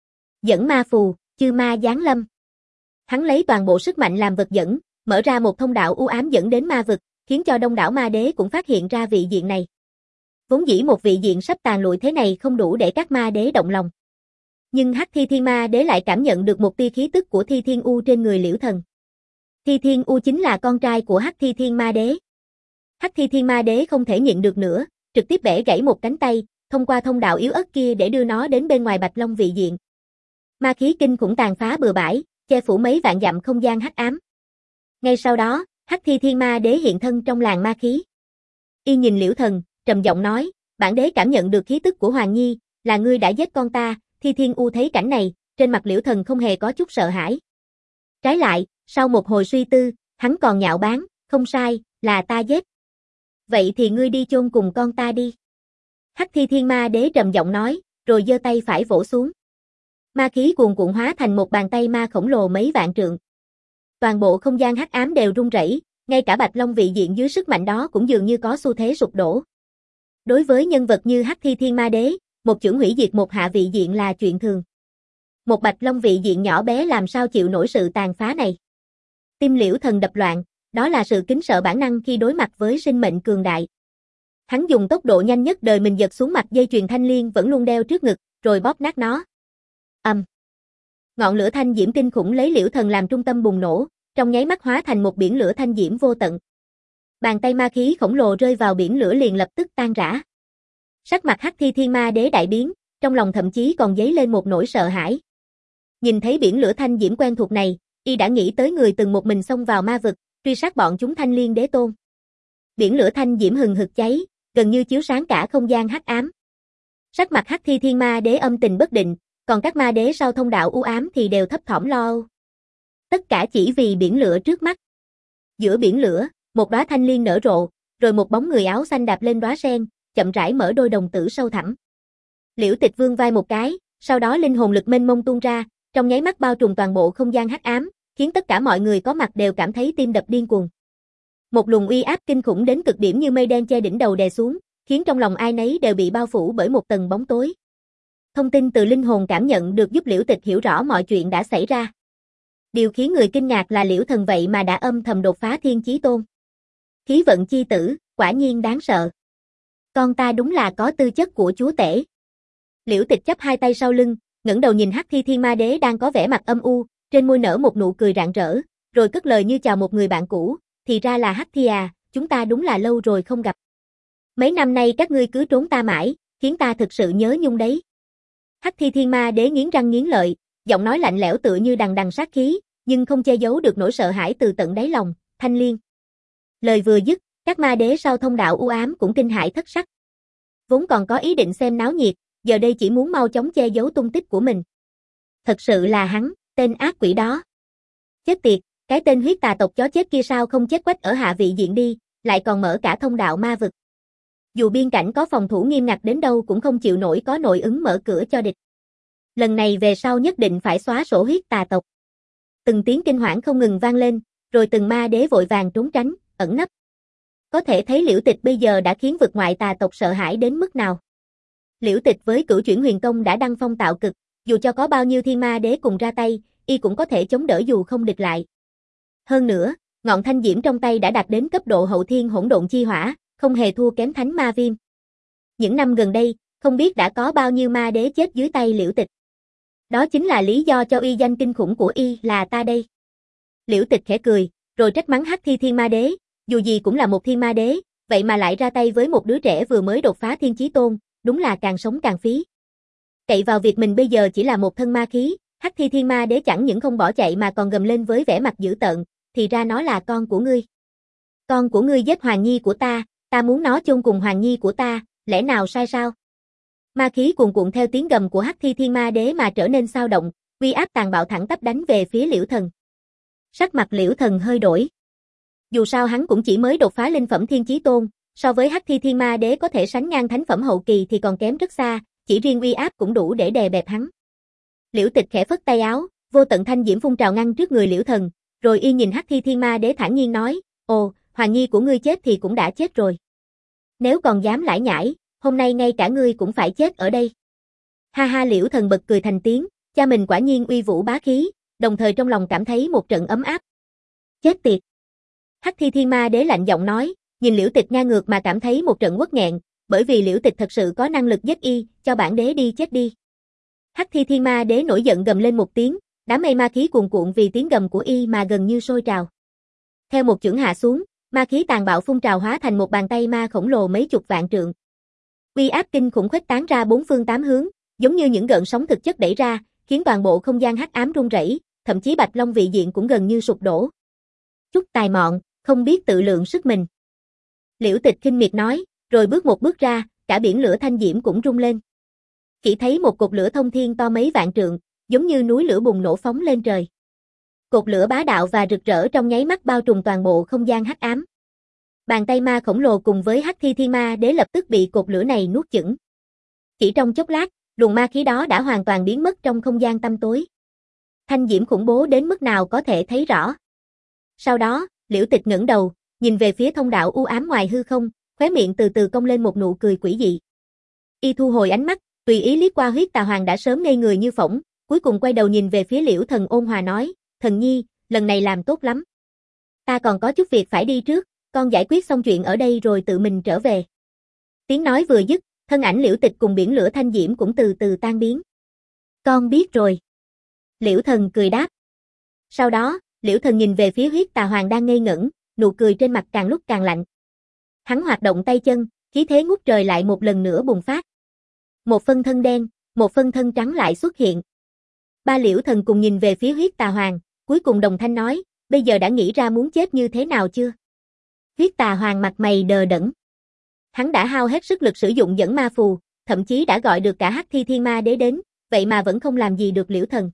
Dẫn ma phù, chư ma giáng lâm. Hắn lấy toàn bộ sức mạnh làm vật dẫn, mở ra một thông đạo u ám dẫn đến ma vực, khiến cho đông đảo ma đế cũng phát hiện ra vị diện này. Vốn dĩ một vị diện sắp tàn lụi thế này không đủ để các ma đế động lòng. Nhưng Hắc Thi Thiên Ma Đế lại cảm nhận được một tia khí tức của Thi Thiên U trên người liễu thần. Thi Thiên U chính là con trai của Hắc Thi Thiên Ma Đế. Hắc Thi Thiên Ma Đế không thể nhịn được nữa, trực tiếp bẻ gãy một cánh tay, thông qua thông đạo yếu ớt kia để đưa nó đến bên ngoài Bạch Long vị diện. Ma khí kinh khủng tàn phá bừa bãi, che phủ mấy vạn dặm không gian hắc ám. Ngay sau đó, Hắc Thi Thiên Ma Đế hiện thân trong làn ma khí. Y nhìn liễu thần, trầm giọng nói, bản đế cảm nhận được khí tức của Hoàng Nhi, là ngươi đã giết con ta. Thi Thiên U thấy cảnh này, trên mặt liễu thần không hề có chút sợ hãi. Trái lại, sau một hồi suy tư, hắn còn nhạo báng, không sai, là ta giết. Vậy thì ngươi đi chôn cùng con ta đi. Hắc Thi Thiên Ma Đế trầm giọng nói, rồi giơ tay phải vỗ xuống. Ma khí cuồn cuộn hóa thành một bàn tay ma khổng lồ mấy vạn trượng. Toàn bộ không gian hắc ám đều rung rẩy, ngay cả Bạch Long vị diện dưới sức mạnh đó cũng dường như có xu thế sụp đổ. Đối với nhân vật như Hắc Thi Thiên Ma Đế, một chưởng hủy diệt một hạ vị diện là chuyện thường. Một Bạch Long vị diện nhỏ bé làm sao chịu nổi sự tàn phá này. Tim liễu thần đập loạn, đó là sự kính sợ bản năng khi đối mặt với sinh mệnh cường đại. Hắn dùng tốc độ nhanh nhất đời mình giật xuống mặt dây chuyền thanh liên vẫn luôn đeo trước ngực, rồi bóp nát nó. Ầm. Um. Ngọn lửa thanh diễm kinh khủng lấy liễu thần làm trung tâm bùng nổ, trong nháy mắt hóa thành một biển lửa thanh diễm vô tận. Bàn tay ma khí khổng lồ rơi vào biển lửa liền lập tức tan rã. Sắc mặt Hắc Thi Thiên Ma Đế đại biến, trong lòng thậm chí còn dấy lên một nỗi sợ hãi. Nhìn thấy biển lửa thanh diễm quen thuộc này, y đã nghĩ tới người từng một mình xông vào ma vực, truy sát bọn chúng Thanh Liên Đế Tôn. Biển lửa thanh diễm hừng hực cháy, gần như chiếu sáng cả không gian hắc ám. Sắc mặt Hắc Thi Thiên Ma Đế âm tình bất định, còn các ma đế sau thông đạo u ám thì đều thấp thỏm lo âu. Tất cả chỉ vì biển lửa trước mắt. Giữa biển lửa, một đóa thanh liên nở rộ, rồi một bóng người áo xanh đạp lên đóa sen, chậm rãi mở đôi đồng tử sâu thẳm. Liễu Tịch vươn vai một cái, sau đó linh hồn lực mênh mông tuôn ra, trong nháy mắt bao trùm toàn bộ không gian hắc ám, khiến tất cả mọi người có mặt đều cảm thấy tim đập điên cuồng. Một luồng uy áp kinh khủng đến cực điểm như mây đen che đỉnh đầu đè xuống, khiến trong lòng ai nấy đều bị bao phủ bởi một tầng bóng tối. Thông tin từ linh hồn cảm nhận được giúp Liễu Tịch hiểu rõ mọi chuyện đã xảy ra. Điều khiến người kinh ngạc là liễu thần vậy mà đã âm thầm đột phá thiên chí tôn. Khí vận chi tử, quả nhiên đáng sợ. Con ta đúng là có tư chất của chúa tể. Liễu Tịch chắp hai tay sau lưng, ngẩng đầu nhìn Hắc Thi Thiên Ma Đế đang có vẻ mặt âm u, trên môi nở một nụ cười rạng rỡ, rồi cất lời như chào một người bạn cũ, thì ra là Hắc Thi à, chúng ta đúng là lâu rồi không gặp. Mấy năm nay các ngươi cứ trốn ta mãi, khiến ta thực sự nhớ nhung đấy. Hắc Thi Thiên Ma Đế nghiến răng nghiến lợi, giọng nói lạnh lẽo tựa như đằng đằng sát khí, nhưng không che giấu được nỗi sợ hãi từ tận đáy lòng. Thanh Liên. Lời vừa dứt, các ma đế sau thông đạo u ám cũng kinh hãi thất sắc. Vốn còn có ý định xem náo nhiệt, giờ đây chỉ muốn mau chóng che giấu tung tích của mình. Thật sự là hắn, tên ác quỷ đó. Chết tiệt, cái tên huyết tà tộc chó chết kia sao không chết quách ở hạ vị diện đi, lại còn mở cả thông đạo ma vực. Dù biên cảnh có phòng thủ nghiêm ngặt đến đâu cũng không chịu nổi có nội ứng mở cửa cho địch. Lần này về sau nhất định phải xóa sổ huyết tà tộc. Từng tiếng kinh hoảng không ngừng vang lên, rồi từng ma đế vội vàng trốn tránh, ẩn nấp. Có thể thấy Liễu Tịch bây giờ đã khiến vực ngoại tà tộc sợ hãi đến mức nào. Liễu Tịch với cửu chuyển huyền công đã đăng phong tạo cực, dù cho có bao nhiêu thiên ma đế cùng ra tay, y cũng có thể chống đỡ dù không địch lại. Hơn nữa, ngọn thanh diễm trong tay đã đạt đến cấp độ hậu thiên hỗn độn chi hỏa, không hề thua kém thánh ma viêm. Những năm gần đây, không biết đã có bao nhiêu ma đế chết dưới tay Liễu Tịch. Đó chính là lý do cho y danh kinh khủng của y là ta đây. Liễu Tịch khẽ cười, rồi trách mắng Hắc Thi Thiên Ma Đế, dù gì cũng là một thiên ma đế, vậy mà lại ra tay với một đứa trẻ vừa mới đột phá thiên chí tôn, đúng là càng sống càng phí. Cậy vào việc mình bây giờ chỉ là một thân ma khí, Hắc Thi Thiên Ma Đế chẳng những không bỏ chạy mà còn gầm lên với vẻ mặt dữ tợn, thì ra nó là con của ngươi. Con của ngươi giết Hoàng Nhi của ta, ta muốn nó chôn cùng Hoàng Nhi của ta, lẽ nào sai sao? Ma khí cuồn cuộn theo tiếng gầm của Hắc Thi Thiên Ma Đế mà trở nên xao động, uy áp tàn bạo thẳng tắp đánh về phía Liễu Thần. Sắc mặt Liễu Thần hơi đổi. Dù sao hắn cũng chỉ mới đột phá linh phẩm thiên chí tôn, so với Hắc Thi Thiên Ma Đế có thể sánh ngang thánh phẩm hậu kỳ thì còn kém rất xa, chỉ riêng uy áp cũng đủ để đè bẹp hắn. Liễu Tịch khẽ phất tay áo, vô tận thanh diễm phun trào ngăn trước người Liễu Thần, rồi y nhìn Hắc Thi Thiên Ma Đế thản nhiên nói, ồ, Hoàng Nhi của ngươi chết thì cũng đã chết rồi. Nếu còn dám lải nhải, hôm nay ngay cả ngươi cũng phải chết ở đây. Ha ha, Liễu Thần bật cười thành tiếng, cha mình quả nhiên uy vũ bá khí, đồng thời trong lòng cảm thấy một trận ấm áp. Chết tiệt. Hắc Thi Thiên Ma Đế lạnh giọng nói, nhìn Liễu Tịch ngang ngược mà cảm thấy một trận uất nghẹn, bởi vì Liễu Tịch thật sự có năng lực giết y, cho bản đế đi chết đi. Hắc Thi Thiên Ma Đế nổi giận gầm lên một tiếng, đám mây ma khí cuồn cuộn vì tiếng gầm của y mà gần như sôi trào. Theo một chưởng hạ xuống, ma khí tàn bạo phun trào hóa thành một bàn tay ma khổng lồ mấy chục vạn trượng. Uy áp kinh khủng khuếch tán ra bốn phương tám hướng, giống như những gợn sóng thực chất đẩy ra, khiến toàn bộ không gian hắc ám rung rẩy, thậm chí Bạch Long vị diện cũng gần như sụp đổ. Chút tài mọn, không biết tự lượng sức mình. Liễu Tịch khinh miệt nói, rồi bước một bước ra, cả biển lửa thanh diễm cũng rung lên. Chỉ thấy một cột lửa thông thiên to mấy vạn trượng, giống như núi lửa bùng nổ phóng lên trời. Cột lửa bá đạo và rực rỡ trong nháy mắt bao trùm toàn bộ không gian hắc ám. Bàn tay ma khổng lồ cùng với Hắc Thi Thiên Ma Đế lập tức bị cột lửa này nuốt chửng. Chỉ trong chốc lát, luồng ma khí đó đã hoàn toàn biến mất trong không gian tăm tối. Thanh diễm khủng bố đến mức nào có thể thấy rõ. Sau đó, Liễu Tịch ngẩng đầu, nhìn về phía thông đạo u ám ngoài hư không, khóe miệng từ từ cong lên một nụ cười quỷ dị. Y thu hồi ánh mắt, tùy ý liếc qua Huyết Tà Hoàng đã sớm ngây người như phỗng, cuối cùng quay đầu nhìn về phía Liễu Thần ôn hòa nói, Thần Nhi, lần này làm tốt lắm. Ta còn có chút việc phải đi trước, con giải quyết xong chuyện ở đây rồi tự mình trở về. Tiếng nói vừa dứt, thân ảnh Liễu Tịch cùng biển lửa thanh diễm cũng từ từ tan biến. Con biết rồi. Liễu Thần cười đáp. Sau đó, Liễu Thần nhìn về phía Huyết Tà Hoàng đang ngây ngẩn, nụ cười trên mặt càng lúc càng lạnh. Hắn hoạt động tay chân, khí thế ngút trời lại một lần nữa bùng phát. Một phân thân đen, một phân thân trắng lại xuất hiện. Ba Liễu Thần cùng nhìn về phía Huyết Tà Hoàng, cuối cùng đồng thanh nói, bây giờ đã nghĩ ra muốn chết như thế nào chưa? Huyết Tà Hoàng mặt mày đờ đẫn. Hắn đã hao hết sức lực sử dụng dẫn ma phù, thậm chí đã gọi được cả Hắc Thi Thiên Ma Đế đến, vậy mà vẫn không làm gì được Liễu Thần.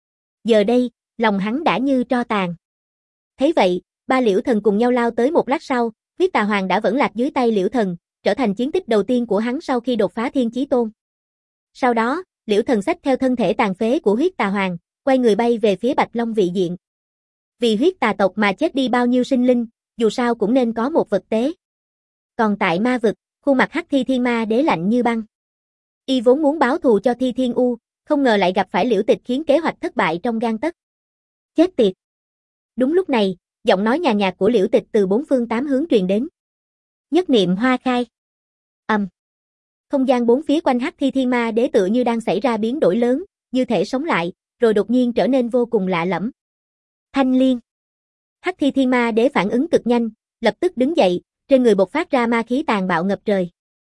Giờ đây, lòng hắn đã như tro tàn. Thấy vậy, ba Liễu Thần cùng nhau lao tới một lát sau, Huyết Tà Hoàng đã vẫn lạc dưới tay Liễu Thần, trở thành chiến tích đầu tiên của hắn sau khi đột phá Thiên Chí Tôn. Sau đó, Liễu Thần xách theo thân thể tàn phế của Huyết Tà Hoàng, quay người bay về phía Bạch Long vị diện. Vì huyết tà tộc mà chết đi bao nhiêu sinh linh, dù sao cũng nên có một vật tế. Còn tại ma vực, khuôn mặt Hắc Thi Thiên Ma Đế lạnh như băng. Y vốn muốn báo thù cho Thi Thiên U, không ngờ lại gặp phải Liễu Tịch khiến kế hoạch thất bại trong gang tấc. Chết tiệt. Đúng lúc này, giọng nói nhàn nhạt của Liễu Tịch từ bốn phương tám hướng truyền đến. Nhất niệm hoa khai. Ầm. Um. Không gian bốn phía quanh Hắc Thi Thiên Ma Đế tựa như đang xảy ra biến đổi lớn, như thể sống lại, rồi đột nhiên trở nên vô cùng lạ lẫm. Thanh liên. Hắc Thi Thiên Ma Đế phản ứng cực nhanh, lập tức đứng dậy, trên người bộc phát ra ma khí tàn bạo ngập trời.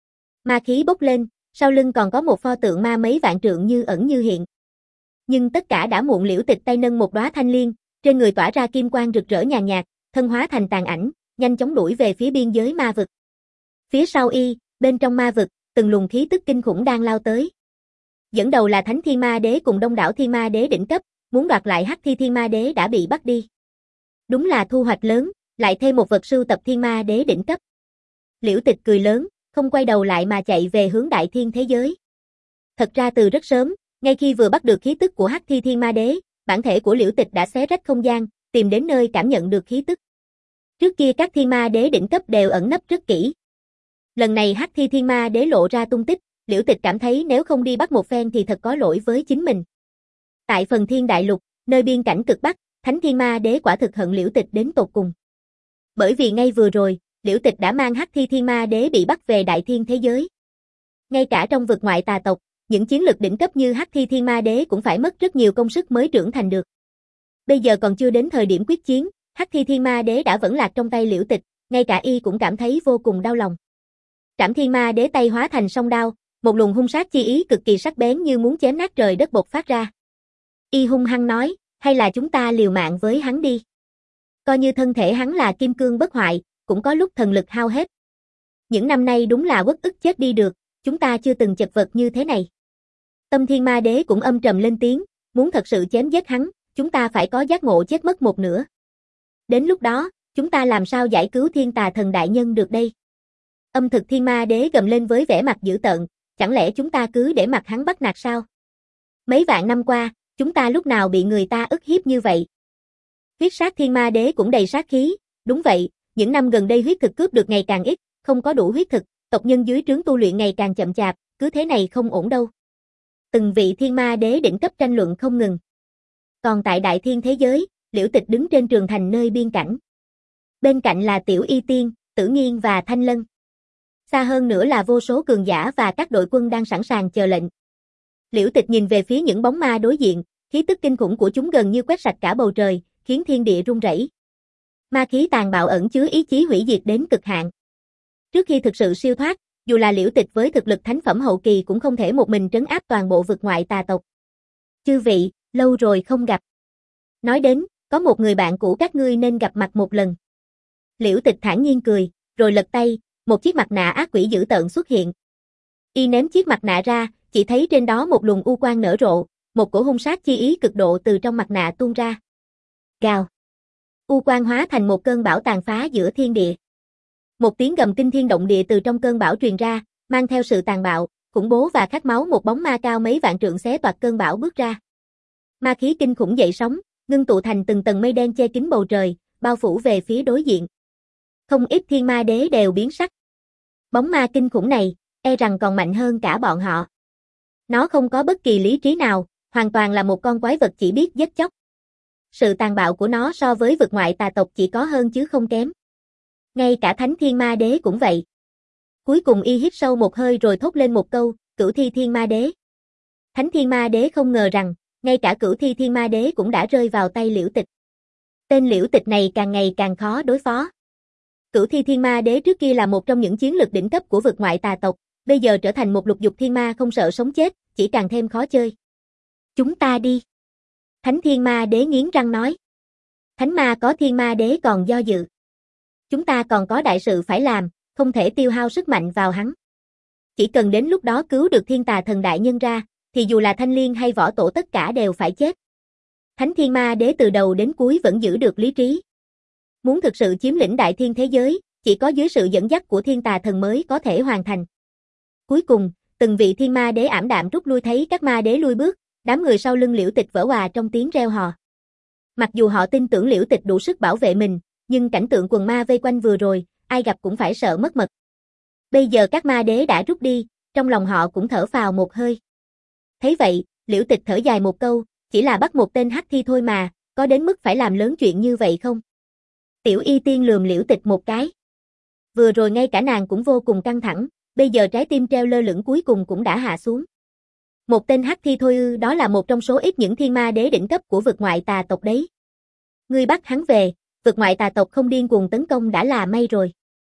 Ma khí bốc lên, sau lưng còn có một pho tượng ma mấy vạn trượng như ẩn như hiện. Nhưng tất cả đã muộn. Liễu Tịch tay nâng một đóa thanh liên, trên người tỏa ra kim quang rực rỡ nhàn nhạt, thân hóa thành tàn ảnh, nhanh chóng đuổi về phía biên giới ma vực. Phía sau y, bên trong ma vực, từng luồng khí tức kinh khủng đang lao tới. Dẫn đầu là Thánh Thiên Ma Đế cùng Đông đảo Thiên Ma Đế đỉnh cấp, muốn đoạt lại Hắc Thi Thiên Ma Đế đã bị bắt đi. Đúng là thu hoạch lớn, lại thêm một vật sưu tập Thiên Ma Đế đỉnh cấp. Liễu Tịch cười lớn, không quay đầu lại mà chạy về hướng Đại Thiên thế giới. Thật ra từ rất sớm, ngay khi vừa bắt được khí tức của Hắc Thi Thiên Ma Đế, bản thể của Liễu Tịch đã xé rách không gian, tìm đến nơi cảm nhận được khí tức. Trước kia các Thiên Ma Đế đỉnh cấp đều ẩn nấp rất kỹ. Lần này Hắc Thi Thiên Ma Đế lộ ra tung tích, Liễu Tịch cảm thấy nếu không đi bắt một phen thì thật có lỗi với chính mình. Tại phần Thiên Đại Lục, nơi biên cảnh cực Bắc, Thánh Thiên Ma Đế quả thực hận Liễu Tịch đến tột cùng. Bởi vì ngay vừa rồi, Liễu Tịch đã mang Hắc Thi Thiên Ma Đế bị bắt về Đại Thiên thế giới. Ngay cả trong vực ngoại tà tộc, những chiến lực đỉnh cấp như Hắc Thi Thiên Ma Đế cũng phải mất rất nhiều công sức mới trưởng thành được. Bây giờ còn chưa đến thời điểm quyết chiến, Hắc Thi Thiên Ma Đế đã vẫn lạc trong tay Liễu Tịch, ngay cả y cũng cảm thấy vô cùng đau lòng. Trảm Thiên Ma Đế tay hóa thành song đao, một luồng hung sát chi ý cực kỳ sắc bén như muốn chém nát trời đất bộc phát ra. Y hung hăng nói, hay là chúng ta liều mạng với hắn đi. Coi như thân thể hắn là kim cương bất hoại, cũng có lúc thần lực hao hết. Những năm nay đúng là uất ức chết đi được, chúng ta chưa từng chật vật như thế này. Tâm Thiên Ma Đế cũng âm trầm lên tiếng, muốn thật sự chém giết hắn, chúng ta phải có giác ngộ chết mất một nửa. Đến lúc đó, Chúng ta làm sao giải cứu thiên tà thần đại nhân được đây? Âm thực thiên ma đế gầm lên với vẻ mặt dữ tợn, chẳng lẽ chúng ta cứ để mặc hắn bắt nạt sao? Mấy vạn năm qua, chúng ta lúc nào bị người ta ức hiếp như vậy? Huyết sát thiên ma đế cũng đầy sát khí, đúng vậy, những năm gần đây huyết thực cướp được ngày càng ít, không có đủ huyết thực, tộc nhân dưới trướng tu luyện ngày càng chậm chạp, cứ thế này không ổn đâu. Từng vị thiên ma đế đỉnh cấp tranh luận không ngừng. Còn tại đại thiên thế giới, Liễu Tịch đứng trên trường thành nơi biên cảnh. Bên cạnh là Tiểu Y Tiên, Tử Nghiên và Thanh Lân. Xa hơn nữa là vô số cường giả và các đội quân đang sẵn sàng chờ lệnh. Liễu Tịch nhìn về phía những bóng ma đối diện, khí tức kinh khủng của chúng gần như quét sạch cả bầu trời, khiến thiên địa rung rẩy. Ma khí tàn bạo ẩn chứa ý chí hủy diệt đến cực hạn. Trước khi thực sự siêu thoát, dù là Liễu Tịch với thực lực thánh phẩm hậu kỳ cũng không thể một mình trấn áp toàn bộ vực ngoại tà tộc. Chư vị, lâu rồi không gặp. Nói đến, có một người bạn cũ các ngươi nên gặp mặt một lần. Liễu Tịch thản nhiên cười, rồi lật tay, một chiếc mặt nạ ác quỷ dữ tợn xuất hiện. Y ném chiếc mặt nạ ra, chỉ thấy trên đó một luồng u quang nở rộ, một cổ hung sát chi ý cực độ từ trong mặt nạ tuôn ra. Gào. U quang hóa thành một cơn bão tàn phá giữa thiên địa. Một tiếng gầm kinh thiên động địa từ trong cơn bão truyền ra, mang theo sự tàn bạo, khủng bố và khát máu. Một bóng ma cao mấy vạn trượng xé toạc cơn bão bước ra. Ma khí kinh khủng dậy sóng, ngưng tụ thành từng tầng mây đen che kín bầu trời, bao phủ về phía đối diện. Không ít thiên ma đế đều biến sắc. Bóng ma kinh khủng này, e rằng còn mạnh hơn cả bọn họ. Nó không có bất kỳ lý trí nào, hoàn toàn là một con quái vật chỉ biết giết chóc. Sự tàn bạo của nó so với vực ngoại tà tộc chỉ có hơn chứ không kém. Ngay cả Thánh Thiên Ma Đế cũng vậy. Cuối cùng y hít sâu một hơi rồi thốt lên một câu, Cửu Thi Thiên Ma Đế. Thánh Thiên Ma Đế không ngờ rằng, ngay cả Cửu Thi Thiên Ma Đế cũng đã rơi vào tay Liễu Tịch. Tên Liễu Tịch này càng ngày càng khó đối phó. Cửu Thi Thiên Ma Đế trước kia là một trong những chiến lực đỉnh cấp của vực ngoại tà tộc, bây giờ trở thành một lục dục thiên ma không sợ sống chết, chỉ càng thêm khó chơi. Chúng ta đi. Thánh Thiên Ma Đế nghiến răng nói. Thánh ma có Thiên Ma Đế còn do dự. Chúng ta còn có đại sự phải làm, không thể tiêu hao sức mạnh vào hắn. Chỉ cần đến lúc đó cứu được thiên tà thần đại nhân ra, thì dù là Thanh Liên hay Võ Tổ tất cả đều phải chết. Thánh Thiên Ma Đế từ đầu đến cuối vẫn giữ được lý trí. Muốn thực sự chiếm lĩnh đại thiên thế giới, chỉ có dưới sự dẫn dắt của thiên tà thần mới có thể hoàn thành. Cuối cùng, từng vị thiên ma đế ảm đạm rút lui, thấy các ma đế lui bước, đám người sau lưng Liễu Tịch vỡ òa trong tiếng reo hò. Mặc dù họ tin tưởng Liễu Tịch đủ sức bảo vệ mình, nhưng cảnh tượng quần ma vây quanh vừa rồi, ai gặp cũng phải sợ mất mật. Bây giờ các ma đế đã rút đi, trong lòng họ cũng thở phào một hơi. Thấy vậy, Liễu Tịch thở dài một câu, chỉ là bắt một tên hắc thi thôi mà, có đến mức phải làm lớn chuyện như vậy không? Tiểu Y Tiên lườm Liễu Tịch một cái. Vừa rồi ngay cả nàng cũng vô cùng căng thẳng, bây giờ trái tim treo lơ lửng cuối cùng cũng đã hạ xuống. Một tên hắc thi thôi ư, đó là một trong số ít những thiên ma đế đỉnh cấp của vực ngoại tà tộc đấy. Ngươi bắt hắn về, vực ngoại tà tộc không điên cuồng tấn công đã là may rồi.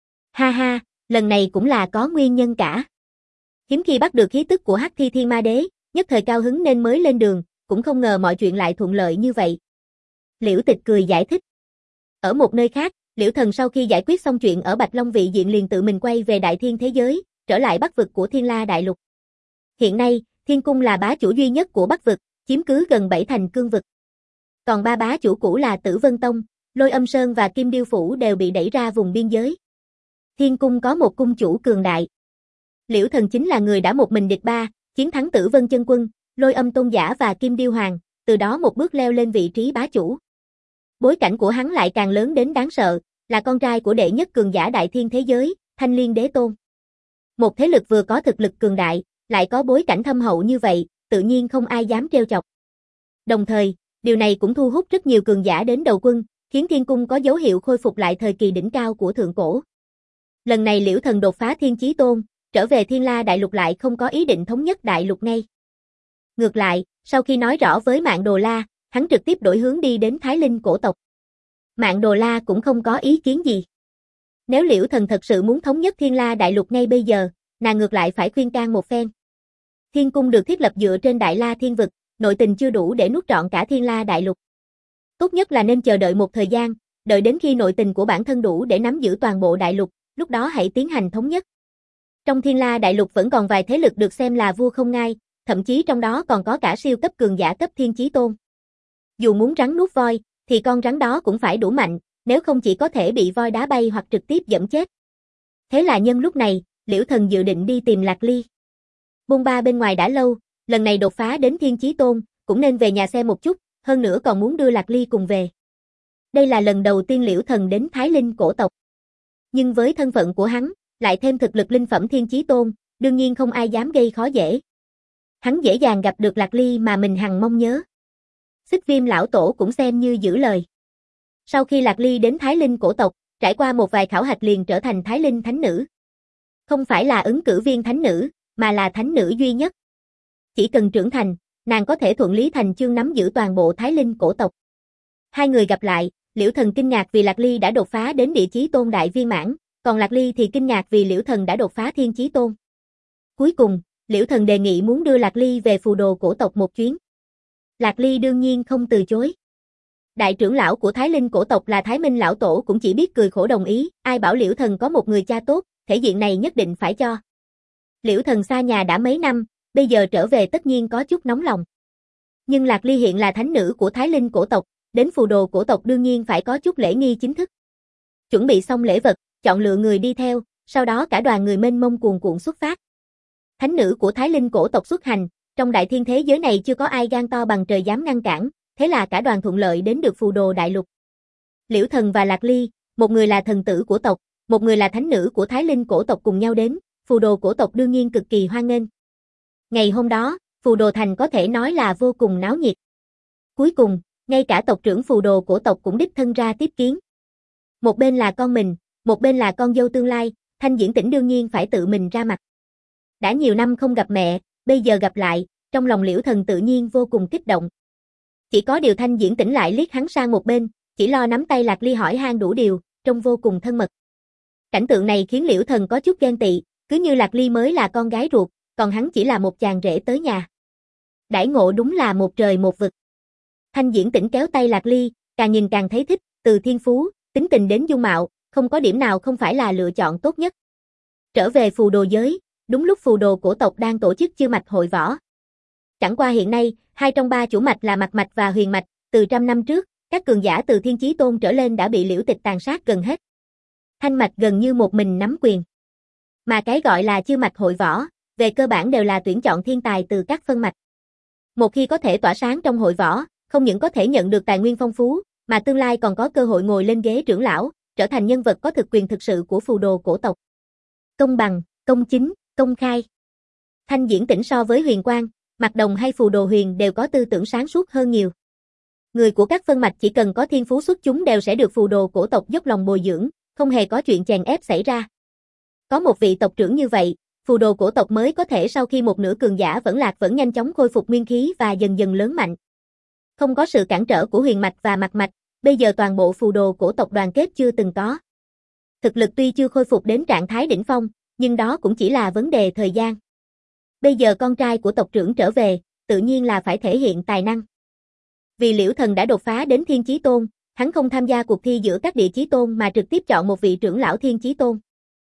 Ha ha, lần này cũng là có nguyên nhân cả. Hiếm khi bắt được khí tức của hắc thi thiên ma đế, nhất thời cao hứng nên mới lên đường, cũng không ngờ mọi chuyện lại thuận lợi như vậy. Liễu Tịch cười giải thích. Ở một nơi khác, Liễu Thần sau khi giải quyết xong chuyện ở Bạch Long Vị Diện liền tự mình quay về đại thiên thế giới, trở lại Bắc vực của Thiên La Đại Lục. Hiện nay, Thiên Cung là bá chủ duy nhất của Bắc vực, chiếm cứ gần bảy thành cương vực. Còn ba bá chủ cũ là Tử Vân Tông, Lôi Âm Sơn và Kim Điêu Phủ đều bị đẩy ra vùng biên giới. Thiên Cung có một cung chủ cường đại. Liễu Thần chính là người đã một mình địch ba, chiến thắng Tử Vân Chân Quân, Lôi Âm Tôn Giả và Kim Điêu Hoàng, từ đó một bước leo lên vị trí bá chủ. Bối cảnh của hắn lại càng lớn đến đáng sợ, là con trai của đệ nhất cường giả đại thiên thế giới, Thanh Liên Đế Tôn. Một thế lực vừa có thực lực cường đại, lại có bối cảnh thâm hậu như vậy, tự nhiên không ai dám trêu chọc. Đồng thời, điều này cũng thu hút rất nhiều cường giả đến đầu quân, khiến Thiên Cung có dấu hiệu khôi phục lại thời kỳ đỉnh cao của thượng cổ. Lần này Liễu Thần đột phá Thiên Chí Tôn, trở về Thiên La Đại Lục lại không có ý định thống nhất đại lục ngay. Ngược lại, sau khi nói rõ với Mạn Đồ La, hắn trực tiếp đổi hướng đi đến Thái Linh cổ tộc. Mạn Đồ La cũng không có ý kiến gì. Nếu Liễu Thần thật sự muốn thống nhất Thiên La Đại Lục ngay bây giờ, nàng ngược lại phải khuyên can một phen. Thiên Cung được thiết lập dựa trên Đại La Thiên Vực, nội tình chưa đủ để nuốt trọn cả Thiên La Đại Lục. Tốt nhất là nên chờ đợi một thời gian, đợi đến khi nội tình của bản thân đủ để nắm giữ toàn bộ đại lục, lúc đó hãy tiến hành thống nhất. Trong Thiên La Đại Lục vẫn còn vài thế lực được xem là vua không ngai, thậm chí trong đó còn có cả siêu cấp cường giả cấp Thiên Chí Tôn. Dù muốn rắn nuốt voi, thì con rắn đó cũng phải đủ mạnh, nếu không chỉ có thể bị voi đá bay hoặc trực tiếp giẫm chết. Thế là nhân lúc này, Liễu Thần dự định đi tìm Lạc Ly. Bôn ba bên ngoài đã lâu, lần này đột phá đến Thiên Chí Tôn, cũng nên về nhà xem một chút, hơn nữa còn muốn đưa Lạc Ly cùng về. Đây là lần đầu tiên Liễu Thần đến Thái Linh cổ tộc. Nhưng với thân phận của hắn, lại thêm thực lực linh phẩm Thiên Chí Tôn, đương nhiên không ai dám gây khó dễ. Hắn dễ dàng gặp được Lạc Ly mà mình hằng mong nhớ. Xích Viêm lão tổ cũng xem như giữ lời. Sau khi Lạc Ly đến Thái Linh cổ tộc, trải qua một vài khảo hạch liền trở thành Thái Linh thánh nữ. Không phải là ứng cử viên thánh nữ, mà là thánh nữ duy nhất. Chỉ cần trưởng thành, nàng có thể thuận lý thành chương nắm giữ toàn bộ Thái Linh cổ tộc. Hai người gặp lại, Liễu Thần kinh ngạc vì Lạc Ly đã đột phá đến Địa Chí Tôn đại viên mãn, còn Lạc Ly thì kinh ngạc vì Liễu Thần đã đột phá Thiên Chí Tôn. Cuối cùng, Liễu Thần đề nghị muốn đưa Lạc Ly về phù đồ cổ tộc một chuyến. Lạc Ly đương nhiên không từ chối. Đại trưởng lão của Thái Linh cổ tộc là Thái Minh lão tổ cũng chỉ biết cười khổ đồng ý, ai bảo Liễu Thần có một người cha tốt, thể diện này nhất định phải cho. Liễu Thần xa nhà đã mấy năm, bây giờ trở về tất nhiên có chút nóng lòng. Nhưng Lạc Ly hiện là thánh nữ của Thái Linh cổ tộc, đến phù đồ cổ tộc đương nhiên phải có chút lễ nghi chính thức. Chuẩn bị xong lễ vật, chọn lựa người đi theo, sau đó cả đoàn người mênh mông cuồn cuộn xuất phát. Thánh nữ của Thái Linh cổ tộc xuất hành, trong đại thiên thế giới này chưa có ai gan to bằng trời dám ngăn cản, thế là cả đoàn thuận lợi đến được phù đồ đại lục. Liễu Thần và Lạc Ly, một người là thần tử của tộc, một người là thánh nữ của Thái Linh cổ tộc cùng nhau đến, phù đồ cổ tộc đương nhiên cực kỳ hoan nghênh. Ngày hôm đó, phù đồ thành có thể nói là vô cùng náo nhiệt. Cuối cùng, ngay cả tộc trưởng phù đồ cổ tộc cũng đích thân ra tiếp kiến. Một bên là con mình, một bên là con dâu tương lai, Thanh Diễn Tĩnh đương nhiên phải tự mình ra mặt. Đã nhiều năm không gặp mẹ, bây giờ gặp lại, trong lòng Liễu Thần tự nhiên vô cùng kích động. Chỉ có điều Thanh Diễn Tĩnh lại liếc hắn sang một bên, chỉ lo nắm tay Lạc Ly hỏi han đủ điều, trông vô cùng thân mật. Cảnh tượng này khiến Liễu Thần có chút ghen tị, cứ như Lạc Ly mới là con gái ruột, còn hắn chỉ là một chàng rể tới nhà. Đãi ngộ đúng là một trời một vực. Thanh Diễn Tĩnh kéo tay Lạc Ly, càng nhìn càng thấy thích, từ thiên phú, tính tình đến dung mạo, không có điểm nào không phải là lựa chọn tốt nhất. Trở về phù đồ giới, đúng lúc phù đồ cổ tộc đang tổ chức chư mạch hội võ. Chẳng qua hiện nay, hai trong ba chủ mạch là Mạc Mạch và Huyền Mạch, từ trăm năm trước, các cường giả từ Thiên Chí Tôn trở lên đã bị Liễu Tịch tàn sát gần hết. Thanh Mạch gần như một mình nắm quyền. Mà cái gọi là chư mạch hội võ, về cơ bản đều là tuyển chọn thiên tài từ các phân mạch. Một khi có thể tỏa sáng trong hội võ, không những có thể nhận được tài nguyên phong phú, mà tương lai còn có cơ hội ngồi lên ghế trưởng lão, trở thành nhân vật có thực quyền thực sự của phù đồ cổ tộc. Công bằng, công chính, công khai. Thanh Diễn Tĩnh so với Huyền Quang, Mạc Đồng hay phù đồ Huyền đều có tư tưởng sáng suốt hơn nhiều. Người của các phân mạch chỉ cần có thiên phú xuất chúng đều sẽ được phù đồ cổ tộc dốc lòng bồi dưỡng, không hề có chuyện chèn ép xảy ra. Có một vị tộc trưởng như vậy, phù đồ cổ tộc mới có thể sau khi một nửa cường giả vẫn lạc vẫn nhanh chóng khôi phục nguyên khí và dần dần lớn mạnh. Không có sự cản trở của Huyền Mạch và Mạc Mạch, bây giờ toàn bộ phù đồ cổ tộc đoàn kết chưa từng có. Thực lực tuy chưa khôi phục đến trạng thái đỉnh phong, nhưng đó cũng chỉ là vấn đề thời gian. Bây giờ con trai của tộc trưởng trở về, tự nhiên là phải thể hiện tài năng. Vì Liễu Thần đã đột phá đến Thiên Chí Tôn, hắn không tham gia cuộc thi giữa các địa chí tôn mà trực tiếp chọn một vị trưởng lão Thiên Chí Tôn.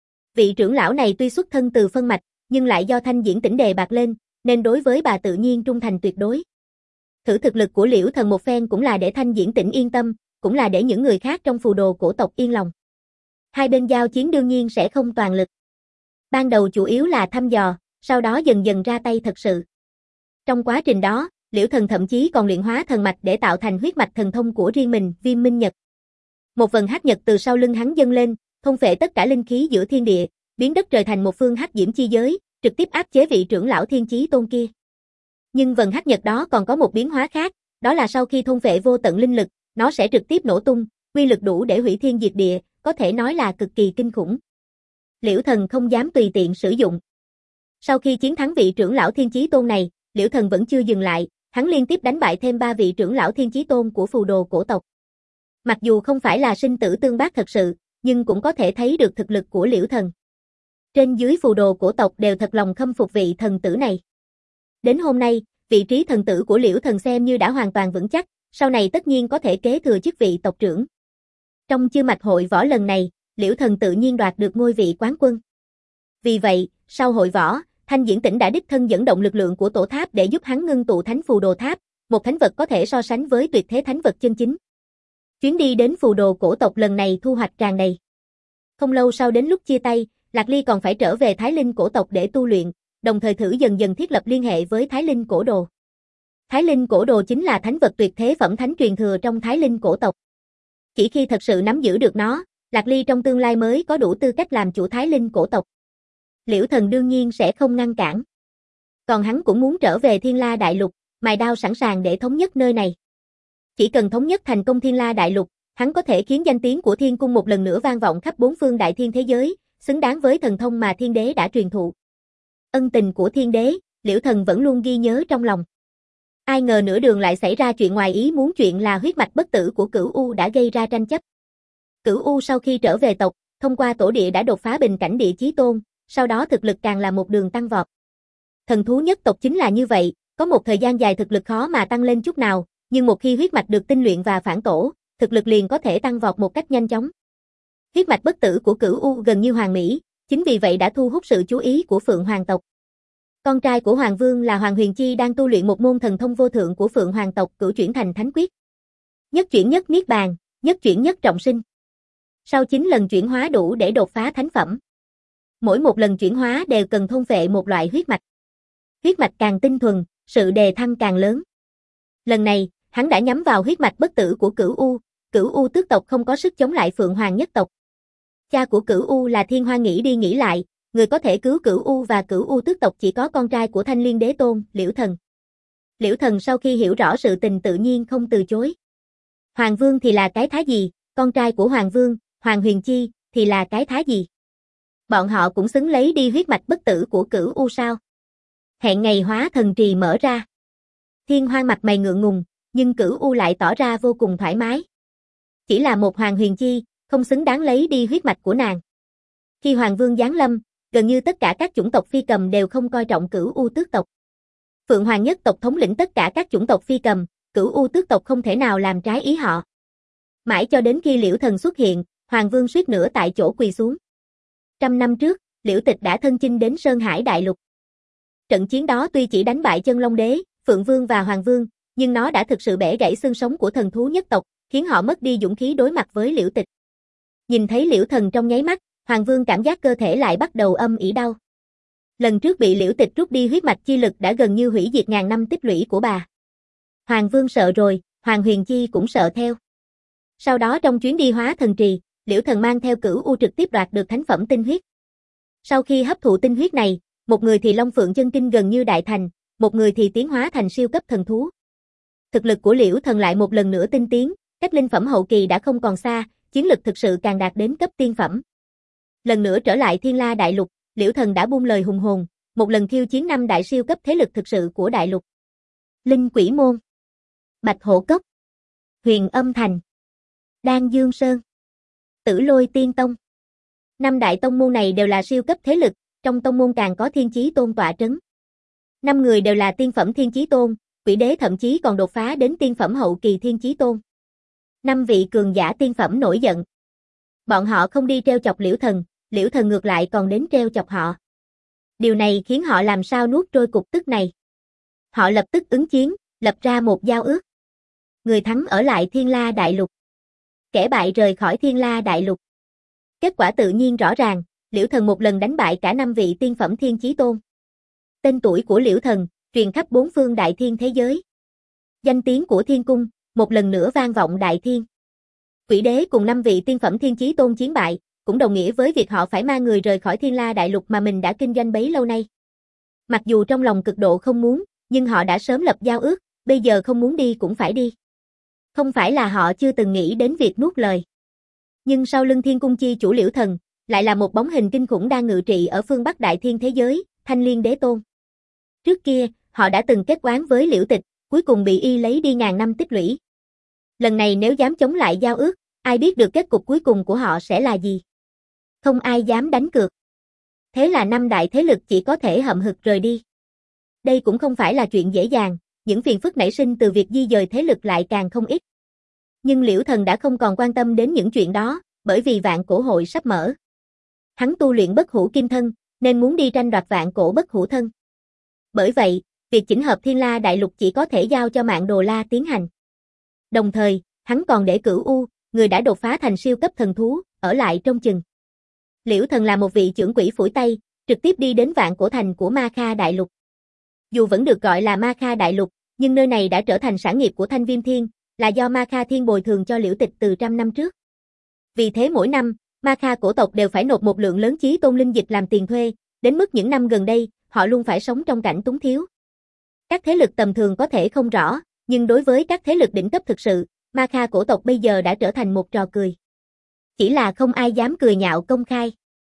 Vị trưởng lão này tuy xuất thân từ phân mạch, nhưng lại do Thanh Diễn Tĩnh đề bạt lên, nên đối với bà tự nhiên trung thành tuyệt đối. Thử thực lực của Liễu Thần một phen cũng là để Thanh Diễn Tĩnh yên tâm, cũng là để những người khác trong phù đồ cổ tộc yên lòng. Hai bên giao chiến đương nhiên sẽ không toàn lực. Ban đầu chủ yếu là thăm dò, sau đó dần dần ra tay thật sự. Trong quá trình đó, Liễu Thần thậm chí còn luyện hóa thần mạch để tạo thành huyết mạch thần thông của riêng mình, Viêm Minh Nhật. Một vần hắc nhật từ sau lưng hắn dâng lên, thôn phệ tất cả linh khí giữa thiên địa, biến đất trời thành một phương hắc diễm chi giới, trực tiếp áp chế vị trưởng lão Thiên Chí Tôn kia. Nhưng vần hắc nhật đó còn có một biến hóa khác, đó là sau khi thôn phệ vô tận linh lực, nó sẽ trực tiếp nổ tung, uy lực đủ để hủy thiên diệt địa, có thể nói là cực kỳ kinh khủng. Liễu Thần không dám tùy tiện sử dụng. Sau khi chiến thắng vị trưởng lão Thiên Chí Tôn này, Liễu Thần vẫn chưa dừng lại, hắn liên tiếp đánh bại thêm ba vị trưởng lão Thiên Chí Tôn của phù đồ cổ tộc. Mặc dù không phải là sinh tử tương bác thật sự, nhưng cũng có thể thấy được thực lực của Liễu Thần. Trên dưới phù đồ cổ tộc đều thật lòng khâm phục vị thần tử này. Đến hôm nay, vị trí thần tử của Liễu Thần xem như đã hoàn toàn vững chắc, sau này tất nhiên có thể kế thừa chức vị tộc trưởng. Trong chư mạch hội võ lần này, Liễu Thần tự nhiên đoạt được ngôi vị quán quân. Vì vậy, sau hội võ, Thanh Diễn Tĩnh đã đích thân dẫn động lực lượng của tổ tháp để giúp hắn ngưng tụ thánh phù đồ tháp, một thánh vật có thể so sánh với tuyệt thế thánh vật chân chính. Chuyến đi đến phù đồ cổ tộc lần này thu hoạch tràn đầy. Không lâu sau đến lúc chia tay, Lạc Ly còn phải trở về Thái Linh cổ tộc để tu luyện, đồng thời thử dần dần thiết lập liên hệ với Thái Linh cổ đồ. Thái Linh cổ đồ chính là thánh vật tuyệt thế phẩm thánh truyền thừa trong Thái Linh cổ tộc. Chỉ khi thật sự nắm giữ được nó, Lạc Ly trong tương lai mới có đủ tư cách làm chủ Thái Linh cổ tộc. Liễu Thần đương nhiên sẽ không ngăn cản. Còn hắn cũng muốn trở về Thiên La Đại Lục, mài đao sẵn sàng để thống nhất nơi này. Chỉ cần thống nhất thành công Thiên La Đại Lục, hắn có thể khiến danh tiếng của Thiên Cung một lần nữa vang vọng khắp bốn phương đại thiên thế giới, xứng đáng với thần thông mà Thiên Đế đã truyền thụ. Ân tình của Thiên Đế, Liễu Thần vẫn luôn ghi nhớ trong lòng. Ai ngờ nửa đường lại xảy ra chuyện ngoài ý muốn, chuyện là huyết mạch bất tử của Cửu U đã gây ra tranh chấp. Cửu U sau khi trở về tộc, thông qua tổ địa đã đột phá bình cảnh địa chí tôn, sau đó thực lực càng là một đường tăng vọt. Thần thú nhất tộc chính là như vậy, có một thời gian dài thực lực khó mà tăng lên chút nào, nhưng một khi huyết mạch được tinh luyện và phản tổ, thực lực liền có thể tăng vọt một cách nhanh chóng. Huyết mạch bất tử của Cửu U gần như hoàn mỹ, chính vì vậy đã thu hút sự chú ý của Phượng Hoàng tộc. Con trai của Hoàng Vương là Hoàng Huyền Chi đang tu luyện một môn thần thông vô thượng của Phượng Hoàng tộc, cửu chuyển thành thánh quyết. Nhất chuyển nhất niết bàn, nhất chuyển nhất trọng sinh. Sau chín lần chuyển hóa đủ để đột phá thánh phẩm. Mỗi một lần chuyển hóa đều cần thôn phệ một loại huyết mạch. Huyết mạch càng tinh thuần, sự đề thăng càng lớn. Lần này, hắn đã nhắm vào huyết mạch bất tử của Cửu U, Cửu U tước tộc không có sức chống lại Phượng Hoàng nhất tộc. Cha của Cửu U là Thiên Hoa nghĩ đi nghĩ lại, người có thể cứu Cửu U và Cửu U tước tộc chỉ có con trai của Thanh Liên Đế Tôn, Liễu Thần. Liễu Thần sau khi hiểu rõ sự tình tự nhiên không từ chối. Hoàng Vương thì là cái thá gì, con trai của Hoàng Vương, Hoàng Huyền Chi, thì là cái thá gì? Bọn họ cũng xứng lấy đi huyết mạch bất tử của Cửu U sao? Hẹn ngày hóa thần trì mở ra. Thiên Hoang mặt mày ngượng ngùng, nhưng Cửu U lại tỏ ra vô cùng thoải mái. Chỉ là một Hoàng Huyền Chi, không xứng đáng lấy đi huyết mạch của nàng. Khi Hoàng Vương giáng lâm, gần như tất cả các chủng tộc phi cầm đều không coi trọng Cửu U tước tộc. Phượng Hoàng nhất tộc thống lĩnh tất cả các chủng tộc phi cầm, Cửu U tước tộc không thể nào làm trái ý họ. Mãi cho đến khi Liễu Thần xuất hiện, Hoàng Vương suýt nữa tại chỗ quỳ xuống. Trăm năm trước, Liễu Tịch đã thân chinh đến Sơn Hải Đại Lục. Trận chiến đó tuy chỉ đánh bại Chân Long Đế, Phượng Vương và Hoàng Vương, nhưng nó đã thực sự bẻ gãy xương sống của thần thú nhất tộc, khiến họ mất đi dũng khí đối mặt với Liễu Tịch. Nhìn thấy Liễu Thần trong nháy mắt, Hoàng Vương cảm giác cơ thể lại bắt đầu âm ỉ đau. Lần trước bị Liễu Tịch rút đi huyết mạch chi lực đã gần như hủy diệt ngàn năm tích lũy của bà. Hoàng Vương sợ rồi, Hoàng Huyền Chi cũng sợ theo. Sau đó trong chuyến đi hóa thần trì, Liễu Thần mang theo Cửu U trực tiếp đoạt được thánh phẩm tinh huyết. Sau khi hấp thụ tinh huyết này, một người thì Long Phượng chân kinh gần như đại thành, một người thì tiến hóa thành siêu cấp thần thú. Thực lực của Liễu Thần lại một lần nữa tinh tiến, cách linh phẩm hậu kỳ đã không còn xa, chiến lực thực sự càng đạt đến cấp tiên phẩm. Lần nữa trở lại Thiên La Đại Lục, Liễu Thần đã buông lời hùng hồn, một lần khiêu chiến năm đại siêu cấp thế lực thực sự của Đại Lục. Linh Quỷ Môn, Bạch Hổ Cốc, Huyền Âm Thành, Đan Dương Sơn, Tử Lôi Tiên Tông. Năm đại tông môn này đều là siêu cấp thế lực, trong tông môn càng có Thiên Chí Tôn tọa trấn. Năm người đều là tiên phẩm Thiên Chí Tôn, Quỷ Đế thậm chí còn đột phá đến tiên phẩm hậu kỳ Thiên Chí Tôn. Năm vị cường giả tiên phẩm nổi giận. Bọn họ không đi treo chọc Liễu Thần, Liễu Thần ngược lại còn đến treo chọc họ. Điều này khiến họ làm sao nuốt trôi cục tức này. Họ lập tức ứng chiến, lập ra một giao ước. Người thắng ở lại Thiên La Đại Lục. Kẻ bại rời khỏi Thiên La Đại Lục. Kết quả tự nhiên rõ ràng, Liễu Thần một lần đánh bại cả năm vị tiên phẩm Thiên Chí Tôn. Tên tuổi của Liễu Thần truyền khắp bốn phương đại thiên thế giới. Danh tiếng của Thiên Cung một lần nữa vang vọng đại thiên. Quỷ Đế cùng năm vị tiên phẩm Thiên Chí Tôn chiến bại, cũng đồng nghĩa với việc họ phải mang người rời khỏi Thiên La Đại Lục mà mình đã kinh doanh bấy lâu nay. Mặc dù trong lòng cực độ không muốn, nhưng họ đã sớm lập giao ước, bây giờ không muốn đi cũng phải đi. Không phải là họ chưa từng nghĩ đến việc nuốt lời. Nhưng sau lưng Thiên Cung chi chủ Liễu Thần, lại là một bóng hình kinh khủng đang ngự trị ở phương Bắc đại thiên thế giới, Thanh Liên Đế Tôn. Trước kia, họ đã từng kết oán với Liễu Tịch, cuối cùng bị y lấy đi ngàn năm tích lũy. Lần này nếu dám chống lại giao ước, ai biết được kết cục cuối cùng của họ sẽ là gì. Không ai dám đánh cược. Thế là năm đại thế lực chỉ có thể hậm hực rời đi. Đây cũng không phải là chuyện dễ dàng, những phiền phức nảy sinh từ việc di dời thế lực lại càng không ít. Nhưng Liễu Thần đã không còn quan tâm đến những chuyện đó, bởi vì vạn cổ hội sắp mở. Hắn tu luyện bất hủ kim thân, nên muốn đi tranh đoạt vạn cổ bất hủ thân. Bởi vậy, việc chỉnh hợp Thiên La Đại Lục chỉ có thể giao cho Mạn Đồ La tiến hành. Đồng thời, hắn còn để Cửu U, người đã đột phá thành siêu cấp thần thú, ở lại trông chừng. Liễu Thần là một vị trưởng quỹ phủi tay, trực tiếp đi đến Vạn Cổ Thành của Ma Kha Đại Lục. Dù vẫn được gọi là Ma Kha Đại Lục, nhưng nơi này đã trở thành sản nghiệp của Thanh Viêm Thiên, là do Ma Kha Thiên bồi thường cho Liễu Tịch từ trăm năm trước. Vì thế mỗi năm, Ma Kha cổ tộc đều phải nộp một lượng lớn chí tôn linh dịch làm tiền thuê, đến mức những năm gần đây, họ luôn phải sống trong cảnh túng thiếu. Các thế lực tầm thường có thể không rõ, nhưng đối với các thế lực đỉnh cấp thực sự, Ma Kha cổ tộc bây giờ đã trở thành một trò cười. Chỉ là không ai dám cười nhạo công khai.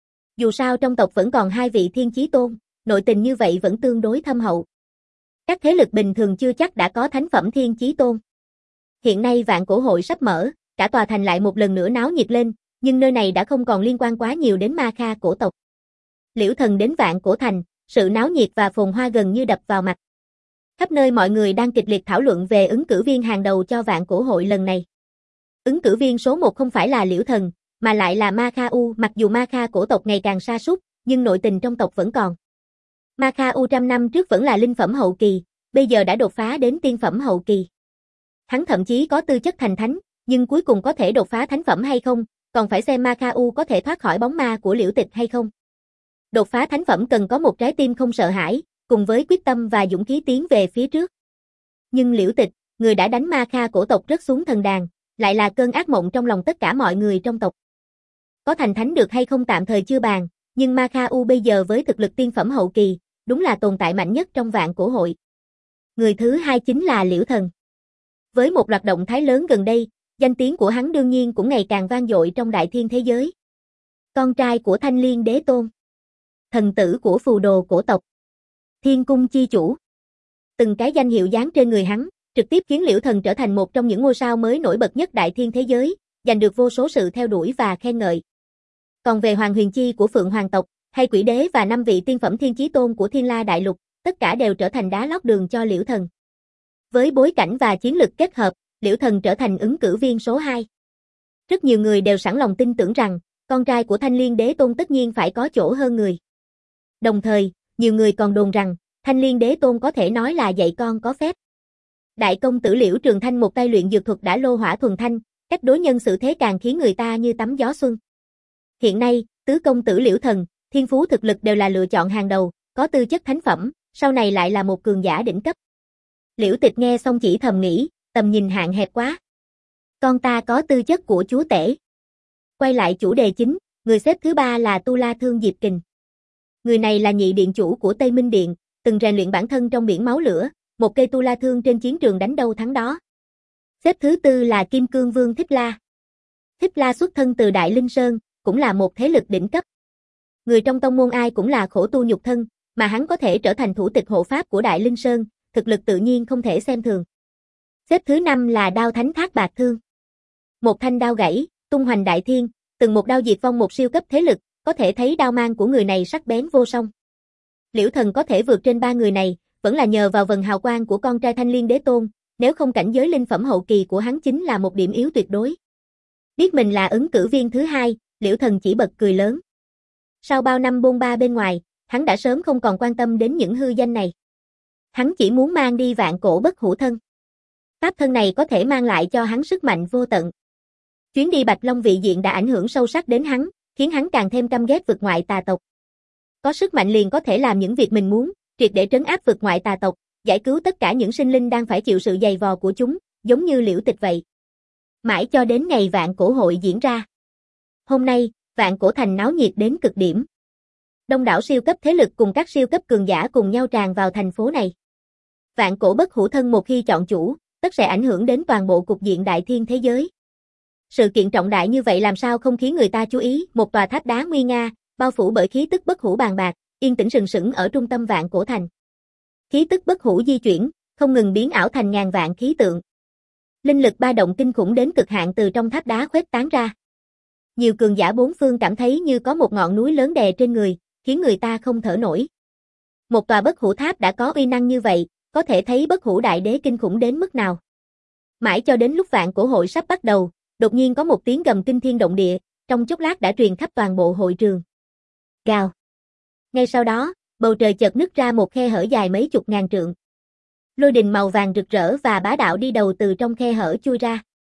Dù sao trong tộc vẫn còn hai vị thiên chí tôn, nội tình như vậy vẫn tương đối thâm hậu. Các thế lực bình thường chưa chắc đã có thánh phẩm thiên chí tôn. Hiện nay Vạn Cổ hội sắp mở, cả tòa thành lại một lần nữa náo nhiệt lên, nhưng nơi này đã không còn liên quan quá nhiều đến Ma Kha cổ tộc. Liễu Thần đến Vạn Cổ thành, sự náo nhiệt và phồn hoa gần như đập vào mặt. Khắp nơi mọi người đang kịch liệt thảo luận về ứng cử viên hàng đầu cho Vạn Cổ hội lần này. Ứng cử viên số một không phải là Liễu Thần, mà lại là Ma Kha U. Mặc dù Ma Kha cổ tộc ngày càng sa sút, nhưng nội tình trong tộc vẫn còn. Ma Kha U trăm năm trước vẫn là linh phẩm hậu kỳ, bây giờ đã đột phá đến tiên phẩm hậu kỳ. Hắn thậm chí có tư chất thành thánh, nhưng cuối cùng có thể đột phá thánh phẩm hay không, còn phải xem Ma Kha U có thể thoát khỏi bóng ma của Liễu Tịch hay không. Đột phá thánh phẩm cần có một trái tim không sợ hãi, cùng với quyết tâm và dũng khí tiến về phía trước. Nhưng Liễu Tịch, người đã đánh Ma Kha cổ tộc rớt xuống thần đàn, lại là cơn ác mộng trong lòng tất cả mọi người trong tộc. Có thành thánh được hay không tạm thời chưa bàn, nhưng Ma Kha U bây giờ với thực lực tiên phẩm hậu kỳ, đúng là tồn tại mạnh nhất trong Vạn Cổ hội. Người thứ hai chính là Liễu Thần. Với một loạt động thái lớn gần đây, danh tiếng của hắn đương nhiên cũng ngày càng vang dội trong đại thiên thế giới. Con trai của Thanh Liên Đế Tôn, thần tử của phù đồ cổ tộc, Thiên Cung chi chủ. Từng cái danh hiệu dán trên người hắn, trực tiếp khiến Liễu Thần trở thành một trong những ngôi sao mới nổi bật nhất đại thiên thế giới, giành được vô số sự theo đuổi và khen ngợi. Còn về Hoàng Huyền Chi của Phượng Hoàng tộc, hay Quỷ Đế và năm vị tiên phẩm thiên chí tôn của Thiên La Đại Lục, tất cả đều trở thành đá lót đường cho Liễu Thần. Với bối cảnh và chiến lực kết hợp, Liễu Thần trở thành ứng cử viên số hai. Rất nhiều người đều sẵn lòng tin tưởng rằng, con trai của Thanh Liên Đế Tôn tất nhiên phải có chỗ hơn người. Đồng thời, nhiều người còn đồn rằng, Thanh Liên Đế Tôn có thể nói là dạy con có phép. Đại công tử Liễu Trường Thanh một tay luyện dược thuật đã lô hỏa thuần thanh, cách đối nhân xử thế càng khiến người ta như tắm gió xuân. Hiện nay, tứ công tử Liễu Thần, thiên phú thực lực đều là lựa chọn hàng đầu, có tư chất thánh phẩm, sau này lại là một cường giả đỉnh cấp. Liễu Tịch nghe xong chỉ thầm nghĩ, tầm nhìn hạn hẹp quá. Con ta có tư chất của chúa tể. Quay lại chủ đề chính, người xếp thứ ba là Tu La Thương Diệp Kình. Người này là nhị điện chủ của Tây Minh Điện, từng rèn luyện bản thân trong biển máu lửa, một cây tu la thương trên chiến trường đánh đâu thắng đó. Xếp thứ tư là Kim Cương Vương Thích La. Thích La xuất thân từ Đại Linh Sơn, cũng là một thế lực đỉnh cấp. Người trong tông môn ai cũng là khổ tu nhục thân, mà hắn có thể trở thành thủ tịch hộ pháp của Đại Linh Sơn, thực lực tự nhiên không thể xem thường. Xếp thứ năm là Đao Thánh Thác Bạc Thương. Một thanh đao gãy, tung hoành đại thiên, từng một đao diệt vong một siêu cấp thế lực, có thể thấy đao mang của người này sắc bén vô song. Liễu Thần có thể vượt trên ba người này, vẫn là nhờ vào vần hào quang của con trai Thanh Liên Đế Tôn, nếu không cảnh giới linh phẩm hậu kỳ của hắn chính là một điểm yếu tuyệt đối. Biết mình là ứng cử viên thứ hai, Liễu Thần chỉ bật cười lớn. Sau bao năm bôn ba bên ngoài, hắn đã sớm không còn quan tâm đến những hư danh này. Hắn chỉ muốn mang đi vạn cổ bất hủ thân. Pháp thân này có thể mang lại cho hắn sức mạnh vô tận. Chuyến đi Bạch Long vị diện đã ảnh hưởng sâu sắc đến hắn, khiến hắn càng thêm căm ghét vực ngoại tà tộc. Có sức mạnh liền có thể làm những việc mình muốn, triệt để trấn áp vực ngoại tà tộc, giải cứu tất cả những sinh linh đang phải chịu sự dày vò của chúng, giống như Liễu Tịch vậy. Mãi cho đến ngày Vạn Cổ hội diễn ra. Hôm nay, Vạn Cổ thành náo nhiệt đến cực điểm. Đông đảo siêu cấp thế lực cùng các siêu cấp cường giả cùng nhau tràn vào thành phố này. Vạn cổ bất hủ thân một khi chọn chủ, tất sẽ ảnh hưởng đến toàn bộ cục diện đại thiên thế giới. Sự kiện trọng đại như vậy làm sao không khiến người ta chú ý, một tòa tháp đá nguy nga, bao phủ bởi khí tức bất hủ bàn bạc, yên tĩnh sừng sững ở trung tâm Vạn Cổ thành. Khí tức bất hủ di chuyển, không ngừng biến ảo thành ngàn vạn khí tượng. Linh lực ba động kinh khủng đến cực hạn từ trong tháp đá khuếch tán ra. Nhiều cường giả bốn phương cảm thấy như có một ngọn núi lớn đè trên người, khiến người ta không thở nổi. Một tòa bất hủ tháp đã có uy năng như vậy, có thể thấy bất hủ đại đế kinh khủng đến mức nào. Mãi cho đến lúc Vạn Cổ hội sắp bắt đầu, đột nhiên có một tiếng gầm kinh thiên động địa, trong chốc lát đã truyền khắp toàn bộ hội trường. Gào. Ngay sau đó, bầu trời chợt nứt ra một khe hở dài mấy chục ngàn trượng. Lôi đình màu vàng rực rỡ và bá đạo đi đầu từ trong khe hở chui ra.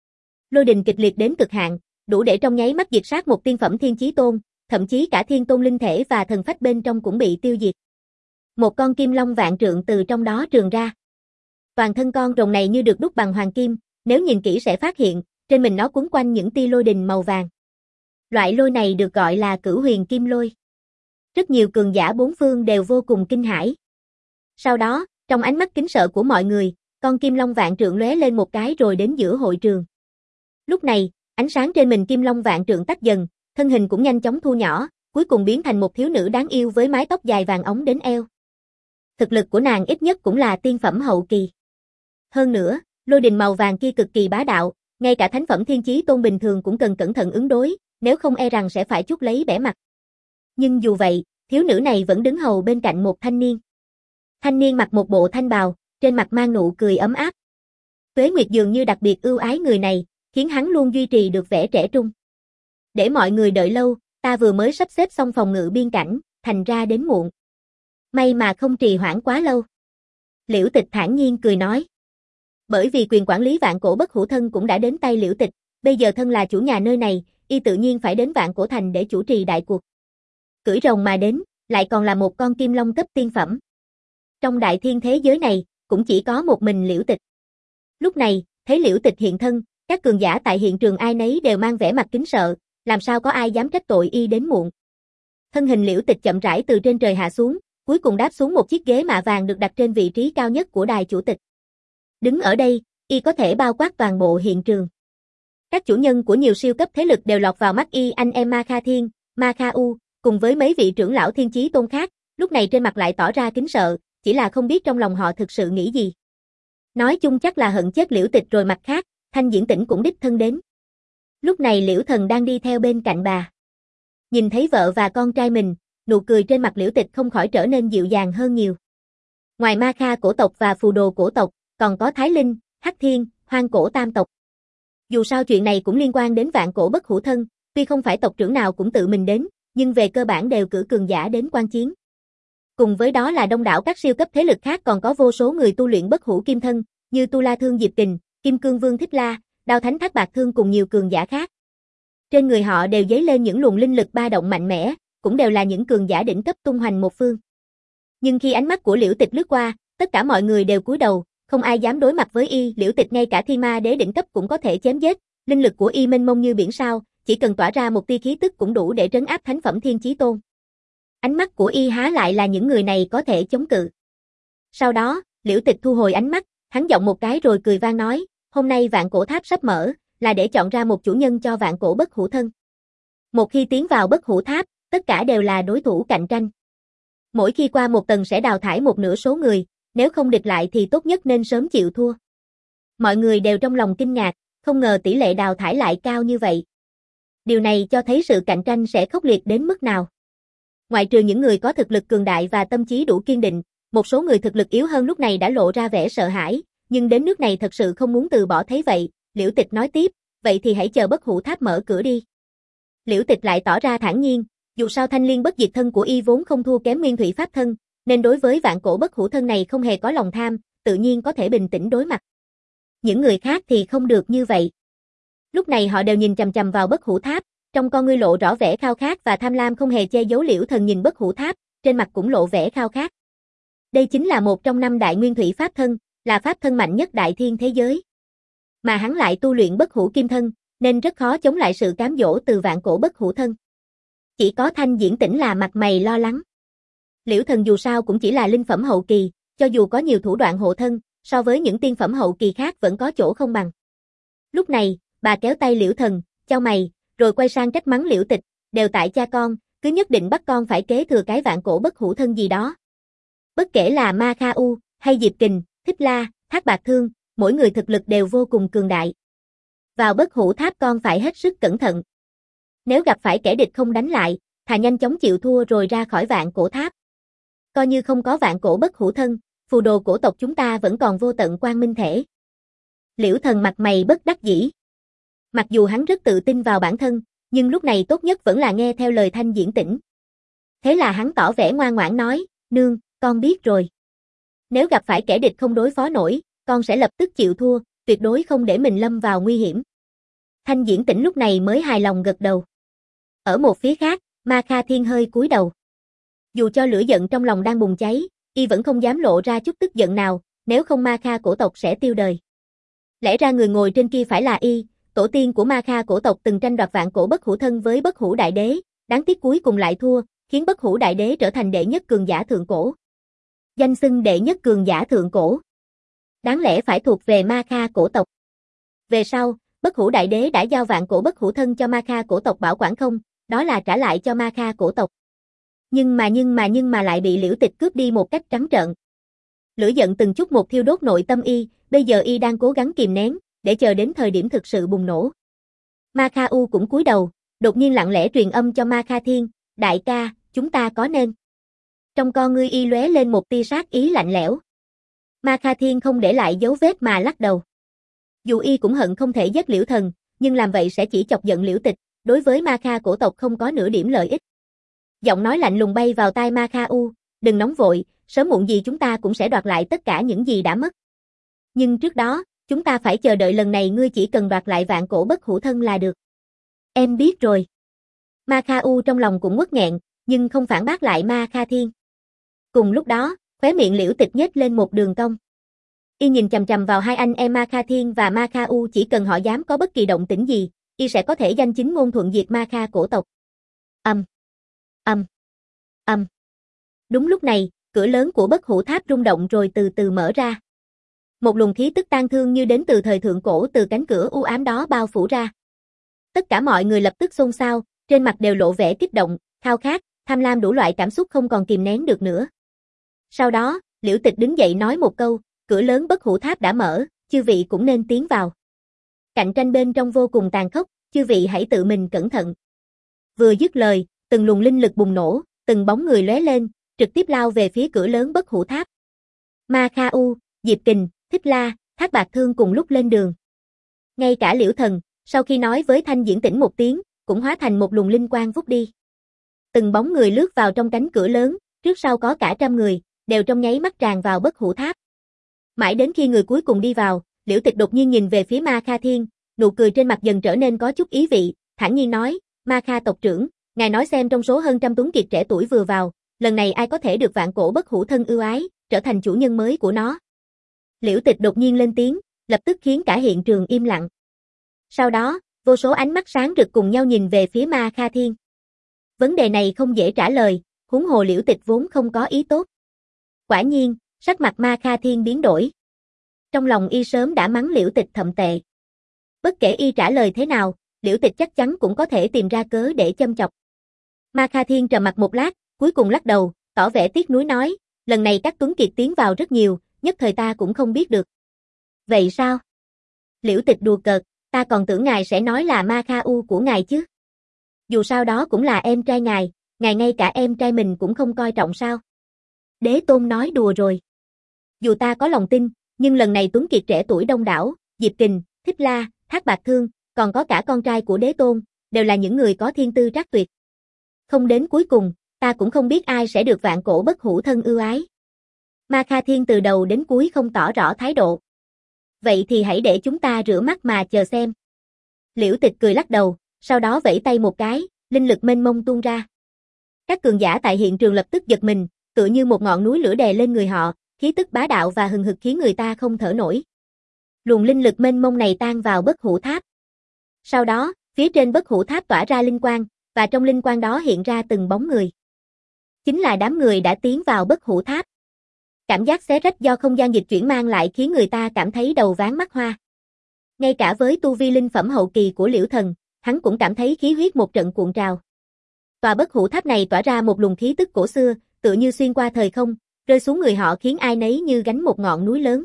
Lôi đình kịch liệt đến cực hạn, đủ để trong nháy mắt diệt sát một tiên phẩm thiên chí tôn, thậm chí cả thiên tôn linh thể và thần phách bên trong cũng bị tiêu diệt. Một con kim long vạn trượng từ trong đó trườn ra. Toàn thân con rồng này như được đúc bằng hoàng kim, nếu nhìn kỹ sẽ phát hiện, trên mình nó quấn quanh những tia lôi đình màu vàng. Loại lôi này được gọi là Cửu Huyền Kim Lôi. Rất nhiều cường giả bốn phương đều vô cùng kinh hãi. Sau đó, trong ánh mắt kính sợ của mọi người, con kim long vạn trượng lóe lên một cái rồi đến giữa hội trường. Lúc này, ánh sáng trên mình kim long vạn trượng tắt dần, thân hình cũng nhanh chóng thu nhỏ, cuối cùng biến thành một thiếu nữ đáng yêu với mái tóc dài vàng óng đến eo. Thực lực của nàng ít nhất cũng là tiên phẩm hậu kỳ. Hơn nữa, lôi đình màu vàng kia cực kỳ bá đạo, ngay cả thánh phẩm thiên chí tôn bình thường cũng cần cẩn thận ứng đối, nếu không e rằng sẽ phải chuốc lấy bẻ mặt. Nhưng dù vậy, thiếu nữ này vẫn đứng hầu bên cạnh một thanh niên. Thanh niên mặc một bộ thanh bào, trên mặt mang nụ cười ấm áp. Tuế Nguyệt dường như đặc biệt ưu ái người này, khiến hắn luôn duy trì được vẻ trẻ trung. Để mọi người đợi lâu, ta vừa mới sắp xếp xong phòng ngự biên cảnh, thành ra đến muộn. May mà không trì hoãn quá lâu. Liễu Tịch thản nhiên cười nói. Bởi vì quyền quản lý Vạn Cổ Bất Hủ Thân cũng đã đến tay Liễu Tịch, bây giờ thân là chủ nhà nơi này, y tự nhiên phải đến Vạn Cổ Thành để chủ trì đại cuộc. Cưỡi rồng mà đến, lại còn là một con kim long cấp tiên phẩm. Trong đại thiên thế giới này, cũng chỉ có một mình Liễu Tịch. Lúc này, thấy Liễu Tịch hiện thân, các cường giả tại hiện trường ai nấy đều mang vẻ mặt kính sợ, làm sao có ai dám trách tội y đến muộn. Thân hình Liễu Tịch chậm rãi từ trên trời hạ xuống, cuối cùng đáp xuống một chiếc ghế mạ vàng được đặt trên vị trí cao nhất của đài chủ tịch. Đứng ở đây, y có thể bao quát toàn bộ hiện trường. Các chủ nhân của nhiều siêu cấp thế lực đều lọt vào mắt y, anh em Ma Kha Thiên, Ma Kha U, cùng với mấy vị trưởng lão thiên chí tôn khác, lúc này trên mặt lại tỏ ra kính sợ, chỉ là không biết trong lòng họ thực sự nghĩ gì. Nói chung chắc là hận chết Liễu Tịch rồi. Mặt khác, Thanh Diễn Tĩnh cũng đích thân đến. Lúc này Liễu Thần đang đi theo bên cạnh bà. Nhìn thấy vợ và con trai mình, nụ cười trên mặt Liễu Tịch không khỏi trở nên dịu dàng hơn nhiều. Ngoài Ma Kha cổ tộc và phù đồ cổ tộc, còn có Thái Linh, Hắc Thiên, Hoang Cổ tam tộc. Dù sao chuyện này cũng liên quan đến Vạn Cổ Bất Hủ Thân, tuy không phải tộc trưởng nào cũng tự mình đến, nhưng về cơ bản đều cử cường giả đến quan chiến. Cùng với đó là đông đảo các siêu cấp thế lực khác, còn có vô số người tu luyện bất hủ kim thân, như Tu La Thương Diệp Kình, Kim Cương Vương Thích La, Đao Thánh Thác Bạc Thương cùng nhiều cường giả khác. Trên người họ đều dấy lên những luồng linh lực ba động mạnh mẽ, cũng đều là những cường giả đỉnh cấp tung hoành một phương. Nhưng khi ánh mắt của Liễu Tịch lướt qua, tất cả mọi người đều cúi đầu, không ai dám đối mặt với y. Liễu Tịch ngay cả Thiên Ma Đế đỉnh cấp cũng có thể chém giết, linh lực của y mênh mông như biển sao, chỉ cần tỏa ra một tia khí tức cũng đủ để trấn áp thánh phẩm thiên chí tôn. Ánh mắt của y há lại là những người này có thể chống cự. Sau đó, Liễu Tịch thu hồi ánh mắt, hắn giọng một cái rồi cười vang nói, hôm nay Vạn Cổ Tháp sắp mở, là để chọn ra một chủ nhân cho Vạn Cổ Bất Hủ Thân. Một khi tiến vào Bất Hủ Tháp, tất cả đều là đối thủ cạnh tranh. Mỗi khi qua một tầng sẽ đào thải một nửa số người, nếu không địch lại thì tốt nhất nên sớm chịu thua. Mọi người đều trong lòng kinh ngạc, không ngờ tỷ lệ đào thải lại cao như vậy. Điều này cho thấy sự cạnh tranh sẽ khốc liệt đến mức nào. Ngoại trừ những người có thực lực cường đại và tâm trí đủ kiên định, một số người thực lực yếu hơn lúc này đã lộ ra vẻ sợ hãi, nhưng đến nước này thật sự không muốn từ bỏ. Thấy vậy, Liễu Tịch nói tiếp, vậy thì hãy chờ Bất Hủ Tháp mở cửa đi. Liễu Tịch lại tỏ ra thản nhiên, dù sao Thanh Liên Bất Diệt Thân của y vốn không thua kém Nguyên Thủy Pháp Thân, nên đối với Vạn Cổ Bất Hủ Thân này không hề có lòng tham, tự nhiên có thể bình tĩnh đối mặt. Những người khác thì không được như vậy. Lúc này họ đều nhìn chằm chằm vào Bất Hủ Tháp, trong con ngươi lộ rõ vẻ khao khát và tham lam không hề che giấu. Liễu Thần nhìn Bất Hủ Tháp, trên mặt cũng lộ vẻ khao khát. Đây chính là một trong năm đại Nguyên Thủy Pháp Thân, là pháp thân mạnh nhất đại thiên thế giới. Mà hắn lại tu luyện Bất Hủ Kim Thân, nên rất khó chống lại sự cám dỗ từ Vạn Cổ Bất Hủ Thân. Chỉ có Thanh Diễn Tĩnh là mặt mày lo lắng. Liễu Thần dù sao cũng chỉ là linh phẩm hậu kỳ, cho dù có nhiều thủ đoạn hộ thân, so với những tiên phẩm hậu kỳ khác vẫn có chỗ không bằng. Lúc này, bà kéo tay Liễu Thần, chau mày, rồi quay sang trách mắng Liễu Tịch, đều tại cha con, cứ nhất định bắt con phải kế thừa cái Vạn Cổ Bất Hủ Thân gì đó. Bất kể là Ma Kha U, hay Diệp Kình, Thích La, Thác Bạc Thương, mỗi người thực lực đều vô cùng cường đại. Vào Bất Hủ Tháp con phải hết sức cẩn thận. Nếu gặp phải kẻ địch không đánh lại, thà nhanh chóng chịu thua rồi ra khỏi Vạn Cổ Tháp. Coi như không có Vạn Cổ Bất Hủ Thân, phù đồ cổ tộc chúng ta vẫn còn vô tận quang minh thể. Liễu Thần mặt mày bất đắc dĩ. Mặc dù hắn rất tự tin vào bản thân, nhưng lúc này tốt nhất vẫn là nghe theo lời Thanh Diễn Tĩnh. Thế là hắn tỏ vẻ ngoan ngoãn nói, nương, con biết rồi. Nếu gặp phải kẻ địch không đối phó nổi, con sẽ lập tức chịu thua, tuyệt đối không để mình lâm vào nguy hiểm. Thanh Diễn Tĩnh lúc này mới hài lòng gật đầu. Ở một phía khác, Ma Kha Thiên hơi cúi đầu. Dù cho lửa giận trong lòng đang bùng cháy, y vẫn không dám lộ ra chút tức giận nào, nếu không Ma Kha cổ tộc sẽ tiêu đời. Lẽ ra người ngồi trên kia phải là y, tổ tiên của Ma Kha cổ tộc từng tranh đoạt vạn cổ bất hủ thân với bất hủ đại đế, đáng tiếc cuối cùng lại thua, khiến bất hủ đại đế trở thành đệ nhất cường giả thượng cổ. Danh xưng đệ nhất cường giả thượng cổ. Đáng lẽ phải thuộc về Ma Kha cổ tộc. Về sau, bất hủ đại đế đã giao vạn cổ bất hủ thân cho Ma Kha cổ tộc bảo quản không, đó là trả lại cho Ma Kha cổ tộc. Nhưng mà nhưng mà nhưng mà lại bị Liễu Tịch cướp đi một cách trắng trợn. Lửa giận từng chút một thiêu đốt nội tâm y, bây giờ y đang cố gắng kìm nén, để chờ đến thời điểm thực sự bùng nổ. Ma Kha U cũng cúi đầu, đột nhiên lặng lẽ truyền âm cho Ma Kha Thiên, đại ca, chúng ta có nên. Trong con ngươi y lóe lên một tia sát ý lạnh lẽo. Ma Kha Thiên không để lại dấu vết mà lắc đầu. Dù y cũng hận không thể giết Liễu Thần, nhưng làm vậy sẽ chỉ chọc giận Liễu Tịch, đối với Ma Kha cổ tộc không có nửa điểm lợi ích. Giọng nói lạnh lùng bay vào tai Ma Kha U, đừng nóng vội, sớm muộn gì chúng ta cũng sẽ đoạt lại tất cả những gì đã mất. Nhưng trước đó, chúng ta phải chờ đợi lần này ngươi chỉ cần đoạt lại vạn cổ bất hủ thân là được. Em biết rồi. Ma Kha U trong lòng cũng uất nghẹn, nhưng không phản bác lại Ma Kha Thiên. Cùng lúc đó, khóe miệng Liễu Tịch nhếch lên một đường cong. Y nhìn chằm chằm vào hai anh em Ma Kha Thiên và Ma Kha U, chỉ cần họ dám có bất kỳ động tĩnh gì, y sẽ có thể danh chính ngôn thuận diệt Ma Kha cổ tộc. Ầm, ầm, ầm. Đúng lúc này, cửa lớn của bất hủ tháp rung động rồi từ từ mở ra. Một luồng khí tức tang thương như đến từ thời thượng cổ từ cánh cửa u ám đó bao phủ ra. Tất cả mọi người lập tức xôn xao, trên mặt đều lộ vẻ kích động, khao khát, tham lam, đủ loại cảm xúc không còn kìm nén được nữa. Sau đó, Liễu Tịch đứng dậy nói một câu, cửa lớn bất hủ tháp đã mở, chư vị cũng nên tiến vào. Cạnh tranh bên trong vô cùng tàn khốc, chư vị hãy tự mình cẩn thận. Vừa dứt lời, từng luồng linh lực bùng nổ, từng bóng người lóe lên, trực tiếp lao về phía cửa lớn bất hủ tháp. Ma Kha U, Diệp Kình, Thích La, Thác Bạt Thương cùng lúc lên đường. Ngay cả Liễu Thần, sau khi nói với Thanh Diễn Tĩnh một tiếng, cũng hóa thành một luồng linh quang vút đi. Từng bóng người lướt vào trong cánh cửa lớn, trước sau có cả trăm người, đều trong nháy mắt tràn vào bất hủ tháp. Mãi đến khi người cuối cùng đi vào, Liễu Tịch đột nhiên nhìn về phía Ma Kha Thiên, nụ cười trên mặt dần trở nên có chút ý vị, thản nhiên nói, Ma Kha tộc trưởng, ngài nói xem trong số hơn trăm tuấn kiệt trẻ tuổi vừa vào, lần này ai có thể được vạn cổ bất hủ thân ưu ái, trở thành chủ nhân mới của nó. Liễu Tịch đột nhiên lên tiếng, lập tức khiến cả hiện trường im lặng. Sau đó, vô số ánh mắt sáng rực cùng nhau nhìn về phía Ma Kha Thiên. Vấn đề này không dễ trả lời, huống hồ Liễu Tịch vốn không có ý tốt. Quả nhiên, sắc mặt Ma Kha Thiên biến đổi. Trong lòng y sớm đã mắng Liễu Tịch thậm tệ. Bất kể y trả lời thế nào, Liễu Tịch chắc chắn cũng có thể tìm ra cớ để châm chọc. Ma Kha Thiên trầm mặc một lát, cuối cùng lắc đầu, tỏ vẻ tiếc nuối nói, lần này các tuấn kiệt tiến vào rất nhiều, nhất thời ta cũng không biết được. Vậy sao? Liễu Tịch đùa cợt, ta còn tưởng ngài sẽ nói là Ma Kha U của ngài chứ. Dù sao đó cũng là em trai ngài, ngài ngay cả em trai mình cũng không coi trọng sao? Đế Tôn nói đùa rồi. Dù ta có lòng tin, nhưng lần này tuấn kiệt trẻ tuổi đông đảo, Diệp Kình, Thích La, Thác Bạt Thương, còn có cả con trai của Đế Tôn, đều là những người có thiên tư trác tuyệt. Không đến cuối cùng, ta cũng không biết ai sẽ được vạn cổ bất hủ thân ưu ái. Ma Kha Thiên từ đầu đến cuối không tỏ rõ thái độ. Vậy thì hãy để chúng ta rửa mắt mà chờ xem. Liễu Tịch cười lắc đầu, sau đó vẫy tay một cái, linh lực mênh mông tuôn ra. Các cường giả tại hiện trường lập tức giật mình, tựa như một ngọn núi lửa đè lên người họ, khí tức bá đạo và hừng hực khiến người ta không thở nổi. Luồng linh lực mênh mông này tan vào bất hủ tháp. Sau đó, phía trên bất hủ tháp tỏa ra linh quang, và trong linh quang đó hiện ra từng bóng người. Chính là đám người đã tiến vào bất hủ tháp. Cảm giác xé rách do không gian dịch chuyển mang lại khiến người ta cảm thấy đầu váng mắt hoa. Ngay cả với tu vi linh phẩm hậu kỳ của Liễu Thần, hắn cũng cảm thấy khí huyết một trận cuộn trào. Tòa bất hủ tháp này tỏa ra một luồng khí tức cổ xưa, tựa như xuyên qua thời không, rơi xuống người họ khiến ai nấy như gánh một ngọn núi lớn.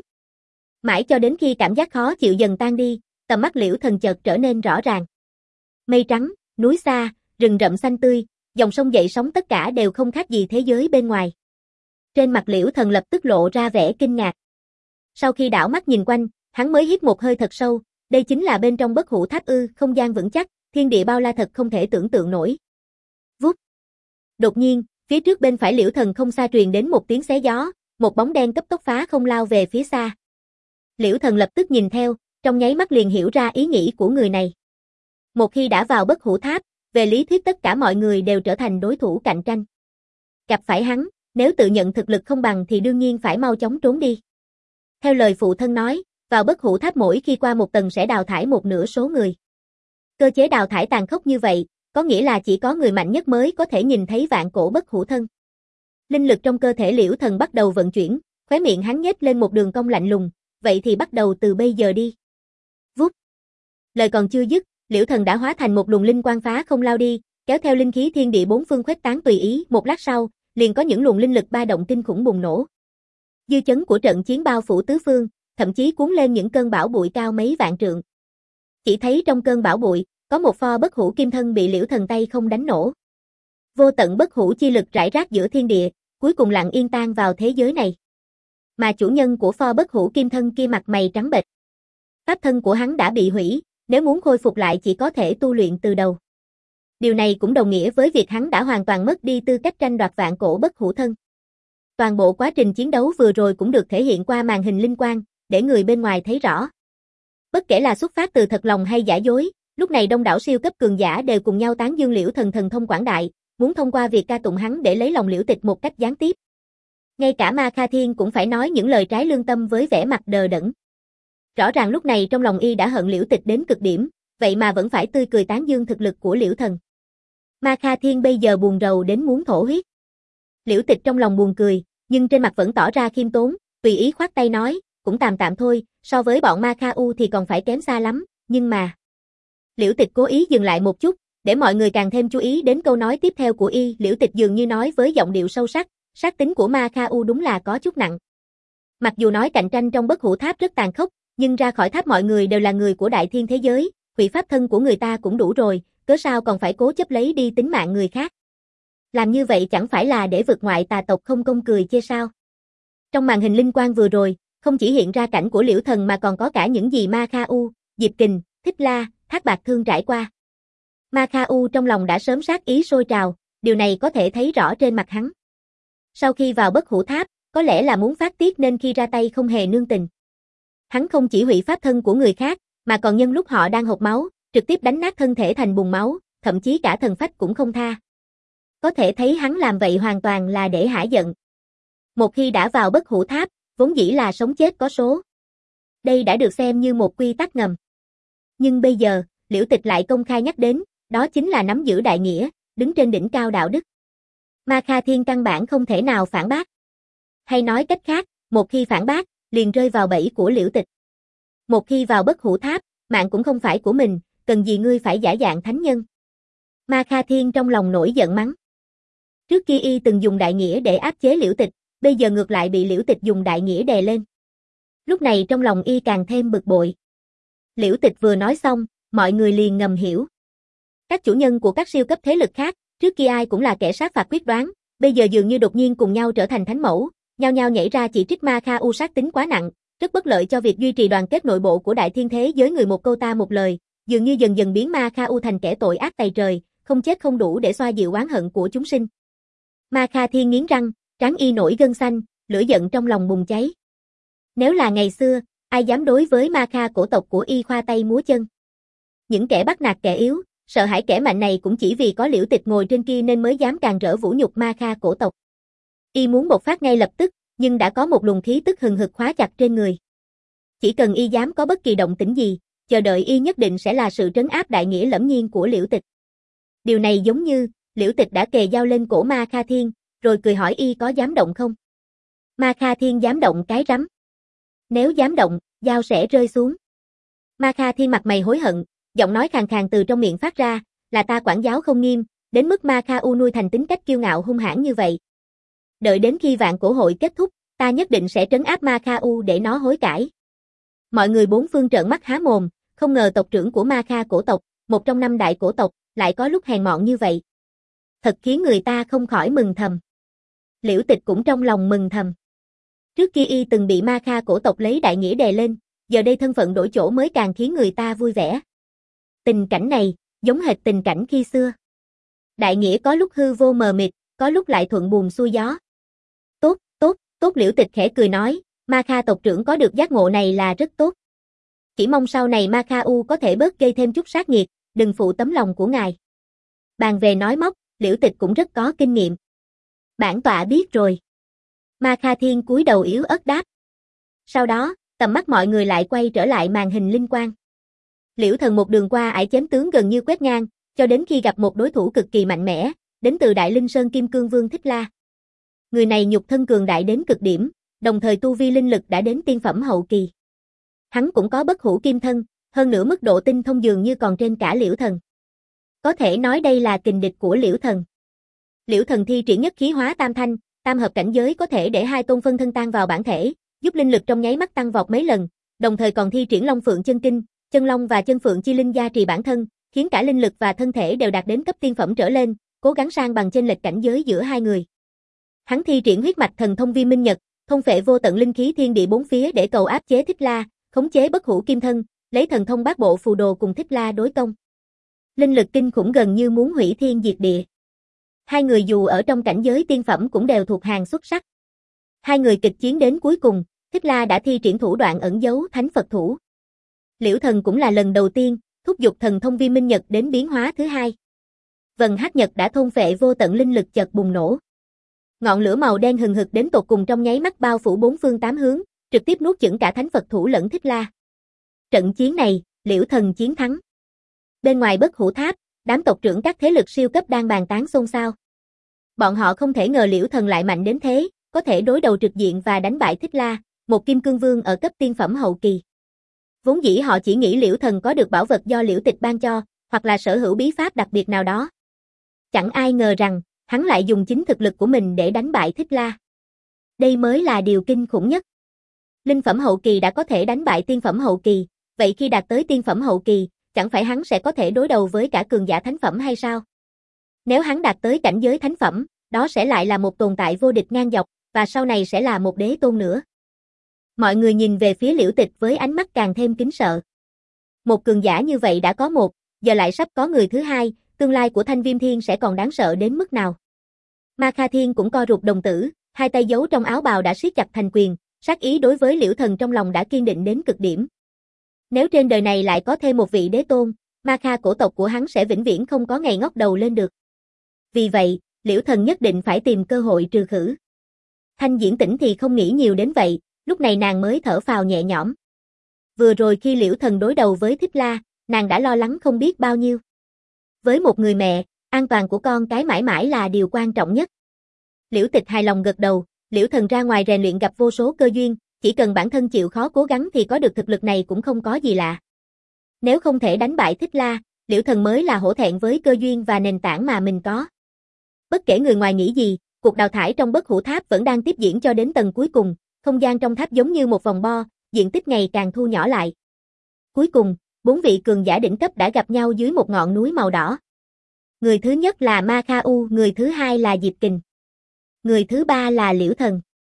Mãi cho đến khi cảm giác khó chịu dần tan đi, tầm mắt Liễu Thần chợt trở nên rõ ràng. Mây trắng, núi xa, rừng rậm xanh tươi, dòng sông dậy sóng tất cả đều không khác gì thế giới bên ngoài. Trên mặt Liễu Thần lập tức lộ ra vẻ kinh ngạc. Sau khi đảo mắt nhìn quanh, hắn mới hít một hơi thật sâu, đây chính là bên trong bất hủ tháp ư, không gian vững chắc, thiên địa bao la thật không thể tưởng tượng nổi. Vút. Đột nhiên, phía trước bên phải Liễu Thần không xa truyền đến một tiếng xé gió, một bóng đen cấp tốc phá không lao về phía xa. Liễu Thần lập tức nhìn theo, trong nháy mắt liền hiểu ra ý nghĩ của người này. Một khi đã vào bất hủ tháp, về lý thuyết tất cả mọi người đều trở thành đối thủ cạnh tranh. Gặp phải hắn, nếu tự nhận thực lực không bằng thì đương nhiên phải mau chóng trốn đi. Theo lời phụ thân nói, vào bất hủ tháp mỗi khi qua một tầng sẽ đào thải một nửa số người. Cơ chế đào thải tàn khốc như vậy, có nghĩa là chỉ có người mạnh nhất mới có thể nhìn thấy vạn cổ bất hủ thân. Linh lực trong cơ thể Liễu Thần bắt đầu vận chuyển, khóe miệng hắn nhếch lên một đường cong lạnh lùng, vậy thì bắt đầu từ bây giờ đi. Vút. Lời còn chưa dứt, Liễu Thần đã hóa thành một luồng linh quang phá không lao đi, kéo theo linh khí thiên địa bốn phương khuếch tán tùy ý, một lát sau, liền có những luồng linh lực ba động kinh khủng bùng nổ. Dư chấn của trận chiến bao phủ tứ phương, thậm chí cuốn lên những cơn bão bụi cao mấy vạn trượng. Chỉ thấy trong cơn bão bụi, có một pho bất hủ kim thân bị Liễu Thần tay không đánh nổ. Vô tận bất hủ chi lực rải rác giữa thiên địa, cuối cùng lặng yên tan vào thế giới này. Mà chủ nhân của pho bất hủ kim thân kia mặt mày trắng bệch. Pháp thân của hắn đã bị hủy, nếu muốn khôi phục lại chỉ có thể tu luyện từ đầu. Điều này cũng đồng nghĩa với việc hắn đã hoàn toàn mất đi tư cách tranh đoạt vạn cổ bất hủ thân. Toàn bộ quá trình chiến đấu vừa rồi cũng được thể hiện qua màn hình linh quang, để người bên ngoài thấy rõ. Bất kể là xuất phát từ thật lòng hay giả dối, lúc này đông đảo siêu cấp cường giả đều cùng nhau tán dương Liễu Thần thần thông quảng đại, muốn thông qua việc ca tụng hắn để lấy lòng Liễu Tịch một cách gián tiếp. Ngay cả Ma Kha Thiên cũng phải nói những lời trái lương tâm với vẻ mặt đờ đẫn. Rõ ràng lúc này trong lòng y đã hận Liễu Tịch đến cực điểm, vậy mà vẫn phải tươi cười tán dương thực lực của Liễu Thần. Ma Kha Thiên bây giờ buồn rầu đến muốn thổ huyết. Liễu Tịch trong lòng buồn cười, nhưng trên mặt vẫn tỏ ra khiêm tốn, tùy ý khoát tay nói, cũng tạm tạm thôi, so với bọn Ma Kha U thì còn phải kém xa lắm, nhưng mà... Liễu Tịch cố ý dừng lại một chút, để mọi người càng thêm chú ý đến câu nói tiếp theo của y. Liễu Tịch dường như nói với giọng điệu sâu sắc, sát tính của Ma Kha U đúng là có chút nặng. Mặc dù nói cạnh tranh trong bất hủ tháp rất tàn khốc, nhưng ra khỏi tháp mọi người đều là người của đại thiên thế giới, hủy pháp thân của người ta cũng đủ rồi, cớ sao còn phải cố chấp lấy đi tính mạng người khác. Làm như vậy chẳng phải là để vực ngoại tà tộc không công cười chê sao. Trong màn hình linh quang vừa rồi, không chỉ hiện ra cảnh của Liễu Thần mà còn có cả những gì Ma Kha U, Diệp Kình, Thích La, Thác Bạc Thương trải qua. Ma Kha U trong lòng đã sớm sát ý sôi trào, điều này có thể thấy rõ trên mặt hắn. Sau khi vào bất hủ tháp, có lẽ là muốn phát tiết nên khi ra tay không hề nương tình. Hắn không chỉ hủy pháp thân của người khác, mà còn nhân lúc họ đang hộc máu, trực tiếp đánh nát thân thể thành bùn máu, thậm chí cả thần phách cũng không tha. Có thể thấy hắn làm vậy hoàn toàn là để hả giận. Một khi đã vào bất hủ tháp, vốn dĩ là sống chết có số. Đây đã được xem như một quy tắc ngầm. Nhưng bây giờ, Liễu Tịch lại công khai nhắc đến, đó chính là nắm giữ đại nghĩa, đứng trên đỉnh cao đạo đức. Ma Kha Thiên căn bản không thể nào phản bác. Hay nói cách khác, một khi phản bác, liền rơi vào bẫy của Liễu Tịch. Một khi vào bất hủ tháp, mạng cũng không phải của mình, cần gì ngươi phải giả dạng thánh nhân. Ma Kha Thiên trong lòng nổi giận mắng. Trước kia y từng dùng đại nghĩa để áp chế Liễu Tịch, bây giờ ngược lại bị Liễu Tịch dùng đại nghĩa đè lên. Lúc này trong lòng y càng thêm bực bội. Liễu Tịch vừa nói xong, mọi người liền ngầm hiểu. Các chủ nhân của các siêu cấp thế lực khác, trước kia ai cũng là kẻ sát phạt quyết đoán, bây giờ dường như đột nhiên cùng nhau trở thành thánh mẫu, nhao nhao nhảy ra chỉ trích Ma Kha U sát tính quá nặng, rất bất lợi cho việc duy trì đoàn kết nội bộ của đại thiên thế giới. Người một câu ta một lời, dường như dần dần biến Ma Kha U thành kẻ tội ác tày trời, không chết không đủ để xoa dịu oán hận của chúng sinh. Ma Kha Thiên nghiến răng, trán y nổi gân xanh, lửa giận trong lòng bùng cháy. Nếu là ngày xưa, ai dám đối với Ma Kha cổ tộc của y khoa tay múa chân. Những kẻ bắt nạt kẻ yếu, sợ hãi kẻ mạnh này cũng chỉ vì có Liễu Tịch ngồi trên kia nên mới dám càn rỡ vũ nhục Ma Kha cổ tộc. Y muốn bộc phát ngay lập tức, nhưng đã có một luồng khí tức hừng hực khóa chặt trên người. Chỉ cần y dám có bất kỳ động tĩnh gì, chờ đợi y nhất định sẽ là sự trấn áp đại nghĩa lẫm nhiên của Liễu Tịch. Điều này giống như, Liễu Tịch đã kề dao lên cổ Ma Kha Thiên, rồi cười hỏi y có dám động không? Ma Kha Thiên dám động cái rắm. Nếu dám động, dao sẽ rơi xuống. Ma Kha Thiên mặt mày hối hận, giọng nói khàn khàn từ trong miệng phát ra, là ta quản giáo không nghiêm, đến mức Ma Kha U nuôi thành tính cách kiêu ngạo hung hãn như vậy. Đợi đến khi vạn cổ hội kết thúc, ta nhất định sẽ trấn áp Ma Kha U để nó hối cải. Mọi người bốn phương trợn mắt há mồm, không ngờ tộc trưởng của Ma Kha cổ tộc, một trong năm đại cổ tộc, lại có lúc hèn mọn như vậy. Thật khiến người ta không khỏi mừng thầm. Liễu Tịch cũng trong lòng mừng thầm. Trước kia y từng bị Ma Kha cổ tộc lấy đại nghĩa đè lên, giờ đây thân phận đổi chỗ mới càng khiến người ta vui vẻ. Tình cảnh này, giống hệt tình cảnh khi xưa. Đại nghĩa có lúc hư vô mờ mịt, có lúc lại thuận buồm xuôi gió. Tốt, tốt, tốt. Liễu Tịch khẽ cười nói, Ma Kha tộc trưởng có được giác ngộ này là rất tốt. Chỉ mong sau này Ma Kha U có thể bớt gây thêm chút sát nghiệt, đừng phụ tấm lòng của ngài. Bàn về nói móc, Liễu Tịch cũng rất có kinh nghiệm. Bản tọa biết rồi. Ma Kha Thiên cúi đầu yếu ớt đáp. Sau đó, tầm mắt mọi người lại quay trở lại màn hình linh quang. Liễu Thần một đường qua ải chém tướng gần như quét ngang, cho đến khi gặp một đối thủ cực kỳ mạnh mẽ, đến từ Đại Linh Sơn Kim Cương Vương Thích La. Người này nhục thân cường đại đến cực điểm, đồng thời tu vi linh lực đã đến tiên phẩm hậu kỳ. Hắn cũng có bất hủ kim thân, hơn nữa mức độ tinh thông dường như còn trên cả Liễu Thần. Có thể nói đây là kình địch của Liễu Thần. Liễu Thần thi triển nhất khí hóa tam thanh, tam hợp cảnh giới có thể để hai tôn phân thân tan vào bản thể, giúp linh lực trong nháy mắt tăng vọt mấy lần, đồng thời còn thi triển Long Phượng chân kinh, chân long và chân phượng chi linh gia trì bản thân, khiến cả linh lực và thân thể đều đạt đến cấp tiên phẩm trở lên, cố gắng san bằng chênh lệch cảnh giới giữa hai người. Hắn thi triển huyết mạch thần thông vi minh nhật, thôn phệ vô tận linh khí thiên địa bốn phía để cầu áp chế Thích La, khống chế bất hủ kim thân, lấy thần thông bát bộ phù đồ cùng Thích La đối công. Linh lực kinh khủng gần như muốn hủy thiên diệt địa. Hai người dù ở trong cảnh giới tiên phẩm cũng đều thuộc hàng xuất sắc. Hai người kịch chiến đến cuối cùng, Thích La đã thi triển thủ đoạn ẩn giấu thánh Phật thủ. Liễu Thần cũng là lần đầu tiên thúc giục thần thông vi minh nhật đến biến hóa thứ hai. Vần hắc nhật đã thôn phệ vô tận linh lực chợt bùng nổ. Ngọn lửa màu đen hừng hực đến tột cùng trong nháy mắt bao phủ bốn phương tám hướng, trực tiếp nuốt chửng cả thánh Phật thủ lẫn Thích La. Trận chiến này, Liễu Thần chiến thắng. Bên ngoài Bất Hủ Tháp, đám tộc trưởng các thế lực siêu cấp đang bàn tán xôn xao. Bọn họ không thể ngờ Liễu Thần lại mạnh đến thế, có thể đối đầu trực diện và đánh bại Thích La, một kim cương vương ở cấp tiên phẩm hậu kỳ. Vốn dĩ họ chỉ nghĩ Liễu Thần có được bảo vật do Liễu Tịch ban cho, hoặc là sở hữu bí pháp đặc biệt nào đó. Chẳng ai ngờ rằng, hắn lại dùng chính thực lực của mình để đánh bại Thích La. Đây mới là điều kinh khủng nhất. Linh phẩm hậu kỳ đã có thể đánh bại tiên phẩm hậu kỳ, vậy khi đạt tới tiên phẩm hậu kỳ, chẳng phải hắn sẽ có thể đối đầu với cả cường giả thánh phẩm hay sao? Nếu hắn đạt tới cảnh giới thánh phẩm, đó sẽ lại là một tồn tại vô địch ngang dọc, và sau này sẽ là một đế tôn nữa. Mọi người nhìn về phía Liễu Tịch với ánh mắt càng thêm kính sợ. Một cường giả như vậy đã có một, giờ lại sắp có người thứ hai, tương lai của Thanh Viêm Thiên sẽ còn đáng sợ đến mức nào? Ma Kha Thiên cũng co rụt đồng tử, hai tay giấu trong áo bào đã siết chặt thành quyền, sát ý đối với Liễu Thần trong lòng đã kiên định đến cực điểm. Nếu trên đời này lại có thêm một vị đế tôn, Ma Kha cổ tộc của hắn sẽ vĩnh viễn không có ngày ngóc đầu lên được. Vì vậy, Liễu Thần nhất định phải tìm cơ hội trừ khử. Thanh Diễn Tĩnh thì không nghĩ nhiều đến vậy, lúc này nàng mới thở phào nhẹ nhõm. Vừa rồi khi Liễu Thần đối đầu với Thích La, nàng đã lo lắng không biết bao nhiêu. Với một người mẹ, an toàn của con cái mãi mãi là điều quan trọng nhất. Liễu Tịch hài lòng gật đầu, Liễu Thần ra ngoài rèn luyện gặp vô số cơ duyên, chỉ cần bản thân chịu khó cố gắng thì có được thực lực này cũng không có gì lạ. Nếu không thể đánh bại Thích La, Liễu Thần mới là hổ thẹn với cơ duyên và nền tảng mà mình có. Bất kể người ngoài nghĩ gì, cuộc đào thải trong Bất Hủ Tháp vẫn đang tiếp diễn cho đến tầng cuối cùng, không gian trong tháp giống như một vòng bo, diện tích ngày càng thu nhỏ lại. Cuối cùng, bốn vị cường giả đỉnh cấp đã gặp nhau dưới một ngọn núi màu đỏ. Người thứ nhất là Ma Kha U, người thứ hai là Diệp Kình. Người thứ ba là Liễu Thần.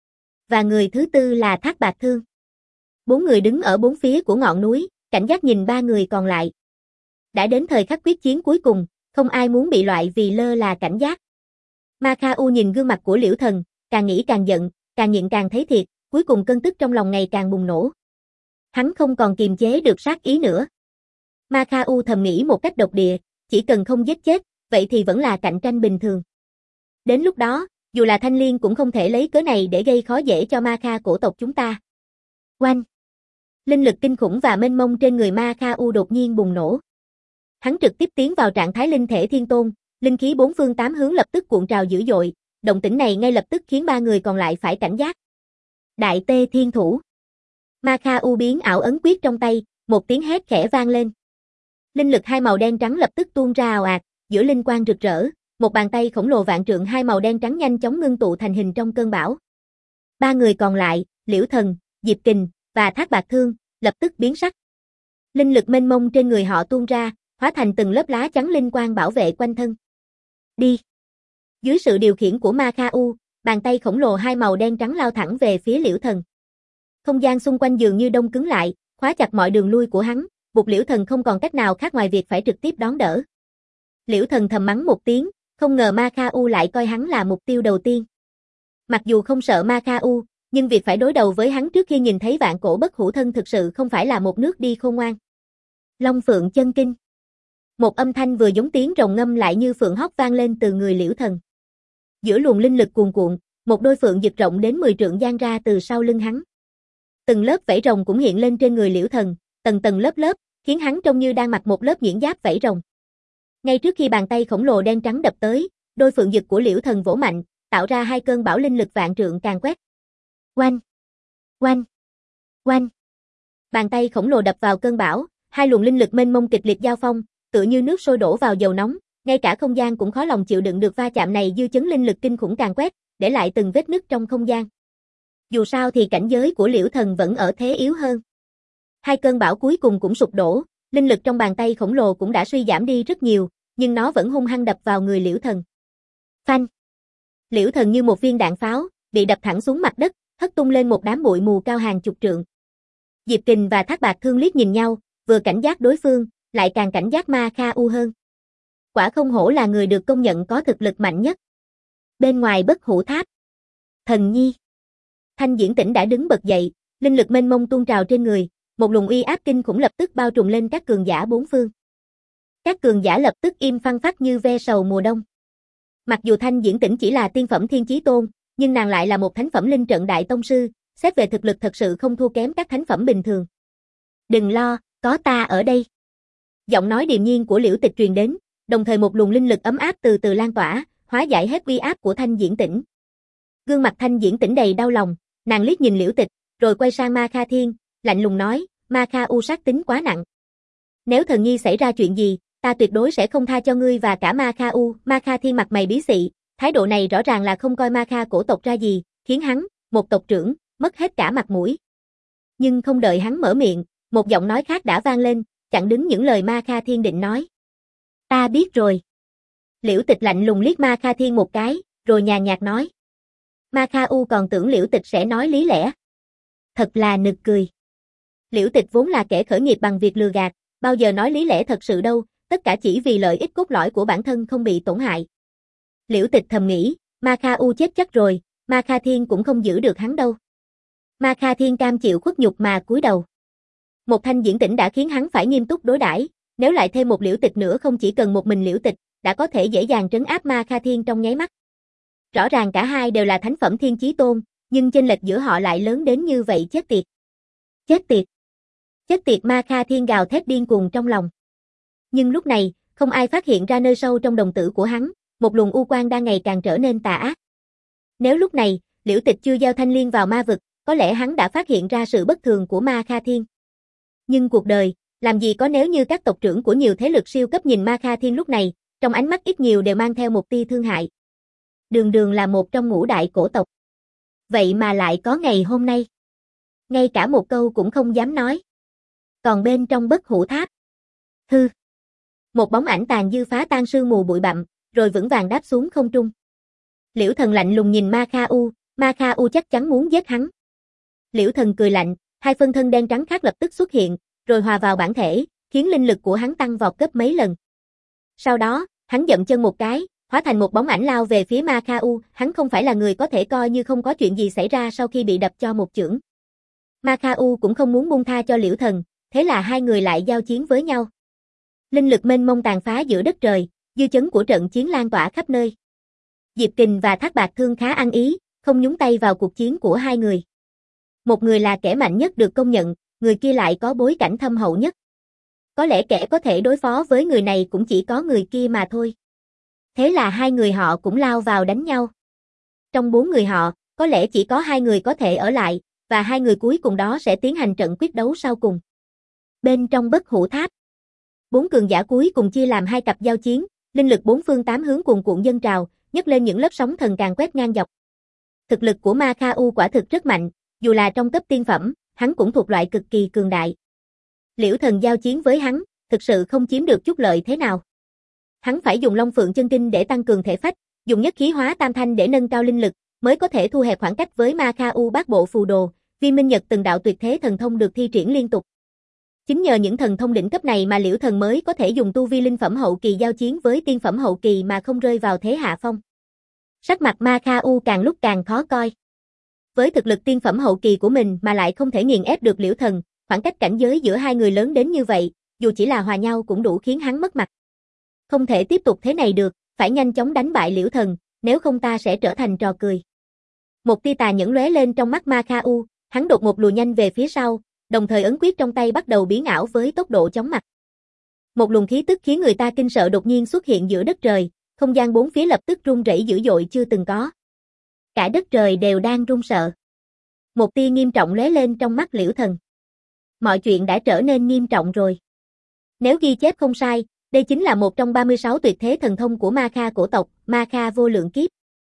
Và người thứ tư là Thác Bạt Thương. Bốn người đứng ở bốn phía của ngọn núi, cảnh giác nhìn ba người còn lại. Đã đến thời khắc quyết chiến cuối cùng, không ai muốn bị loại vì lơ là cảnh giác. Ma Kha U nhìn gương mặt của Liễu Thần, càng nghĩ càng giận, càng nhịn càng thấy thiệt, cuối cùng cơn tức trong lòng ngày càng bùng nổ. Hắn không còn kiềm chế được sát ý nữa. Ma Kha U thầm nghĩ một cách độc địa, chỉ cần không giết chết, vậy thì vẫn là cạnh tranh bình thường. Đến lúc đó, dù là Thanh Liên cũng không thể lấy cớ này để gây khó dễ cho Ma Kha cổ tộc chúng ta. Oanh! Linh lực kinh khủng và mênh mông trên người Ma Kha U đột nhiên bùng nổ. Hắn trực tiếp tiến vào trạng thái linh thể thiên tôn, linh khí bốn phương tám hướng lập tức cuộn trào dữ dội, động tĩnh này ngay lập tức khiến ba người còn lại phải cảnh giác. Đại Tê Thiên Thủ. Ma Kha U biến ảo ấn quyết trong tay, một tiếng hét khẽ vang lên. Linh lực hai màu đen trắng lập tức tuôn ra ào ạt, giữa linh quang rực rỡ, một bàn tay khổng lồ vạn trượng hai màu đen trắng nhanh chóng ngưng tụ thành hình trong cơn bão. Ba người còn lại, Liễu Thần, Diệp Kình và Thác Bạt Thương, lập tức biến sắc. Linh lực mênh mông trên người họ tuôn ra, hóa thành từng lớp lá chắn linh quang bảo vệ quanh thân. Đi! Dưới sự điều khiển của Ma Kha U, bàn tay khổng lồ hai màu đen trắng lao thẳng về phía Liễu Thần. Không gian xung quanh dường như đông cứng lại, khóa chặt mọi đường lui của hắn, buộc Liễu Thần không còn cách nào khác ngoài việc phải trực tiếp đón đỡ. Liễu Thần thầm mắng một tiếng, không ngờ Ma Kha U lại coi hắn là mục tiêu đầu tiên. Mặc dù không sợ Ma Kha U, nhưng việc phải đối đầu với hắn trước khi nhìn thấy vạn cổ bất hủ thân thực sự không phải là một nước đi khôn ngoan. Long Phượng chân kinh. Một âm thanh vừa giống tiếng rồng ngâm lại như phượng hót vang lên từ người Liễu Thần. Giữa luồng linh lực cuồn cuộn, một đôi phượng giật rộng đến mười trượng giang ra từ sau lưng hắn. Từng lớp vảy rồng cũng hiện lên trên người Liễu Thần, tầng tầng lớp lớp, khiến hắn trông như đang mặc một lớp nhuyễn giáp vảy rồng. Ngay trước khi bàn tay khổng lồ đen trắng đập tới, đôi phượng giật của Liễu Thần vỗ mạnh, tạo ra hai cơn bão linh lực vạn trượng càn quét. Oanh, oanh, oanh. Bàn tay khổng lồ đập vào cơn bão, hai luồng linh lực mênh mông kịch liệt giao phong, tựa như nước sôi đổ vào dầu nóng, ngay cả không gian cũng khó lòng chịu đựng được va chạm này, dư chấn linh lực kinh khủng càn quét, để lại từng vết nứt trong không gian. Dù sao thì cảnh giới của Liễu Thần vẫn ở thế yếu hơn. Hai cơn bão cuối cùng cũng sụp đổ, linh lực trong bàn tay khổng lồ cũng đã suy giảm đi rất nhiều, nhưng nó vẫn hung hăng đập vào người Liễu Thần. Phanh! Liễu Thần như một viên đạn pháo, bị đập thẳng xuống mặt đất, hất tung lên một đám bụi mù cao hàng chục trượng. Diệp Kình và Thác Bạt Thương liếc nhìn nhau, vừa cảnh giác đối phương, lại càng cảnh giác Ma Kha U hơn. Quả không hổ là người được công nhận có thực lực mạnh nhất. Bên ngoài Bất Hủ Tháp, Thần Nhi, Thanh Diễn Tĩnh đã đứng bật dậy, linh lực mênh mông tuôn trào trên người, một luồng uy áp kinh khủng lập tức bao trùm lên các cường giả bốn phương. Các cường giả lập tức im phăng phắc như ve sầu mùa đông. Mặc dù Thanh Diễn Tĩnh chỉ là tiên phẩm Thiên Chí Tôn, nhưng nàng lại là một thánh phẩm linh trận đại tông sư, xét về thực lực thật sự không thua kém các thánh phẩm bình thường. Đừng lo, có ta ở đây. Giọng nói điềm nhiên của Liễu Tịch truyền đến, đồng thời một luồng linh lực ấm áp từ từ lan tỏa, hóa giải hết uy áp của Thanh Diễn Tĩnh. Gương mặt Thanh Diễn Tĩnh đầy đau lòng, nàng liếc nhìn Liễu Tịch, rồi quay sang Ma Kha Thiên, lạnh lùng nói, Ma Kha U sát tính quá nặng. Nếu Thần Nhi xảy ra chuyện gì, ta tuyệt đối sẽ không tha cho ngươi và cả Ma Kha U. Ma Kha Thiên mặt mày bí xị, thái độ này rõ ràng là không coi Ma Kha cổ tộc ra gì, khiến hắn, một tộc trưởng, mất hết cả mặt mũi. Nhưng không đợi hắn mở miệng, một giọng nói khác đã vang lên, chặn đứng những lời Ma Kha Thiên định nói. Ta biết rồi. Liễu Tịch lạnh lùng liếc Ma Kha Thiên một cái, rồi nhàn nhạt nói. Ma Kha U còn tưởng Liễu Tịch sẽ nói lý lẽ. Thật là nực cười. Liễu Tịch vốn là kẻ khởi nghiệp bằng việc lừa gạt, bao giờ nói lý lẽ thật sự đâu, tất cả chỉ vì lợi ích cốt lõi của bản thân không bị tổn hại. Liễu Tịch thầm nghĩ, Ma Kha U chết chắc rồi, Ma Kha Thiên cũng không giữ được hắn đâu. Ma Kha Thiên cam chịu khuất nhục mà cúi đầu. Một Thanh Diễn Tĩnh đã khiến hắn phải nghiêm túc đối đãi, nếu lại thêm một Liễu Tịch nữa, không chỉ cần một mình Liễu Tịch, đã có thể dễ dàng trấn áp Ma Kha Thiên trong nháy mắt. Rõ ràng cả hai đều là thánh phẩm Thiên Chí Tôn, nhưng chênh lệch giữa họ lại lớn đến như vậy. Chết tiệt. Chết tiệt. Chết tiệt. Ma Kha Thiên gào thét điên cuồng trong lòng. Nhưng lúc này, không ai phát hiện ra nơi sâu trong đồng tử của hắn, một luồng u quang đang ngày càng trở nên tà ác. Nếu lúc này, Liễu Tịch chưa gieo thanh liên vào ma vực, có lẽ hắn đã phát hiện ra sự bất thường của Ma Kha Thiên. Nhưng cuộc đời, làm gì có nếu như các tộc trưởng của nhiều thế lực siêu cấp nhìn Ma Kha Thiên lúc này, trong ánh mắt ít nhiều đều mang theo một tia thương hại. Đường đường là một trong ngũ đại cổ tộc. Vậy mà lại có ngày hôm nay. Ngay cả một câu cũng không dám nói. Còn bên trong Bất Hủ Tháp. Hư. Một bóng ảnh tàn dư phá tan sương mù bụi bặm, rồi vững vàng đáp xuống không trung. Liễu Thần lạnh lùng nhìn Ma Kha U, Ma Kha U chắc chắn muốn giết hắn. Liễu Thần cười lạnh, hai phân thân đen trắng khác lập tức xuất hiện, rồi hòa vào bản thể, khiến linh lực của hắn tăng vọt gấp mấy lần. Sau đó, hắn dậm chân một cái, hóa thành một bóng ảnh lao về phía Ma Kha U, hắn không phải là người có thể coi như không có chuyện gì xảy ra sau khi bị đập cho một chưởng. Ma Kha U cũng không muốn buông tha cho Liễu Thần, thế là hai người lại giao chiến với nhau. Linh lực mênh mông tàn phá giữa đất trời, dư chấn của trận chiến lan tỏa khắp nơi. Diệp Kình và Thác Bạt Thương khá ăn ý, không nhúng tay vào cuộc chiến của hai người. Một người là kẻ mạnh nhất được công nhận, người kia lại có bối cảnh thâm hậu nhất. Có lẽ kẻ có thể đối phó với người này cũng chỉ có người kia mà thôi. Thế là hai người họ cũng lao vào đánh nhau. Trong bốn người họ, có lẽ chỉ có hai người có thể ở lại, và hai người cuối cùng đó sẽ tiến hành trận quyết đấu sau cùng. Bên trong Bất Hủ Tháp, bốn cường giả cuối cùng chia làm hai cặp giao chiến, linh lực bốn phương tám hướng cuồn cuộn dâng trào, nhấc lên những lớp sóng thần càn quét ngang dọc. Thực lực của Ma Kha U quả thực rất mạnh, dù là trong cấp tiên phẩm, hắn cũng thuộc loại cực kỳ cường đại. Liễu Thần giao chiến với hắn, thực sự không chiếm được chút lợi thế nào. Hắn phải dùng Long Phượng Chân Kinh để tăng cường thể phách, dùng nhất khí hóa tam thanh để nâng cao linh lực, mới có thể thu hẹp khoảng cách với Ma Kha U bát bộ phù đồ, Viên Minh Nhật từng đạo tuyệt thế thần thông được thi triển liên tục. Chính nhờ những thần thông đỉnh cấp này mà Liễu Thần mới có thể dùng tu vi linh phẩm hậu kỳ giao chiến với tiên phẩm hậu kỳ mà không rơi vào thế hạ phong. Sắc mặt Ma Kha U càng lúc càng khó coi. Với thực lực tiên phẩm hậu kỳ của mình mà lại không thể nghiền ép được Liễu Thần, khoảng cách cảnh giới giữa hai người lớn đến như vậy, dù chỉ là hòa nhau cũng đủ khiến hắn mất mặt. Không thể tiếp tục thế này được, phải nhanh chóng đánh bại Liễu Thần, nếu không ta sẽ trở thành trò cười. Một tia tà nhẫn lóe lên trong mắt Ma Kha U, hắn đột một lùi nhanh về phía sau, đồng thời ấn quyết trong tay bắt đầu biến ảo với tốc độ chóng mặt. Một luồng khí tức khiến người ta kinh sợ đột nhiên xuất hiện giữa đất trời, không gian bốn phía lập tức rung rẩy dữ dội chưa từng có. Cả đất trời đều đang run sợ. Một tia nghiêm trọng lóe lên trong mắt Liễu Thần. Mọi chuyện đã trở nên nghiêm trọng rồi. Nếu ghi chép không sai, đây chính là một trong ba mươi sáu tuyệt thế thần thông của Ma Kha cổ tộc, Ma Kha vô lượng kiếp.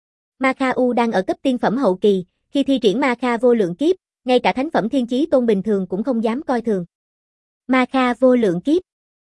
Ma Kha U đang ở cấp tiên phẩm hậu kỳ, khi thi triển Ma Kha vô lượng kiếp, ngay cả thánh phẩm thiên chí tôn bình thường cũng không dám coi thường. Ma Kha vô lượng kiếp.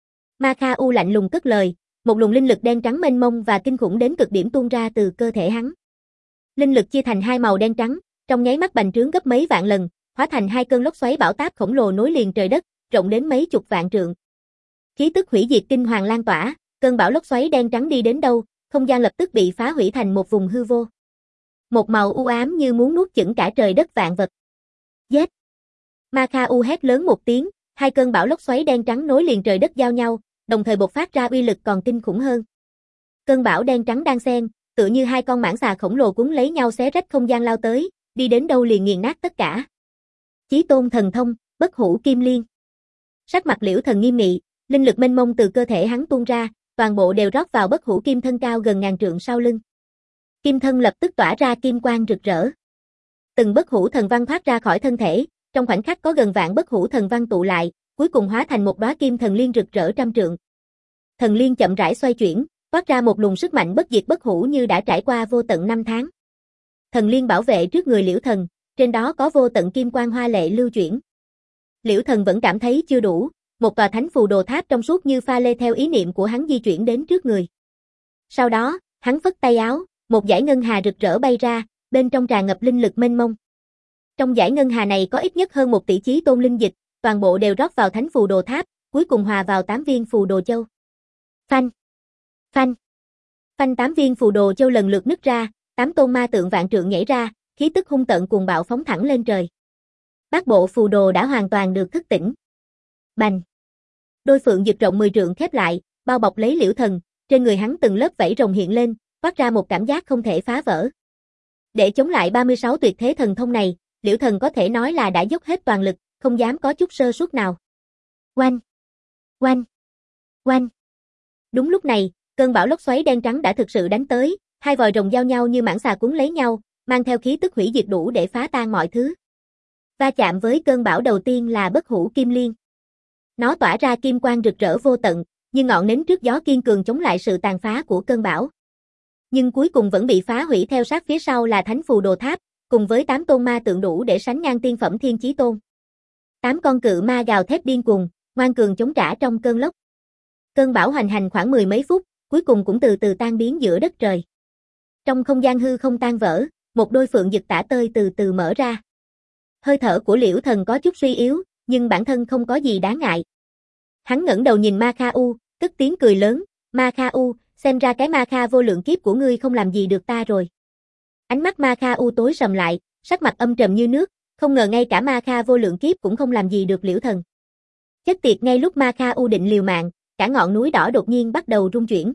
Ma Kha U lạnh lùng cất lời, một luồng linh lực đen trắng mênh mông và kinh khủng đến cực điểm tuôn ra từ cơ thể hắn. Linh lực chia thành hai màu đen trắng, trong nháy mắt bành trướng gấp mấy vạn lần, hóa thành hai cơn lốc xoáy bão táp khổng lồ nối liền trời đất, rộng đến mấy chục vạn trượng. Khí tức hủy diệt kinh hoàng lan tỏa, cơn bão lốc xoáy đen trắng đi đến đâu, không gian lập tức bị phá hủy thành một vùng hư vô. Một màu u ám như muốn nuốt chửng cả trời đất vạn vật. Giết! Ma Kha U hét lớn một tiếng, hai cơn bão lốc xoáy đen trắng nối liền trời đất giao nhau, đồng thời bộc phát ra uy lực còn kinh khủng hơn. Cơn bão đen trắng đan xen, tựa như hai con mãng xà khổng lồ cuốn lấy nhau xé rách không gian lao tới, đi đến đâu liền nghiền nát tất cả. Chí tôn thần thông, bất hủ kim liên. Sắc mặt Liễu Thần nghiêm nghị, linh lực mênh mông từ cơ thể hắn tuôn ra, toàn bộ đều rót vào bất hủ kim thân cao gần ngàn trượng sau lưng. Kim thân lập tức tỏa ra kim quang rực rỡ. Từng bất hủ thần văn thoát ra khỏi thân thể, trong khoảnh khắc có gần vạn bất hủ thần văn tụ lại, cuối cùng hóa thành một đóa kim thần liên rực rỡ trăm trượng. Thần liên chậm rãi xoay chuyển, toát ra một luồng sức mạnh bất diệt bất hủ như đã trải qua vô tận năm tháng. Thần liên bảo vệ trước người Liễu Thần, trên đó có vô tận kim quang hoa lệ lưu chuyển. Liễu Thần vẫn cảm thấy chưa đủ, một tòa thánh phù đồ tháp trong suốt như pha lê theo ý niệm của hắn di chuyển đến trước người. Sau đó, hắn phất tay áo, một dải ngân hà rực rỡ bay ra, bên trong tràn ngập linh lực mênh mông. Trong dải ngân hà này có ít nhất hơn một tỷ chí tôn linh dịch, toàn bộ đều rót vào thánh phù đồ tháp, cuối cùng hòa vào tám viên phù đồ châu. Phanh! Phanh! Phanh tám viên phù đồ châu lần lượt nứt ra, tám tôn ma tượng vạn trượng nhảy ra, khí tức hung tợn cuồng bạo phóng thẳng lên trời. Bát bộ phù đồ đã hoàn toàn được thức tỉnh. Bành! Đôi phượng dịch rộng mười trượng khép lại, bao bọc lấy Liễu Thần, trên người hắn từng lớp vảy rồng hiện lên, phát ra một cảm giác không thể phá vỡ. Để chống lại ba mươi sáu tuyệt thế thần thông này, Liễu Thần có thể nói là đã dốc hết toàn lực, không dám có chút sơ suất nào. Oanh! Oanh! Oanh! Đúng lúc này, cơn bão lốc xoáy đen trắng đã thực sự đánh tới, hai vòi rồng giao nhau như mãng xà cuốn lấy nhau, mang theo khí tức hủy diệt đủ để phá tan mọi thứ. Va chạm với cơn bão đầu tiên là bất hủ kim liên. Nó tỏa ra kim quang rực rỡ vô tận, như ngọn nến trước gió kiên cường chống lại sự tàn phá của cơn bão. Nhưng cuối cùng vẫn bị phá hủy theo sát phía sau là thánh phù đồ tháp, cùng với tám tôn ma tượng đủ để sánh ngang tiên phẩm thiên chí tôn. Tám con cự ma gào thét điên cuồng, ngoan cường chống trả trong cơn lốc. Cơn bão hoành hành khoảng mười mấy phút, cuối cùng cũng từ từ tan biến giữa đất trời. Trong không gian hư không tan vỡ, một đôi phượng dực tả tơi từ từ mở ra. Hơi thở của Liễu Thần có chút suy yếu, nhưng bản thân không có gì đáng ngại. Hắn ngẩng đầu nhìn Ma Kha U, cất tiếng cười lớn, Ma Kha U, xem ra cái Ma Kha vô lượng kiếp của ngươi không làm gì được ta rồi. Ánh mắt Ma Kha U tối sầm lại, sắc mặt âm trầm như nước, không ngờ ngay cả Ma Kha vô lượng kiếp cũng không làm gì được Liễu Thần. Chết tiệt, ngay lúc Ma Kha U định liều mạng, cả ngọn núi đỏ đột nhiên bắt đầu rung chuyển.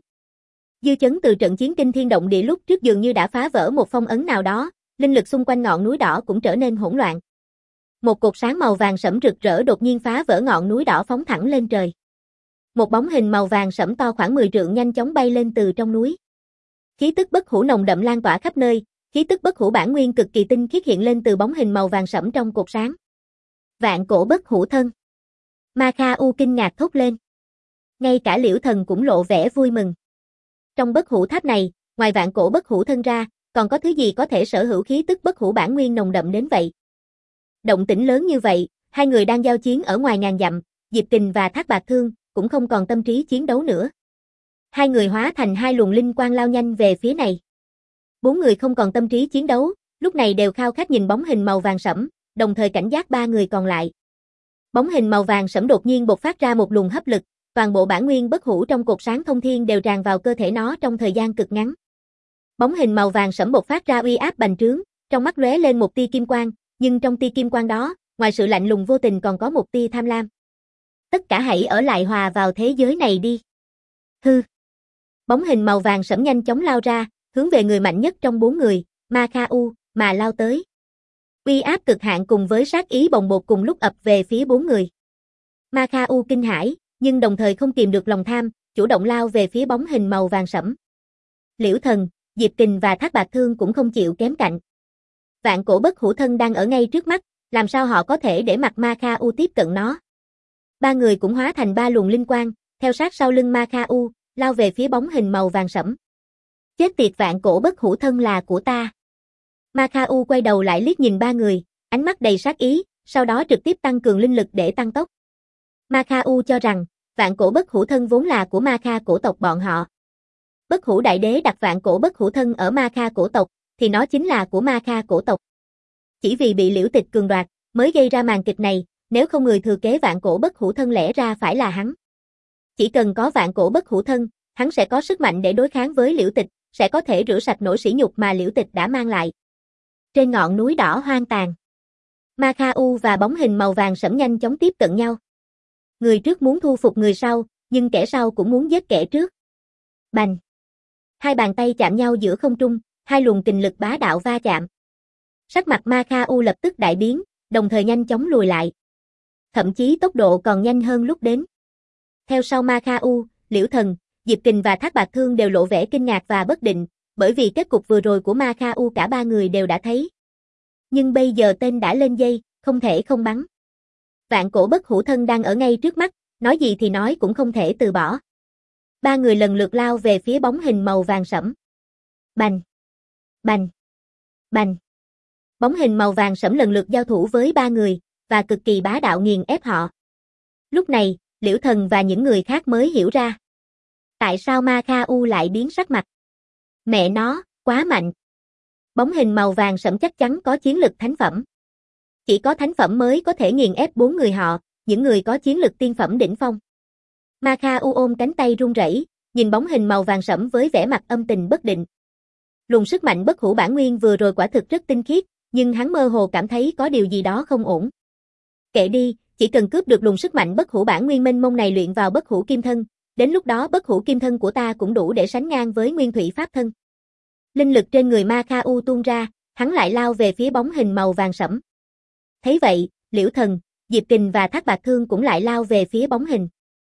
Dư chấn từ trận chiến kinh thiên động địa lúc trước dường như đã phá vỡ một phong ấn nào đó, linh lực xung quanh ngọn núi đỏ cũng trở nên hỗn loạn. Một cột sáng màu vàng sẫm rực rỡ đột nhiên phá vỡ ngọn núi đỏ phóng thẳng lên trời. Một bóng hình màu vàng sẫm to khoảng mười trượng nhanh chóng bay lên từ trong núi. Khí tức bất hủ nồng đậm lan tỏa khắp nơi, khí tức bất hủ bản nguyên cực kỳ tinh khiết hiện lên từ bóng hình màu vàng sẫm trong cột sáng. Vạn cổ bất hủ thân. Ma Kha U kinh ngạc thốt lên. Ngay cả Liễu Thần cũng lộ vẻ vui mừng. Trong bất hủ tháp này, ngoài vạn cổ bất hủ thân ra, còn có thứ gì có thể sở hữu khí tức bất hủ bản nguyên nồng đậm đến vậy? Động tĩnh lớn như vậy, hai người đang giao chiến ở ngoài ngàn dặm, Diệp Kình và Thác Bạt Thương cũng không còn tâm trí chiến đấu nữa. Hai người hóa thành hai luồng linh quang lao nhanh về phía này. Bốn người không còn tâm trí chiến đấu, lúc này đều khao khát nhìn bóng hình màu vàng sẫm, đồng thời cảnh giác ba người còn lại. Bóng hình màu vàng sẫm đột nhiên bộc phát ra một luồng hấp lực, toàn bộ bản nguyên bất hủ trong cột sáng thông thiên đều tràn vào cơ thể nó trong thời gian cực ngắn. Bóng hình màu vàng sẫm bộc phát ra uy áp bành trướng, trong mắt lóe lên một tia kim quang, nhưng trong tia kim quang đó, ngoài sự lạnh lùng vô tình còn có một tia tham lam. Tất cả hãy ở lại hòa vào thế giới này đi. Hư. Bóng hình màu vàng sẫm nhanh chóng lao ra, hướng về người mạnh nhất trong bốn người, Ma Kha U, mà lao tới. Uy áp cực hạn cùng với sát ý bồng bột cùng lúc ập về phía bốn người. Ma Kha U kinh hãi, nhưng đồng thời không kìm được lòng tham, chủ động lao về phía bóng hình màu vàng sẫm. Liễu Thần, Diệp Kình và Thác Bạt Thương cũng không chịu kém cạnh. Vạn cổ bất hủ thân đang ở ngay trước mắt, làm sao họ có thể để mặc Ma Kha U tiếp cận nó. Ba người cũng hóa thành ba luồng linh quang, theo sát sau lưng Ma Kha U, lao về phía bóng hình màu vàng sẫm. Chết tiệt, vạn cổ bất hủ thân là của ta. Ma Kha U quay đầu lại liếc nhìn ba người, ánh mắt đầy sát ý, sau đó trực tiếp tăng cường linh lực để tăng tốc. Ma Kha U cho rằng, vạn cổ bất hủ thân vốn là của Ma Kha cổ tộc bọn họ. Bất hủ đại đế đặt vạn cổ bất hủ thân ở Ma Kha cổ tộc, thì nó chính là của Ma Kha cổ tộc. Chỉ vì bị Liễu Tịch cường đoạt, mới gây ra màn kịch này, nếu không người thừa kế vạn cổ bất hủ thân lẽ ra phải là hắn. Chỉ cần có vạn cổ bất hủ thân, hắn sẽ có sức mạnh để đối kháng với Liễu Tịch, sẽ có thể rửa sạch nỗi sỉ nhục mà Liễu Tịch đã mang lại. Trên ngọn núi đỏ hoang tàn, Ma Kha U và bóng hình màu vàng sẫm nhanh chóng tiếp cận nhau. Người trước muốn thu phục người sau, nhưng kẻ sau cũng muốn giết kẻ trước. Bành! Hai bàn tay chạm nhau giữa không trung, hai luồng kình lực bá đạo va chạm. Sắc mặt Ma Kha U lập tức đại biến, đồng thời nhanh chóng lùi lại. Thậm chí tốc độ còn nhanh hơn lúc đến. Theo sau Ma Kha U, Liễu Thần, Diệp Kình và Thác Bạt Thương đều lộ vẻ kinh ngạc và bất định, bởi vì kết cục vừa rồi của Ma Kha U cả ba người đều đã thấy. Nhưng bây giờ tên đã lên dây, không thể không bắn. Vạn cổ bất hủ thân đang ở ngay trước mắt, nói gì thì nói cũng không thể từ bỏ. Ba người lần lượt lao về phía bóng hình màu vàng sẫm. Bành! Bành! Bành! Bóng hình màu vàng sẫm lần lượt giao thủ với ba người, và cực kỳ bá đạo nghiền ép họ. Lúc này, Liễu Thần và những người khác mới hiểu ra. Tại sao Ma Kha U lại biến sắc mặt? Mẹ nó, quá mạnh. Bóng hình màu vàng sẫm chắc chắn có chiến lực thánh phẩm. Chỉ có thánh phẩm mới có thể nghiền ép bốn người họ, những người có chiến lực tiên phẩm đỉnh phong. Ma Kha U ôm cánh tay run rẩy, nhìn bóng hình màu vàng sẫm với vẻ mặt âm tình bất định. Luồng sức mạnh bất hủ bản nguyên vừa rồi quả thực rất tinh khiết, nhưng hắn mơ hồ cảm thấy có điều gì đó không ổn. Kệ đi, chỉ cần cướp được luồng sức mạnh bất hủ bản nguyên mênh mông này luyện vào bất hủ kim thân, đến lúc đó bất hủ kim thân của ta cũng đủ để sánh ngang với nguyên thủy pháp thân. Linh lực trên người Ma Kha U tuôn ra, hắn lại lao về phía bóng hình màu vàng sẫm. Thấy vậy, Liễu Thần, Diệp Kình và Thác Bạt Thương cũng lại lao về phía bóng hình.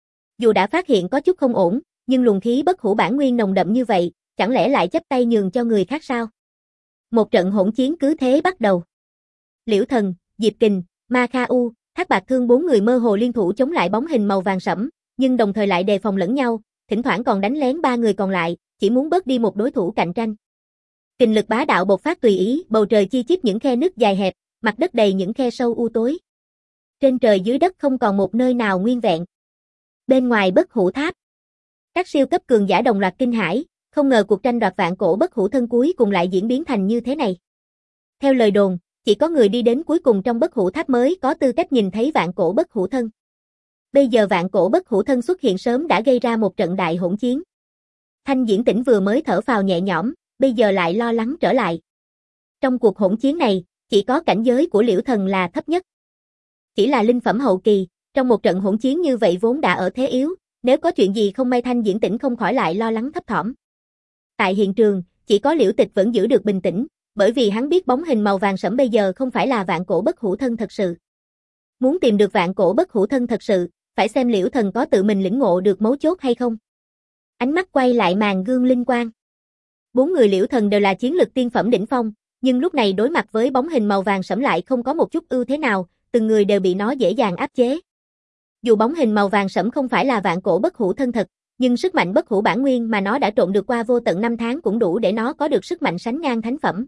Dù đã phát hiện có chút không ổn, nhưng luồng khí bất hủ bản nguyên nồng đậm như vậy, chẳng lẽ lại chấp tay nhường cho người khác sao? Một trận hỗn chiến cứ thế bắt đầu. Liễu Thần, Diệp Kình, Ma Kha U, Thác Bạt Thương bốn người mơ hồ liên thủ chống lại bóng hình màu vàng sẫm, nhưng đồng thời lại đề phòng lẫn nhau, thỉnh thoảng còn đánh lén ba người còn lại, chỉ muốn bớt đi một đối thủ cạnh tranh. Kình lực bá đạo bộc phát tùy ý, bầu trời chi chít những khe nứt dài hẹp, mặt đất đầy những khe sâu u tối. Trên trời dưới đất không còn một nơi nào nguyên vẹn. Bên ngoài bất hủ tháp, các siêu cấp cường giả đồng loạt kinh hãi, không ngờ cuộc tranh đoạt vạn cổ bất hủ thân cuối cùng lại diễn biến thành như thế này. Theo lời đồn, chỉ có người đi đến cuối cùng trong bất hủ tháp mới có tư cách nhìn thấy vạn cổ bất hủ thân. Bây giờ vạn cổ bất hủ thân xuất hiện sớm đã gây ra một trận đại hỗn chiến. Thanh Diễn Tĩnh vừa mới thở phào nhẹ nhõm, bây giờ lại lo lắng trở lại. Trong cuộc hỗn chiến này, chỉ có cảnh giới của Liễu Thần là thấp nhất. Chỉ là linh phẩm hậu kỳ, trong một trận hỗn chiến như vậy vốn đã ở thế yếu, nếu có chuyện gì không may Thanh Diễn Tĩnh không khỏi lại lo lắng thấp thỏm. Tại hiện trường, chỉ có Liễu Tịch vẫn giữ được bình tĩnh, bởi vì hắn biết bóng hình màu vàng sẫm bây giờ không phải là vạn cổ bất hủ thân thật sự. Muốn tìm được vạn cổ bất hủ thân thật sự, phải xem Liễu Thần có tự mình lĩnh ngộ được mấu chốt hay không. Ánh mắt quay lại màn gương linh quang. Bốn người Liễu Thần đều là chiến lực tiên phẩm đỉnh phong, nhưng lúc này đối mặt với bóng hình màu vàng sẫm lại không có một chút ưu thế nào, từng người đều bị nó dễ dàng áp chế. Dù bóng hình màu vàng sẫm không phải là vạn cổ bất hủ thân thật, nhưng sức mạnh bất hủ bản nguyên mà nó đã trộn được qua vô tận năm tháng cũng đủ để nó có được sức mạnh sánh ngang thánh phẩm.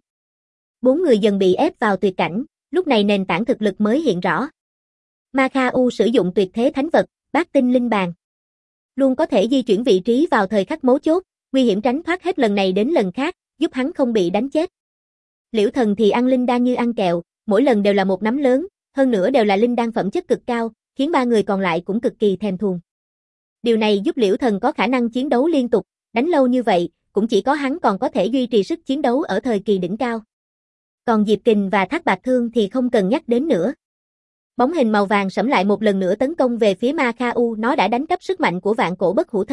Bốn người dần bị ép vào tuyệt cảnh, lúc này nền tảng thực lực mới hiện rõ. Ma Kha U sử dụng tuyệt thế thánh vật, Bát Tinh Linh Bàn. Luôn có thể di chuyển vị trí vào thời khắc mấu chốt, nguy hiểm tránh thoát hết lần này đến lần khác, giúp hắn không bị đánh chết. Liễu Thần thì ăn linh đan như ăn kẹo, mỗi lần đều là một nắm lớn, hơn nữa đều là linh đan phẩm chất cực cao, khiến ba người còn lại cũng cực kỳ thèm thuồng. Điều này giúp Liễu Thần có khả năng chiến đấu liên tục, đánh lâu như vậy, cũng chỉ có hắn còn có thể duy trì sức chiến đấu ở thời kỳ đỉnh cao. Còn Diệp Kình và Thác Bạt Thương thì không cần nhắc đến nữa. Bóng hình màu vàng sẫm lại một lần nữa tấn công về phía Ma Kha U, nó đã đánh cắp sức mạnh của vạn cổ bất hủ thân,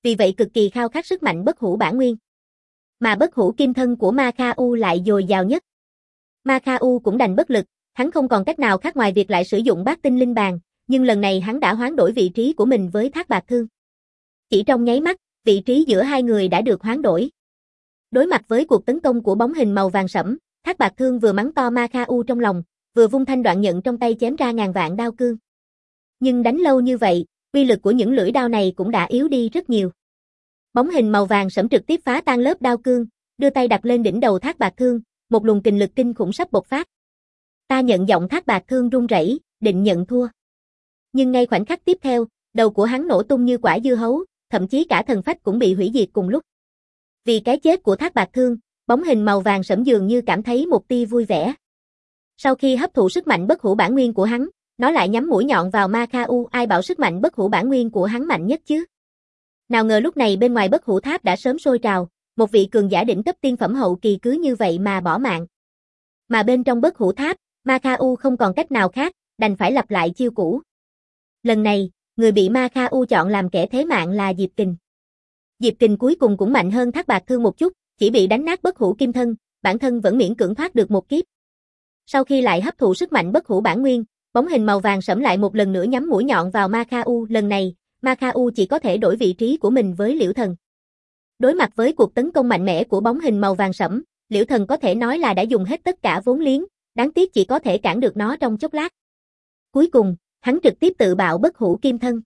vì vậy cực kỳ khao khát sức mạnh bất hủ bản nguyên. Mà bất hủ kim thân của Ma Kha U lại dồi dào nhất. Ma Kha U cũng đành bất lực, hắn không còn cách nào khác ngoài việc lại sử dụng bát tinh linh bàn, nhưng lần này hắn đã hoán đổi vị trí của mình với Thác Bạt Thương. Chỉ trong nháy mắt, vị trí giữa hai người đã được hoán đổi. Đối mặt với cuộc tấn công của bóng hình màu vàng sẫm, Thác Bạt Thương vừa mắng to Ma Kha U trong lòng, vừa vung thanh đoạn nhận trong tay chém ra ngàn vạn đao cương. Nhưng đánh lâu như vậy, uy lực của những lưỡi đao này cũng đã yếu đi rất nhiều. Bóng hình màu vàng sẫm trực tiếp phá tan lớp đao cương, đưa tay đặt lên đỉnh đầu Thác Bạt Thương, một luồng kình lực kinh khủng sắp bộc phát. Ta nhận giọng Thác Bạt Thương run rẩy, định nhận thua. Nhưng ngay khoảnh khắc tiếp theo, đầu của hắn nổ tung như quả dưa hấu, thậm chí cả thần phách cũng bị hủy diệt cùng lúc. Vì cái chết của Thác Bạt Thương, bóng hình màu vàng sẫm dường như cảm thấy một tia vui vẻ. Sau khi hấp thụ sức mạnh bất hủ bản nguyên của hắn, nó lại nhắm mũi nhọn vào Ma Kha U, ai bảo sức mạnh bất hủ bản nguyên của hắn mạnh nhất chứ. Nào ngờ lúc này bên ngoài bất hủ tháp đã sớm sôi trào, một vị cường giả đỉnh cấp tiên phẩm hậu kỳ cứ như vậy mà bỏ mạng. Mà bên trong bất hủ tháp, Ma Kha U không còn cách nào khác, đành phải lặp lại chiêu cũ. Lần này, người bị Ma Kha U chọn làm kẻ thế mạng là Diệp Kình. Diệp Kình cuối cùng cũng mạnh hơn Thác Bạt Thương một chút, chỉ bị đánh nát bất hủ kim thân, bản thân vẫn miễn cưỡng thoát được một kiếp. Sau khi lại hấp thụ sức mạnh bất hủ bản nguyên, bóng hình màu vàng sẫm lại một lần nữa nhắm mũi nhọn vào Ma Kha U, lần này, Ma Kha U chỉ có thể đổi vị trí của mình với Liễu Thần. Đối mặt với cuộc tấn công mạnh mẽ của bóng hình màu vàng sẫm, Liễu Thần có thể nói là đã dùng hết tất cả vốn liếng, đáng tiếc chỉ có thể cản được nó trong chốc lát. Cuối cùng, hắn trực tiếp tự bạo bất hủ kim thân.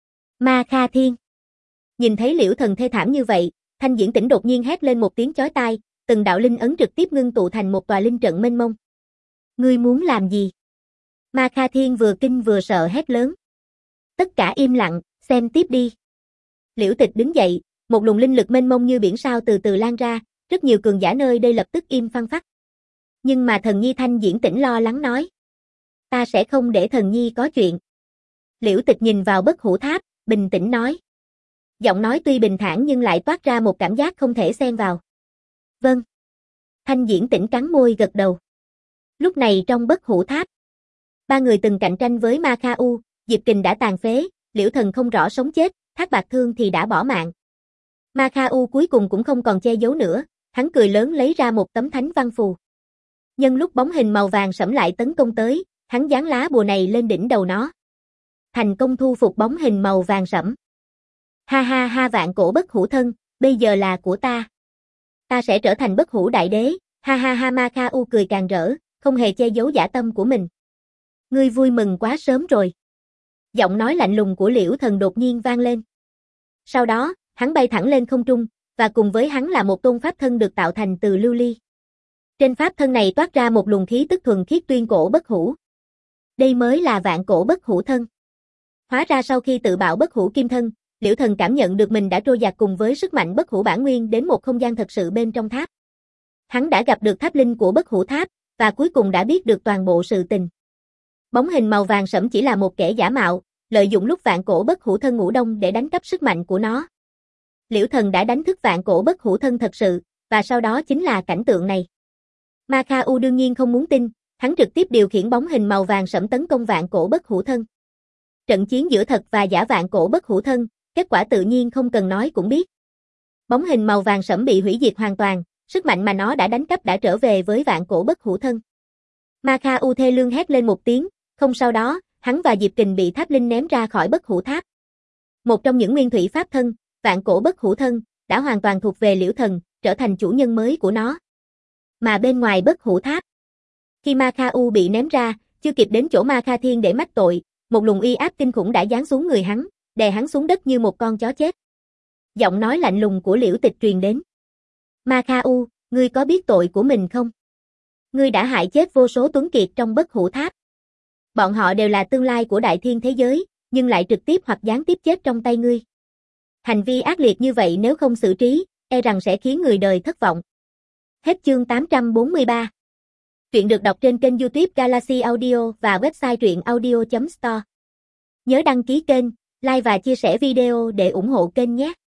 Ma Kha Thiên. Nhìn thấy Liễu Thần thê thảm như vậy, Thanh Diễn Tĩnh đột nhiên hét lên một tiếng chói tai, từng đạo linh ấn trực tiếp ngưng tụ thành một tòa linh trận mênh mông. Ngươi muốn làm gì? Ma Kha Thiên vừa kinh vừa sợ hét lớn. Tất cả im lặng, xem tiếp đi. Liễu Tịch đứng dậy, một luồng linh lực mênh mông như biển sao từ từ lan ra, rất nhiều cường giả nơi đây lập tức im phăng phắc. Nhưng mà thần nhi Thanh Diễn Tĩnh lo lắng nói. Ta sẽ không để thần nhi có chuyện. Liễu Tịch nhìn vào bất hủ tháp, bình tĩnh nói. Giọng nói tuy bình thản nhưng lại toát ra một cảm giác không thể xen vào. Vâng. Thanh Diễn Tĩnh cắn môi gật đầu. Lúc này trong bất hủ tháp, ba người từng cạnh tranh với Ma Kha U, Diệp Kình đã tàn phế, Liễu Thần không rõ sống chết, Thác Bạt Thương thì đã bỏ mạng. Ma Kha U cuối cùng cũng không còn che giấu nữa, hắn cười lớn lấy ra một tấm thánh văn phù. Nhân lúc bóng hình màu vàng sẫm lại tấn công tới, hắn dán lá bùa này lên đỉnh đầu nó. Thành công thu phục bóng hình màu vàng sẫm. Ha ha ha, vạn cổ bất hủ thân, bây giờ là của ta. Ta sẽ trở thành bất hủ đại đế, ha ha ha. Ma Kha U cười càng rỡ, không hề che giấu dã tâm của mình. Ngươi vui mừng quá sớm rồi. Giọng nói lạnh lùng của Liễu Thần đột nhiên vang lên. Sau đó, hắn bay thẳng lên không trung, và cùng với hắn là một tôn pháp thân được tạo thành từ lưu ly. Trên pháp thân này toát ra một luồng khí tức thuần khiết tuyên cổ bất hủ. Đây mới là vạn cổ bất hủ thân. Hóa ra sau khi tự bạo bất hủ kim thân, Liễu Thần cảm nhận được mình đã trôi dạt cùng với sức mạnh bất hủ bản nguyên đến một không gian thật sự bên trong tháp. Hắn đã gặp được tháp linh của bất hủ tháp, và cuối cùng đã biết được toàn bộ sự tình. Bóng hình màu vàng sẫm chỉ là một kẻ giả mạo, lợi dụng lúc vạn cổ bất hủ thân ngủ đông để đánh cắp sức mạnh của nó. Liễu Thần đã đánh thức vạn cổ bất hủ thân thật sự, và sau đó chính là cảnh tượng này. Ma Kha U đương nhiên không muốn tin, hắn trực tiếp điều khiển bóng hình màu vàng sẫm tấn công vạn cổ bất hủ thân. Trận chiến giữa thật và giả vạn cổ bất hủ thân, kết quả tự nhiên không cần nói cũng biết. Bóng hình màu vàng sẫm bị hủy diệt hoàn toàn, sức mạnh mà nó đã đánh cắp đã trở về với vạn cổ bất hủ thân. Ma Kha U thê lương hét lên một tiếng, không sau đó, hắn và Diệp Kình bị tháp linh ném ra khỏi bất hủ tháp. Một trong những nguyên thủy pháp thân, vạn cổ bất hủ thân, đã hoàn toàn thuộc về Liễu Thần, trở thành chủ nhân mới của nó. Mà bên ngoài bất hủ tháp, khi Ma Kha U bị ném ra, chưa kịp đến chỗ Ma Kha Thiên để mách tội, một luồng uy áp kinh khủng đã giáng xuống người hắn, đè hắn xuống đất như một con chó chết. Giọng nói lạnh lùng của Liễu Tịch truyền đến. Ma Kha U, ngươi có biết tội của mình không? Ngươi đã hại chết vô số tuấn kiệt trong bất hủ tháp. Bọn họ đều là tương lai của đại thiên thế giới, nhưng lại trực tiếp hoặc gián tiếp chết trong tay ngươi. Hành vi ác liệt như vậy nếu không xử trí, e rằng sẽ khiến người đời thất vọng. Hết chương tám trăm bốn mươi ba. Truyện được đọc trên kênh YouTube Galaxy Audio và website truyện audio chấm store. Nhớ đăng ký kênh, like và chia sẻ video để ủng hộ kênh nhé.